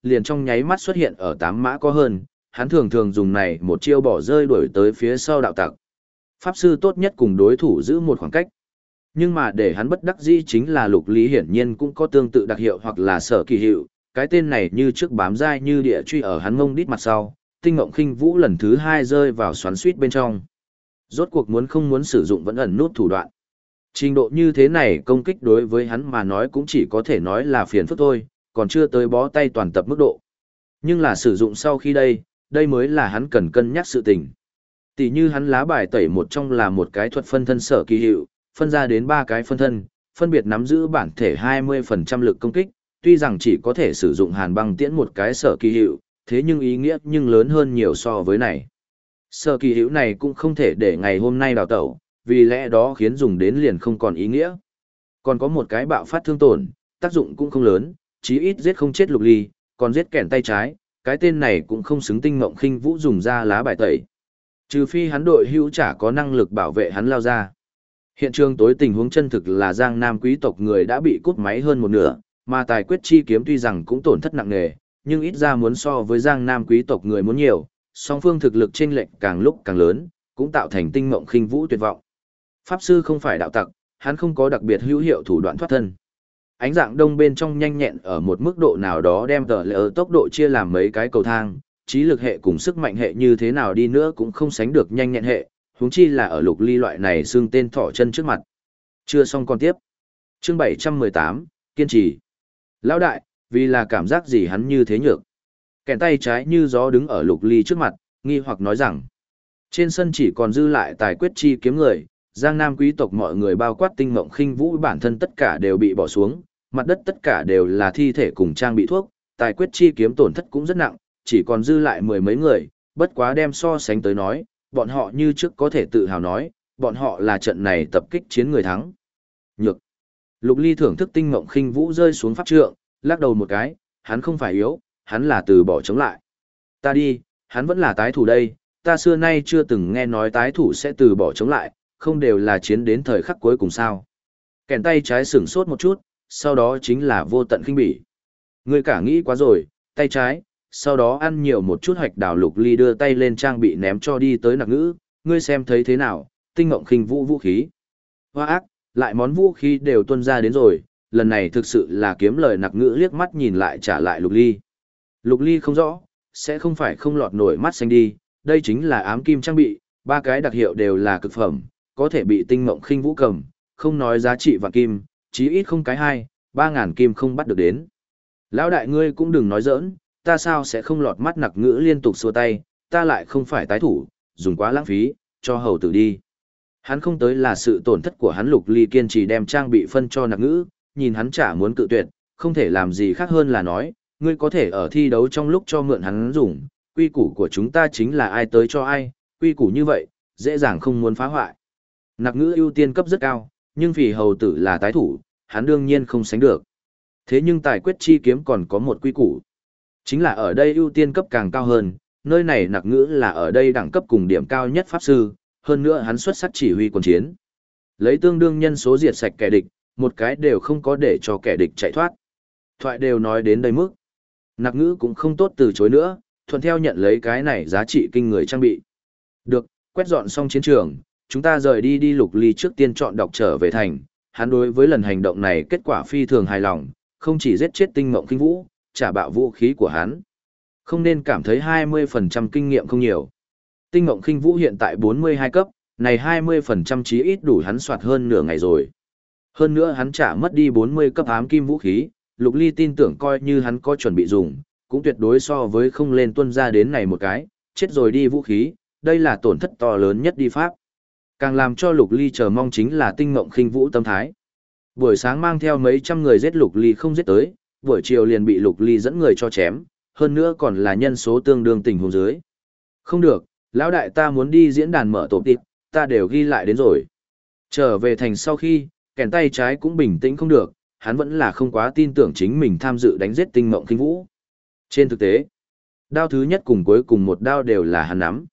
[SPEAKER 1] liền trong nháy mắt xuất hiện ở 8 mã có hơn, hắn thường thường dùng này một chiêu bỏ rơi đuổi tới phía sau đạo tặc. Pháp sư tốt nhất cùng đối thủ giữ một khoảng cách. Nhưng mà để hắn bất đắc dĩ chính là Lục Ly hiển nhiên cũng có tương tự đặc hiệu hoặc là sở kỳ hiệu, cái tên này như trước bám dai như địa truy ở hắn mông đít mặt sau, Tinh Ngộng Khinh Vũ lần thứ 2 rơi vào xoắn xuýt bên trong. Rốt cuộc muốn không muốn sử dụng vẫn ẩn nút thủ đoạn. Trình độ như thế này công kích đối với hắn mà nói cũng chỉ có thể nói là phiền phức thôi, còn chưa tới bó tay toàn tập mức độ. Nhưng là sử dụng sau khi đây mới là hắn cần cân nhắc sự tình. Tỷ như hắn lá bài tẩy một trong là một cái thuật phân thân sở kỳ hiệu, phân ra đến 3 cái phân thân, phân biệt nắm giữ bản thể 20% lực công kích, tuy rằng chỉ có thể sử dụng hàn băng tiễn một cái sở kỳ hiệu, thế nhưng ý nghĩa nhưng lớn hơn nhiều so với này. Sở kỳ hiệu này cũng không thể để ngày hôm nay đào tẩu, vì lẽ đó khiến dùng đến liền không còn ý nghĩa. Còn có một cái bạo phát thương tổn, tác dụng cũng không lớn, chí ít giết không chết Lục Ly, còn giết kẻn tay trái, cái tên này cũng không xứng Tinh Ngộng Khinh Vũ dùng ra lá bài tẩy. Trừ phi hắn đội hữu chả có năng lực bảo vệ hắn lao ra. Hiện trường tối tình huống chân thực là Giang Nam quý tộc người đã bị cút máy hơn một nửa, mà tài quyết chi kiếm tuy rằng cũng tổn thất nặng nề, nhưng ít ra muốn so với Giang Nam quý tộc người muốn nhiều, song phương thực lực chênh lệch càng lúc càng lớn, cũng tạo thành Tinh Ngộng Khinh Vũ tuyệt vọng. Pháp sư không phải đạo tặc, hắn không có đặc biệt hữu hiệu thủ đoạn thoát thân. Ánh dạng đông bên trong nhanh nhẹn ở một mức độ nào đó đem tờ lệ tốc độ chia làm mấy cái cầu thang, trí lực hệ cùng sức mạnh hệ như thế nào đi nữa cũng không sánh được nhanh nhẹn hệ, huống chi là ở Lục Ly loại này xương tên thỏ chân trước mặt. Chưa xong còn tiếp. Chương 718, kiên trì. Lão đại, vì là cảm giác gì hắn như thế nhược. Kèn tay trái như gió đứng ở Lục Ly trước mặt, nghi hoặc nói rằng, trên sân chỉ còn dư lại tài quyết chi kiếm người, Giang Nam quý tộc mọi người bao quát Tinh Ngộng Khinh Vũ bản thân tất cả đều bị bỏ xuống, mặt đất tất cả đều là thi thể cùng trang bị thuốc, tài quyết chi kiếm tổn thất cũng rất nặng, chỉ còn dư lại 10 mấy người, bất quá đem so sánh tới nói, bọn họ như trước có thể tự hào nói, bọn họ là trận này tập kích chiến người thắng. Nhược. Lục Ly thưởng thức Tinh Ngộng Khinh Vũ rơi xuống pháp trượng, lắc đầu một cái, hắn không phải yếu, hắn là từ bỏ chống lại. Ta đi, hắn vẫn là tái thủ đây, ta xưa nay chưa từng nghe nói tái thủ sẽ từ bỏ chống lại, không đều là chiến đến thời khắc cuối cùng sao. Kèn tay trái sửng sốt một chút, sau đó chính là vô tận khinh bỉ. Ngươi cả nghĩ quá rồi, tay trái, sau đó ăn nhiều một chút hoạch đào. Lục Ly đưa tay lên trang bị ném cho đi tới Nặc Ngữ, ngươi xem thấy thế nào, Tinh Ngộng Khinh Vũ vũ khí. Hoa ác, lại món vũ khí đều tuân ra đến rồi, lần này thực sự là kiếm lời. Nặc Ngữ liếc mắt nhìn lại trả lại Lục Ly. Lục Ly không rõ, sẽ không phải không lọt nổi mắt xanh đi, đây chính là ám kim trang bị, 3 cái đặc hiệu đều là cực phẩm, có thể bị Tinh Ngộng Khinh Vũ cầm, không nói giá trị vạn kim, chí ít không cái 2-3 ngàn kim không bắt được đến. Lão đại ngươi cũng đừng nói giỡn, ta sao sẽ không lọt mắt. Nặc Ngữ liên tục xua tay, ta lại không phải tái thủ, dùng quá lãng phí, cho hầu tử đi. Hắn không tới là sự tổn thất của hắn. Lục Ly kiên trì đem trang bị phân cho Nặc Ngữ, nhìn hắn chả muốn cự tuyệt, không thể làm gì khác hơn là nói, ngươi có thể ở thi đấu trong lúc cho mượn hắn dùng, quy củ của chúng ta chính là ai tới cho ai, quy củ như vậy, dễ dàng không muốn phá hoại. Nặc Ngữ ưu tiên cấp rất cao, nhưng vì hầu tử là tái thủ, hắn đương nhiên không sánh được. Thế nhưng tài quyết chi kiếm còn có một quy củ. Chính là ở đây ưu tiên cấp càng cao hơn, nơi này Nặc Ngữ là ở đây đẳng cấp cùng điểm cao nhất pháp sư, hơn nữa hắn xuất sắc chỉ huy quân chiến. Lấy tương đương nhân số diệt sạch kẻ địch, một cái đều không có để cho kẻ địch chạy thoát. Thoại đều nói đến đây mức. Nặc Ngữ cũng không tốt từ chối nữa, thuận theo nhận lấy cái này giá trị kinh người trang bị. Được, quét dọn xong chiến trường, chúng ta rời đi. Lục Ly trước tiên chọn đọc trở về thành, hắn đối với lần hành động này kết quả phi thường hài lòng, không chỉ giết chết Tinh Ngộng Khinh Vũ, trả bạo vũ khí của hắn. Không nên cảm thấy 20% kinh nghiệm không nhiều. Tinh Ngộng Khinh Vũ hiện tại 42 cấp, này 20% chí ít đủ hắn soạt hơn nửa ngày rồi. Hơn nữa hắn trả mất đi 40 cấp ám kim vũ khí, Lục Ly tin tưởng coi như hắn có chuẩn bị dùng, cũng tuyệt đối so với không lên tuân ra đến này một cái, chết rồi đi vũ khí, đây là tổn thất to lớn nhất đi pháp. Càng làm cho Lục Ly chờ mong chính là Tinh Ngộng Khinh Vũ tâm thái. Buổi sáng mang theo mấy trăm người giết Lục Ly không giết tới, buổi chiều liền bị Lục Ly dẫn người cho chém, hơn nữa còn là nhân số tương đương tình huống dưới. Không được, lão đại ta muốn đi diễn đàn mở tổ tịp, ta đều ghi lại đến rồi. Trở về thành sau khi, kèn tay trái cũng bình tĩnh không được, hắn vẫn là không quá tin tưởng chính mình tham dự đánh giết Tinh Ngộng Khinh Vũ. Trên thực tế, đao thứ nhất cùng cuối cùng một đao đều là hắn nắm.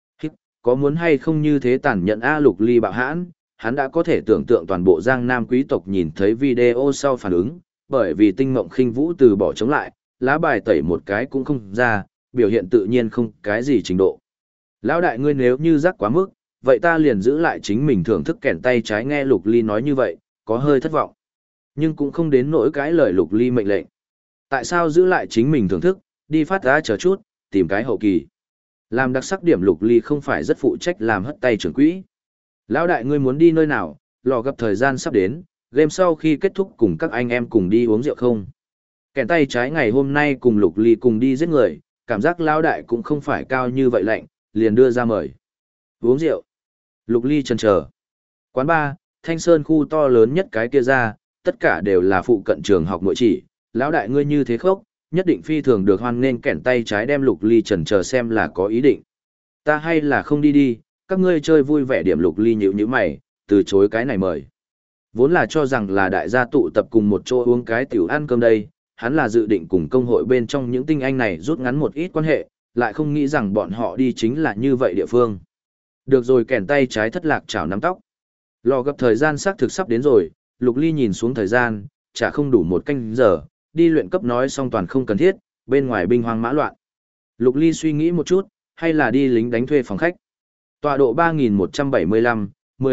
[SPEAKER 1] Có muốn hay không như thế tàn nhẫn A. Lục Ly bạo hãn, hắn đã có thể tưởng tượng toàn bộ Giang Nam quý tộc nhìn thấy video sau phản ứng, bởi vì Tinh Ngộng Khinh Vũ từ bỏ chống lại, lá bài tẩy một cái cũng không ra, biểu hiện tự nhiên không cái gì trình độ. Lão đại ngươi nếu như rắc quá mức, vậy ta liền giữ lại chính mình thưởng thức kèn tay trái. Nghe Lục Ly nói như vậy, có hơi thất vọng. Nhưng cũng không đến nỗi cái lời Lục Ly mệnh lệnh. Tại sao giữ lại chính mình thưởng thức, đi phát ra chờ chút, tìm cái hậu kỳ. Làm đặc sắc điểm Lục Ly không phải rất phụ trách làm hất tay trưởng quỹ. Lão đại ngươi muốn đi nơi nào, lò gặp thời gian sắp đến, game sau khi kết thúc cùng các anh em cùng đi uống rượu không? Kèn tay trái ngày hôm nay cùng Lục Ly cùng đi giết người, cảm giác lão đại cũng không phải cao như vậy lạnh, liền đưa ra mời. Uống rượu. Lục Ly chần chờ. Quán bar, Thanh Sơn khu to lớn nhất cái kia ra, tất cả đều là phụ cận trường học nội chỉ, lão đại ngươi như thế khốc, nhất định phi thường được hoan nghênh. Kẻn tay trái đem Lục Ly chần chờ xem là có ý định. Ta hay là không đi đi, các ngươi chơi vui vẻ điểm. Lục Ly nhíu nhíu mày, từ chối cái này mời. Vốn là cho rằng là đại gia tụ tập cùng một chỗ uống cái tiểu ăn cơm đây, hắn là dự định cùng công hội bên trong những tinh anh này rút ngắn một ít quan hệ, lại không nghĩ rằng bọn họ đi chính là như vậy địa phương. Được rồi, kẻn tay trái thất lạc chảo nắm tóc. Lò gặp thời gian xác thực sắp đến rồi, Lục Ly nhìn xuống thời gian, chả không đủ 1 canh giờ, đi luyện cấp nói xong toàn không cần thiết, bên ngoài binh hoang mã loạn. Lục Ly suy nghĩ một chút, hay là đi lính đánh thuê phòng khách. Tọa độ 3175,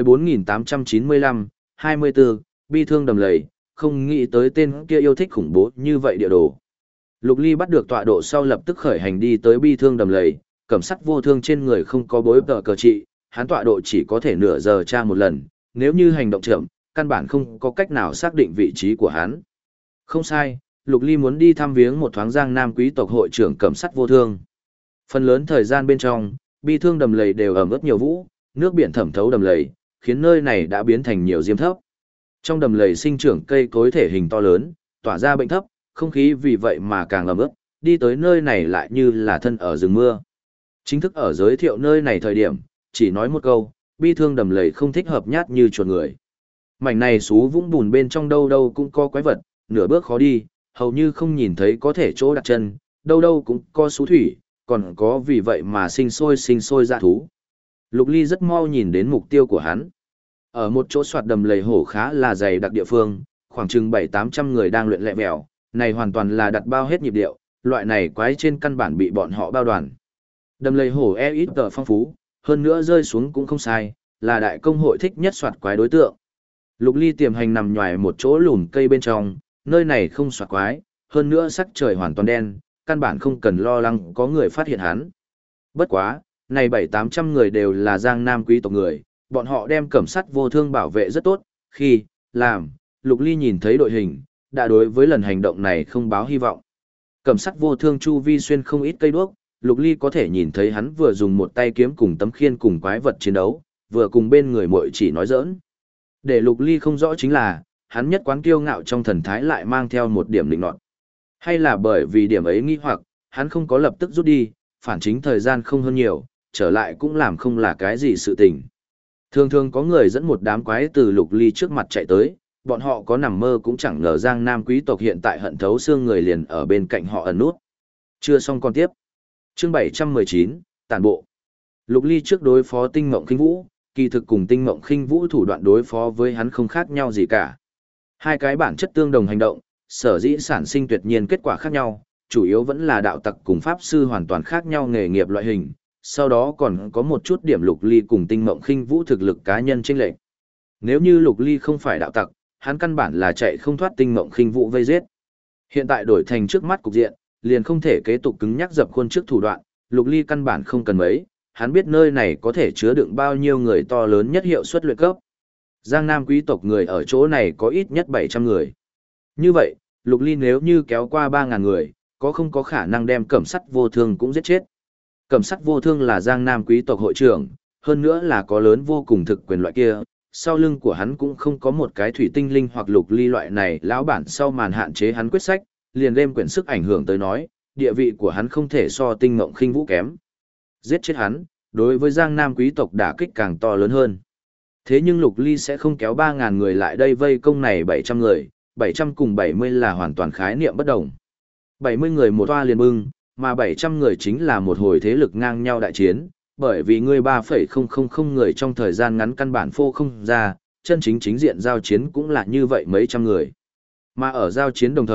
[SPEAKER 1] 14895, 24, bi thương đầm lầy, không nghĩ tới tên kia yêu thích khủng bố như vậy địa đồ. Lục Ly bắt được tọa độ sau lập tức khởi hành đi tới bi thương đầm lầy, cẩm sắt vô thương trên người không có bối tờ cờ trị, hắn tọa độ chỉ có thể nửa giờ tra một lần, nếu như hành động chậm, căn bản không có cách nào xác định vị trí của hắn. Không sai, Lục Ly muốn đi thăm viếng một thoáng Giang Nam quý tộc hội trưởng cẩm sắt vô thương. Phần lớn thời gian bên trong, bi thương đầm lầy đều ẩm ướt nhiều vũ, nước biển thẩm thấu đầm lầy, khiến nơi này đã biến thành nhiều diêm thấp. Trong đầm lầy sinh trưởng cây cối thể hình to lớn, tỏa ra bệnh thấp, không khí vì vậy mà càng ẩm ướt, đi tới nơi này lại như là thân ở rừng mưa. Chính thức ở giới thiệu nơi này thời điểm, chỉ nói một câu, bi thương đầm lầy không thích hợp nhát như chuột người. Mảnh này xú vũng bùn bên trong đâu đâu cũng có quái vật, nửa bước khó đi, hầu như không nhìn thấy có thể chỗ đặt chân, đâu đâu cũng có xú thủy, còn có vì vậy mà sinh sôi dã thú. Lục Ly rất mau nhìn đến mục tiêu của hắn. Ở một chỗ soạt đầm lầy hổ khá là dày đặc địa phương, khoảng chừng 700-800 người đang luyện lẹ vẹo, này hoàn toàn là đặt bao hết nhịp điệu, loại này quái trên căn bản bị bọn họ bao đoàn. Đầm lầy hổ ít tờ phong phú, hơn nữa rơi xuống cũng không sai, là đại công hội thích nhất soạt quái đối tượng. Lục Ly tiềm hành nằm nhòi một chỗ lùm cây bên trong, nơi này không soạt quái, hơn nữa sắc trời hoàn toàn đen, căn bản không cần lo lắng có người phát hiện hắn. Bất quá, này 700-800 người đều là Giang Nam quý tộc người, bọn họ đem cẩm sắt vô thương bảo vệ rất tốt, khi làm, Lục Ly nhìn thấy đội hình, đã đối với lần hành động này không báo hy vọng. Cẩm sắt vô thương chu vi xuyên không ít cây đuốc, Lục Ly có thể nhìn thấy hắn vừa dùng một tay kiếm cùng tấm khiên cùng quái vật chiến đấu, vừa cùng bên người muội chỉ nói giỡn. Để Lục Ly không rõ chính là, hắn nhất quán kiêu ngạo trong thần thái lại mang theo một điểm lĩnh nọt. Hay là bởi vì điểm ấy nghi hoặc, hắn không có lập tức rút đi, phản chính thời gian không hơn nhiều, trở lại cũng làm không là cái gì sự tình. Thường thường có người dẫn một đám quái từ Lục Ly trước mặt chạy tới, bọn họ có nằm mơ cũng chẳng ngờ Giang Nam quý tộc hiện tại hận thấu xương người liền ở bên cạnh họ ẩn nút. Chưa xong còn tiếp. Chương 719, tản bộ. Lục Ly trước đối phó Tinh Mộng Khinh Vũ, kỳ thực cùng Tinh Mộng Khinh Vũ thủ đoạn đối phó với hắn không khác nhau gì cả. Hai cái bản chất tương đồng hành động, sở dĩ sản sinh tuyệt nhiên kết quả khác nhau, chủ yếu vẫn là đạo tặc cùng pháp sư hoàn toàn khác nhau nghề nghiệp loại hình, sau đó còn có một chút điểm Lục Ly cùng Tinh Mộng Khinh Vũ thực lực cá nhân chênh lệch. Nếu như Lục Ly không phải đạo tặc, hắn căn bản là chạy không thoát Tinh Mộng Khinh Vũ vây giết. Hiện tại đổi thành trước mắt cục diện, liền không thể kế tục cứng nhắc dập khuôn trước thủ đoạn, Lục Ly căn bản không cần mấy, hắn biết nơi này có thể chứa đựng bao nhiêu người to lớn nhất hiệu suất luyện cấp. Giang Nam quý tộc người ở chỗ này có ít nhất 700 người. Như vậy, Lục Ly nếu như kéo qua 3.000 người, có không có khả năng đem Cẩm Sắt vô thương cũng giết chết. Cẩm Sắt vô thương là Giang Nam quý tộc hội trưởng, hơn nữa là có lớn vô cùng thực quyền loại kia, sau lưng của hắn cũng không có một cái thủy tinh linh hoặc Lục Ly loại này lão bản sau màn hạn chế hắn quyết sách, liền đem quyển sức ảnh hưởng tới nói, địa vị của hắn không thể so Tinh Mộng Khinh Vũ kém. Giết chết hắn, đối với Giang Nam quý tộc đả kích càng to lớn hơn. Thế nhưng Lục Ly sẽ không kéo 3.000 người lại đây vây công này 700 người, 700 cùng 70 là hoàn toàn khái niệm bất đồng. 70 người một toa liền bưng, mà 700 người chính là một hồi thế lực ngang nhau đại chiến, bởi vì người 3,000 người trong thời gian ngắn căn bản phô không ra, chân chính chính diện giao chiến cũng là như vậy mấy trăm người. Mà ở giao chiến đồng thời,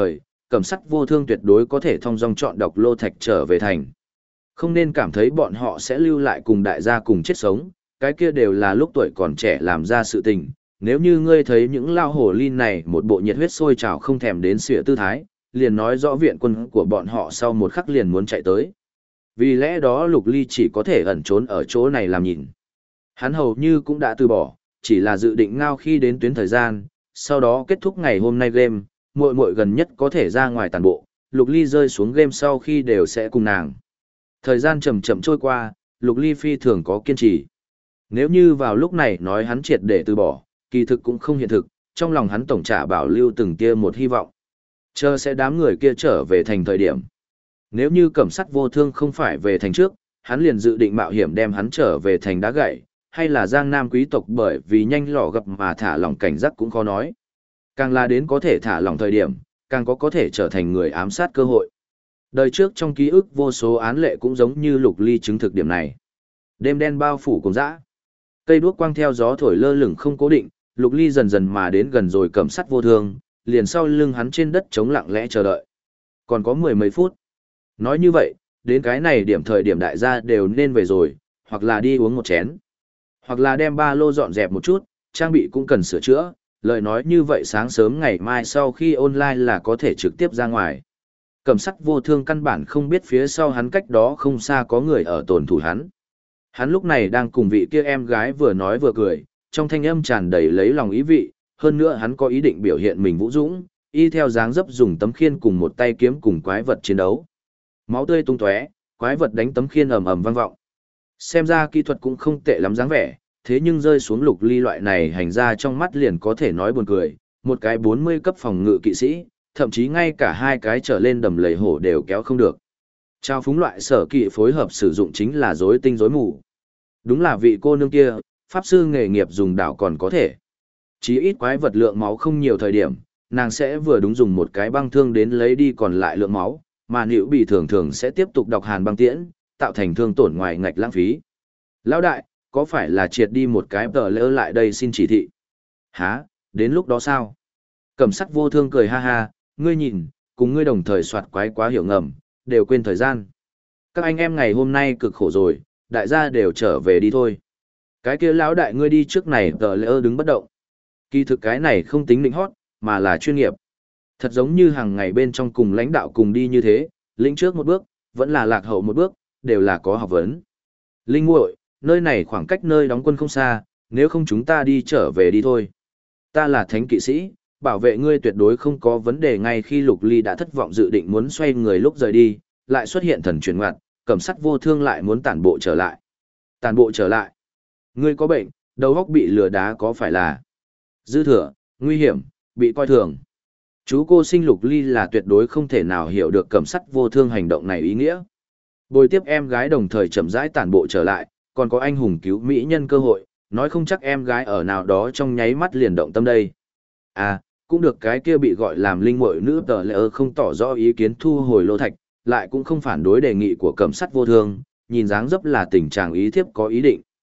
[SPEAKER 1] Cẩm Sắt Vô Thương tuyệt đối có thể thông dong chọn độc lô thạch trở về thành. Không nên cảm thấy bọn họ sẽ lưu lại cùng đại gia cùng chết sống, cái kia đều là lúc tuổi còn trẻ làm ra sự tình. Nếu như ngươi thấy những lao hổ ly này một bộ nhiệt huyết sôi trào không thèm đến xỉa tư thái, liền nói rõ viện quân của bọn họ sau một khắc liền muốn chạy tới. Vì lẽ đó Lục Ly chỉ có thể ẩn trốn ở chỗ này làm nhìn. Hắn hầu như cũng đã từ bỏ, chỉ là dự định ngao khi đến tuyến thời gian, sau đó kết thúc ngày hôm nay game, muội muội gần nhất có thể ra ngoài tàn bộ, Lục Ly rơi xuống game sau khi đều sẽ cùng nàng. Thời gian chậm chậm trôi qua, Lục Ly phi thường có kiên trì. Nếu như vào lúc này nói hắn triệt để từ bỏ, kỳ thực cũng không hiện thực, trong lòng hắn tổng trả bảo lưu từng kia một hy vọng. Chờ sẽ đám người kia trở về thành thời điểm. Nếu như Cẩm Sắt Vô Thương không phải về thành trước, hắn liền dự định mạo hiểm đem hắn trở về thành đá gậy, hay là Giang Nam quý tộc bởi vì nhanh lỏ gặp mà thả lỏng cảnh giác cũng khó nói. Càng là đến có thể thả lỏng thời điểm, càng có thể trở thành người ám sát cơ hội. Đời trước trong ký ức vô số án lệ cũng giống như Lục Ly chứng thực điểm này. Đêm đen bao phủ cùng dã. Cây đuốc quang theo gió thổi lơ lửng không cố định, Lục Ly dần dần mà đến gần rồi Cẩm Sắt Vô Thương, liền sau lưng hắn trên đất chống lặng lẽ chờ đợi. Còn có mười mấy phút. Nói như vậy, đến cái này thời điểm đại gia đều nên về rồi, hoặc là đi uống một chén, hoặc là đem ba lô dọn dẹp một chút, trang bị cũng cần sửa chữa. Lời nói như vậy sáng sớm ngày mai sau khi online là có thể trực tiếp ra ngoài. Cẩm Sắt Vô Thương căn bản không biết phía sau hắn cách đó không xa có người ở tổn thủ hắn. Hắn lúc này đang cùng vị kia em gái vừa nói vừa cười, trong thanh âm tràn đầy lấy lòng ý vị, hơn nữa hắn có ý định biểu hiện mình vũ dũng, y theo dáng dấp dùng tấm khiên cùng một tay kiếm cùng quái vật chiến đấu. Máu tươi tung tóe, quái vật đánh tấm khiên ầm ầm vang vọng. Xem ra kỹ thuật cũng không tệ lắm dáng vẻ, thế nhưng rơi xuống Lục Ly loại này hành ra trong mắt liền có thể nói buồn cười, một cái 40 cấp phòng ngự kỵ sĩ, thậm chí ngay cả hai cái trở lên đầm lầy hổ đều kéo không được. Trao phúng loại sở kỵ phối hợp sử dụng chính là rối tinh rối mù. Đúng là vị cô nương kia, pháp sư nghề nghiệp dùng đảo còn có thể. Chí ít quái vật lượng máu không nhiều thời điểm, nàng sẽ vừa đúng dùng một cái băng thương đến lấy đi còn lại lượng máu, mà nữ bị thường thường sẽ tiếp tục đọc hàn băng tiễn, tạo thành thương tổn ngoài ngạch lãng phí. Lão đại, có phải là triệt đi một cái tờ lỡ lại đây xin chỉ thị? Hả, đến lúc đó sao? Cẩm Sắt Vô Thương cười ha ha, ngươi nhìn, cùng ngươi đồng thời soạt quái quá hiểu ngầm, đều quên thời gian. Các anh em ngày hôm nay cực khổ rồi, đại gia đều trở về đi thôi. Cái kia lão đại ngươi đi trước này tờ lỡ đứng bất động. Kỳ thực cái này không tính lĩnh hót, mà là chuyên nghiệp. Thật giống như hàng ngày bên trong cùng lãnh đạo cùng đi như thế, lĩnh trước một bước, vẫn là lạc hậu một bước, đều là có học vấn. Linh muội, nơi này khoảng cách nơi đóng quân không xa, nếu không chúng ta đi trở về đi thôi. Ta là thánh kỵ sĩ, bảo vệ ngươi tuyệt đối không có vấn đề. Ngay khi Lục Ly đã thất vọng dự định muốn xoay người lúc rời đi, lại xuất hiện thần chuyển ngoặt, Cẩm Sắt Vô Thương lại muốn tản bộ trở lại. Tản bộ trở lại? Ngươi có bệnh, đầu óc bị lừa đá có phải là dư thừa, nguy hiểm, bị coi thường. Chú cô sinh Lục Ly là tuyệt đối không thể nào hiểu được Cẩm Sắt Vô Thương hành động này ý nghĩa. Bồi tiếp em gái đồng thời chậm rãi tản bộ trở lại, còn có anh hùng cứu mỹ nhân cơ hội, nói không chắc em gái ở nào đó trong nháy mắt liền động tâm đây. À, cũng được, cái kia bị gọi làm linh muội nữ tờ lệ không tỏ rõ ý kiến thu hồi lô thạch, lại cũng không phản đối đề nghị của Cẩm Sắt Vô Thương, nhìn dáng dấp là tình trạng ý thiếp có ý định.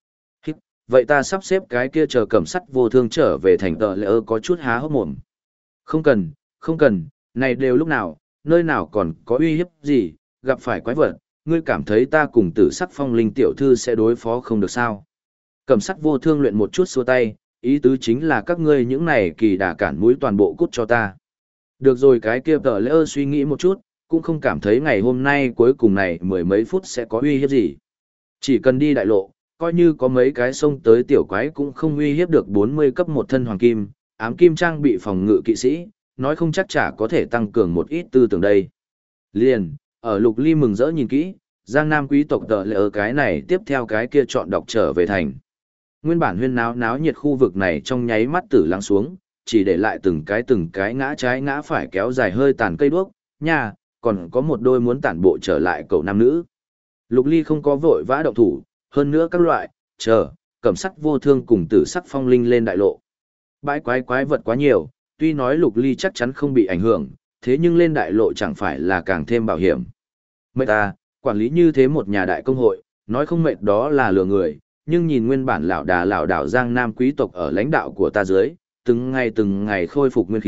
[SPEAKER 1] Vậy ta sắp xếp cái kia chờ Cẩm Sắt Vô Thương trở về thành tờ lệ có chút há hốc mồm. Không cần, không cần, này đều lúc nào, nơi nào còn có uy hiếp gì, gặp phải quái vật, ngươi cảm thấy ta cùng Tử Sắc Phong Linh tiểu thư sẽ đối phó không được sao? Cẩm Sắt Vô Thương luyện một chút xua tay, ý tứ chính là các ngươi những này kỳ đà cản mũi toàn bộ cút cho ta. Được rồi, cái kia tờ lễ suy nghĩ một chút, cũng không cảm thấy ngày hôm nay cuối cùng này mười mấy phút sẽ có uy hiếp gì. Chỉ cần đi đại lộ, coi như có mấy cái xông tới tiểu quái cũng không uy hiếp được 40 cấp một thân hoàng kim, ám kim trang bị phòng ngự kỵ sĩ, nói không chắc chả có thể tăng cường một ít tư tưởng đây. Liền, ở Lục Ly mừng rỡ nhìn kỹ, Giang Nam quý tộc tờ lệ ở cái này tiếp theo cái kia chọn đọc trở về thành. Nguyên bản huyên náo náo nhiệt khu vực này trong nháy mắt tử lắng xuống, chỉ để lại từng cái ngã trái ngã phải kéo dài hơi tàn cây đuốc, nha, còn có một đôi muốn tản bộ trở lại cậu nam nữ. Lục Ly không có vội vã động thủ, hơn nữa các loại, Cẩm Sắt Vô Thương cùng Tử Sắc Phong Linh lên đại lộ. Bãi quái vật quá nhiều, tuy nói Lục Ly chắc chắn không bị ảnh hưởng, thế nhưng lên đại lộ chẳng phải là càng thêm bảo hiểm. Mệt ta, quản lý như thế một nhà đại công hội, nói không mệt đó là lừa người, nhưng nhìn nguyên bản lão đảo Giang Nam quý tộc ở lãnh đạo của ta dưới, từng ngày khôi phục nguyên khí,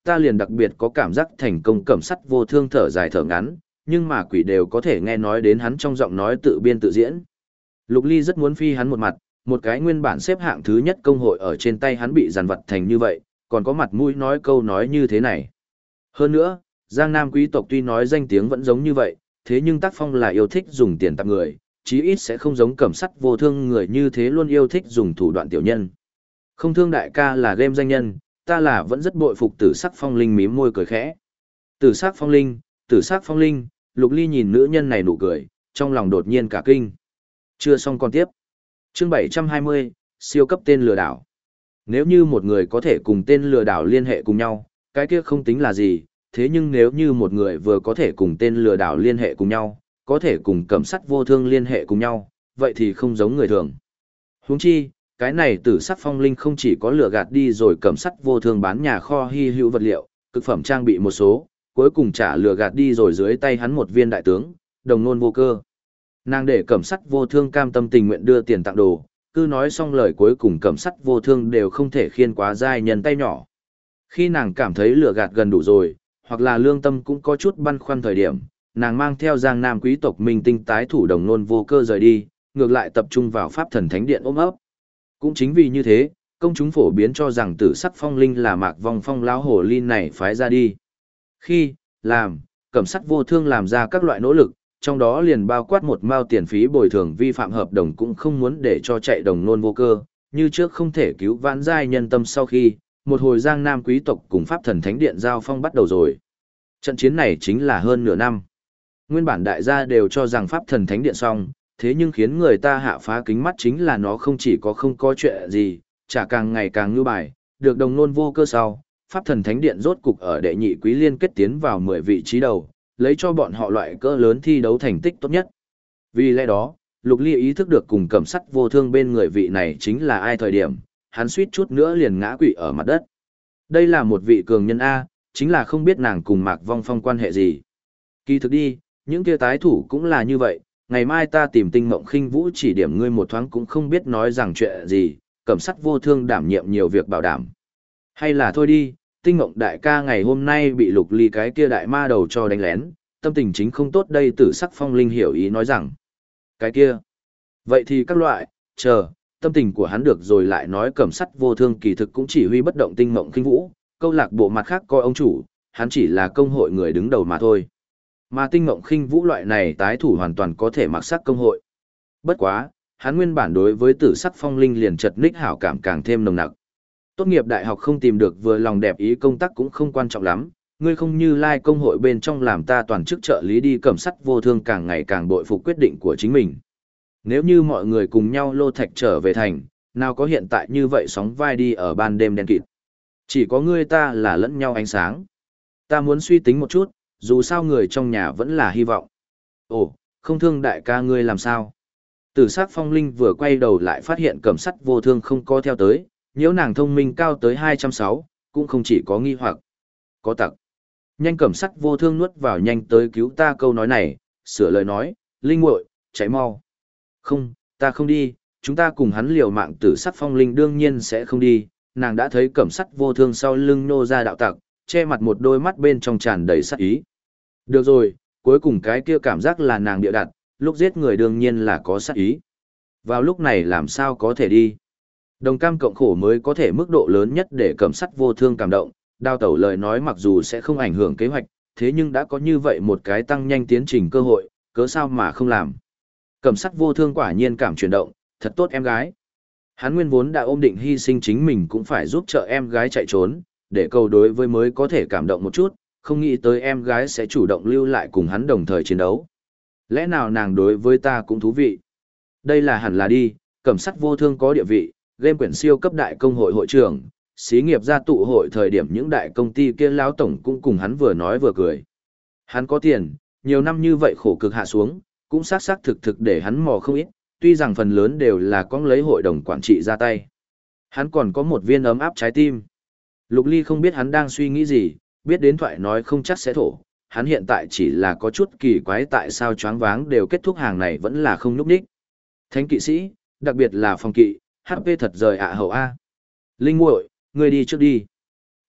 [SPEAKER 1] ta liền đặc biệt có cảm giác thành công cẩm sắt vô thương thở dài thở ngắn, nhưng mà quỷ đều có thể nghe nói đến hắn trong giọng nói tự biên tự diễn. Lục Ly rất muốn phi hắn một mặt, một cái nguyên bản xếp hạng thứ nhất công hội ở trên tay hắn bị giàn vật thành như vậy, còn có mặt mũi nói câu nói như thế này. Hơn nữa, Giang Nam quý tộc tuy nói danh tiếng vẫn giống như vậy, thế nhưng tác phong là yêu thích dùng tiền tạp người, chí ít sẽ không giống cẩm sắt vô thương người như thế luôn yêu thích dùng thủ đoạn tiểu nhân. Không thương đại ca là game danh nhân, ta là vẫn rất bội phục Tử Sắc Phong Linh mím môi cười khẽ. Tử Sắc Phong Linh, Tử Sắc Phong Linh, Lục Ly nhìn nữ nhân này nụ cười, trong lòng đột nhiên cả kinh. Chưa xong còn tiếp. Chương 720, siêu cấp tên lừa đảo. Nếu như một người có thể cùng tên lừa đảo liên hệ cùng nhau, cái kia không tính là gì, thế nhưng nếu như một người vừa có thể cùng tên lừa đảo liên hệ cùng nhau, có thể cùng cẩm sắt vô thương liên hệ cùng nhau, vậy thì không giống người thường. Huống chi, cái này Tử Sắc Phong Linh không chỉ có lừa gạt đi rồi cẩm sắt vô thương bán nhà kho hy hữu vật liệu, cực phẩm trang bị một số, cuối cùng trả lừa gạt đi rồi dưới tay hắn một viên đại tướng, đồng nôn vô cơ. Nàng để cẩm sắt vô thương cam tâm tình nguyện đưa tiền tặng đồ, cứ nói xong lời cuối cùng cẩm sắt vô thương đều không thể khiên quá dai nhân tay nhỏ. Khi nàng cảm thấy lừa gạt gần đủ rồi, hoặc là lương tâm cũng có chút băn khoăn thời điểm, nàng mang theo Giang Nam quý tộc minh tinh tái thủ đồng nôn vô cơ rời đi, ngược lại tập trung vào Pháp Thần Thánh Điện ôm ấp. Cũng chính vì như thế, công chúng phổ biến cho rằng Tử Sắc Phong Linh là Mạc Vong Phong lão hồ ly này phái ra đi. Khi, làm, cẩm sắt vô thương làm ra các loại nỗ lực, trong đó liền bao quát một mao tiền phí bồi thường vi phạm hợp đồng cũng không muốn để cho chạy đồng nôn vô cơ, như trước không thể cứu vãn giai nhân tâm sau khi, một hồi Giang Nam quý tộc cùng Pháp Thần Thánh Điện giao phong bắt đầu rồi. Trận chiến này chính là hơn nửa năm. Nguyên bản đại gia đều cho rằng Pháp Thần Thánh Điện xong, thế nhưng khiến người ta hạ phá kính mắt chính là nó không chỉ có không có chuyện gì, chả càng ngày càng ngư bài, được đồng nôn vô cơ sau, Pháp Thần Thánh Điện rốt cục ở đệ nhị quý liên kết tiến vào 10 vị trí đầu, lấy cho bọn họ loại cỡ lớn thi đấu thành tích tốt nhất. Vì lẽ đó, Lục Ly ý thức được cùng cẩm sắt vô thương bên người vị này chính là ai thời điểm, hắn suýt chút nữa liền ngã quỵ ở mặt đất. Đây là một vị cường nhân A, chính là không biết nàng cùng Mạc Vong Phong quan hệ gì. Kỳ thực đi, những kia tái thủ cũng là như vậy, ngày mai ta tìm Tinh Mộng Khinh Vũ chỉ điểm ngươi một thoáng cũng không biết nói rằng chuyện gì, cẩm sắt vô thương đảm nhiệm nhiều việc bảo đảm. Hay là thôi đi, Tinh Mộng đại ca ngày hôm nay bị Lục Ly cái kia đại ma đầu cho đánh lén, tâm tình chính không tốt đây. Tử Sắc Phong Linh hiểu ý nói rằng, cái kia. Vậy thì các loại, chờ, tâm tình của hắn được rồi lại nói cẩm sắt vô thương kỳ thực cũng chỉ huy bất động Tinh Mộng Khinh Vũ, câu lạc bộ mặt khác coi ông chủ, hắn chỉ là công hội người đứng đầu mà thôi. Mà Tinh Mộng Khinh Vũ loại này tái thủ hoàn toàn có thể mặc sắc công hội. Bất quá, hắn nguyên bản đối với Tử Sắc Phong Linh liền chật ních hảo cảm càng thêm nồng nặc. Tốt nghiệp đại học không tìm được vừa lòng đẹp ý công tác cũng không quan trọng lắm, ngươi không như lai công hội bên trong làm ta toàn chức trợ lý đi cẩm sắt vô thương càng ngày càng bội phục quyết định của chính mình. Nếu như mọi người cùng nhau lô thạch trở về thành, nào có hiện tại như vậy sóng vai đi ở ban đêm đen kịt. Chỉ có ngươi ta là lẫn nhau ánh sáng. Ta muốn suy tính một chút, dù sao người trong nhà vẫn là hy vọng. Ồ, không thương đại ca ngươi làm sao? Tử Sắc Phong Linh vừa quay đầu lại phát hiện cẩm sắt vô thương không có theo tới, nhiễu nàng thông minh cao tới 260, cũng không chỉ có nghi hoặc. Có tặc. Nhanh cẩm sắt vô thương nuốt vào nhanh tới cứu ta câu nói này, sửa lời nói, Linh muội, cháy mau. Không, ta không đi, chúng ta cùng hắn liều mạng. Tử Sắc Phong Linh đương nhiên sẽ không đi, nàng đã thấy cẩm sắt vô thương sau lưng nô ra đạo tặc, che mặt một đôi mắt bên trong tràn đầy sát ý. Được rồi, cuối cùng cái kia cảm giác là nàng địa đặt, lúc giết người đương nhiên là có sát ý. Vào lúc này làm sao có thể đi. Đồng cam cộng khổ mới có thể mức độ lớn nhất để cẩm sắt vô thương cảm động, đao tẩu lời nói mặc dù sẽ không ảnh hưởng kế hoạch, thế nhưng đã có như vậy một cái tăng nhanh tiến trình cơ hội, cớ sao mà không làm. Cẩm sắt vô thương quả nhiên cảm chuyển động, thật tốt em gái. Hắn nguyên vốn đã ôm định hy sinh chính mình cũng phải giúp trợ em gái chạy trốn, để cầu đối với mới có thể cảm động một chút, không nghĩ tới em gái sẽ chủ động lưu lại cùng hắn đồng thời chiến đấu. Lẽ nào nàng đối với ta cũng thú vị? Đây là hẳn là đi, cẩm sắt vô thương có địa vị, game quyển siêu cấp đại công hội hội trưởng, xí nghiệp gia tụ hội thời điểm những đại công ty kia lão tổng cũng cùng hắn vừa nói vừa cười. Hắn có tiền, nhiều năm như vậy khổ cực hạ xuống, cũng xác thực để hắn mò không ít, tuy rằng phần lớn đều là con lấy hội đồng quản trị ra tay. Hắn còn có một viên ấm áp trái tim. Lục Ly không biết hắn đang suy nghĩ gì, biết đến thoại nói không chắc sẽ thổ, hắn hiện tại chỉ là có chút kỳ quái tại sao choáng váng đều kết thúc hàng này vẫn là không nhúc nhích. Thánh kỵ sĩ, đặc biệt là phòng kỵ, HP thật rời ạ hậu A. Linh muội, ngươi đi trước đi.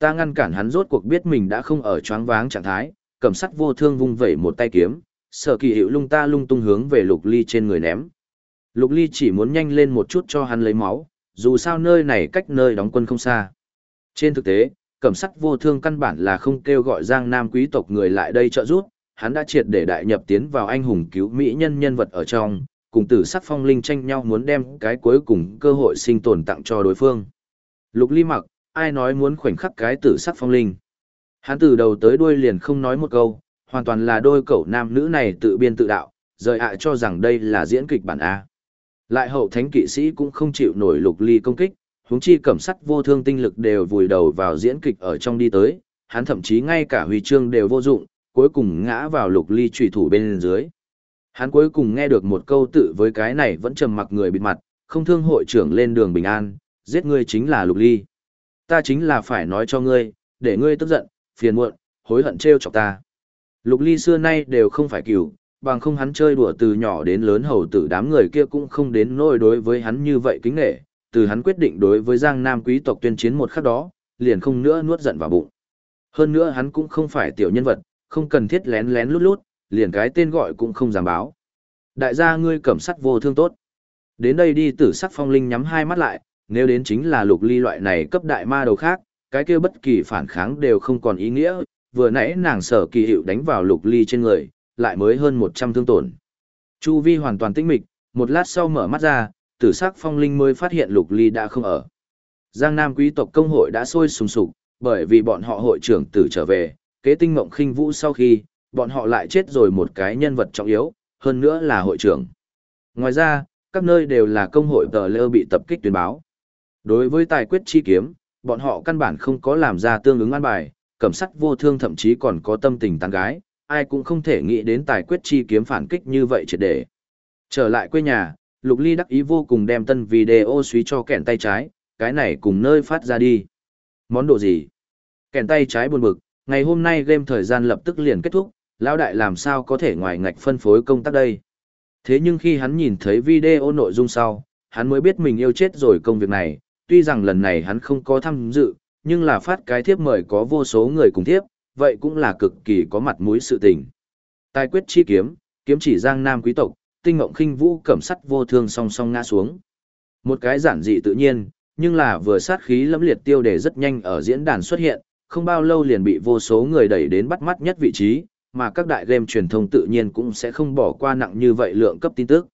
[SPEAKER 1] Ta ngăn cản hắn rốt cuộc biết mình đã không ở choáng váng trạng thái, cầm sắt vô thương vung vẩy một tay kiếm, Sở Kỳ Hiệu lung ta lung tung hướng về Lục Ly trên người ném. Lục Ly chỉ muốn nhanh lên một chút cho hắn lấy máu, dù sao nơi này cách nơi đóng quân không xa. Trên thực tế, cẩm sắt vô thương căn bản là không kêu gọi Giang Nam quý tộc người lại đây trợ giúp, hắn đã triệt để đại nhập tiến vào anh hùng cứu mỹ nhân nhân vật ở trong, cùng Tử Sắc Phong Linh tranh nhau muốn đem cái cuối cùng cơ hội sinh tồn tặng cho đối phương. Lục Ly mặc, ai nói muốn khoảnh khắc cái Tử Sắc Phong Linh. Hắn từ đầu tới đuôi liền không nói một câu, hoàn toàn là đôi cậu nam nữ này tự biên tự đạo, rời ạ cho rằng đây là diễn kịch bản A. Lại hậu thánh kỵ sĩ cũng không chịu nổi Lục Ly công kích, huống chi cẩm sắt vô thương tinh lực đều vùi đầu vào diễn kịch ở trong đi tới, hắn thậm chí ngay cả huy chương đều vô dụng, cuối cùng ngã vào Lục Ly chủy thủ bên dưới. Hắn cuối cùng nghe được một câu tự với cái này vẫn trầm mặc người bịt mặt, không thương hội trưởng lên đường bình an, giết ngươi chính là Lục Ly. Ta chính là phải nói cho ngươi, để ngươi tức giận, phiền muộn, hối hận trêu chọc ta. Lục Ly xưa nay đều không phải cừu, bằng không hắn chơi đùa từ nhỏ đến lớn hầu tử đám người kia cũng không đến nỗi đối với hắn như vậy kính nể, từ hắn quyết định đối với Giang Nam quý tộc tuyên chiến một khắc đó, liền không nữa nuốt giận vào bụng. Hơn nữa hắn cũng không phải tiểu nhân vật, không cần thiết lén lén lút lút, liền cái tên gọi cũng không dám báo. Đại gia ngươi cẩm sắt vô thương tốt. Đến đây đi Tử Sắc Phong Linh nhắm hai mắt lại, nếu đến chính là Lục Ly loại này cấp đại ma đầu khác, cái kia bất kỳ phản kháng đều không còn ý nghĩa, vừa nãy nàng Sở Kỳ Hiệu đánh vào Lục Ly trên người, lại mới hơn 100 thương tổn. Chu vi hoàn toàn tĩnh mịch, một lát sau mở mắt ra, Tử Sắc Phong Linh mới phát hiện Lục Ly đã không ở. Giang Nam quý tộc công hội đã sôi sùng sục, bởi vì bọn họ hội trưởng tử trở về, kế Tinh Mộng Khinh Vũ sau khi, bọn họ lại chết rồi một cái nhân vật trọng yếu, hơn nữa là hội trưởng. Ngoài ra, các nơi đều là công hội tờ lơ bị tập kích tuyên báo. Đối với tài quyết chi kiếm, bọn họ căn bản không có làm ra tương ứng an bài, cẩm sắt vô thương thậm chí còn có tâm tình tán gái, ai cũng không thể nghĩ đến tài quyết chi kiếm phản kích như vậy triệt để. Trở lại quê nhà, Lục Ly đắc ý vô cùng đem tân video suý cho kẻn tay trái, cái này cùng nơi phát ra đi. Món đồ gì? Kẻn tay trái buồn bực, ngày hôm nay game thời gian lập tức liền kết thúc, lão đại làm sao có thể ngoài ngạch phân phối công tác đây. Thế nhưng khi hắn nhìn thấy video nội dung sau, hắn mới biết mình yêu chết rồi công việc này, tuy rằng lần này hắn không có tham dự, nhưng là phát cái thiếp mời có vô số người cùng thiếp, vậy cũng là cực kỳ có mặt mũi sự tình. Tài quyết chi kiếm, kiếm chỉ Giang Nam quý tộc, Tinh Mộng Khinh Vũ cẩm sắt vô thương song song ngã xuống. Một cái giản dị tự nhiên, nhưng là vừa sát khí lẫm liệt tiêu đề rất nhanh ở diễn đàn xuất hiện, không bao lâu liền bị vô số người đẩy đến bắt mắt nhất vị trí, mà các đại game truyền thông tự nhiên cũng sẽ không bỏ qua nặng như vậy lượng cấp tin tức.